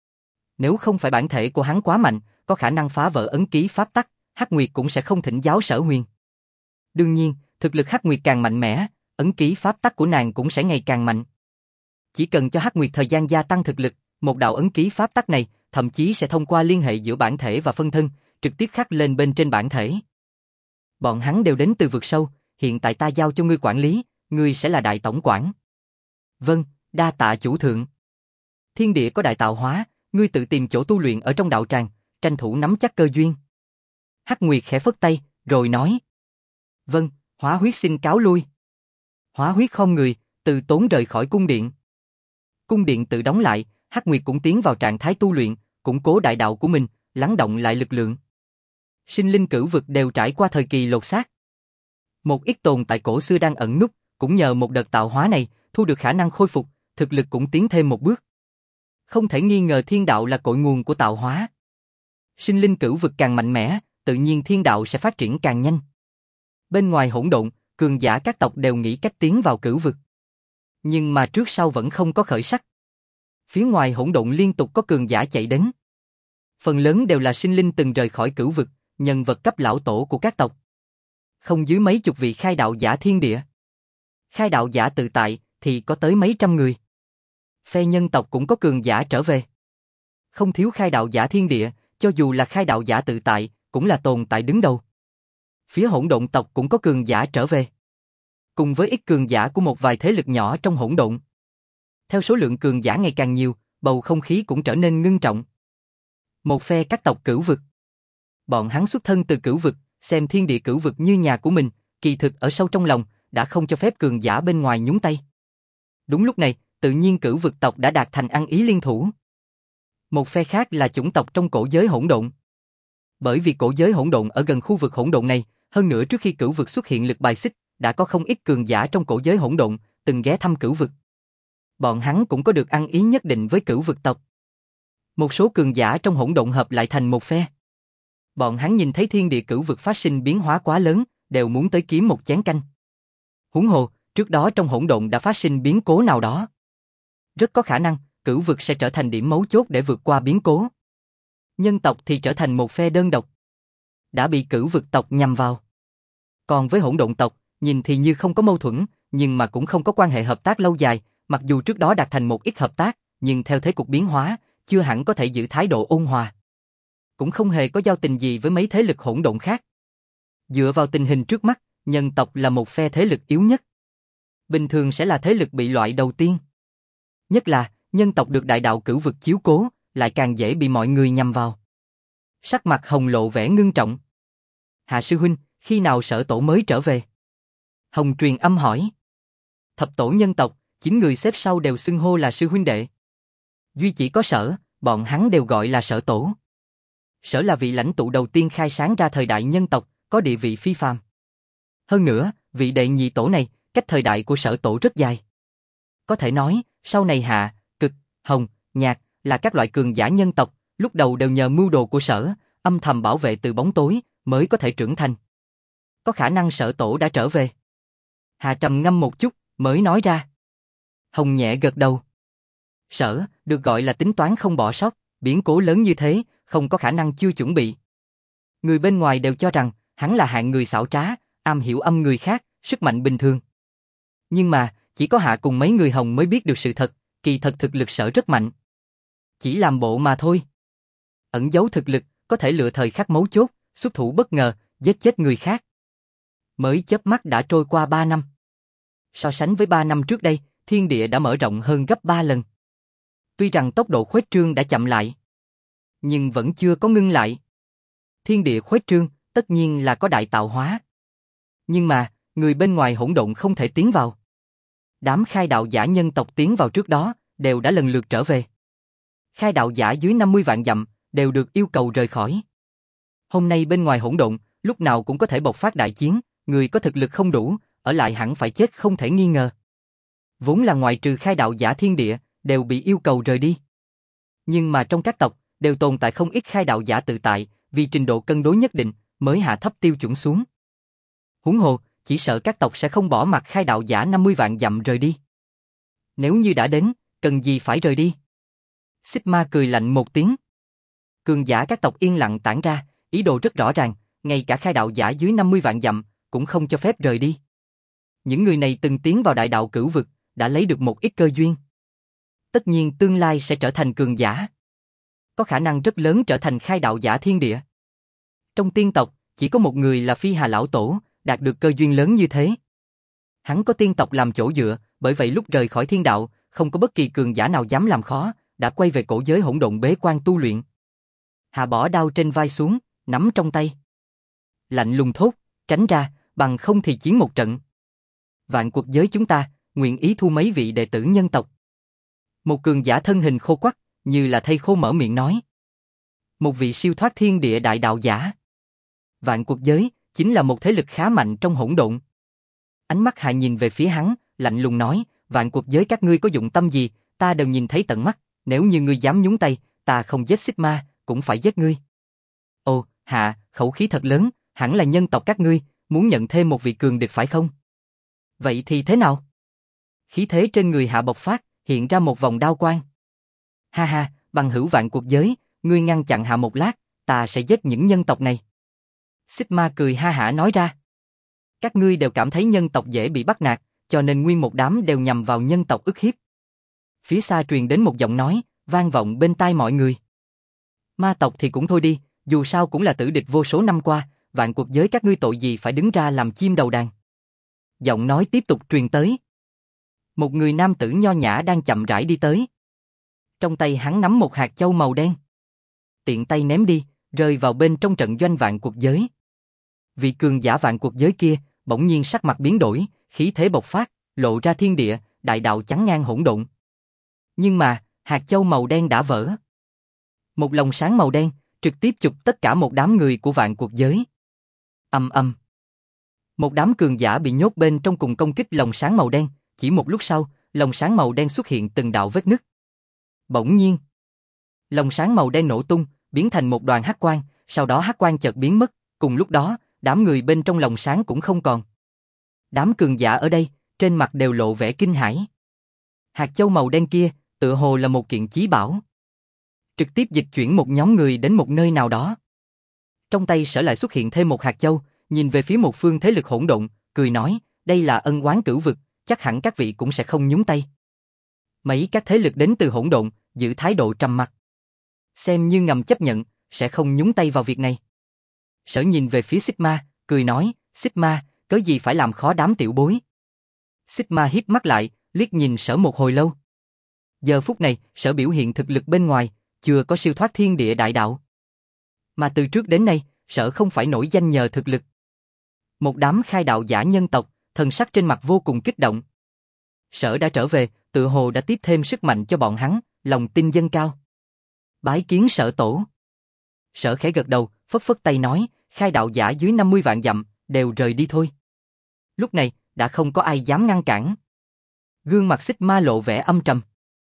Nếu không phải bản thể của hắn quá mạnh, có khả năng phá vỡ ấn ký pháp tắc, Hắc Nguyệt cũng sẽ không thỉnh giáo Sở Huyền. Đương nhiên, thực lực Hắc Nguyệt càng mạnh mẽ, ấn ký pháp tắc của nàng cũng sẽ ngày càng mạnh. Chỉ cần cho Hắc Nguyệt thời gian gia tăng thực lực, một đạo ấn ký pháp tắc này, thậm chí sẽ thông qua liên hệ giữa bản thể và phân thân, trực tiếp khắc lên bên trên bản thể. Bọn hắn đều đến từ vực sâu, hiện tại ta giao cho ngươi quản lý, ngươi sẽ là đại tổng quản. Vâng, đa tạ chủ thượng. Thiên địa có đại tạo hóa, ngươi tự tìm chỗ tu luyện ở trong đạo tràng, tranh thủ nắm chắc cơ duyên. Hắc Nguyệt khẽ phất tay, rồi nói. Vâng, Hóa Huyết xin cáo lui. Hóa Huyết khom người, từ tốn rời khỏi cung điện. Cung điện tự đóng lại, Hắc Nguyệt cũng tiến vào trạng thái tu luyện, củng cố đại đạo của mình, lắng động lại lực lượng. Sinh linh cửu vực đều trải qua thời kỳ lột xác. Một ít tồn tại cổ xưa đang ẩn núp, cũng nhờ một đợt tạo hóa này, thu được khả năng khôi phục, thực lực cũng tiến thêm một bước. Không thể nghi ngờ thiên đạo là cội nguồn của tạo hóa. Sinh linh cửu vực càng mạnh mẽ, tự nhiên thiên đạo sẽ phát triển càng nhanh. Bên ngoài hỗn độn, cường giả các tộc đều nghĩ cách tiến vào cửu vực. Nhưng mà trước sau vẫn không có khởi sắc. Phía ngoài hỗn độn liên tục có cường giả chạy đến. Phần lớn đều là sinh linh từng rời khỏi cửu vực, nhân vật cấp lão tổ của các tộc. Không dưới mấy chục vị khai đạo giả thiên địa. Khai đạo giả tự tại thì có tới mấy trăm người. Phe nhân tộc cũng có cường giả trở về. Không thiếu khai đạo giả thiên địa, cho dù là khai đạo giả tự tại, cũng là tồn tại đứng đầu. Phía hỗn độn tộc cũng có cường giả trở về. Cùng với ít cường giả của một vài thế lực nhỏ trong hỗn độn. Theo số lượng cường giả ngày càng nhiều, bầu không khí cũng trở nên ngưng trọng. Một phe các tộc cửu vực. Bọn hắn xuất thân từ cửu vực, xem thiên địa cửu vực như nhà của mình, kỳ thực ở sâu trong lòng, đã không cho phép cường giả bên ngoài nhúng tay. Đúng lúc này, tự nhiên cửu vực tộc đã đạt thành ăn ý liên thủ. Một phe khác là chủng tộc trong cổ giới hỗn độn. Bởi vì cổ giới hỗn độn ở gần khu vực hỗn độn này, hơn nữa trước khi cửu vực xuất hiện lực bài xích, đã có không ít cường giả trong cổ giới hỗn độn từng ghé thăm cửu vực. Bọn hắn cũng có được ăn ý nhất định với cửu vực tộc. Một số cường giả trong hỗn độn hợp lại thành một phe. Bọn hắn nhìn thấy thiên địa cửu vực phát sinh biến hóa quá lớn, đều muốn tới kiếm một chén canh. Huống hồ, trước đó trong hỗn độn đã phát sinh biến cố nào đó. Rất có khả năng, cửu vực sẽ trở thành điểm mấu chốt để vượt qua biến cố. Nhân tộc thì trở thành một phe đơn độc. Đã bị cửu vực tộc nhằm vào. Còn với hỗn độn tộc, nhìn thì như không có mâu thuẫn, nhưng mà cũng không có quan hệ hợp tác lâu dài, mặc dù trước đó đạt thành một ít hợp tác, nhưng theo thế cục biến hóa, chưa hẳn có thể giữ thái độ ôn hòa. Cũng không hề có giao tình gì với mấy thế lực hỗn độn khác. Dựa vào tình hình trước mắt, nhân tộc là một phe thế lực yếu nhất. Bình thường sẽ là thế lực bị loại đầu tiên. Nhất là, nhân tộc được đại đạo cửu vực chiếu cố, lại càng dễ bị mọi người nhằm vào. Sắc mặt Hồng lộ vẻ ngưng trọng. Hạ sư huynh, khi nào Sở tổ mới trở về? Hồng truyền âm hỏi. Thập tổ nhân tộc, 9 người xếp sau đều xưng hô là sư huynh đệ. Duy chỉ có Sở, bọn hắn đều gọi là Sở tổ. Sở là vị lãnh tụ đầu tiên khai sáng ra thời đại nhân tộc, có địa vị phi phàm. Hơn nữa, vị đệ nhị tổ này, cách thời đại của Sở tổ rất dài. Có thể nói, sau này Hạ, Cực, Hồng, Nhạc là các loại cường giả nhân tộc, lúc đầu đều nhờ mưu đồ của Sở, âm thầm bảo vệ từ bóng tối, mới có thể trưởng thành. Có khả năng Sở tổ đã trở về. Hạ trầm ngâm một chút, mới nói ra. Hồng nhẹ gật đầu. Sở, được gọi là tính toán không bỏ sót, biến cố lớn như thế, không có khả năng chưa chuẩn bị. Người bên ngoài đều cho rằng, hắn là hạng người xảo trá, am hiểu âm người khác, sức mạnh bình thường. Nhưng mà, chỉ có Hạ cùng mấy người Hồng mới biết được sự thật, kỳ thật thực lực Sở rất mạnh. Chỉ làm bộ mà thôi. Ẩn giấu thực lực, có thể lựa thời khắc mấu chốt, xuất thủ bất ngờ, giết chết người khác. Mới chớp mắt đã trôi qua 3 năm. So sánh với 3 năm trước đây, thiên địa đã mở rộng hơn gấp 3 lần. Tuy rằng tốc độ khuếch trương đã chậm lại, nhưng vẫn chưa có ngưng lại. Thiên địa khuếch trương, tất nhiên là có đại tạo hóa. Nhưng mà, người bên ngoài hỗn độn không thể tiến vào. Đám khai đạo giả nhân tộc tiến vào trước đó, đều đã lần lượt trở về. Khai đạo giả dưới 50 vạn dặm, đều được yêu cầu rời khỏi. Hôm nay bên ngoài hỗn độn, lúc nào cũng có thể bộc phát đại chiến, người có thực lực không đủ, ở lại hẳn phải chết không thể nghi ngờ. Vốn là ngoại trừ khai đạo giả thiên địa, đều bị yêu cầu rời đi. Nhưng mà trong các tộc, đều tồn tại không ít khai đạo giả tự tại, vì trình độ cân đối nhất định, mới hạ thấp tiêu chuẩn xuống. Huống hồ, chỉ sợ các tộc sẽ không bỏ mặc khai đạo giả 50 vạn dặm rời đi. Nếu như đã đến, cần gì phải rời đi? Sigma cười lạnh một tiếng. Cường giả các tộc yên lặng tản ra, ý đồ rất rõ ràng, ngay cả khai đạo giả dưới 50 vạn dặm, cũng không cho phép rời đi. Những người này từng tiến vào đại đạo cửu vực, đã lấy được một ít cơ duyên. Tất nhiên tương lai sẽ trở thành cường giả. Có khả năng rất lớn trở thành khai đạo giả thiên địa. Trong tiên tộc, chỉ có một người là Phi Hà Lão Tổ, đạt được cơ duyên lớn như thế. Hắn có tiên tộc làm chỗ dựa, bởi vậy lúc rời khỏi thiên đạo, không có bất kỳ cường giả nào dám làm khó, đã quay về cổ giới hỗn độn bế quan tu luyện. Hạ bỏ đao trên vai xuống, nắm trong tay. Lạnh lùng thốt, tránh ra, bằng không thì chiến một trận. Vạn Quốc giới chúng ta, nguyện ý thu mấy vị đệ tử nhân tộc. Một cường giả thân hình khô quắt, như là thây khô mở miệng nói. Một vị siêu thoát thiên địa đại đạo giả. Vạn Quốc giới, chính là một thế lực khá mạnh trong hỗn độn. Ánh mắt Hạ nhìn về phía hắn, lạnh lùng nói, Vạn Quốc giới các ngươi có dụng tâm gì, ta đều nhìn thấy tận mắt, nếu như ngươi dám nhúng tay, ta không giết Sigma, cũng phải giết ngươi. Ồ, Hạ, khẩu khí thật lớn, hẳn là nhân tộc các ngươi, muốn nhận thêm một vị cường địch phải không? Vậy thì thế nào? Khí thế trên người Hạ bộc phát, hiện ra một vòng đao quang. Ha ha, bằng hữu Vạn Quốc giới, ngươi ngăn chặn Hạ một lát, ta sẽ giết những nhân tộc này. Sigma cười ha hả nói ra. Các ngươi đều cảm thấy nhân tộc dễ bị bắt nạt, cho nên nguyên một đám đều nhằm vào nhân tộc ức hiếp. Phía xa truyền đến một giọng nói, vang vọng bên tai mọi người. Ma tộc thì cũng thôi đi, dù sao cũng là tử địch vô số năm qua, Vạn Quốc giới các ngươi tội gì phải đứng ra làm chim đầu đàn. Giọng nói tiếp tục truyền tới. Một người nam tử nho nhã đang chậm rãi đi tới. Trong tay hắn nắm một hạt châu màu đen. Tiện tay ném đi, rơi vào bên trong trận doanh Vạn Quốc giới. Vị cường giả Vạn Quốc giới kia, bỗng nhiên sắc mặt biến đổi, khí thế bộc phát, lộ ra thiên địa, đại đạo chắn ngang hỗn độn. Nhưng mà, hạt châu màu đen đã vỡ. Một lồng sáng màu đen, trực tiếp chụp tất cả một đám người của Vạn Quốc giới. Ầm ầm. Một đám cường giả bị nhốt bên trong cùng công kích lồng sáng màu đen, chỉ một lúc sau, lồng sáng màu đen xuất hiện từng đạo vết nứt. Bỗng nhiên, lồng sáng màu đen nổ tung, biến thành một đoàn hắc quang, sau đó hắc quang chợt biến mất, cùng lúc đó, đám người bên trong lồng sáng cũng không còn. Đám cường giả ở đây, trên mặt đều lộ vẻ kinh hãi. Hạt châu màu đen kia, tựa hồ là một kiện chí bảo. Trực tiếp dịch chuyển một nhóm người đến một nơi nào đó. Trong tay Sở lại xuất hiện thêm một hạt châu, nhìn về phía một phương thế lực hỗn độn, cười nói, đây là ân oán cửu vực, chắc hẳn các vị cũng sẽ không nhúng tay. Mấy các thế lực đến từ hỗn độn, giữ thái độ trầm mặc. Xem như ngầm chấp nhận, sẽ không nhúng tay vào việc này. Sở nhìn về phía Sigma, cười nói, Sigma, cớ gì phải làm khó đám tiểu bối. Sigma híp mắt lại, liếc nhìn Sở một hồi lâu. Giờ phút này, Sở biểu hiện thực lực bên ngoài, chưa có siêu thoát thiên địa đại đạo. Mà từ trước đến nay, Sở không phải nổi danh nhờ thực lực. Một đám khai đạo giả nhân tộc, thần sắc trên mặt vô cùng kích động. Sở đã trở về, tự hồ đã tiếp thêm sức mạnh cho bọn hắn, lòng tin dâng cao. Bái kiến Sở tổ. Sở khẽ gật đầu, phất phất tay nói, khai đạo giả dưới 50 vạn dặm, đều rời đi thôi. Lúc này, đã không có ai dám ngăn cản. Gương mặt Sigma lộ vẻ âm trầm.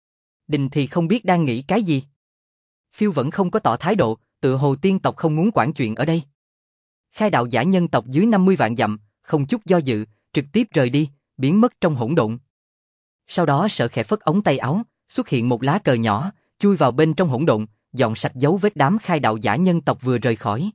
Đình thì không biết đang nghĩ cái gì. Phiêu vẫn không có tỏ thái độ, tựa hồ tiên tộc không muốn quản chuyện ở đây. Khai đạo giả nhân tộc dưới 50 vạn dặm, không chút do dự, trực tiếp rời đi, biến mất trong hỗn độn. Sau đó Sở khẽ phất ống tay áo, xuất hiện một lá cờ nhỏ, chui vào bên trong hỗn độn, dọn sạch dấu vết đám khai đạo giả nhân tộc vừa rời khỏi.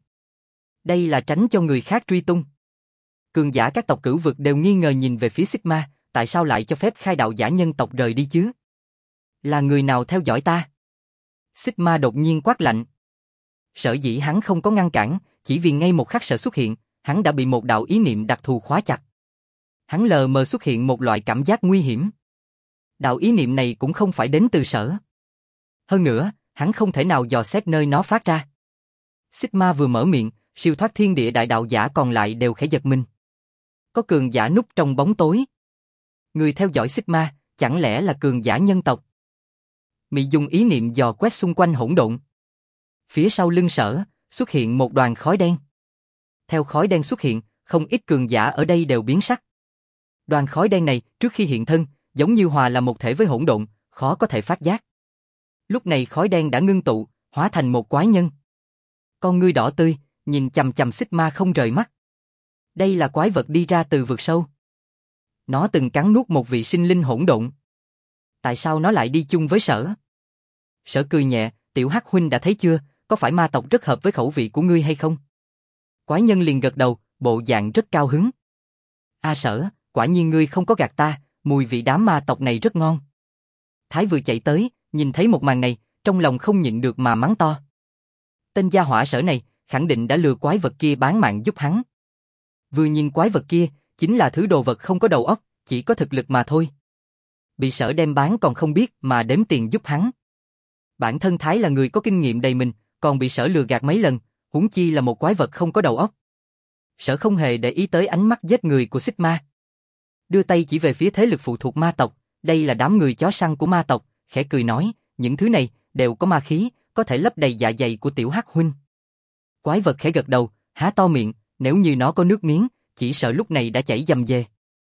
Đây là tránh cho người khác truy tung. Cường giả các tộc cửu vực đều nghi ngờ nhìn về phía Sigma, tại sao lại cho phép khai đạo giả nhân tộc rời đi chứ? Là người nào theo dõi ta? Sigma đột nhiên quát lạnh. Sở dĩ hắn không có ngăn cản, chỉ vì ngay một khắc Sở xuất hiện, hắn đã bị một đạo ý niệm đặc thù khóa chặt. Hắn lờ mờ xuất hiện một loại cảm giác nguy hiểm. Đạo ý niệm này cũng không phải đến từ Sở. Hơn nữa, hắn không thể nào dò xét nơi nó phát ra. Sigma vừa mở miệng, siêu thoát thiên địa đại đạo giả còn lại đều khẽ giật mình. Có cường giả núp trong bóng tối. Người theo dõi Sigma, chẳng lẽ là cường giả nhân tộc? Mị dùng ý niệm dò quét xung quanh hỗn độn. Phía sau lưng Sở, xuất hiện một đoàn khói đen. Theo khói đen xuất hiện, không ít cường giả ở đây đều biến sắc. Đoàn khói đen này, trước khi hiện thân, giống như hòa là một thể với hỗn độn, khó có thể phát giác. Lúc này khói đen đã ngưng tụ, hóa thành một quái nhân. Con ngươi đỏ tươi, nhìn chằm chằm Sigma không rời mắt. Đây là quái vật đi ra từ vực sâu. Nó từng cắn nuốt một vị sinh linh hỗn độn. Tại sao nó lại đi chung với Sở? Sở cười nhẹ, Tiểu Hắc huynh đã thấy chưa, có phải ma tộc rất hợp với khẩu vị của ngươi hay không? Quái nhân liền gật đầu, bộ dạng rất cao hứng. Sở, quả nhiên ngươi không có gạt ta, mùi vị đám ma tộc này rất ngon. Thái vừa chạy tới, nhìn thấy một màn này, trong lòng không nhịn được mà mắng to. Tên gia hỏa Sở này, khẳng định đã lừa quái vật kia bán mạng giúp hắn. Vừa nhìn quái vật kia, chính là thứ đồ vật không có đầu óc, chỉ có thực lực mà thôi. Bị Sở đem bán còn không biết mà đếm tiền giúp hắn. Bản thân Thái là người có kinh nghiệm đầy mình, còn bị Sở lừa gạt mấy lần, huống chi là một quái vật không có đầu óc. Sở không hề để ý tới ánh mắt giết người của Sigma. Đưa tay chỉ về phía thế lực phụ thuộc ma tộc, đây là đám người chó săn của ma tộc, khẽ cười nói, những thứ này đều có ma khí, có thể lấp đầy dạ dày của Tiểu Hắc huynh. Quái vật khẽ gật đầu, há to miệng, nếu như nó có nước miếng, chỉ sợ lúc này đã chảy dầm về.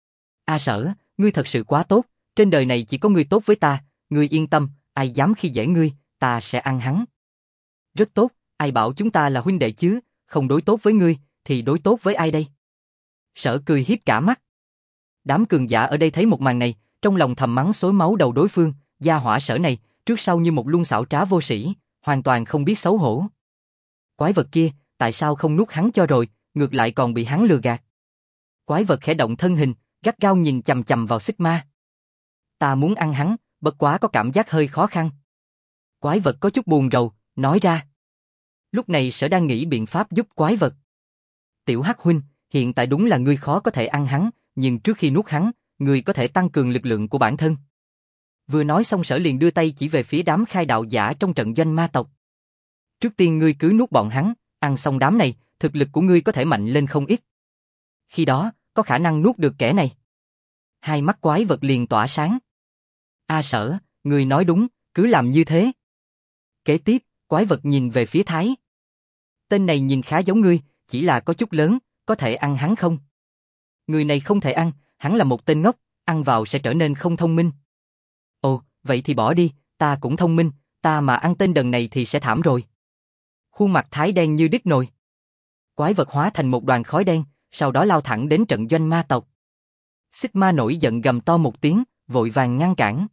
Sở, ngươi thật sự quá tốt, trên đời này chỉ có ngươi tốt với ta, ngươi yên tâm, ai dám khi dễ ngươi, ta sẽ ăn hắn. Rất tốt, ai bảo chúng ta là huynh đệ chứ, không đối tốt với ngươi, thì đối tốt với ai đây? Sở cười hiếp cả mắt. Đám cường giả ở đây thấy một màn này, trong lòng thầm mắng xối máu đầu đối phương, gia hỏa Sở này, trước sau như một luân xảo trá vô sĩ, hoàn toàn không biết xấu hổ. Quái vật kia, tại sao không nuốt hắn cho rồi, ngược lại còn bị hắn lừa gạt? Quái vật khẽ động thân hình, gắt gao nhìn chằm chằm vào Sigma. Ta muốn ăn hắn, bất quá có cảm giác hơi khó khăn. Quái vật có chút buồn rầu, nói ra. Lúc này Sở đang nghĩ biện pháp giúp quái vật. Tiểu Hắc huynh, hiện tại đúng là ngươi khó có thể ăn hắn, nhưng trước khi nuốt hắn, ngươi có thể tăng cường lực lượng của bản thân. Vừa nói xong Sở liền đưa tay chỉ về phía đám khai đạo giả trong trận doanh ma tộc. Trước tiên ngươi cứ nuốt bọn hắn, ăn xong đám này, thực lực của ngươi có thể mạnh lên không ít. Khi đó, có khả năng nuốt được kẻ này. Hai mắt quái vật liền tỏa sáng. Sở, ngươi nói đúng, cứ làm như thế. Kế tiếp, quái vật nhìn về phía Thái. Tên này nhìn khá giống ngươi, chỉ là có chút lớn, có thể ăn hắn không? Người này không thể ăn, hắn là một tên ngốc, ăn vào sẽ trở nên không thông minh. Ồ, vậy thì bỏ đi, ta cũng thông minh, ta mà ăn tên đần này thì sẽ thảm rồi. Khuôn mặt Thái đen như đít nồi. Quái vật hóa thành một đoàn khói đen, sau đó lao thẳng đến trận doanh ma tộc. Sigma nổi giận gầm to một tiếng, vội vàng ngăn cản.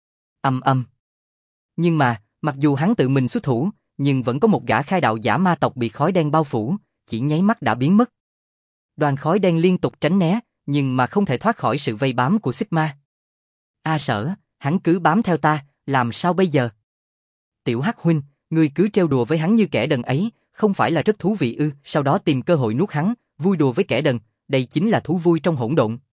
Ầm. Nhưng mà, mặc dù hắn tự mình xuất thủ, nhưng vẫn có một gã khai đạo giả ma tộc bị khói đen bao phủ, chỉ nháy mắt đã biến mất. Đoàn khói đen liên tục tránh né, nhưng mà không thể thoát khỏi sự vây bám của Sigma. Sở, hắn cứ bám theo ta, làm sao bây giờ? Tiểu Hắc huynh, ngươi cứ trêu đùa với hắn như kẻ đần ấy, không phải là rất thú vị ư? Sau đó tìm cơ hội nuốt hắn, vui đùa với kẻ đần, đây chính là thú vui trong hỗn độn.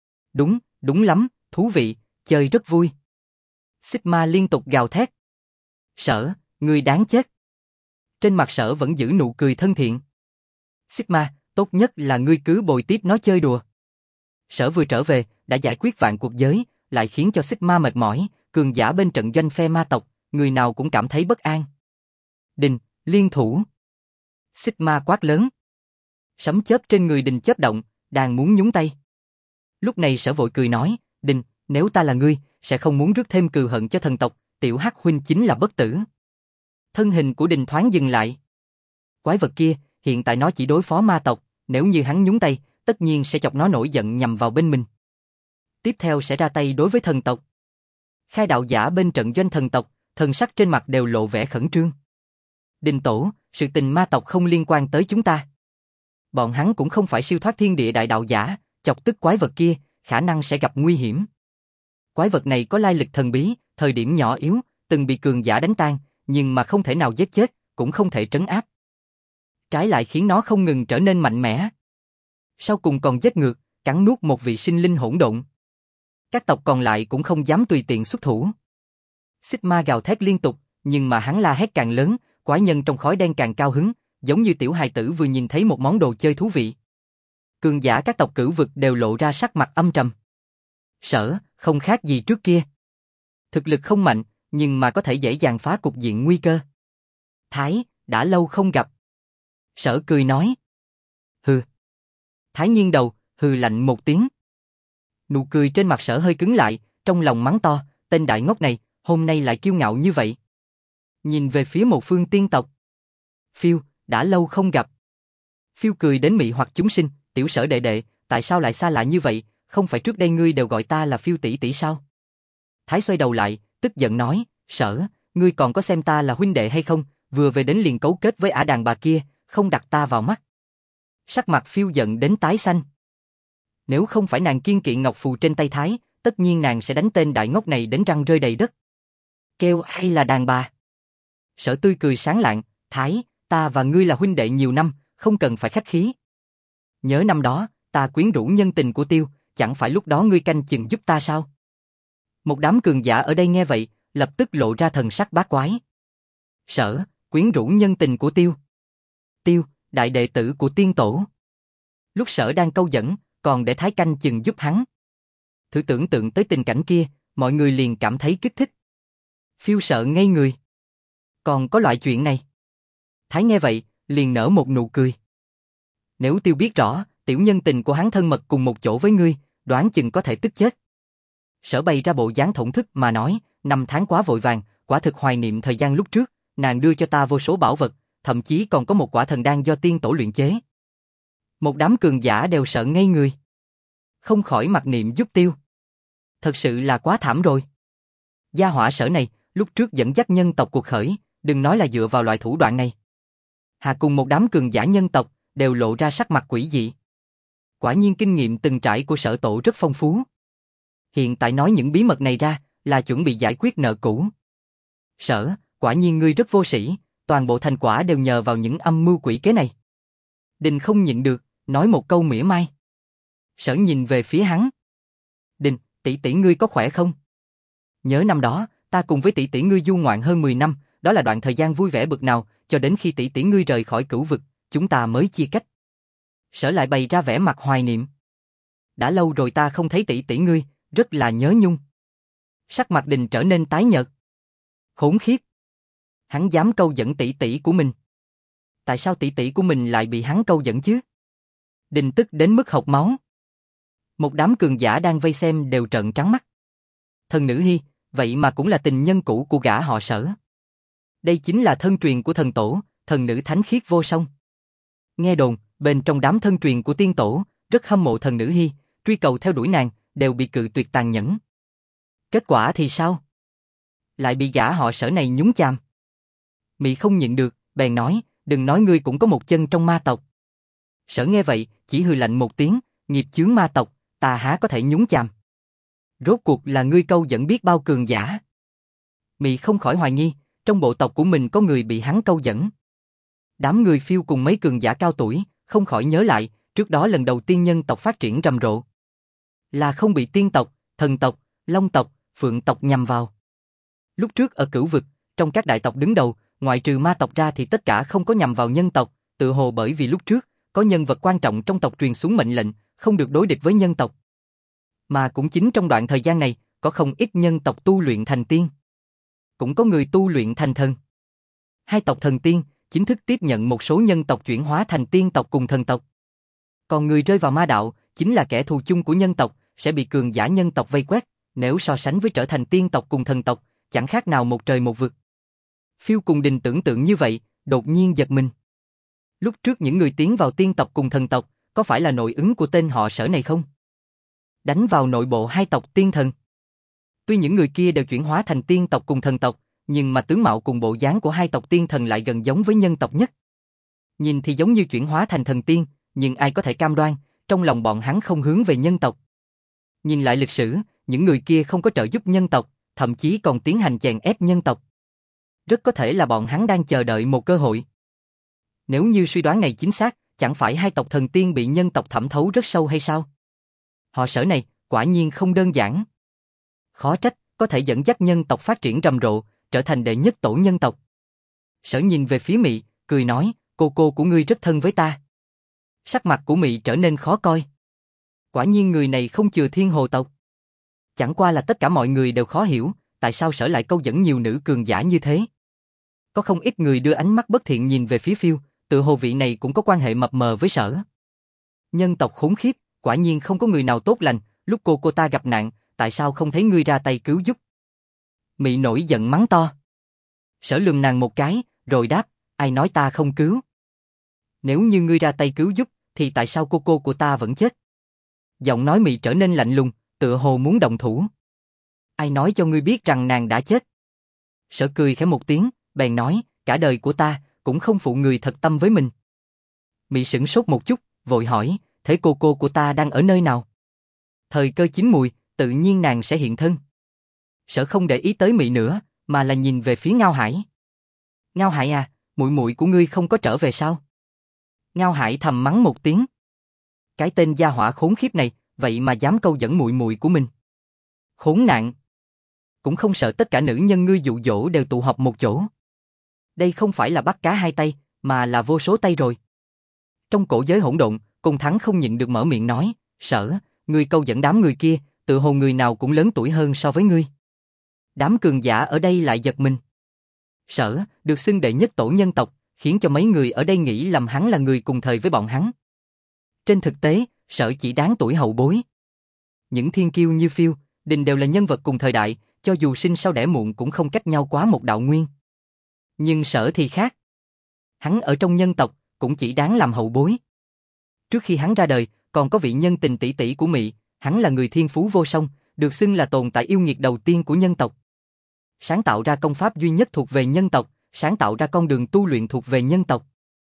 Đúng lắm, thú vị, chơi rất vui. Sigma liên tục gào thét. Sở, ngươi đáng chết. Trên mặt Sở vẫn giữ nụ cười thân thiện. Sigma, tốt nhất là ngươi cứ bồi tiếp nó chơi đùa. Sở vừa trở về, đã giải quyết vạn cuộc giới, lại khiến cho Sigma mệt mỏi, cường giả bên trận doanh phe ma tộc, người nào cũng cảm thấy bất an. Đình, liên thủ. Sigma quát lớn. Sấm chớp trên người Đình chớp động, đang muốn nhúng tay. Lúc này Sở vội cười nói, Đình, nếu ta là ngươi, sẽ không muốn rước thêm cừu hận cho thần tộc, Tiểu Hắc huynh chính là bất tử. Thân hình của Đình thoáng dừng lại. Quái vật kia, hiện tại nó chỉ đối phó ma tộc, nếu như hắn nhúng tay, tất nhiên sẽ chọc nó nổi giận nhằm vào bên mình. Tiếp theo sẽ ra tay đối với thần tộc. Khai đạo giả bên trận doanh thần tộc, thần sắc trên mặt đều lộ vẻ khẩn trương. Đình tổ, sự tình ma tộc không liên quan tới chúng ta. Bọn hắn cũng không phải siêu thoát thiên địa đại đạo giả, chọc tức quái vật kia, khả năng sẽ gặp nguy hiểm. Quái vật này có lai lịch thần bí, thời điểm nhỏ yếu, từng bị cường giả đánh tan, nhưng mà không thể nào giết chết, cũng không thể trấn áp. trái lại khiến nó không ngừng trở nên mạnh mẽ. Sau cùng còn giết ngược, cắn nuốt một vị sinh linh hỗn độn. Các tộc còn lại cũng không dám tùy tiện xuất thủ. Sigma gào thét liên tục, nhưng mà hắn la hét càng lớn, quái nhân trong khói đen càng cao hứng, giống như tiểu hài tử vừa nhìn thấy một món đồ chơi thú vị. Cường giả các tộc Cửu vực đều lộ ra sắc mặt âm trầm. Sở, không khác gì trước kia. Thực lực không mạnh, nhưng mà có thể dễ dàng phá cục diện nguy cơ. Thái, đã lâu không gặp. Sở cười nói. Hừ. Thái nghiêng đầu, hừ lạnh một tiếng. Nụ cười trên mặt Sở hơi cứng lại, trong lòng mắng to, tên đại ngốc này, hôm nay lại kiêu ngạo như vậy. Nhìn về phía một phương tiên tộc. Phiêu, đã lâu không gặp. Phiêu cười đến mị hoặc chúng sinh, tiểu Sở đệ đệ, tại sao lại xa lạ như vậy, không phải trước đây ngươi đều gọi ta là Phiêu tỷ tỷ sao? Thái xoay đầu lại, tức giận nói, Sở, ngươi còn có xem ta là huynh đệ hay không, vừa về đến liền cấu kết với ả đàn bà kia, không đặt ta vào mắt. Sắc mặt Phiêu giận đến tái xanh. Nếu không phải nàng kiêng kỵ ngọc phù trên tay Thái, tất nhiên nàng sẽ đánh tên đại ngốc này đến răng rơi đầy đất. Kêu hay là đàn bà? Sở tươi cười sáng lạng, Thái, ta và ngươi là huynh đệ nhiều năm, không cần phải khách khí. Nhớ năm đó, ta quyến rũ nhân tình của Tiêu, chẳng phải lúc đó ngươi canh chừng giúp ta sao? Một đám cường giả ở đây nghe vậy, lập tức lộ ra thần sắc bát quái. Sở, quyến rũ nhân tình của Tiêu. Tiêu, đại đệ tử của tiên tổ. Lúc Sở đang câu dẫn, còn để Thái canh chừng giúp hắn. Thử tưởng tượng tới tình cảnh kia, mọi người liền cảm thấy kích thích. Phiêu sợ ngây người. Còn có loại chuyện này. Thái nghe vậy, liền nở một nụ cười. Nếu Tiêu biết rõ, tiểu nhân tình của hắn thân mật cùng một chỗ với ngươi, đoán chừng có thể tức chết. Sở bày ra bộ dáng thổn thức mà nói, 5 tháng quá vội vàng, quả thực hoài niệm thời gian lúc trước, nàng đưa cho ta vô số bảo vật, thậm chí còn có một quả thần đan do tiên tổ luyện chế. Một đám cường giả đều sợ ngây người. Không khỏi mặc niệm giúp Tiêu. Thật sự là quá thảm rồi. Gia hỏa Sở này, lúc trước dẫn dắt nhân tộc cuộc khởi, đừng nói là dựa vào loại thủ đoạn này. Hà cùng một đám cường giả nhân tộc, đều lộ ra sắc mặt quỷ dị. Quả nhiên kinh nghiệm từng trải của Sở tổ rất phong phú. Hiện tại nói những bí mật này ra, là chuẩn bị giải quyết nợ cũ. Sở, quả nhiên ngươi rất vô sĩ, toàn bộ thành quả đều nhờ vào những âm mưu quỷ kế này. Đình không nhịn được, nói một câu mỉa mai. Sở nhìn về phía hắn. Đình, tỷ tỷ ngươi có khỏe không? Nhớ năm đó, ta cùng với tỷ tỷ ngươi du ngoạn hơn 10 năm, đó là đoạn thời gian vui vẻ bực nào, cho đến khi tỷ tỷ ngươi rời khỏi Cửu vực, chúng ta mới chia cách. Sở lại bày ra vẻ mặt hoài niệm. Đã lâu rồi ta không thấy tỷ tỷ ngươi, rất là nhớ nhung. Sắc mặt Đình trở nên tái nhợt. Khốn khiếp. Hắn dám câu dẫn tỷ tỷ của mình. Tại sao tỷ tỷ của mình lại bị hắn câu dẫn chứ? Đình tức đến mức hộc máu. Một đám cường giả đang vây xem đều trợn trắng mắt. Thần nữ Hi, vậy mà cũng là tình nhân cũ của gã họ Sở. Đây chính là thân truyền của thần tổ, thần nữ thánh khiết vô song. Nghe đồn, bên trong đám thân truyền của tiên tổ, rất hâm mộ thần nữ Hi, truy cầu theo đuổi nàng, đều bị cự tuyệt tàn nhẫn. Kết quả thì sao? Lại bị gã họ Sở này nhúng chàm. Mị không nhịn được, bèn nói, đừng nói ngươi cũng có một chân trong ma tộc. Sở nghe vậy, chỉ hừ lạnh một tiếng, nghiệp chướng ma tộc, ta há có thể nhúng chàm. Rốt cuộc là ngươi câu dẫn biết bao cường giả. Mị không khỏi hoài nghi, trong bộ tộc của mình có người bị hắn câu dẫn. Đám người Phiêu cùng mấy cường giả cao tuổi, không khỏi nhớ lại, trước đó lần đầu tiên nhân tộc phát triển rầm rộ. Là không bị tiên tộc, thần tộc, long tộc, phượng tộc nhằm vào. Lúc trước ở Cửu vực, trong các đại tộc đứng đầu, ngoại trừ ma tộc ra thì tất cả không có nhằm vào nhân tộc, tự hồ bởi vì lúc trước, có nhân vật quan trọng trong tộc truyền xuống mệnh lệnh, không được đối địch với nhân tộc. Mà cũng chính trong đoạn thời gian này, có không ít nhân tộc tu luyện thành tiên. Cũng có người tu luyện thành thần. Hai tộc thần tiên, chính thức tiếp nhận một số nhân tộc chuyển hóa thành tiên tộc cùng thần tộc. Còn người rơi vào ma đạo, chính là kẻ thù chung của nhân tộc, sẽ bị cường giả nhân tộc vây quét, nếu so sánh với trở thành tiên tộc cùng thần tộc, chẳng khác nào một trời một vực. Phiêu cùng Đình tưởng tượng như vậy, đột nhiên giật mình. Lúc trước những người tiến vào tiên tộc cùng thần tộc, có phải là nội ứng của tên họ Sở này không? Đánh vào nội bộ hai tộc tiên thần. Tuy những người kia đều chuyển hóa thành tiên tộc cùng thần tộc, nhưng mà tướng mạo cùng bộ dáng của hai tộc tiên thần lại gần giống với nhân tộc nhất. Nhìn thì giống như chuyển hóa thành thần tiên, nhưng ai có thể cam đoan, trong lòng bọn hắn không hướng về nhân tộc. Nhìn lại lịch sử, những người kia không có trợ giúp nhân tộc, thậm chí còn tiến hành chèn ép nhân tộc. Rất có thể là bọn hắn đang chờ đợi một cơ hội. Nếu như suy đoán này chính xác, chẳng phải hai tộc thần tiên bị nhân tộc thẩm thấu rất sâu hay sao? Họ Sở này, quả nhiên không đơn giản. Khó trách, có thể dẫn dắt nhân tộc phát triển rầm rộ, trở thành đệ nhất tổ nhân tộc. Sở nhìn về phía Mị, cười nói, cô của ngươi rất thân với ta. Sắc mặt của Mị trở nên khó coi. Quả nhiên người này không chừa thiên hồ tộc. Chẳng qua là tất cả mọi người đều khó hiểu, tại sao Sở lại câu dẫn nhiều nữ cường giả như thế. Có không ít người đưa ánh mắt bất thiện nhìn về phía Phiêu, tự hồ vị này cũng có quan hệ mập mờ với Sở. Nhân tộc khốn khiếp, quả nhiên không có người nào tốt lành, lúc cô ta gặp nạn, tại sao không thấy ngươi ra tay cứu giúp? Mị nổi giận mắng to. Sở lườm nàng một cái, rồi đáp, ai nói ta không cứu? Nếu như ngươi ra tay cứu giúp, thì tại sao cô của ta vẫn chết? Giọng nói Mị trở nên lạnh lùng, tựa hồ muốn động thủ. Ai nói cho ngươi biết rằng nàng đã chết? Sở cười khẽ một tiếng, bèn nói, cả đời của ta, cũng không phụ người thật tâm với mình. Mị sửng sốt một chút, vội hỏi, thế cô của ta đang ở nơi nào? Thời cơ chín mùi, tự nhiên nàng sẽ hiện thân. Sở không để ý tới Mị nữa, mà là nhìn về phía Ngao Hải. Ngao Hải à, muội của ngươi không có trở về sao? Ngao Hải thầm mắng một tiếng. Cái tên gia hỏa khốn khiếp này, vậy mà dám câu dẫn muội của mình. Khốn nạn. Cũng không sợ tất cả nữ nhân ngươi dụ dỗ đều tụ họp một chỗ. Đây không phải là bắt cá hai tay, mà là vô số tay rồi. Trong cổ giới hỗn độn, Cung Thắng không nhịn được mở miệng nói, Sở, ngươi câu dẫn đám người kia, tự hồ người nào cũng lớn tuổi hơn so với ngươi. Đám cường giả ở đây lại giật mình. Sở, được xưng đệ nhất tổ nhân tộc, khiến cho mấy người ở đây nghĩ lầm hắn là người cùng thời với bọn hắn. Trên thực tế, Sở chỉ đáng tuổi hậu bối. Những thiên kiêu như Phiêu, Đình đều là nhân vật cùng thời đại, cho dù sinh sau đẻ muộn cũng không cách nhau quá một đạo nguyên. Nhưng Sở thì khác. Hắn ở trong nhân tộc, cũng chỉ đáng làm hậu bối. Trước khi hắn ra đời, còn có vị nhân tình tỷ tỷ của Mị, hắn là người thiên phú vô song, được xưng là tồn tại yêu nghiệt đầu tiên của nhân tộc. Sáng tạo ra công pháp duy nhất thuộc về nhân tộc, sáng tạo ra con đường tu luyện thuộc về nhân tộc.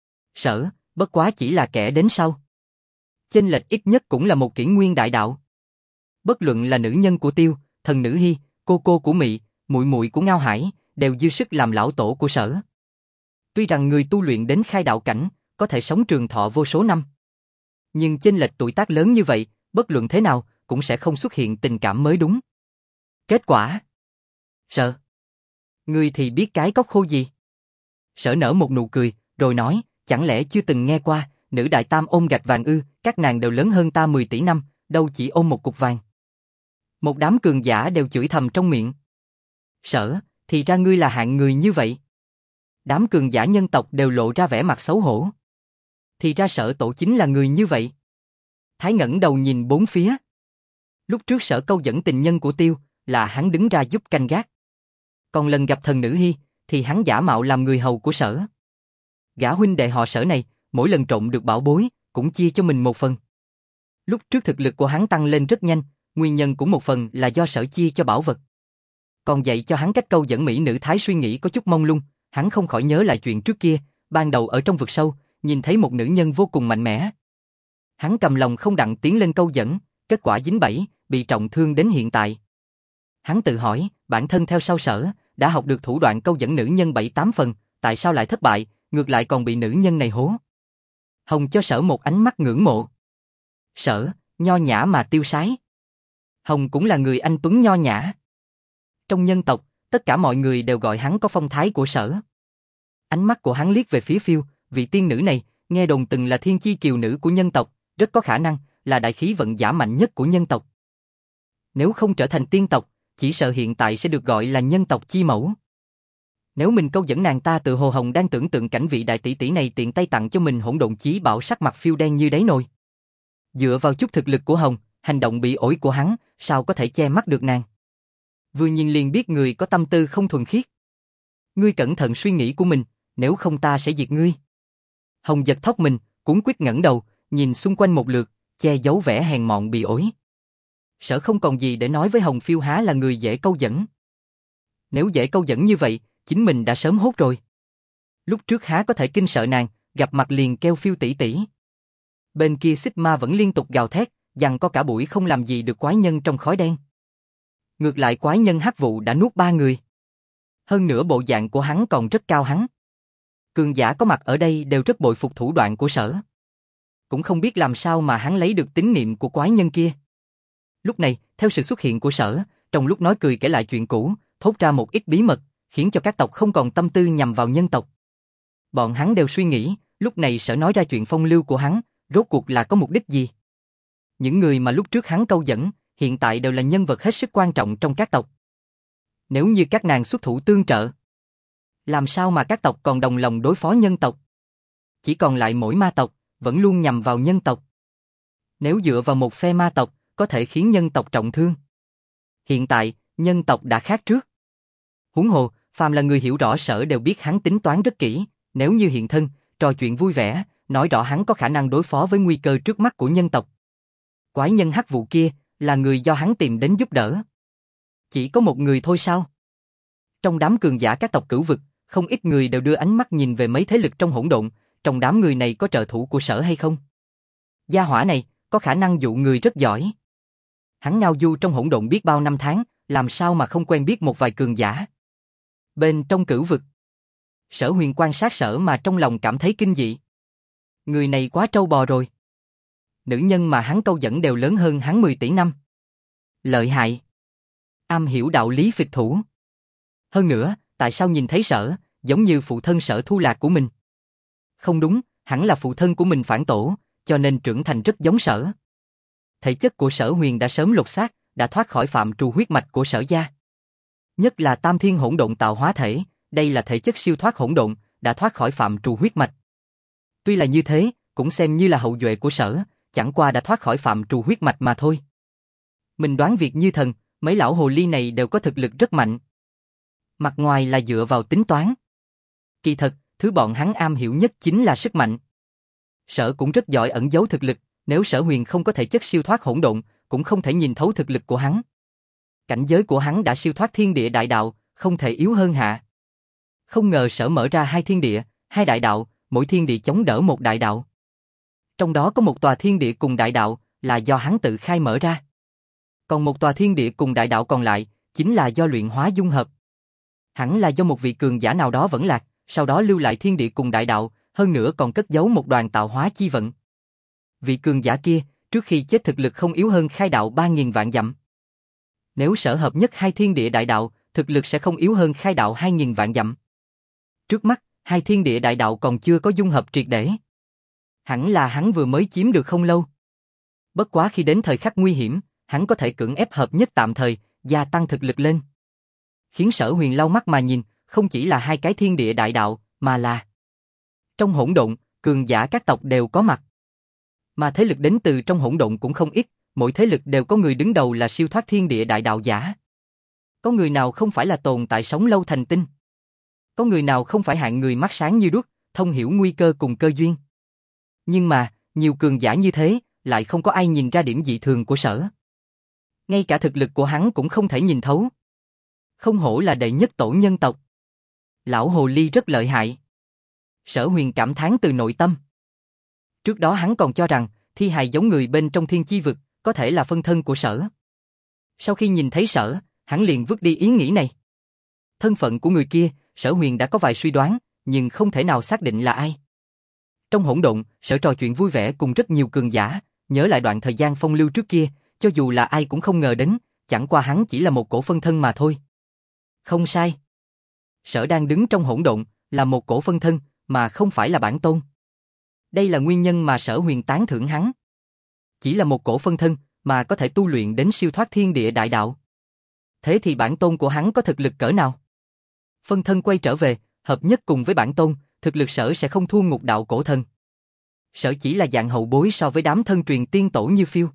Sở, bất quá chỉ là kẻ đến sau. Chênh lệch ít nhất cũng là một kỷ nguyên đại đạo. Bất luận là nữ nhân của Tiêu, thần nữ Hy, cô của Mị, muội của Ngao Hải, đều dư sức làm lão tổ của Sở. Tuy rằng người tu luyện đến khai đạo cảnh, có thể sống trường thọ vô số năm. Nhưng chênh lệch tuổi tác lớn như vậy, bất luận thế nào, cũng sẽ không xuất hiện tình cảm mới đúng. Kết quả? Sở. Ngươi thì biết cái cóc khô gì? Sở nở một nụ cười, rồi nói, chẳng lẽ chưa từng nghe qua, nữ đại tam ôm gạch vàng ư, các nàng đều lớn hơn ta 10 tỷ năm, đâu chỉ ôm một cục vàng. Một đám cường giả đều chửi thầm trong miệng. Sở, thì ra ngươi là hạng người như vậy. Đám cường giả nhân tộc đều lộ ra vẻ mặt xấu hổ. Thì ra Sở tổ chính là người như vậy. Thái ngẩng đầu nhìn bốn phía. Lúc trước Sở câu dẫn tình nhân của Tiêu, là hắn đứng ra giúp canh gác. Còn lần gặp thần nữ Hy, thì hắn giả mạo làm người hầu của Sở. Gã huynh đệ họ Sở này, mỗi lần trộm được bảo bối, cũng chia cho mình một phần. Lúc trước thực lực của hắn tăng lên rất nhanh, nguyên nhân cũng một phần là do Sở chia cho bảo vật. Còn dạy cho hắn cách câu dẫn mỹ nữ Thái suy nghĩ có chút mông lung, hắn không khỏi nhớ lại chuyện trước kia, ban đầu ở trong vực sâu, nhìn thấy một nữ nhân vô cùng mạnh mẽ. Hắn cầm lòng không đặng tiến lên câu dẫn, kết quả dính bẫy, bị trọng thương đến hiện tại. Hắn tự hỏi, bản thân theo sau Sở, đã học được thủ đoạn câu dẫn nữ nhân 7-8 phần, tại sao lại thất bại, ngược lại còn bị nữ nhân này hố. Hồng cho Sở một ánh mắt ngưỡng mộ. Sở, nho nhã mà tiêu sái. Hồng cũng là người anh tuấn nho nhã. Trong nhân tộc, tất cả mọi người đều gọi hắn có phong thái của Sở. Ánh mắt của hắn liếc về phía Phiêu, vị tiên nữ này, nghe đồn từng là thiên chi kiều nữ của nhân tộc, rất có khả năng là đại khí vận giả mạnh nhất của nhân tộc. Nếu không trở thành tiên tộc, chỉ sợ hiện tại sẽ được gọi là nhân tộc chi mẫu. Nếu mình câu dẫn nàng ta, từ hồ Hồng đang tưởng tượng cảnh vị đại tỷ tỷ này tiện tay tặng cho mình hỗn độn chí bảo, sắc mặt Phiêu đen như đáy nồi. Dựa vào chút thực lực của Hồng, hành động bị ổi của hắn, sao có thể che mắt được nàng? Vừa nhìn liền biết người có tâm tư không thuần khiết. Ngươi cẩn thận suy nghĩ của mình, nếu không ta sẽ diệt ngươi. Hồng giật thót mình, cuống quýt ngẩng đầu, nhìn xung quanh một lượt, che giấu vẻ hèn mọn bị ổi. Sở không còn gì để nói với Hồng, Phiêu há là người dễ câu dẫn. Nếu dễ câu dẫn như vậy, chính mình đã sớm hốt rồi. Lúc trước há có thể kinh sợ nàng, gặp mặt liền kêu Phiêu tỷ tỷ. Bên kia Xích Ma vẫn liên tục gào thét, giằng co cả buổi không làm gì được quái nhân trong khói đen. Ngược lại quái nhân hắc vụ đã nuốt 3 người. Hơn nữa bộ dạng của hắn còn rất cao hắn. Cường giả có mặt ở đây đều rất bội phục thủ đoạn của Sở. Cũng không biết làm sao mà hắn lấy được tín niệm của quái nhân kia. Lúc này, theo sự xuất hiện của Sở, trong lúc nói cười kể lại chuyện cũ, thốt ra một ít bí mật, khiến cho các tộc không còn tâm tư nhằm vào nhân tộc. Bọn hắn đều suy nghĩ, lúc này Sở nói ra chuyện phong lưu của hắn, rốt cuộc là có mục đích gì? Những người mà lúc trước hắn câu dẫn, hiện tại đều là nhân vật hết sức quan trọng trong các tộc. Nếu như các nàng xuất thủ tương trợ, làm sao mà các tộc còn đồng lòng đối phó nhân tộc? Chỉ còn lại mỗi ma tộc, vẫn luôn nhằm vào nhân tộc. Nếu dựa vào một phe ma tộc, có thể khiến nhân tộc trọng thương. Hiện tại, nhân tộc đã khác trước. Huống hồ, phàm là người hiểu rõ Sở đều biết hắn tính toán rất kỹ, nếu như hiện thân, trò chuyện vui vẻ, nói rõ hắn có khả năng đối phó với nguy cơ trước mắt của nhân tộc. Quái nhân hắc vụ kia, là người do hắn tìm đến giúp đỡ. Chỉ có một người thôi sao? Trong đám cường giả các tộc cửu vực, không ít người đều đưa ánh mắt nhìn về mấy thế lực trong hỗn độn, trong đám người này có trợ thủ của Sở hay không? Gia hỏa này, có khả năng dụ người rất giỏi. Hắn ngao du trong hỗn độn biết bao năm tháng, làm sao mà không quen biết một vài cường giả. Bên trong cửu vực, Sở Huyền quan sát Sở mà trong lòng cảm thấy kinh dị. Người này quá trâu bò rồi. Nữ nhân mà hắn câu dẫn đều lớn hơn hắn 10 tỷ năm. Lợi hại. Am hiểu đạo lý phịch thủ. Hơn nữa, tại sao nhìn thấy Sở, giống như phụ thân Sở Thu Lạc của mình? Không đúng, hẳn là phụ thân của mình phản tổ, cho nên trưởng thành rất giống Sở. Thể chất của Sở Huyền đã sớm lột xác, đã thoát khỏi phạm trù huyết mạch của Sở gia. Nhất là Tam Thiên Hỗn Độn tạo hóa thể, đây là thể chất siêu thoát hỗn độn, đã thoát khỏi phạm trù huyết mạch. Tuy là như thế, cũng xem như là hậu duệ của Sở, chẳng qua đã thoát khỏi phạm trù huyết mạch mà thôi. Mình đoán việc như thần, mấy lão hồ ly này đều có thực lực rất mạnh. Mặt ngoài là dựa vào tính toán. Kỳ thật, thứ bọn hắn am hiểu nhất chính là sức mạnh. Sở cũng rất giỏi ẩn giấu thực lực, nếu Sở Huyền không có thể chất siêu thoát hỗn độn, cũng không thể nhìn thấu thực lực của hắn. Cảnh giới của hắn đã siêu thoát thiên địa đại đạo, không thể yếu hơn hạ. Không ngờ Sở mở ra 2 thiên địa, 2 đại đạo, mỗi thiên địa chống đỡ một đại đạo. Trong đó có một tòa thiên địa cùng đại đạo, là do hắn tự khai mở ra. Còn một tòa thiên địa cùng đại đạo còn lại, chính là do luyện hóa dung hợp. Hẳn là do một vị cường giả nào đó vẫn lạc, sau đó lưu lại thiên địa cùng đại đạo, hơn nữa còn cất giấu một đoàn tạo hóa chi vận. Vị cường giả kia, trước khi chết thực lực không yếu hơn khai đạo 3.000 vạn dặm. Nếu Sở hợp nhất 2 thiên địa đại đạo, thực lực sẽ không yếu hơn khai đạo 2.000 vạn dặm. Trước mắt, 2 thiên địa đại đạo còn chưa có dung hợp triệt để. Hẳn là hắn vừa mới chiếm được không lâu. Bất quá khi đến thời khắc nguy hiểm, hắn có thể cưỡng ép hợp nhất tạm thời, gia tăng thực lực lên. Khiến Sở Huyền lau mắt mà nhìn, không chỉ là 2 cái thiên địa đại đạo, mà là trong hỗn độn, cường giả các tộc đều có mặt. Mà thế lực đến từ trong hỗn độn cũng không ít, mỗi thế lực đều có người đứng đầu là siêu thoát thiên địa đại đạo giả. Có người nào không phải là tồn tại sống lâu thành tinh? Có người nào không phải hạng người mắt sáng như đuốc, thông hiểu nguy cơ cùng cơ duyên? Nhưng mà, nhiều cường giả như thế, lại không có ai nhìn ra điểm dị thường của Sở. Ngay cả thực lực của hắn cũng không thể nhìn thấu. Không hổ là đệ nhất tổ nhân tộc. Lão hồ ly rất lợi hại. Sở Huyền cảm thán từ nội tâm. Trước đó hắn còn cho rằng, thi hài giống người bên trong thiên chi vực, có thể là phân thân của Sở. Sau khi nhìn thấy Sở, hắn liền vứt đi ý nghĩ này. Thân phận của người kia, Sở Huyền đã có vài suy đoán, nhưng không thể nào xác định là ai. Trong hỗn độn, Sở trò chuyện vui vẻ cùng rất nhiều cường giả, nhớ lại đoạn thời gian phong lưu trước kia, cho dù là ai cũng không ngờ đến, chẳng qua hắn chỉ là một cổ phân thân mà thôi. Không sai. Sở đang đứng trong hỗn độn, là một cổ phân thân, mà không phải là bản tôn. Đây là nguyên nhân mà Sở Huyền tán thưởng hắn. Chỉ là một cổ phân thân, mà có thể tu luyện đến siêu thoát thiên địa đại đạo. Thế thì bản tôn của hắn có thực lực cỡ nào? Phân thân quay trở về, hợp nhất cùng với bản tôn, thực lực Sở sẽ không thua ngục đạo cổ thần. Sở chỉ là dạng hậu bối so với đám thân truyền tiên tổ như phiêu.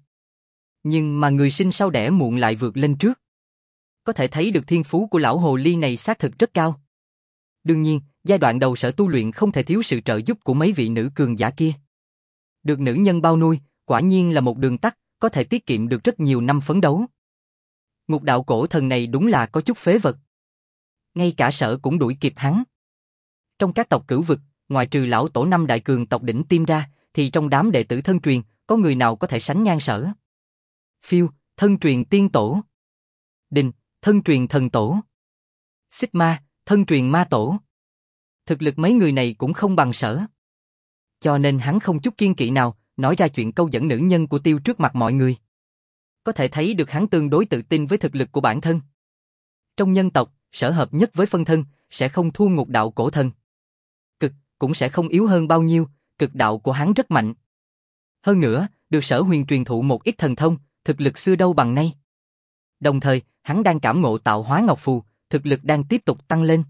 Nhưng mà người sinh sau đẻ muộn lại vượt lên trước. Có thể thấy được thiên phú của lão hồ ly này xác thực rất cao. Đương nhiên, giai đoạn đầu Sở tu luyện không thể thiếu sự trợ giúp của mấy vị nữ cường giả kia. Được nữ nhân bao nuôi, quả nhiên là một đường tắt, có thể tiết kiệm được rất nhiều năm phấn đấu. Ngục đạo cổ thần này đúng là có chút phế vật. Ngay cả Sở cũng đuổi kịp hắn. Trong các tộc cửu vực, ngoài trừ lão tổ 5 đại cường tộc đỉnh tiêm ra, thì trong đám đệ tử thân truyền, có người nào có thể sánh ngang Sở? Phiêu, thân truyền tiên tổ. Đình, thân truyền thần tổ. Xích Ma, thân truyền ma tổ. Thực lực mấy người này cũng không bằng Sở. Cho nên hắn không chút kiên kỵ nào, nói ra chuyện câu dẫn nữ nhân của Tiêu trước mặt mọi người. Có thể thấy được hắn tương đối tự tin với thực lực của bản thân. Trong nhân tộc, Sở hợp nhất với phân thân, sẽ không thua Ngục đạo cổ thần. Cực, cũng sẽ không yếu hơn bao nhiêu, cực đạo của hắn rất mạnh. Hơn nữa, được Sở Huyền truyền thụ một ít thần thông, thực lực xưa đâu bằng nay. Đồng thời, hắn đang cảm ngộ tạo hóa ngọc phù, thực lực đang tiếp tục tăng lên.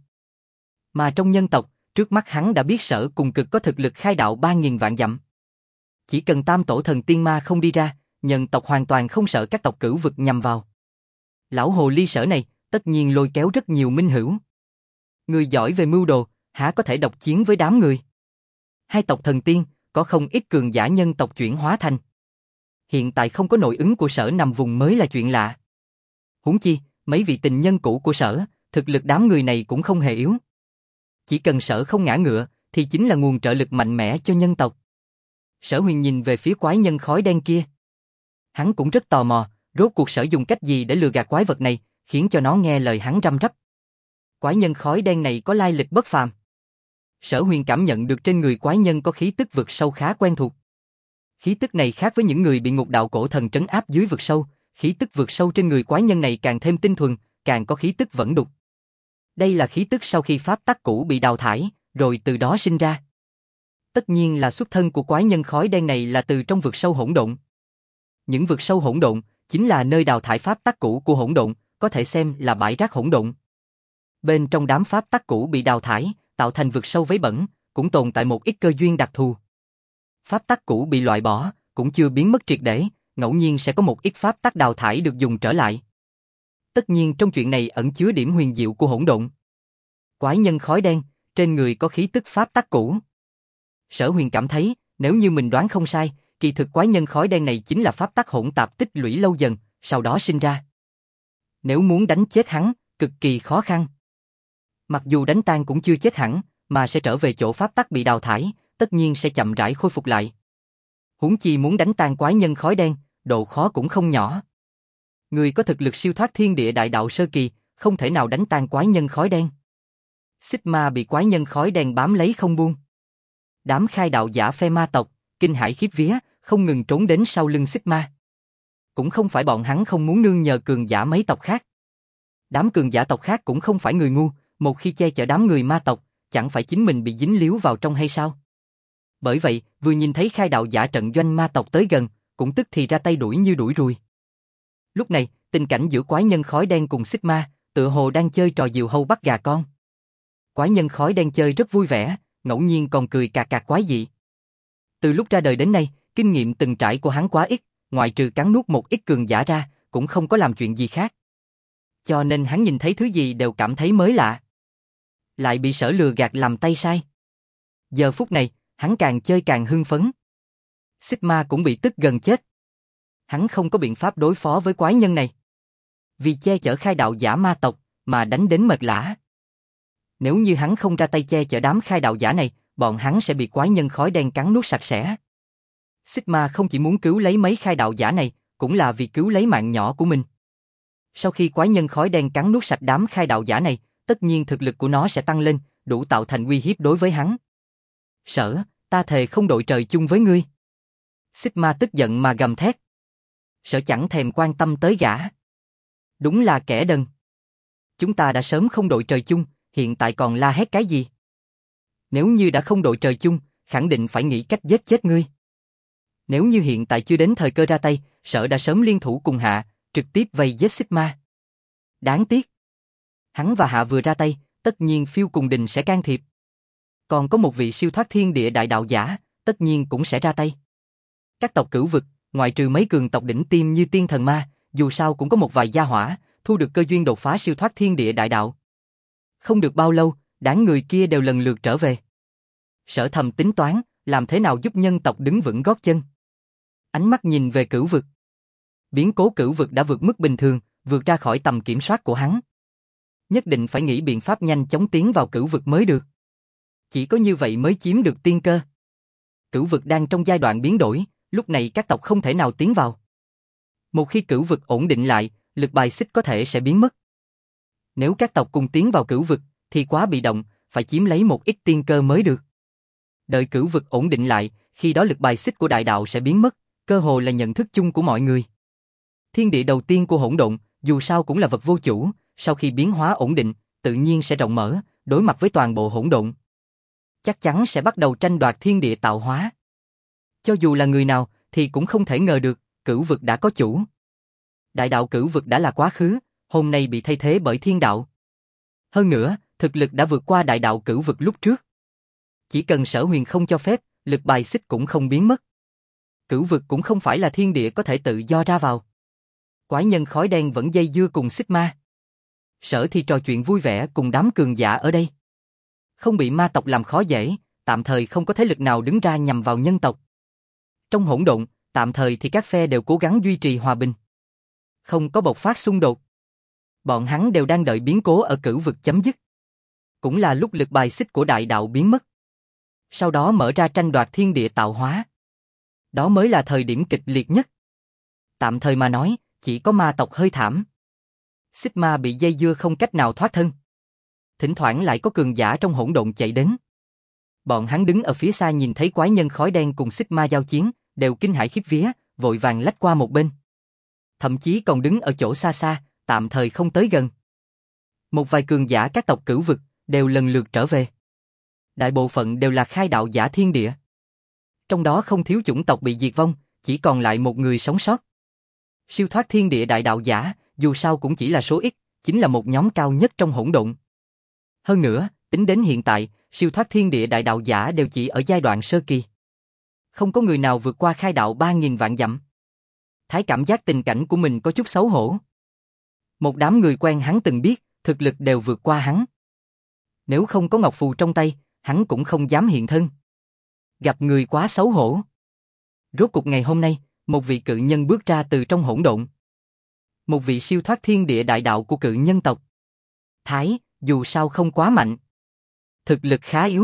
Mà trong nhân tộc, trước mắt hắn đã biết Sở cùng Cực có thực lực khai đạo 3.000 vạn dặm. Chỉ cần tam tổ thần tiên ma không đi ra, nhân tộc hoàn toàn không sợ các tộc cửu vực nhằm vào. Lão hồ ly Sở này, tất nhiên lôi kéo rất nhiều minh hữu. Người giỏi về mưu đồ, há có thể độc chiến với đám người. Hai tộc thần tiên, có không ít cường giả nhân tộc chuyển hóa thành. Hiện tại không có nội ứng của Sở nằm vùng mới là chuyện lạ. Huống chi, mấy vị tình nhân cũ của Sở, thực lực đám người này cũng không hề yếu. Chỉ cần Sở không ngã ngựa, thì chính là nguồn trợ lực mạnh mẽ cho nhân tộc. Sở Huyền nhìn về phía quái nhân khói đen kia. Hắn cũng rất tò mò, rốt cuộc Sở dùng cách gì để lừa gạt quái vật này, khiến cho nó nghe lời hắn răm rắp. Quái nhân khói đen này có lai lịch bất phàm. Sở Huyền cảm nhận được trên người quái nhân có khí tức vực sâu khá quen thuộc. Khí tức này khác với những người bị Ngục đạo cổ thần trấn áp dưới vực sâu, khí tức vực sâu trên người quái nhân này càng thêm tinh thuần, càng có khí tức vẫn đục. Đây là khí tức sau khi pháp tắc cũ bị đào thải, rồi từ đó sinh ra. Tất nhiên là xuất thân của quái nhân khói đen này là từ trong vực sâu hỗn độn. Những vực sâu hỗn độn chính là nơi đào thải pháp tắc cũ của hỗn độn, có thể xem là bãi rác hỗn độn. Bên trong đám pháp tắc cũ bị đào thải, tạo thành vực sâu vấy bẩn, cũng tồn tại một ít cơ duyên đặc thù. Pháp tắc cũ bị loại bỏ, cũng chưa biến mất triệt để, ngẫu nhiên sẽ có một ít pháp tắc đào thải được dùng trở lại. Tất nhiên trong chuyện này ẩn chứa điểm huyền diệu của hỗn độn. Quái nhân khói đen, trên người có khí tức pháp tắc cũ. Sở Huyền cảm thấy, nếu như mình đoán không sai, kỳ thực quái nhân khói đen này chính là pháp tắc hỗn tạp tích lũy lâu dần, sau đó sinh ra. Nếu muốn đánh chết hắn, cực kỳ khó khăn. Mặc dù đánh tan cũng chưa chết hẳn, mà sẽ trở về chỗ pháp tắc bị đào thải, tất nhiên sẽ chậm rãi khôi phục lại. Huống chi muốn đánh tan quái nhân khói đen, độ khó cũng không nhỏ. Người có thực lực siêu thoát thiên địa đại đạo sơ kỳ, không thể nào đánh tan quái nhân khói đen. Xích ma bị quái nhân khói đen bám lấy không buông. Đám khai đạo giả phe ma tộc, kinh hãi khiếp vía, không ngừng trốn đến sau lưng xích ma. Cũng không phải bọn hắn không muốn nương nhờ cường giả mấy tộc khác. Đám cường giả tộc khác cũng không phải người ngu, một khi che chở đám người ma tộc, chẳng phải chính mình bị dính líu vào trong hay sao? Bởi vậy, vừa nhìn thấy khai đạo giả trận doanh ma tộc tới gần, cũng tức thì ra tay đuổi như đuổi ruồi. Lúc này, tình cảnh giữa quái nhân khói đen cùng xích ma, tựa hồ đang chơi trò diều hâu bắt gà con. Quái nhân khói đen chơi rất vui vẻ, ngẫu nhiên còn cười cà cà quái dị. Từ lúc ra đời đến nay, kinh nghiệm từng trải của hắn quá ít, ngoại trừ cắn nuốt một ít cường giả ra, cũng không có làm chuyện gì khác. Cho nên hắn nhìn thấy thứ gì đều cảm thấy mới lạ. Lại bị Sở lừa gạt làm tay sai. Giờ phút này, hắn càng chơi càng hưng phấn. Xích ma cũng bị tức gần chết. Hắn không có biện pháp đối phó với quái nhân này. Vì che chở khai đạo giả ma tộc, mà đánh đến mệt lả. Nếu như hắn không ra tay che chở đám khai đạo giả này, bọn hắn sẽ bị quái nhân khói đen cắn nuốt sạch sẽ. Xích ma không chỉ muốn cứu lấy mấy khai đạo giả này, cũng là vì cứu lấy mạng nhỏ của mình. Sau khi quái nhân khói đen cắn nuốt sạch đám khai đạo giả này, tất nhiên thực lực của nó sẽ tăng lên, đủ tạo thành uy hiếp đối với hắn. Sở, ta thề không đội trời chung với ngươi. Xích ma tức giận mà gầm thét. Sở chẳng thèm quan tâm tới gã. Đúng là kẻ đần. Chúng ta đã sớm không đội trời chung, hiện tại còn la hét cái gì? Nếu như đã không đội trời chung, khẳng định phải nghĩ cách giết chết ngươi. Nếu như hiện tại chưa đến thời cơ ra tay, Sở đã sớm liên thủ cùng Hạ, trực tiếp vây giết xích ma. Đáng tiếc. Hắn và Hạ vừa ra tay, tất nhiên Phiêu cùng Đình sẽ can thiệp. Còn có một vị siêu thoát thiên địa đại đạo giả, tất nhiên cũng sẽ ra tay. Các tộc cửu vực, ngoại trừ mấy cường tộc đỉnh tiêm như tiên thần ma, dù sao cũng có một vài gia hỏa, thu được cơ duyên đột phá siêu thoát thiên địa đại đạo. Không được bao lâu, đám người kia đều lần lượt trở về. Sở thầm tính toán, làm thế nào giúp nhân tộc đứng vững gót chân. Ánh mắt nhìn về cửu vực. Biến cố cửu vực đã vượt mức bình thường, vượt ra khỏi tầm kiểm soát của hắn. Nhất định phải nghĩ biện pháp nhanh chóng tiến vào cửu vực mới được. Chỉ có như vậy mới chiếm được tiên cơ. Cửu vực đang trong giai đoạn biến đổi, lúc này các tộc không thể nào tiến vào. Một khi cửu vực ổn định lại, lực bài xích có thể sẽ biến mất. Nếu các tộc cùng tiến vào cửu vực, thì quá bị động, phải chiếm lấy một ít tiên cơ mới được. Đợi cửu vực ổn định lại, khi đó lực bài xích của đại đạo sẽ biến mất, cơ hồ là nhận thức chung của mọi người. Thiên địa đầu tiên của hỗn độn, dù sao cũng là vật vô chủ, sau khi biến hóa ổn định, tự nhiên sẽ rộng mở, đối mặt với toàn bộ hỗn độn. Chắc chắn sẽ bắt đầu tranh đoạt thiên địa tạo hóa. Cho dù là người nào, thì cũng không thể ngờ được, cửu vực đã có chủ. Đại đạo cửu vực đã là quá khứ, hôm nay bị thay thế bởi thiên đạo. Hơn nữa, thực lực đã vượt qua đại đạo cửu vực lúc trước. Chỉ cần Sở Huyền không cho phép, lực bài xích cũng không biến mất. Cửu vực cũng không phải là thiên địa có thể tự do ra vào. Quái nhân khói đen vẫn dây dưa cùng xích ma. Sở thì trò chuyện vui vẻ cùng đám cường giả ở đây. Không bị ma tộc làm khó dễ, tạm thời không có thế lực nào đứng ra nhằm vào nhân tộc. Trong hỗn độn, tạm thời thì các phe đều cố gắng duy trì hòa bình. Không có bộc phát xung đột. Bọn hắn đều đang đợi biến cố ở cửu vực chấm dứt. Cũng là lúc lực bài xích của đại đạo biến mất. Sau đó mở ra tranh đoạt thiên địa tạo hóa. Đó mới là thời điểm kịch liệt nhất. Tạm thời mà nói, chỉ có ma tộc hơi thảm. Xích ma bị dây dưa không cách nào thoát thân. Thỉnh thoảng lại có cường giả trong hỗn độn chạy đến. Bọn hắn đứng ở phía xa nhìn thấy quái nhân khói đen cùng xích ma giao chiến, đều kinh hãi khiếp vía, vội vàng lách qua một bên. Thậm chí còn đứng ở chỗ xa xa, tạm thời không tới gần. Một vài cường giả các tộc cửu vực, đều lần lượt trở về. Đại bộ phận đều là khai đạo giả thiên địa. Trong đó không thiếu chủng tộc bị diệt vong, chỉ còn lại một người sống sót. Siêu thoát thiên địa đại đạo giả, dù sao cũng chỉ là số ít, chính là một nhóm cao nhất trong hỗn độn. Hơn nữa, tính đến hiện tại, siêu thoát thiên địa đại đạo giả đều chỉ ở giai đoạn sơ kỳ. Không có người nào vượt qua khai đạo 3.000 vạn dặm. Thái cảm giác tình cảnh của mình có chút xấu hổ. Một đám người quen hắn từng biết, thực lực đều vượt qua hắn. Nếu không có ngọc phù trong tay, hắn cũng không dám hiện thân. Gặp người quá xấu hổ. Rốt cuộc ngày hôm nay, một vị cự nhân bước ra từ trong hỗn độn. Một vị siêu thoát thiên địa đại đạo của cự nhân tộc. Thái, dù sao không quá mạnh. Thực lực khá yếu.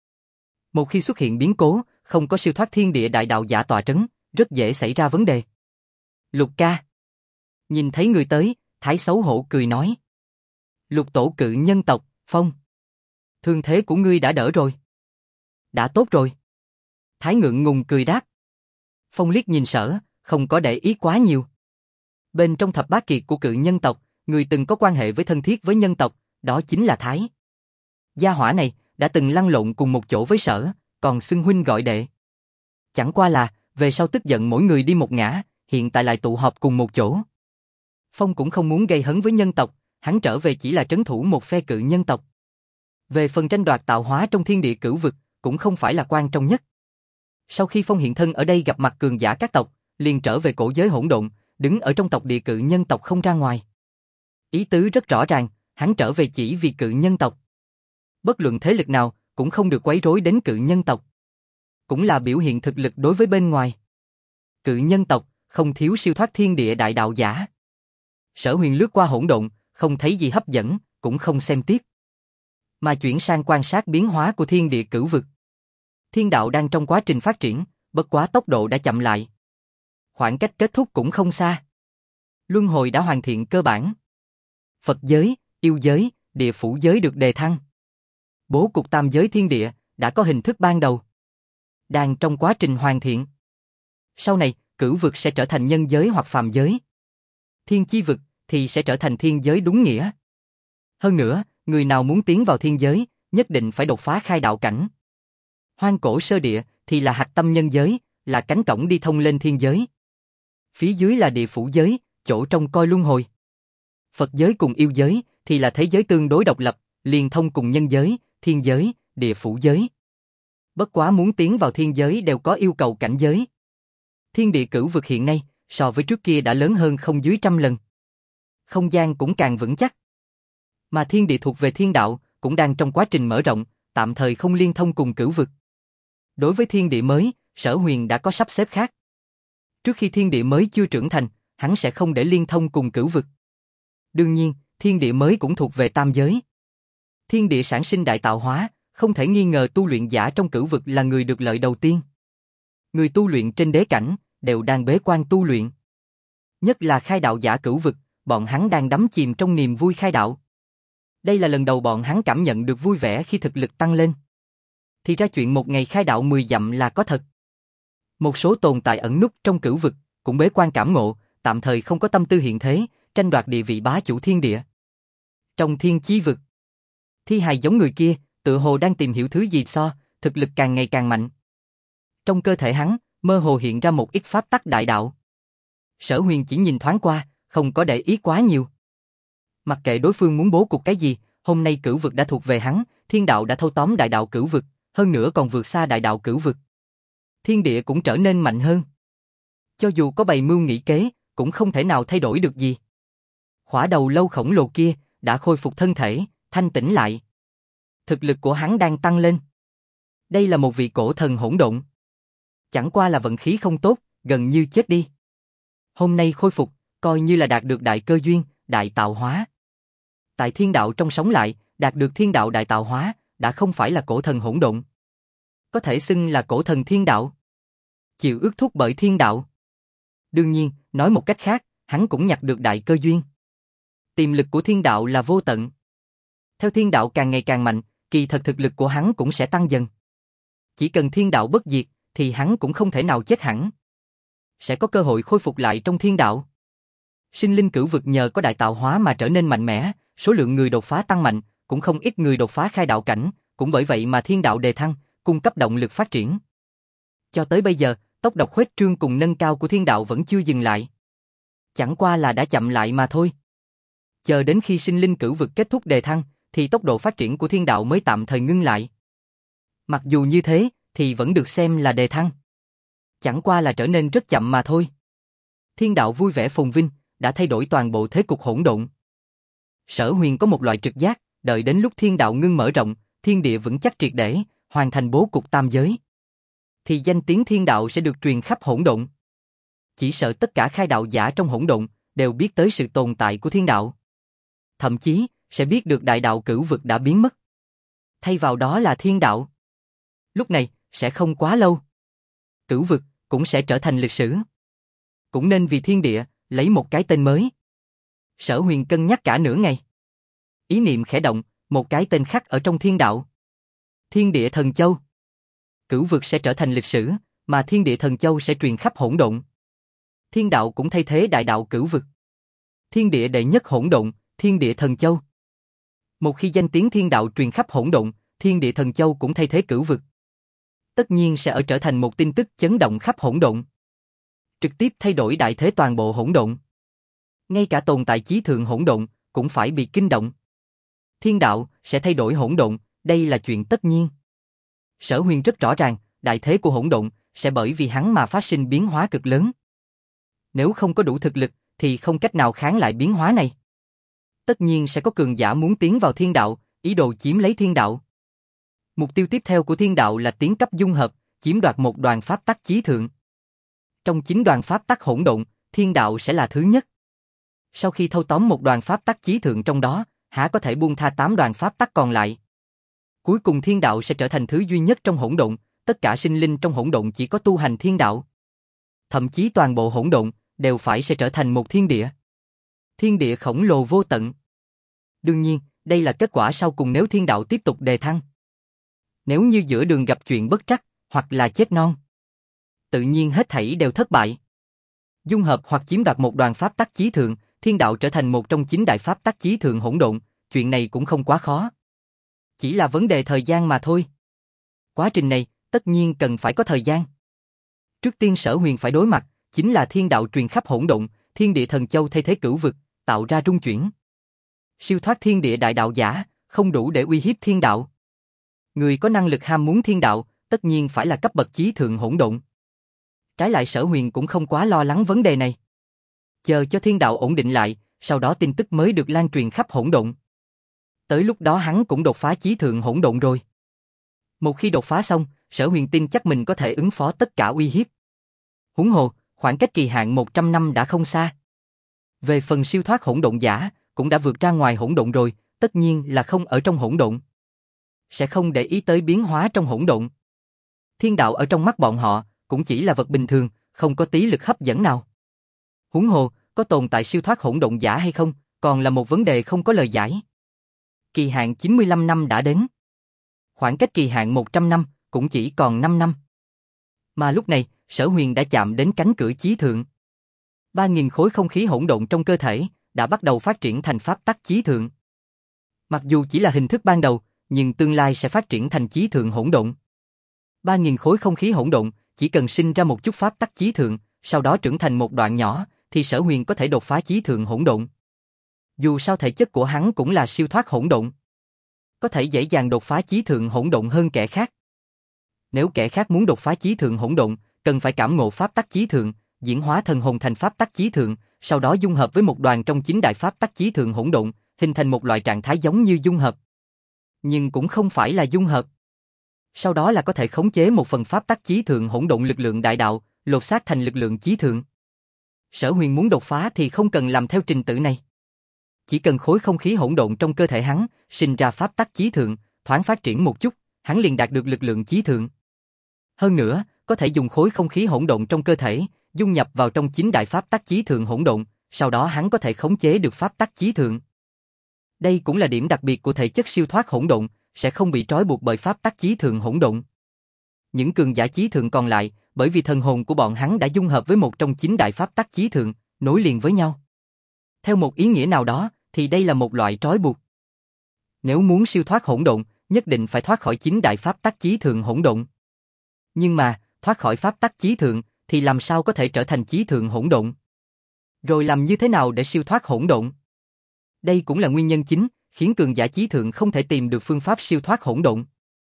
Một khi xuất hiện biến cố, không có siêu thoát thiên địa đại đạo giả tọa trấn, rất dễ xảy ra vấn đề. Lục ca. Nhìn thấy người tới, Thái xấu hổ cười nói. Lục tổ cự nhân tộc, Phong. Thương thế của ngươi đã đỡ rồi. Đã tốt rồi. Thái ngượng ngùng cười đáp. Phong liếc nhìn Sở, không có để ý quá nhiều. Bên trong thập bát kiệt của cự nhân tộc, người từng có quan hệ với thân thiết với nhân tộc, đó chính là Thái. Gia hỏa này, đã từng lăn lộn cùng một chỗ với Sở, còn xưng huynh gọi đệ. Chẳng qua là, về sau tức giận mỗi người đi một ngã, hiện tại lại tụ họp cùng một chỗ. Phong cũng không muốn gây hấn với nhân tộc, hắn trở về chỉ là trấn thủ một phe cự nhân tộc. Về phần tranh đoạt tạo hóa trong thiên địa cửu vực, cũng không phải là quan trọng nhất. Sau khi Phong hiện thân ở đây gặp mặt cường giả các tộc, liền trở về cổ giới hỗn độn, đứng ở trong tộc địa cự nhân tộc không ra ngoài. Ý tứ rất rõ ràng, hắn trở về chỉ vì cự nhân tộc. Bất luận thế lực nào, cũng không được quấy rối đến cự nhân tộc. Cũng là biểu hiện thực lực đối với bên ngoài. Cự nhân tộc, không thiếu siêu thoát thiên địa đại đạo giả. Sở Huyền lướt qua hỗn độn, không thấy gì hấp dẫn, cũng không xem tiếp. Mà chuyển sang quan sát biến hóa của thiên địa cửu vực. Thiên đạo đang trong quá trình phát triển, bất quá tốc độ đã chậm lại. Khoảng cách kết thúc cũng không xa. Luân hồi đã hoàn thiện cơ bản. Phật giới, yêu giới, địa phủ giới được đề thăng. Bố cục tam giới thiên địa đã có hình thức ban đầu. Đang trong quá trình hoàn thiện. Sau này, cửu vực sẽ trở thành nhân giới hoặc phàm giới. Thiên chi vực thì sẽ trở thành thiên giới đúng nghĩa. Hơn nữa, người nào muốn tiến vào thiên giới, nhất định phải đột phá khai đạo cảnh. Hoang cổ sơ địa thì là hạch tâm nhân giới, là cánh cổng đi thông lên thiên giới. Phía dưới là địa phủ giới, chỗ trông coi luân hồi. Phật giới cùng yêu giới thì là thế giới tương đối độc lập, liên thông cùng nhân giới, thiên giới, địa phủ giới. Bất quá muốn tiến vào thiên giới đều có yêu cầu cảnh giới. Thiên địa cửu vực hiện nay, so với trước kia đã lớn hơn không dưới 100 lần. Không gian cũng càng vững chắc. Mà thiên địa thuộc về thiên đạo, cũng đang trong quá trình mở rộng, tạm thời không liên thông cùng cửu vực. Đối với thiên địa mới, Sở Huyền đã có sắp xếp khác. Trước khi thiên địa mới chưa trưởng thành, hắn sẽ không để liên thông cùng cửu vực. Đương nhiên, thiên địa mới cũng thuộc về tam giới. Thiên địa sản sinh đại tạo hóa, không thể nghi ngờ tu luyện giả trong cửu vực là người được lợi đầu tiên. Người tu luyện trên đế cảnh, đều đang bế quan tu luyện. Nhất là khai đạo giả cửu vực, bọn hắn đang đắm chìm trong niềm vui khai đạo. Đây là lần đầu bọn hắn cảm nhận được vui vẻ khi thực lực tăng lên. Thì ra chuyện một ngày khai đạo 10 dặm là có thật. Một số tồn tại ẩn núp trong cửu vực, cũng bế quan cảm ngộ, tạm thời không có tâm tư hiện thế, tranh đoạt địa vị bá chủ thiên địa. Trong thiên chí vực, thi hài giống người kia, tự hồ đang tìm hiểu thứ gì thực lực càng ngày càng mạnh. Trong cơ thể hắn, mơ hồ hiện ra một ít pháp tắc đại đạo. Sở Huyền chỉ nhìn thoáng qua, không có để ý quá nhiều. Mặc kệ đối phương muốn bố cục cái gì, hôm nay cửu vực đã thuộc về hắn, thiên đạo đã thâu tóm đại đạo cửu vực, hơn nữa còn vượt xa đại đạo cửu vực. Thiên địa cũng trở nên mạnh hơn. Cho dù có bày mưu nghĩ kế, cũng không thể nào thay đổi được gì. Khỏa đầu lâu khổng lồ kia đã khôi phục thân thể, thanh tĩnh lại. Thực lực của hắn đang tăng lên. Đây là một vị cổ thần hỗn độn. Chẳng qua là vận khí không tốt, gần như chết đi. Hôm nay khôi phục, coi như là đạt được đại cơ duyên, đại tạo hóa. Tại thiên đạo trong sống lại, đạt được thiên đạo đại tạo hóa, đã không phải là cổ thần hỗn độn. Có thể xưng là cổ thần thiên đạo. Chịu ước thúc bởi thiên đạo. Đương nhiên, nói một cách khác, hắn cũng nhặt được đại cơ duyên. Tiềm lực của thiên đạo là vô tận. Theo thiên đạo càng ngày càng mạnh, kỳ thật thực lực của hắn cũng sẽ tăng dần. Chỉ cần thiên đạo bất diệt, thì hắn cũng không thể nào chết hẳn. Sẽ có cơ hội khôi phục lại trong thiên đạo. Sinh linh cửu vực nhờ có đại tạo hóa mà trở nên mạnh mẽ, số lượng người đột phá tăng mạnh, cũng không ít người đột phá khai đạo cảnh, cũng bởi vậy mà thiên đạo đề thăng, cung cấp động lực phát triển. Cho tới bây giờ, tốc độ khuếch trương cùng nâng cao của thiên đạo vẫn chưa dừng lại. Chẳng qua là đã chậm lại mà thôi. Chờ đến khi sinh linh cửu vực kết thúc đề thăng, thì tốc độ phát triển của thiên đạo mới tạm thời ngưng lại. Mặc dù như thế, thì vẫn được xem là đề thăng. Chẳng qua là trở nên rất chậm mà thôi. Thiên đạo vui vẻ phồn vinh, đã thay đổi toàn bộ thế cục hỗn độn. Sở Huyền có một loại trực giác, đợi đến lúc thiên đạo ngưng mở rộng, thiên địa vững chắc triệt để, hoàn thành bố cục tam giới, thì danh tiếng thiên đạo sẽ được truyền khắp hỗn độn. Chỉ sợ tất cả khai đạo giả trong hỗn độn đều biết tới sự tồn tại của thiên đạo. Thậm chí sẽ biết được đại đạo cửu vực đã biến mất. Thay vào đó là thiên đạo. Lúc này sẽ không quá lâu. Cửu vực cũng sẽ trở thành lịch sử. Cũng nên vì thiên địa lấy một cái tên mới. Sở Huyền cân nhắc cả nửa ngày. Ý niệm khẽ động, một cái tên khắc ở trong thiên đạo. Thiên địa thần châu. Cửu vực sẽ trở thành lịch sử, mà thiên địa thần châu sẽ truyền khắp hỗn độn. Thiên đạo cũng thay thế đại đạo cửu vực. Thiên địa đệ nhất hỗn độn, thiên địa thần châu. Một khi danh tiếng thiên đạo truyền khắp hỗn độn, thiên địa thần châu cũng thay thế cửu vực. Tất nhiên sẽ trở thành một tin tức chấn động khắp hỗn độn. Trực tiếp thay đổi đại thế toàn bộ hỗn độn. Ngay cả tồn tại chí thượng hỗn độn cũng phải bị kinh động. Thiên đạo sẽ thay đổi hỗn độn, đây là chuyện tất nhiên. Sở Huyền rất rõ ràng, đại thế của hỗn độn sẽ bởi vì hắn mà phát sinh biến hóa cực lớn. Nếu không có đủ thực lực, thì không cách nào kháng lại biến hóa này. Tất nhiên sẽ có cường giả muốn tiến vào thiên đạo, ý đồ chiếm lấy thiên đạo. Mục tiêu tiếp theo của thiên đạo là tiến cấp dung hợp, chiếm đoạt một đoàn pháp tắc chí thượng. Trong 9 đoàn pháp tắc hỗn độn, thiên đạo sẽ là thứ nhất. Sau khi thâu tóm một đoàn pháp tắc chí thượng trong đó, há có thể buông tha 8 đoàn pháp tắc còn lại. Cuối cùng thiên đạo sẽ trở thành thứ duy nhất trong hỗn độn, tất cả sinh linh trong hỗn độn chỉ có tu hành thiên đạo. Thậm chí toàn bộ hỗn độn đều sẽ trở thành một thiên địa. Thiên địa khổng lồ vô tận. Đương nhiên, đây là kết quả sau cùng nếu thiên đạo tiếp tục đề thăng. Nếu như giữa đường gặp chuyện bất trắc, hoặc là chết non, tự nhiên hết thảy đều thất bại. Dung hợp hoặc chiếm đoạt một đoàn pháp tắc chí thượng, thiên đạo trở thành một trong 9 đại pháp tắc chí thượng hỗn độn, chuyện này cũng không quá khó. Chỉ là vấn đề thời gian mà thôi. Quá trình này, tất nhiên cần phải có thời gian. Trước tiên Sở Huyền phải đối mặt, chính là thiên đạo truyền khắp hỗn độn, thiên địa thần châu thay thế cửu vực, tạo ra rung chuyển. Siêu thoát thiên địa đại đạo giả, không đủ để uy hiếp thiên đạo. Người có năng lực ham muốn thiên đạo, tất nhiên phải là cấp bậc chí thượng hỗn độn. Trái lại Sở Huyền cũng không quá lo lắng vấn đề này. Chờ cho thiên đạo ổn định lại, sau đó tin tức mới được lan truyền khắp hỗn độn. Tới lúc đó hắn cũng đột phá chí thượng hỗn độn rồi. Một khi đột phá xong, Sở Huyền tin chắc mình có thể ứng phó tất cả uy hiếp. Huống hồ, khoảng cách kỳ hạn 100 năm đã không xa. Về phần siêu thoát hỗn độn giả, cũng đã vượt ra ngoài hỗn độn rồi, tất nhiên là không ở trong hỗn độn. Sẽ không để ý tới biến hóa trong hỗn độn. Thiên đạo ở trong mắt bọn họ, cũng chỉ là vật bình thường, không có tí lực hấp dẫn nào. Huống hồ, có tồn tại siêu thoát hỗn độn giả hay không, còn là một vấn đề không có lời giải. Kỳ hạn 95 năm đã đến. Khoảng cách kỳ hạn 100 năm cũng chỉ còn 5 năm. Mà lúc này, Sở Huyền đã chạm đến cánh cửa chí thượng. 3.000 khối không khí hỗn độn trong cơ thể đã bắt đầu phát triển thành pháp tắc chí thượng. Mặc dù chỉ là hình thức ban đầu, nhưng tương lai sẽ phát triển thành chí thượng hỗn độn. 3.000 khối không khí hỗn độn chỉ cần sinh ra một chút pháp tắc chí thượng, sau đó trưởng thành một đoạn nhỏ, thì Sở Huyền có thể đột phá chí thượng hỗn độn. Dù sao thể chất của hắn cũng là siêu thoát hỗn độn, có thể dễ dàng đột phá chí thượng hỗn độn hơn kẻ khác. Nếu kẻ khác muốn đột phá chí thượng hỗn độn, cần phải cảm ngộ pháp tắc chí thượng, diễn hóa thần hồn thành pháp tắc chí thượng, sau đó dung hợp với một đoàn trong 9 đại pháp tắc chí thượng hỗn độn, hình thành một loại trạng thái giống như dung hợp. Nhưng cũng không phải là dung hợp. Sau đó là có thể khống chế một phần pháp tắc chí thượng hỗn độn lực lượng đại đạo, lột xác thành lực lượng chí thượng. Sở Huyền muốn đột phá thì không cần làm theo trình tự này. Chỉ cần khối không khí hỗn độn trong cơ thể hắn sinh ra pháp tắc chí thượng, thoáng phát triển một chút, hắn liền đạt được lực lượng chí thượng. Hơn nữa, có thể dùng khối không khí hỗn độn trong cơ thể dung nhập vào trong 9 đại pháp tắc chí thượng hỗn độn, sau đó hắn có thể khống chế được pháp tắc chí thượng. Đây cũng là điểm đặc biệt của thể chất siêu thoát hỗn độn, sẽ không bị trói buộc bởi pháp tắc chí thượng hỗn độn. Những cường giả chí thượng còn lại, bởi vì thần hồn của bọn hắn đã dung hợp với một trong 9 đại pháp tắc chí thượng, nối liền với nhau. Theo một ý nghĩa nào đó, thì đây là một loại trói buộc. Nếu muốn siêu thoát hỗn độn, nhất định phải thoát khỏi 9 đại pháp tắc chí thượng hỗn độn. Nhưng mà, thoát khỏi pháp tắc chí thượng, thì làm sao có thể trở thành chí thượng hỗn độn? Rồi làm như thế nào để siêu thoát hỗn độn? Đây cũng là nguyên nhân chính, khiến cường giả chí thượng không thể tìm được phương pháp siêu thoát hỗn độn.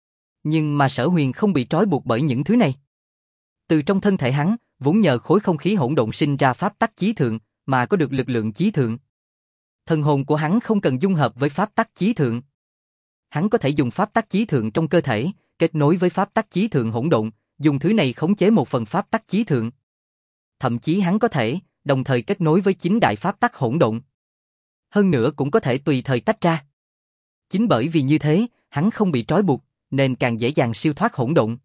Nhưng mà Sở Huyền không bị trói buộc bởi những thứ này. Từ trong thân thể hắn, vốn nhờ khối không khí hỗn độn sinh ra pháp tắc chí thượng, mà có được lực lượng chí thượng. Thần hồn của hắn không cần dung hợp với pháp tắc chí thượng. Hắn có thể dùng pháp tắc chí thượng trong cơ thể, kết nối với pháp tắc chí thượng hỗn độn, dùng thứ này khống chế một phần pháp tắc chí thượng. Thậm chí hắn có thể đồng thời kết nối với 9 đại pháp tắc hỗn độn. Hơn nữa cũng có thể tùy thời tách ra. Chính bởi vì như thế, hắn không bị trói buộc, nên càng dễ dàng siêu thoát hỗn độn.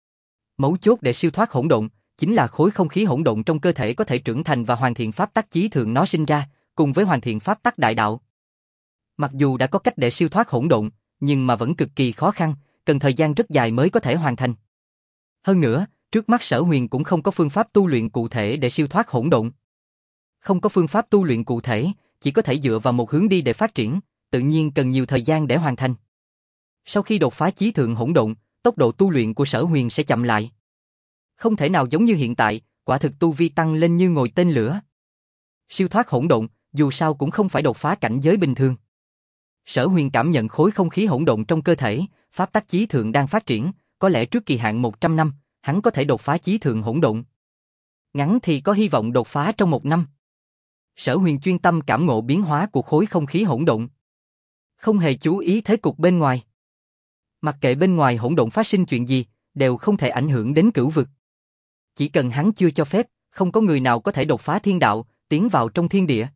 Mấu chốt để siêu thoát hỗn độn chính là khối không khí hỗn độn trong cơ thể có thể trưởng thành và hoàn thiện pháp tắc chí thượng nó sinh ra, cùng với hoàn thiện pháp tắc đại đạo. Mặc dù đã có cách để siêu thoát hỗn độn, nhưng mà vẫn cực kỳ khó khăn, cần thời gian rất dài mới có thể hoàn thành. Hơn nữa, trước mắt Sở Huyền cũng không có phương pháp tu luyện cụ thể để siêu thoát hỗn độn. Không có phương pháp tu luyện cụ thể, chỉ có thể dựa vào một hướng đi để phát triển, tự nhiên cần nhiều thời gian để hoàn thành. Sau khi đột phá chí thượng hỗn độn, tốc độ tu luyện của Sở Huyền sẽ chậm lại. Không thể nào giống như hiện tại, quả thực tu vi tăng lên như ngồi tên lửa. Siêu thoát hỗn độn, dù sao cũng không phải đột phá cảnh giới bình thường. Sở Huyền cảm nhận khối không khí hỗn độn trong cơ thể, pháp tắc chí thượng đang phát triển, có lẽ trước kỳ hạn 100 năm, hắn có thể đột phá chí thượng hỗn độn. Ngắn thì có hy vọng đột phá trong 1 năm. Sở Huyền chuyên tâm cảm ngộ biến hóa của khối không khí hỗn độn, không hề chú ý thế cục bên ngoài. Mặc kệ bên ngoài hỗn độn phát sinh chuyện gì, đều không thể ảnh hưởng đến cửu vực. Chỉ cần hắn chưa cho phép, không có người nào có thể đột phá thiên đạo, tiến vào trong thiên địa.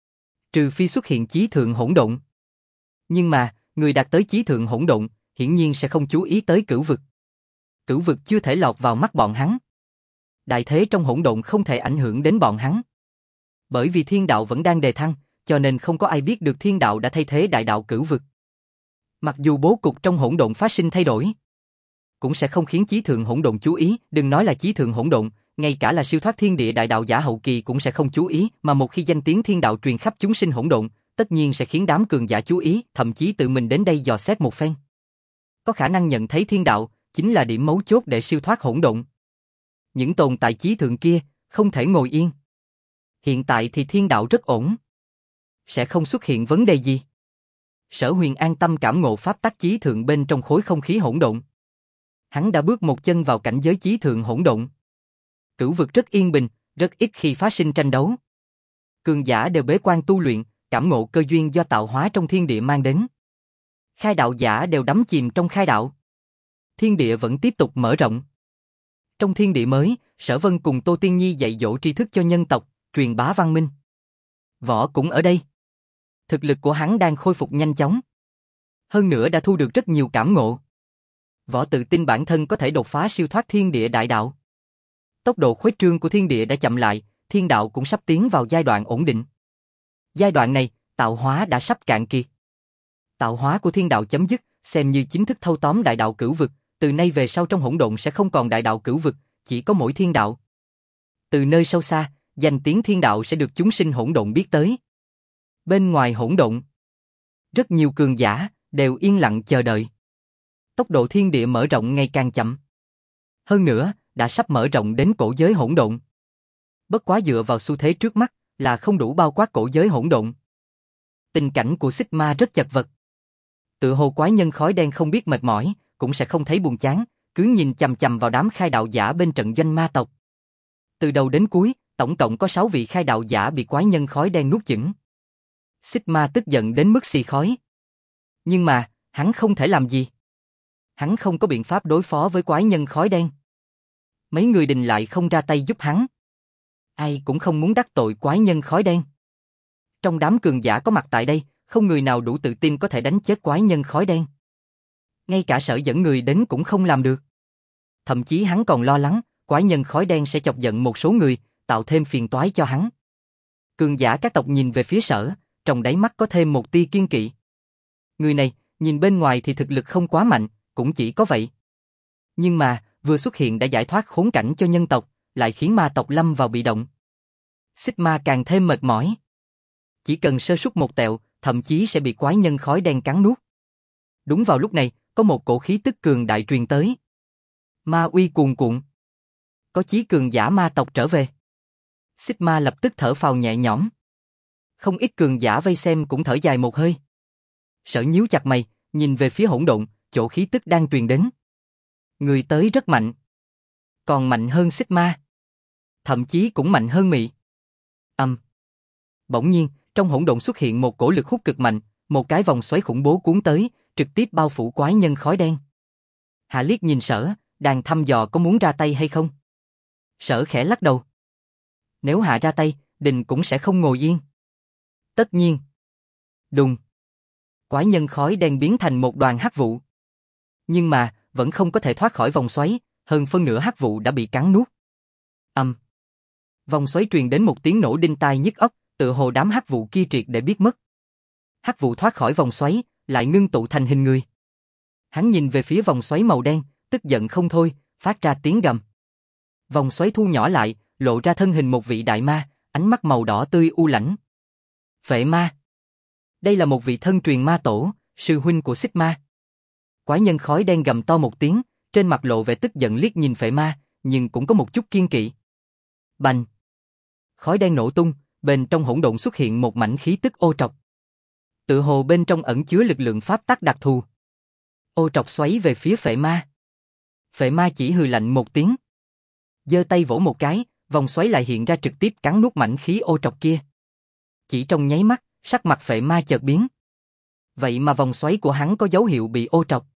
Trừ phi xuất hiện chí thượng hỗn độn. Nhưng mà, người đạt tới chí thượng hỗn độn, hiển nhiên sẽ không chú ý tới cửu vực. Cửu vực chưa thể lọt vào mắt bọn hắn. Đại thế trong hỗn độn không thể ảnh hưởng đến bọn hắn. Bởi vì thiên đạo vẫn đang đề thăng, cho nên không có ai biết được thiên đạo đã thay thế đại đạo cửu vực. Mặc dù bố cục trong hỗn độn phát sinh thay đổi, cũng sẽ không khiến chí thượng hỗn độn chú ý, đừng nói là chí thượng hỗn độn, ngay cả là siêu thoát thiên địa đại đạo giả hậu kỳ cũng sẽ không chú ý, mà một khi danh tiếng thiên đạo truyền khắp chúng sinh hỗn độn, tất nhiên sẽ khiến đám cường giả chú ý, thậm chí tự mình đến đây dò xét một phen. Có khả năng nhận thấy thiên đạo, chính là điểm mấu chốt để siêu thoát hỗn độn. Những tồn tại chí thượng kia, không thể ngồi yên. Hiện tại thì thiên đạo rất ổn. Sẽ không xuất hiện vấn đề gì. Sở Huyền an tâm cảm ngộ pháp tắc chí thượng bên trong khối không khí hỗn độn. Hắn đã bước một chân vào cảnh giới chí thượng hỗn độn. Cửu vực rất yên bình, rất ít khi phát sinh tranh đấu. Cường giả đều bế quan tu luyện, cảm ngộ cơ duyên do tạo hóa trong thiên địa mang đến. Khai đạo giả đều đắm chìm trong khai đạo. Thiên địa vẫn tiếp tục mở rộng. Trong thiên địa mới, Sở Vân cùng Tô Tiên Nhi dạy dỗ tri thức cho nhân tộc, truyền bá văn minh. Võ cũng ở đây. Thực lực của hắn đang khôi phục nhanh chóng. Hơn nữa đã thu được rất nhiều cảm ngộ. Võ tự tin bản thân có thể đột phá siêu thoát thiên địa đại đạo. Tốc độ khuếch trương của thiên địa đã chậm lại, thiên đạo cũng sắp tiến vào giai đoạn ổn định. Giai đoạn này, tạo hóa đã sắp cạn kiệt. Tạo hóa của thiên đạo chấm dứt, xem như chính thức thâu tóm đại đạo cửu vực, từ nay về sau trong hỗn độn sẽ không còn đại đạo cửu vực, chỉ có mỗi thiên đạo. Từ nơi sâu xa, danh tiếng thiên đạo sẽ được chúng sinh hỗn độn biết tới. Bên ngoài hỗn độn, rất nhiều cường giả đều yên lặng chờ đợi. Tốc độ thiên địa mở rộng ngày càng chậm. Hơn nữa, đã sắp mở rộng đến cổ giới hỗn độn. Bất quá dựa vào xu thế trước mắt là không đủ bao quát cổ giới hỗn độn. Tình cảnh của Sigma rất chật vật. Tựa hồ quái nhân khói đen không biết mệt mỏi, cũng sẽ không thấy buồn chán, cứ nhìn chằm chằm vào đám khai đạo giả bên trận doanh ma tộc. Từ đầu đến cuối, tổng cộng có 6 vị khai đạo giả bị quái nhân khói đen nuốt chửng. Sigma tức giận đến mức xì khói. Nhưng mà, hắn không thể làm gì. Hắn không có biện pháp đối phó với quái nhân khói đen. Mấy người đình lại không ra tay giúp hắn. Ai cũng không muốn đắc tội quái nhân khói đen. Trong đám cường giả có mặt tại đây, không người nào đủ tự tin có thể đánh chết quái nhân khói đen. Ngay cả Sở dẫn người đến cũng không làm được. Thậm chí hắn còn lo lắng, quái nhân khói đen sẽ chọc giận một số người, tạo thêm phiền toái cho hắn. Cường giả các tộc nhìn về phía Sở, trong đáy mắt có thêm một tia kiên kỵ. Người này, nhìn bên ngoài thì thực lực không quá mạnh, cũng chỉ có vậy. Nhưng mà, vừa xuất hiện đã giải thoát khốn cảnh cho nhân tộc, lại khiến ma tộc lâm vào bị động. Sigma càng thêm mệt mỏi. Chỉ cần sơ suất một tẹo, thậm chí sẽ bị quái nhân khói đen cắn nuốt. Đúng vào lúc này, có một cổ khí tức cường đại truyền tới. Ma uy cuồn cuộn. Có chí cường giả ma tộc trở về. Sigma lập tức thở phào nhẹ nhõm. Không ít cường giả vây xem cũng thở dài một hơi. Sở nhíu chặt mày, nhìn về phía hỗn độn, chỗ khí tức đang truyền đến. Người tới rất mạnh. Còn mạnh hơn Sigma. Thậm chí cũng mạnh hơn Mị. Bỗng nhiên, trong hỗn độn xuất hiện một cổ lực hút cực mạnh, một cái vòng xoáy khủng bố cuốn tới, trực tiếp bao phủ quái nhân khói đen. Hạ liếc nhìn Sở, đang thăm dò có muốn ra tay hay không. Sở khẽ lắc đầu. Nếu Hạ ra tay, Đình cũng sẽ không ngồi yên. Tất nhiên. Đùng. Quái nhân khói đen biến thành một đoàn hắc vụ. Nhưng mà, vẫn không có thể thoát khỏi vòng xoáy, hơn phân nửa hắc vụ đã bị cắn nuốt. Vòng xoáy truyền đến một tiếng nổ đinh tai nhức óc, tựa hồ đám hắc vụ kia triệt để biết mất. Hắc vụ thoát khỏi vòng xoáy, lại ngưng tụ thành hình người. Hắn nhìn về phía vòng xoáy màu đen, tức giận không thôi, phát ra tiếng gầm. Vòng xoáy thu nhỏ lại, lộ ra thân hình một vị đại ma, ánh mắt màu đỏ tươi u lãnh. Phệ ma. Đây là một vị thân truyền ma tổ, sư huynh của Sigma. Quái nhân khói đen gầm to một tiếng, trên mặt lộ vẻ tức giận liếc nhìn phệ ma, nhưng cũng có một chút kiên kỵ. Bành. Khói đen nổ tung, bên trong hỗn độn xuất hiện một mảnh khí tức ô trọc. Tự hồ bên trong ẩn chứa lực lượng pháp tắc đặc thù. Ô trọc xoáy về phía phệ ma. Phệ ma chỉ hừ lạnh một tiếng. Giơ tay vỗ một cái, vòng xoáy lại hiện ra trực tiếp cắn nuốt mảnh khí ô trọc kia. Chỉ trong nháy mắt, sắc mặt phệ ma chợt biến. Vậy mà vòng xoáy của hắn có dấu hiệu bị ô trọc.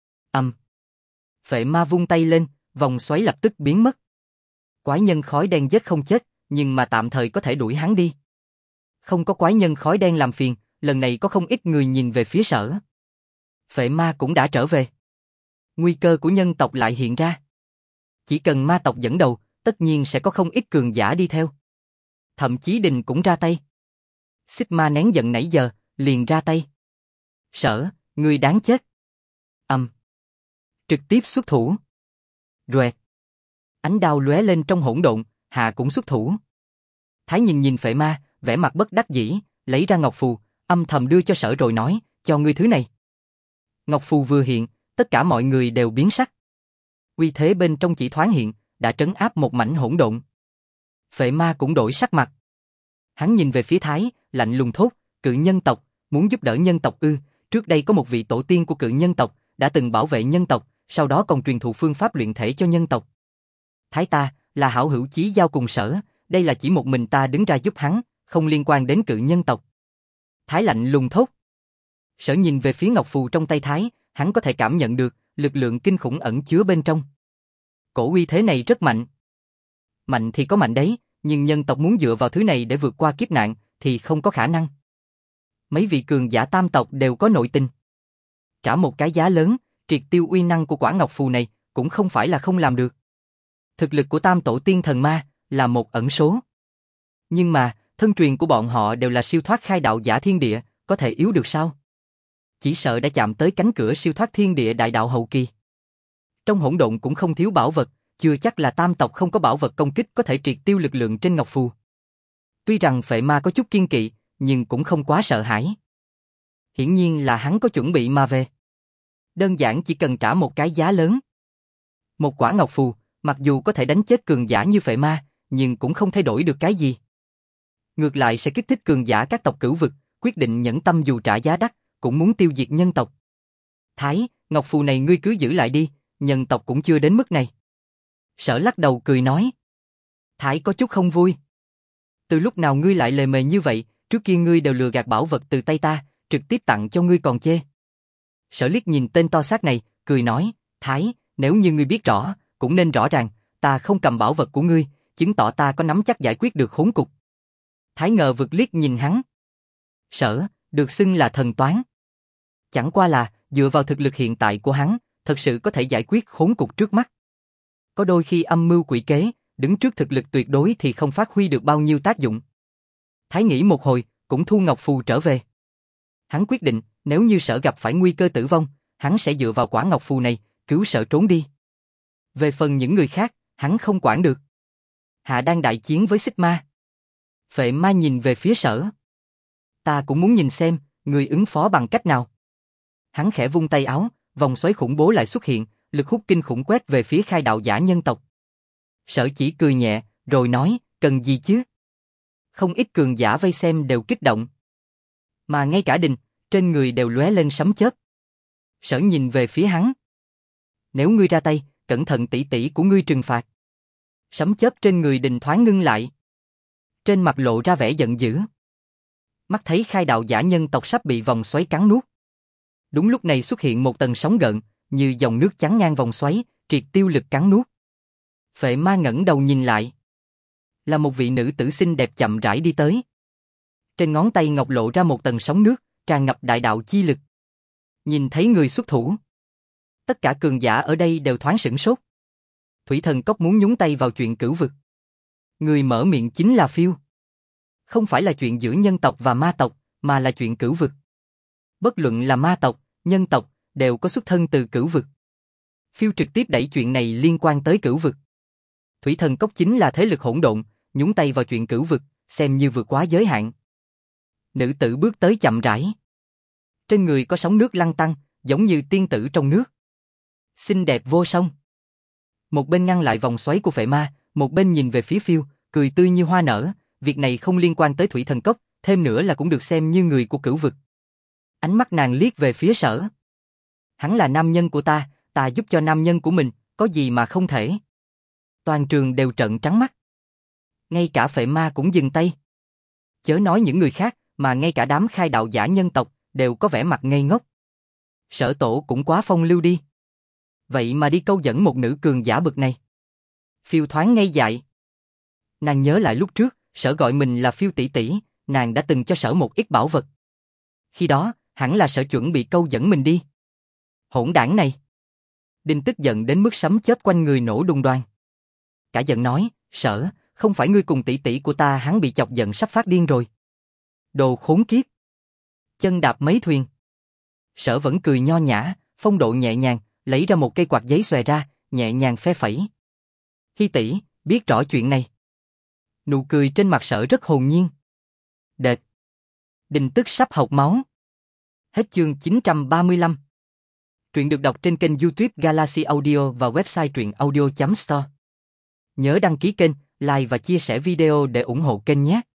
Phệ ma vung tay lên, vòng xoáy lập tức biến mất. Quái nhân khói đen giết không chết, nhưng mà tạm thời có thể đuổi hắn đi. Không có quái nhân khói đen làm phiền, lần này có không ít người nhìn về phía Sở. Phệ ma cũng đã trở về. Nguy cơ của nhân tộc lại hiện ra. Chỉ cần ma tộc dẫn đầu, tất nhiên sẽ có không ít cường giả đi theo. Thậm chí Đình cũng ra tay. Sigma nén giận nãy giờ, liền ra tay. Sở, ngươi đáng chết. Trực tiếp xuất thủ. Roẹt. Ánh đao lóe lên trong hỗn độn, Hạ cũng xuất thủ. Thái nhìn phệ ma, vẻ mặt bất đắc dĩ, lấy ra ngọc phù, âm thầm đưa cho Sở rồi nói, cho ngươi thứ này. Ngọc phù vừa hiện, tất cả mọi người đều biến sắc. Uy thế bên trong chỉ thoáng hiện, đã trấn áp một mảnh hỗn độn. Phệ ma cũng đổi sắc mặt. Hắn nhìn về phía Thái, lạnh lùng thốt, cự nhân tộc, muốn giúp đỡ nhân tộc ư? Trước đây có một vị tổ tiên của cự nhân tộc, đã từng bảo vệ nhân tộc, sau đó còn truyền thụ phương pháp luyện thể cho nhân tộc. Thái ta, là hảo hữu chí giao cùng Sở, đây là chỉ một mình ta đứng ra giúp hắn, không liên quan đến cự nhân tộc. Thái lạnh lùng thốt. Sở nhìn về phía ngọc phù trong tay Thái, hắn có thể cảm nhận được, lực lượng kinh khủng ẩn chứa bên trong. Cổ uy thế này rất mạnh. Mạnh thì có mạnh đấy, nhưng nhân tộc muốn dựa vào thứ này để vượt qua kiếp nạn, thì không có khả năng. Mấy vị cường giả tam tộc đều có nội tình. Trả một cái giá lớn, triệt tiêu uy năng của quả ngọc phù này, cũng không phải là không làm được. Thực lực của tam tổ tiên thần ma, là một ẩn số. Nhưng mà, thân truyền của bọn họ đều là siêu thoát khai đạo giả thiên địa, có thể yếu được sao? chỉ sợ đã chạm tới cánh cửa siêu thoát thiên địa đại đạo hậu kỳ. Trong hỗn độn cũng không thiếu bảo vật, chưa chắc là tam tộc không có bảo vật công kích có thể triệt tiêu lực lượng trên ngọc phù. Tuy rằng phệ ma có chút kiên kỵ, nhưng cũng không quá sợ hãi. Hiển nhiên là hắn có chuẩn bị mà về. Đơn giản chỉ cần trả một cái giá lớn. Một quả ngọc phù, mặc dù có thể đánh chết cường giả như phệ ma, nhưng cũng không thay đổi được cái gì. Ngược lại sẽ kích thích cường giả các tộc cửu vực, quyết định nhẫn tâm dù trả giá đắt, cũng muốn tiêu diệt nhân tộc. Thái, ngọc phù này ngươi cứ giữ lại đi, nhân tộc cũng chưa đến mức này. Sở lắc đầu cười nói. Thái có chút không vui. Từ lúc nào ngươi lại lề mề như vậy, trước kia ngươi đều lừa gạt bảo vật từ tay ta, trực tiếp tặng cho ngươi còn chê. Sở liếc nhìn tên to xác này, cười nói, Thái, nếu như ngươi biết rõ, cũng nên rõ ràng, ta không cầm bảo vật của ngươi, chứng tỏ ta có nắm chắc giải quyết được khốn cục. Thái ngờ vực liếc nhìn hắn. Sở, được xưng là thần toán. Chẳng qua là, dựa vào thực lực hiện tại của hắn, thật sự có thể giải quyết khốn cục trước mắt. Có đôi khi âm mưu quỷ kế, đứng trước thực lực tuyệt đối thì không phát huy được bao nhiêu tác dụng. Thái nghĩ một hồi, cũng thu ngọc phù trở về. Hắn quyết định, nếu như Sở gặp phải nguy cơ tử vong, hắn sẽ dựa vào quả ngọc phù này, cứu Sở trốn đi. Về phần những người khác, hắn không quản được. Hạ đang đại chiến với Xích Ma. Phệ Ma nhìn về phía Sở. Ta cũng muốn nhìn xem, người ứng phó bằng cách nào. Hắn khẽ vung tay áo, vòng xoáy khủng bố lại xuất hiện, lực hút kinh khủng quét về phía khai đạo giả nhân tộc. Sở chỉ cười nhẹ, rồi nói, cần gì chứ? Không ít cường giả vây xem đều kích động. Mà ngay cả Đình, trên người đều lóe lên sấm chớp. Sở nhìn về phía hắn. Nếu ngươi ra tay, cẩn thận tỷ tỷ của ngươi trừng phạt. Sấm chớp trên người Đình thoáng ngưng lại. Trên mặt lộ ra vẻ giận dữ. Mắt thấy khai đạo giả nhân tộc sắp bị vòng xoáy cắn nuốt. Đúng lúc này xuất hiện một tầng sóng gợn, như dòng nước chắn ngang vòng xoáy, triệt tiêu lực cắn nuốt. Phệ Ma ngẩng đầu nhìn lại. Là một vị nữ tử xinh đẹp chậm rãi đi tới. Trên ngón tay ngọc lộ ra một tầng sóng nước, tràn ngập đại đạo chi lực. Nhìn thấy người xuất thủ, tất cả cường giả ở đây đều thoáng sửng sốt. Thủy Thần Cốc muốn nhúng tay vào chuyện cửu vực. Người mở miệng chính là Phiêu. Không phải là chuyện giữa nhân tộc và ma tộc, mà là chuyện cửu vực. Bất luận là ma tộc, nhân tộc, đều có xuất thân từ cửu vực. Phiêu trực tiếp đẩy chuyện này liên quan tới cửu vực. Thủy Thần Cốc chính là thế lực hỗn độn, nhúng tay vào chuyện cửu vực, xem như vượt quá giới hạn. Nữ tử bước tới chậm rãi. Trên người có sóng nước lăn tăn, giống như tiên tử trong nước. Xinh đẹp vô song. Một bên ngăn lại vòng xoáy của Phệ Ma, một bên nhìn về phía Phiêu, cười tươi như hoa nở. Việc này không liên quan tới Thủy Thần Cốc, thêm nữa là cũng được xem như người của cửu vực. Ánh mắt nàng liếc về phía Sở. Hắn là nam nhân của ta giúp cho nam nhân của mình, có gì mà không thể. Toàn trường đều trợn trắng mắt. Ngay cả Phệ Ma cũng dừng tay. Chớ nói những người khác, mà ngay cả đám khai đạo giả nhân tộc, đều có vẻ mặt ngây ngốc. Sở tổ cũng quá phong lưu đi. Vậy mà đi câu dẫn một nữ cường giả bực này. Phiêu thoáng ngây dại. Nàng nhớ lại lúc trước, Sở gọi mình là Phiêu tỷ tỷ, nàng đã từng cho Sở một ít bảo vật. Khi đó, hẳn là Sở chuẩn bị câu dẫn mình đi. Hỗn đảng này. Đinh tức giận đến mức sấm chớp quanh người nổ đùng đoàng. Cả giận nói, Sở, không phải ngươi cùng tỷ tỷ của ta hắn bị chọc giận sắp phát điên rồi. Đồ khốn kiếp. Chân đạp mấy thuyền. Sở vẫn cười nho nhã, phong độ nhẹ nhàng, lấy ra một cây quạt giấy xòe ra, nhẹ nhàng phe phẩy. Hi tỷ, biết rõ chuyện này. Nụ cười trên mặt Sở rất hồn nhiên. Đệt. Đinh tức sắp hộc máu. Hết chương 935. Truyện được đọc trên kênh YouTube Galaxy Audio và website truyệnaudio.store. Nhớ đăng ký kênh, like và chia sẻ video để ủng hộ kênh nhé.